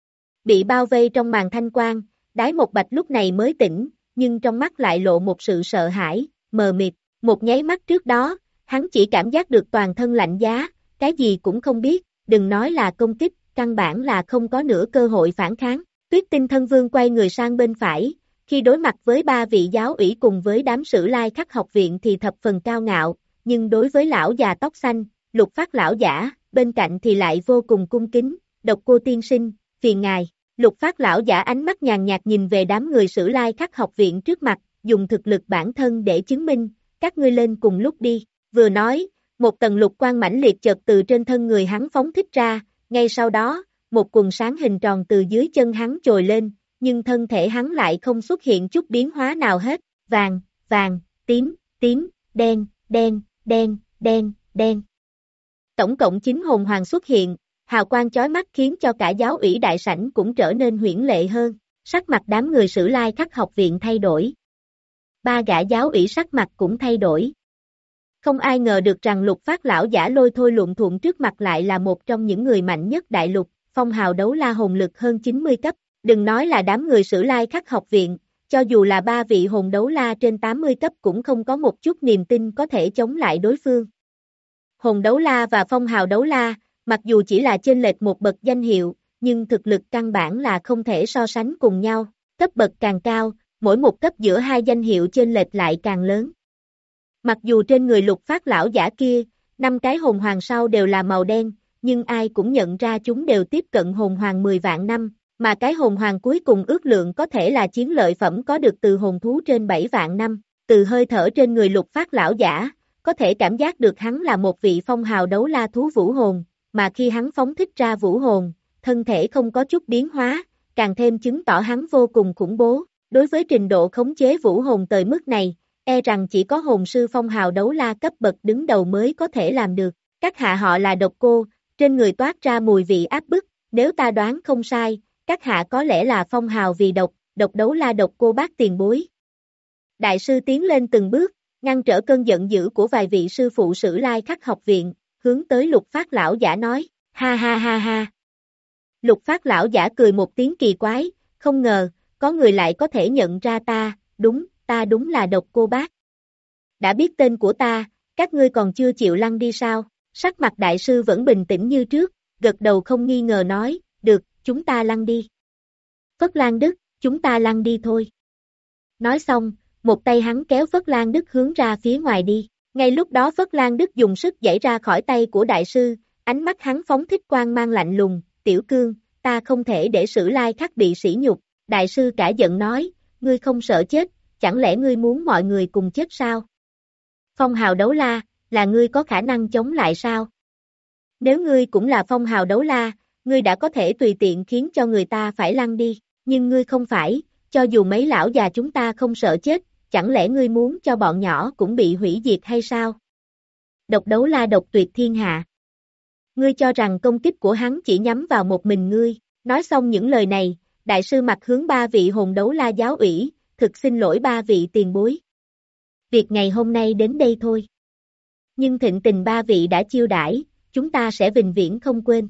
Bị bao vây trong màn thanh quang, Đái Một Bạch lúc này mới tỉnh, nhưng trong mắt lại lộ một sự sợ hãi, mờ mịt, một nháy mắt trước đó, hắn chỉ cảm giác được toàn thân lạnh giá, cái gì cũng không biết, đừng nói là công kích, căn bản là không có nửa cơ hội phản kháng. Tuyết Tinh Thân Vương quay người sang bên phải, khi đối mặt với ba vị giáo ủy cùng với đám Sử Lai Khắc học viện thì thập phần cao ngạo, nhưng đối với lão già tóc xanh, Lục Phát lão giả, bên cạnh thì lại vô cùng cung kính, Độc Cô tiên sinh, phiền ngài. Lục Phát lão giả ánh mắt nhàn nhạt nhìn về đám người Sử Lai Khắc học viện trước mặt, dùng thực lực bản thân để chứng minh, các ngươi lên cùng lúc đi. Vừa nói, một tầng lục quang mãnh liệt chợt từ trên thân người hắn phóng thích ra, ngay sau đó, một quần sáng hình tròn từ dưới chân hắn trồi lên, nhưng thân thể hắn lại không xuất hiện chút biến hóa nào hết, vàng, vàng, tím, tím, đen, đen, đen, đen, đen. Tổng cộng chín hồn hoàng xuất hiện, hào quang chói mắt khiến cho cả giáo ủy đại sảnh cũng trở nên huyễn lệ hơn, sắc mặt đám người Sử Lai Khắc học viện thay đổi. Ba gã giáo ủy sắc mặt cũng thay đổi. Không ai ngờ được rằng Lục Phát lão giả lôi thôi luộm thuộm trước mặt lại là một trong những người mạnh nhất đại lục, phong hào đấu la hồn lực hơn chín mươi cấp, đừng nói là đám người Sử Lai Khắc học viện, cho dù là ba vị hồn đấu la trên tám mươi cấp cũng không có một chút niềm tin có thể chống lại đối phương. Hồn đấu la và phong hào đấu la, mặc dù chỉ là chênh lệch một bậc danh hiệu, nhưng thực lực căn bản là không thể so sánh cùng nhau, cấp bậc càng cao, mỗi một cấp giữa hai danh hiệu chênh lệch lại càng lớn. Mặc dù trên người Lục Phát lão giả kia, năm cái hồn hoàng sau đều là màu đen, nhưng ai cũng nhận ra chúng đều tiếp cận hồn hoàng mười vạn năm, mà cái hồn hoàng cuối cùng ước lượng có thể là chiến lợi phẩm có được từ hồn thú trên bảy vạn năm, từ hơi thở trên người Lục Phát lão giả, có thể cảm giác được hắn là một vị phong hào đấu la thú vũ hồn, mà khi hắn phóng thích ra vũ hồn, thân thể không có chút biến hóa, càng thêm chứng tỏ hắn vô cùng khủng bố, đối với trình độ khống chế vũ hồn tới mức này, e rằng chỉ có hồn sư phong hào đấu la cấp bậc đứng đầu mới có thể làm được. Các hạ họ là Độc Cô, trên người toát ra mùi vị áp bức, nếu ta đoán không sai, các hạ có lẽ là phong hào vì độc, độc đấu la Độc Cô bác tiền bối. Đại sư tiến lên từng bước, ngăn trở cơn giận dữ của vài vị sư phụ Sử Lai Khắc học viện, hướng tới Lục Phát lão giả nói, ha ha ha ha. Lục Phát lão giả cười một tiếng kỳ quái, không ngờ, có người lại có thể nhận ra ta, đúng, ta đúng là Độc Cô bác. Đã biết tên của ta, các ngươi còn chưa chịu lăn đi sao? Sắc mặt đại sư vẫn bình tĩnh như trước, gật đầu không nghi ngờ nói, được, chúng ta lăn đi. Phất Lan Đức, chúng ta lăn đi thôi. Nói xong, một tay hắn kéo Phất Lan Đức hướng ra phía ngoài đi. Ngay lúc đó Phất Lan Đức dùng sức giãy ra khỏi tay của đại sư, ánh mắt hắn phóng thích quang mang lạnh lùng, tiểu cương, ta không thể để Sử Lai Khắc bị sỉ nhục. Đại sư cả giận nói, ngươi không sợ chết, chẳng lẽ ngươi muốn mọi người cùng chết sao? Phong hào đấu la, là ngươi có khả năng chống lại sao? Nếu ngươi cũng là phong hào đấu la, ngươi đã có thể tùy tiện khiến cho người ta phải lăn đi, nhưng ngươi không phải, cho dù mấy lão già chúng ta không sợ chết, chẳng lẽ ngươi muốn cho bọn nhỏ cũng bị hủy diệt hay sao? Độc đấu la độc tuyệt thiên hạ. Ngươi cho rằng công kích của hắn chỉ nhắm vào một mình ngươi, nói xong những lời này, đại sư mặt hướng ba vị hồn đấu la giáo ủy, thực xin lỗi ba vị tiền bối. Việc ngày hôm nay đến đây thôi. Nhưng thịnh tình ba vị đã chiêu đãi, chúng ta sẽ vĩnh viễn không quên.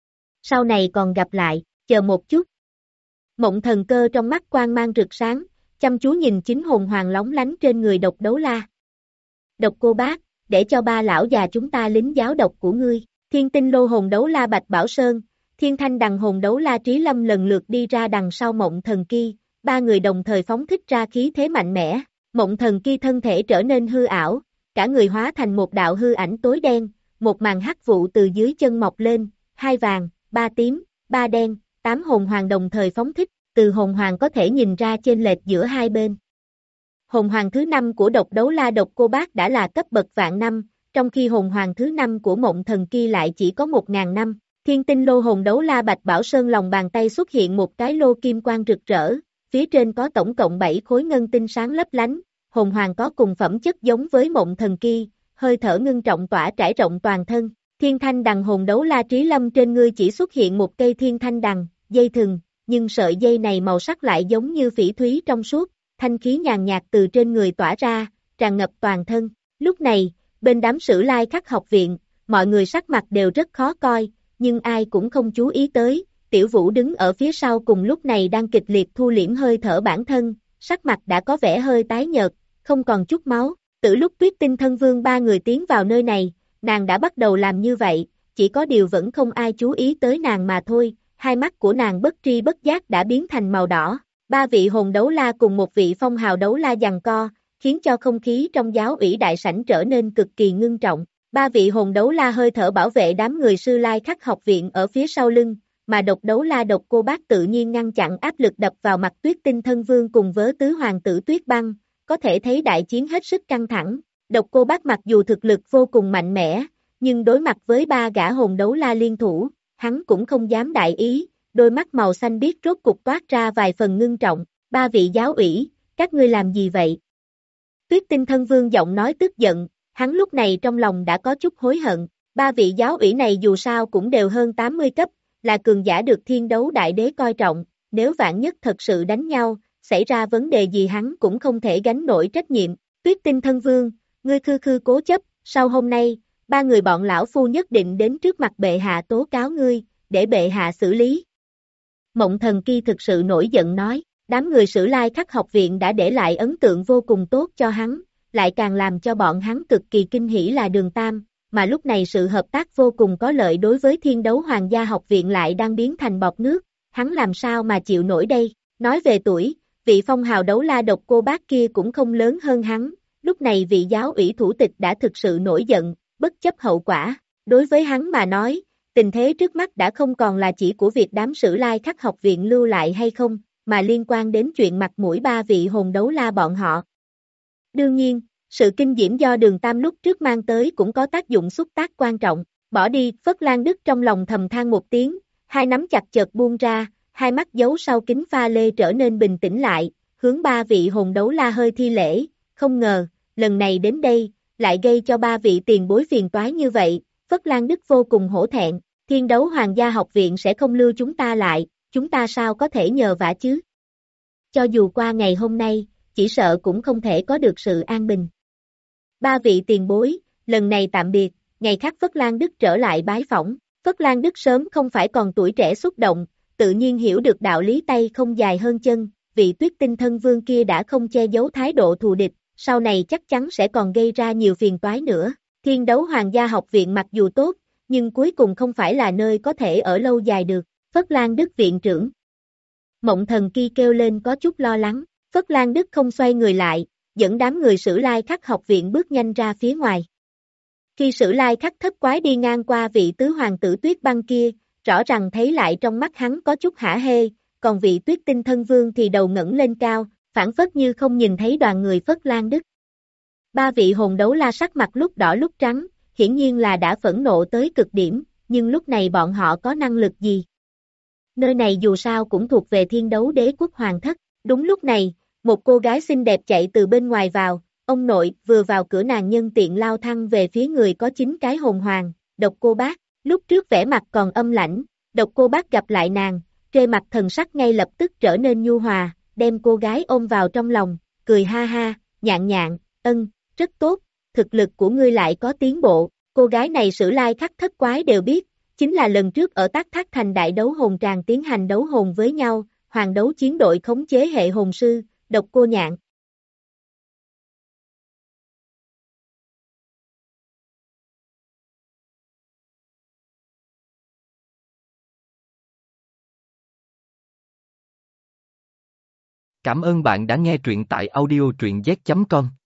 Sau này còn gặp lại, chờ một chút. Mộng Thần Cơ trong mắt quang mang rực sáng, chăm chú nhìn chính hồn hoàng lóng lánh trên người độc đấu la. Độc Cô bác, để cho ba lão già chúng ta lính giáo độc của ngươi. Thiên Tinh Lô hồn đấu la Bạch Bảo Sơn, Thiên Thanh Đằng hồn đấu la Trí Lâm lần lượt đi ra đằng sau Mộng Thần Ki, ba người đồng thời phóng thích ra khí thế mạnh mẽ. Mộng Thần Ki thân thể trở nên hư ảo, cả người hóa thành một đạo hư ảnh tối đen, một màn hắc vụ từ dưới chân mọc lên, hai vàng, ba tím, ba đen, tám hồn hoàng đồng thời phóng thích, từ hồn hoàng có thể nhìn ra chênh lệch giữa hai bên. Hồn hoàng thứ năm của độc đấu la Độc Cô bác đã là cấp bậc vạn năm, trong khi hồn hoàng thứ năm của Mộng Thần Ki lại chỉ có một ngàn năm. Thiên Tinh Lô hồn đấu la Bạch Bảo Sơn lòng bàn tay xuất hiện một cái lô kim quang rực rỡ, phía trên có tổng cộng bảy khối ngân tinh sáng lấp lánh, hồn hoàng có cùng phẩm chất giống với Mộng Thần Ki, hơi thở ngưng trọng tỏa trải rộng toàn thân. Thiên Thanh Đằng hồn đấu la Trí Lâm trên ngươi chỉ xuất hiện một cây thiên thanh đằng, dây thừng, nhưng sợi dây này màu sắc lại giống như phỉ thúy trong suốt, thanh khí nhàn nhạt từ trên người tỏa ra, tràn ngập toàn thân. Lúc này, bên đám Sử Lai Khắc học viện, mọi người sắc mặt đều rất khó coi, nhưng ai cũng không chú ý tới, Tiểu Vũ đứng ở phía sau cùng lúc này đang kịch liệt thu liễm hơi thở bản thân, sắc mặt đã có vẻ hơi tái nhợt, không còn chút máu. Từ lúc Tuyết Tinh Thân Vương ba người tiến vào nơi này, nàng đã bắt đầu làm như vậy, chỉ có điều vẫn không ai chú ý tới nàng mà thôi, hai mắt của nàng bất tri bất giác đã biến thành màu đỏ. Ba vị hồn đấu la cùng một vị phong hào đấu la giằng co, khiến cho không khí trong giáo ủy đại sảnh trở nên cực kỳ ngưng trọng. Ba vị hồn đấu la hơi thở bảo vệ đám người Sư Lai Khắc học viện ở phía sau lưng, mà độc đấu la độc cô bác tự nhiên ngăn chặn áp lực đập vào mặt Tuyết Tinh Thân Vương cùng với tứ hoàng tử Tuyết Băng, có thể thấy đại chiến hết sức căng thẳng. Độc cô bác mặc dù thực lực vô cùng mạnh mẽ, nhưng đối mặt với ba gã hồn đấu la liên thủ, hắn cũng không dám đại ý, đôi mắt màu xanh biếc rốt cục toát ra vài phần ngưng trọng. Ba vị giáo ủy, các ngươi làm gì vậy? Tuyết Tinh Thân Vương giọng nói tức giận, hắn lúc này trong lòng đã có chút hối hận. Ba vị giáo ủy này dù sao cũng đều hơn tám mươi cấp, là cường giả được Thiên Đấu Đại Đế coi trọng, nếu vạn nhất thật sự đánh nhau, xảy ra vấn đề gì hắn cũng không thể gánh nổi trách nhiệm. Tuyết Tinh Thân Vương, ngươi khư khư cố chấp, sau hôm nay, ba người bọn lão phu nhất định đến trước mặt bệ hạ tố cáo ngươi, để bệ hạ xử lý. Mộng Thần Kỳ thực sự nổi giận nói, đám người Sử Lai Khắc học viện đã để lại ấn tượng vô cùng tốt cho hắn, lại càng làm cho bọn hắn cực kỳ kinh hỉ là Đường Tam, mà lúc này sự hợp tác vô cùng có lợi đối với Thiên Đấu Hoàng gia học viện lại đang biến thành bọt nước, hắn làm sao mà chịu nổi đây. Nói về tuổi, vị phong hào đấu la độc cô bác kia cũng không lớn hơn hắn, lúc này vị giáo ủy thủ tịch đã thực sự nổi giận, bất chấp hậu quả. Đối với hắn mà nói, tình thế trước mắt đã không còn là chỉ của việc đám Sử Lai Khắc học viện lưu lại hay không, mà liên quan đến chuyện mặt mũi ba vị hồn đấu la bọn họ. Đương nhiên, sự kinh diễm do Đường Tam lúc trước mang tới cũng có tác dụng xúc tác quan trọng. Bỏ đi, Phất Lan Đức trong lòng thầm than một tiếng, hai nắm chặt chợt buông ra, hai mắt giấu sau kính pha lê trở nên bình tĩnh lại, hướng ba vị hồn đấu la hơi thi lễ, không ngờ, lần này đến đây, lại gây cho ba vị tiền bối phiền toái như vậy. Phất Lan Đức vô cùng hổ thẹn, Thiên Đấu Hoàng gia học viện sẽ không lưu chúng ta lại, chúng ta sao có thể nhờ vả chứ? Cho dù qua ngày hôm nay, chỉ sợ cũng không thể có được sự an bình. Ba vị tiền bối, lần này tạm biệt, ngày khác Phất Lan Đức trở lại bái phỏng. Phất Lan Đức sớm không phải còn tuổi trẻ xúc động, tự nhiên hiểu được đạo lý tay không dài hơn chân, vị Tuyết Tinh Thân Vương kia đã không che giấu thái độ thù địch, sau này chắc chắn sẽ còn gây ra nhiều phiền toái nữa. Thiên Đấu Hoàng gia học viện mặc dù tốt, nhưng cuối cùng không phải là nơi có thể ở lâu dài được. Phất Lan Đức viện trưởng. Mộng Thần Kỳ kêu lên có chút lo lắng, Phất Lan Đức không xoay người lại, dẫn đám người Sử Lai Khắc học viện bước nhanh ra phía ngoài. Khi Sử Lai Khắc thất quái đi ngang qua vị tứ hoàng tử Tuyết Băng kia, rõ ràng thấy lại trong mắt hắn có chút hả hê, còn vị Tuyết Tinh Thân Vương thì đầu ngẩng lên cao, phản phất như không nhìn thấy đoàn người Phất Lan Đức. Ba vị hồn đấu la sắc mặt lúc đỏ lúc trắng, hiển nhiên là đã phẫn nộ tới cực điểm, nhưng lúc này bọn họ có năng lực gì? Nơi này dù sao cũng thuộc về Thiên Đấu Đế quốc hoàng thất. Đúng lúc này, một cô gái xinh đẹp chạy từ bên ngoài vào, ông nội, vừa vào cửa nàng nhân tiện lao thăng về phía người có chín cái hồn hoàng, độc cô bác. Lúc trước vẻ mặt còn âm lãnh, độc cô bác gặp lại nàng, trên mặt thần sắc ngay lập tức trở nên nhu hòa, đem cô gái ôm vào trong lòng, cười ha ha, nhạn nhạn, ân, rất tốt, thực lực của ngươi lại có tiến bộ. Cô gái này Sử Lai Khắc thất quái đều biết, chính là lần trước ở Tác Thác Thành đại đấu hồn tràng tiến hành đấu hồn với nhau, hoàng đấu chiến đội khống chế hệ hồn sư, độc cô nhạn. Cảm ơn bạn đã nghe truyện tại audio truyện z chấm com.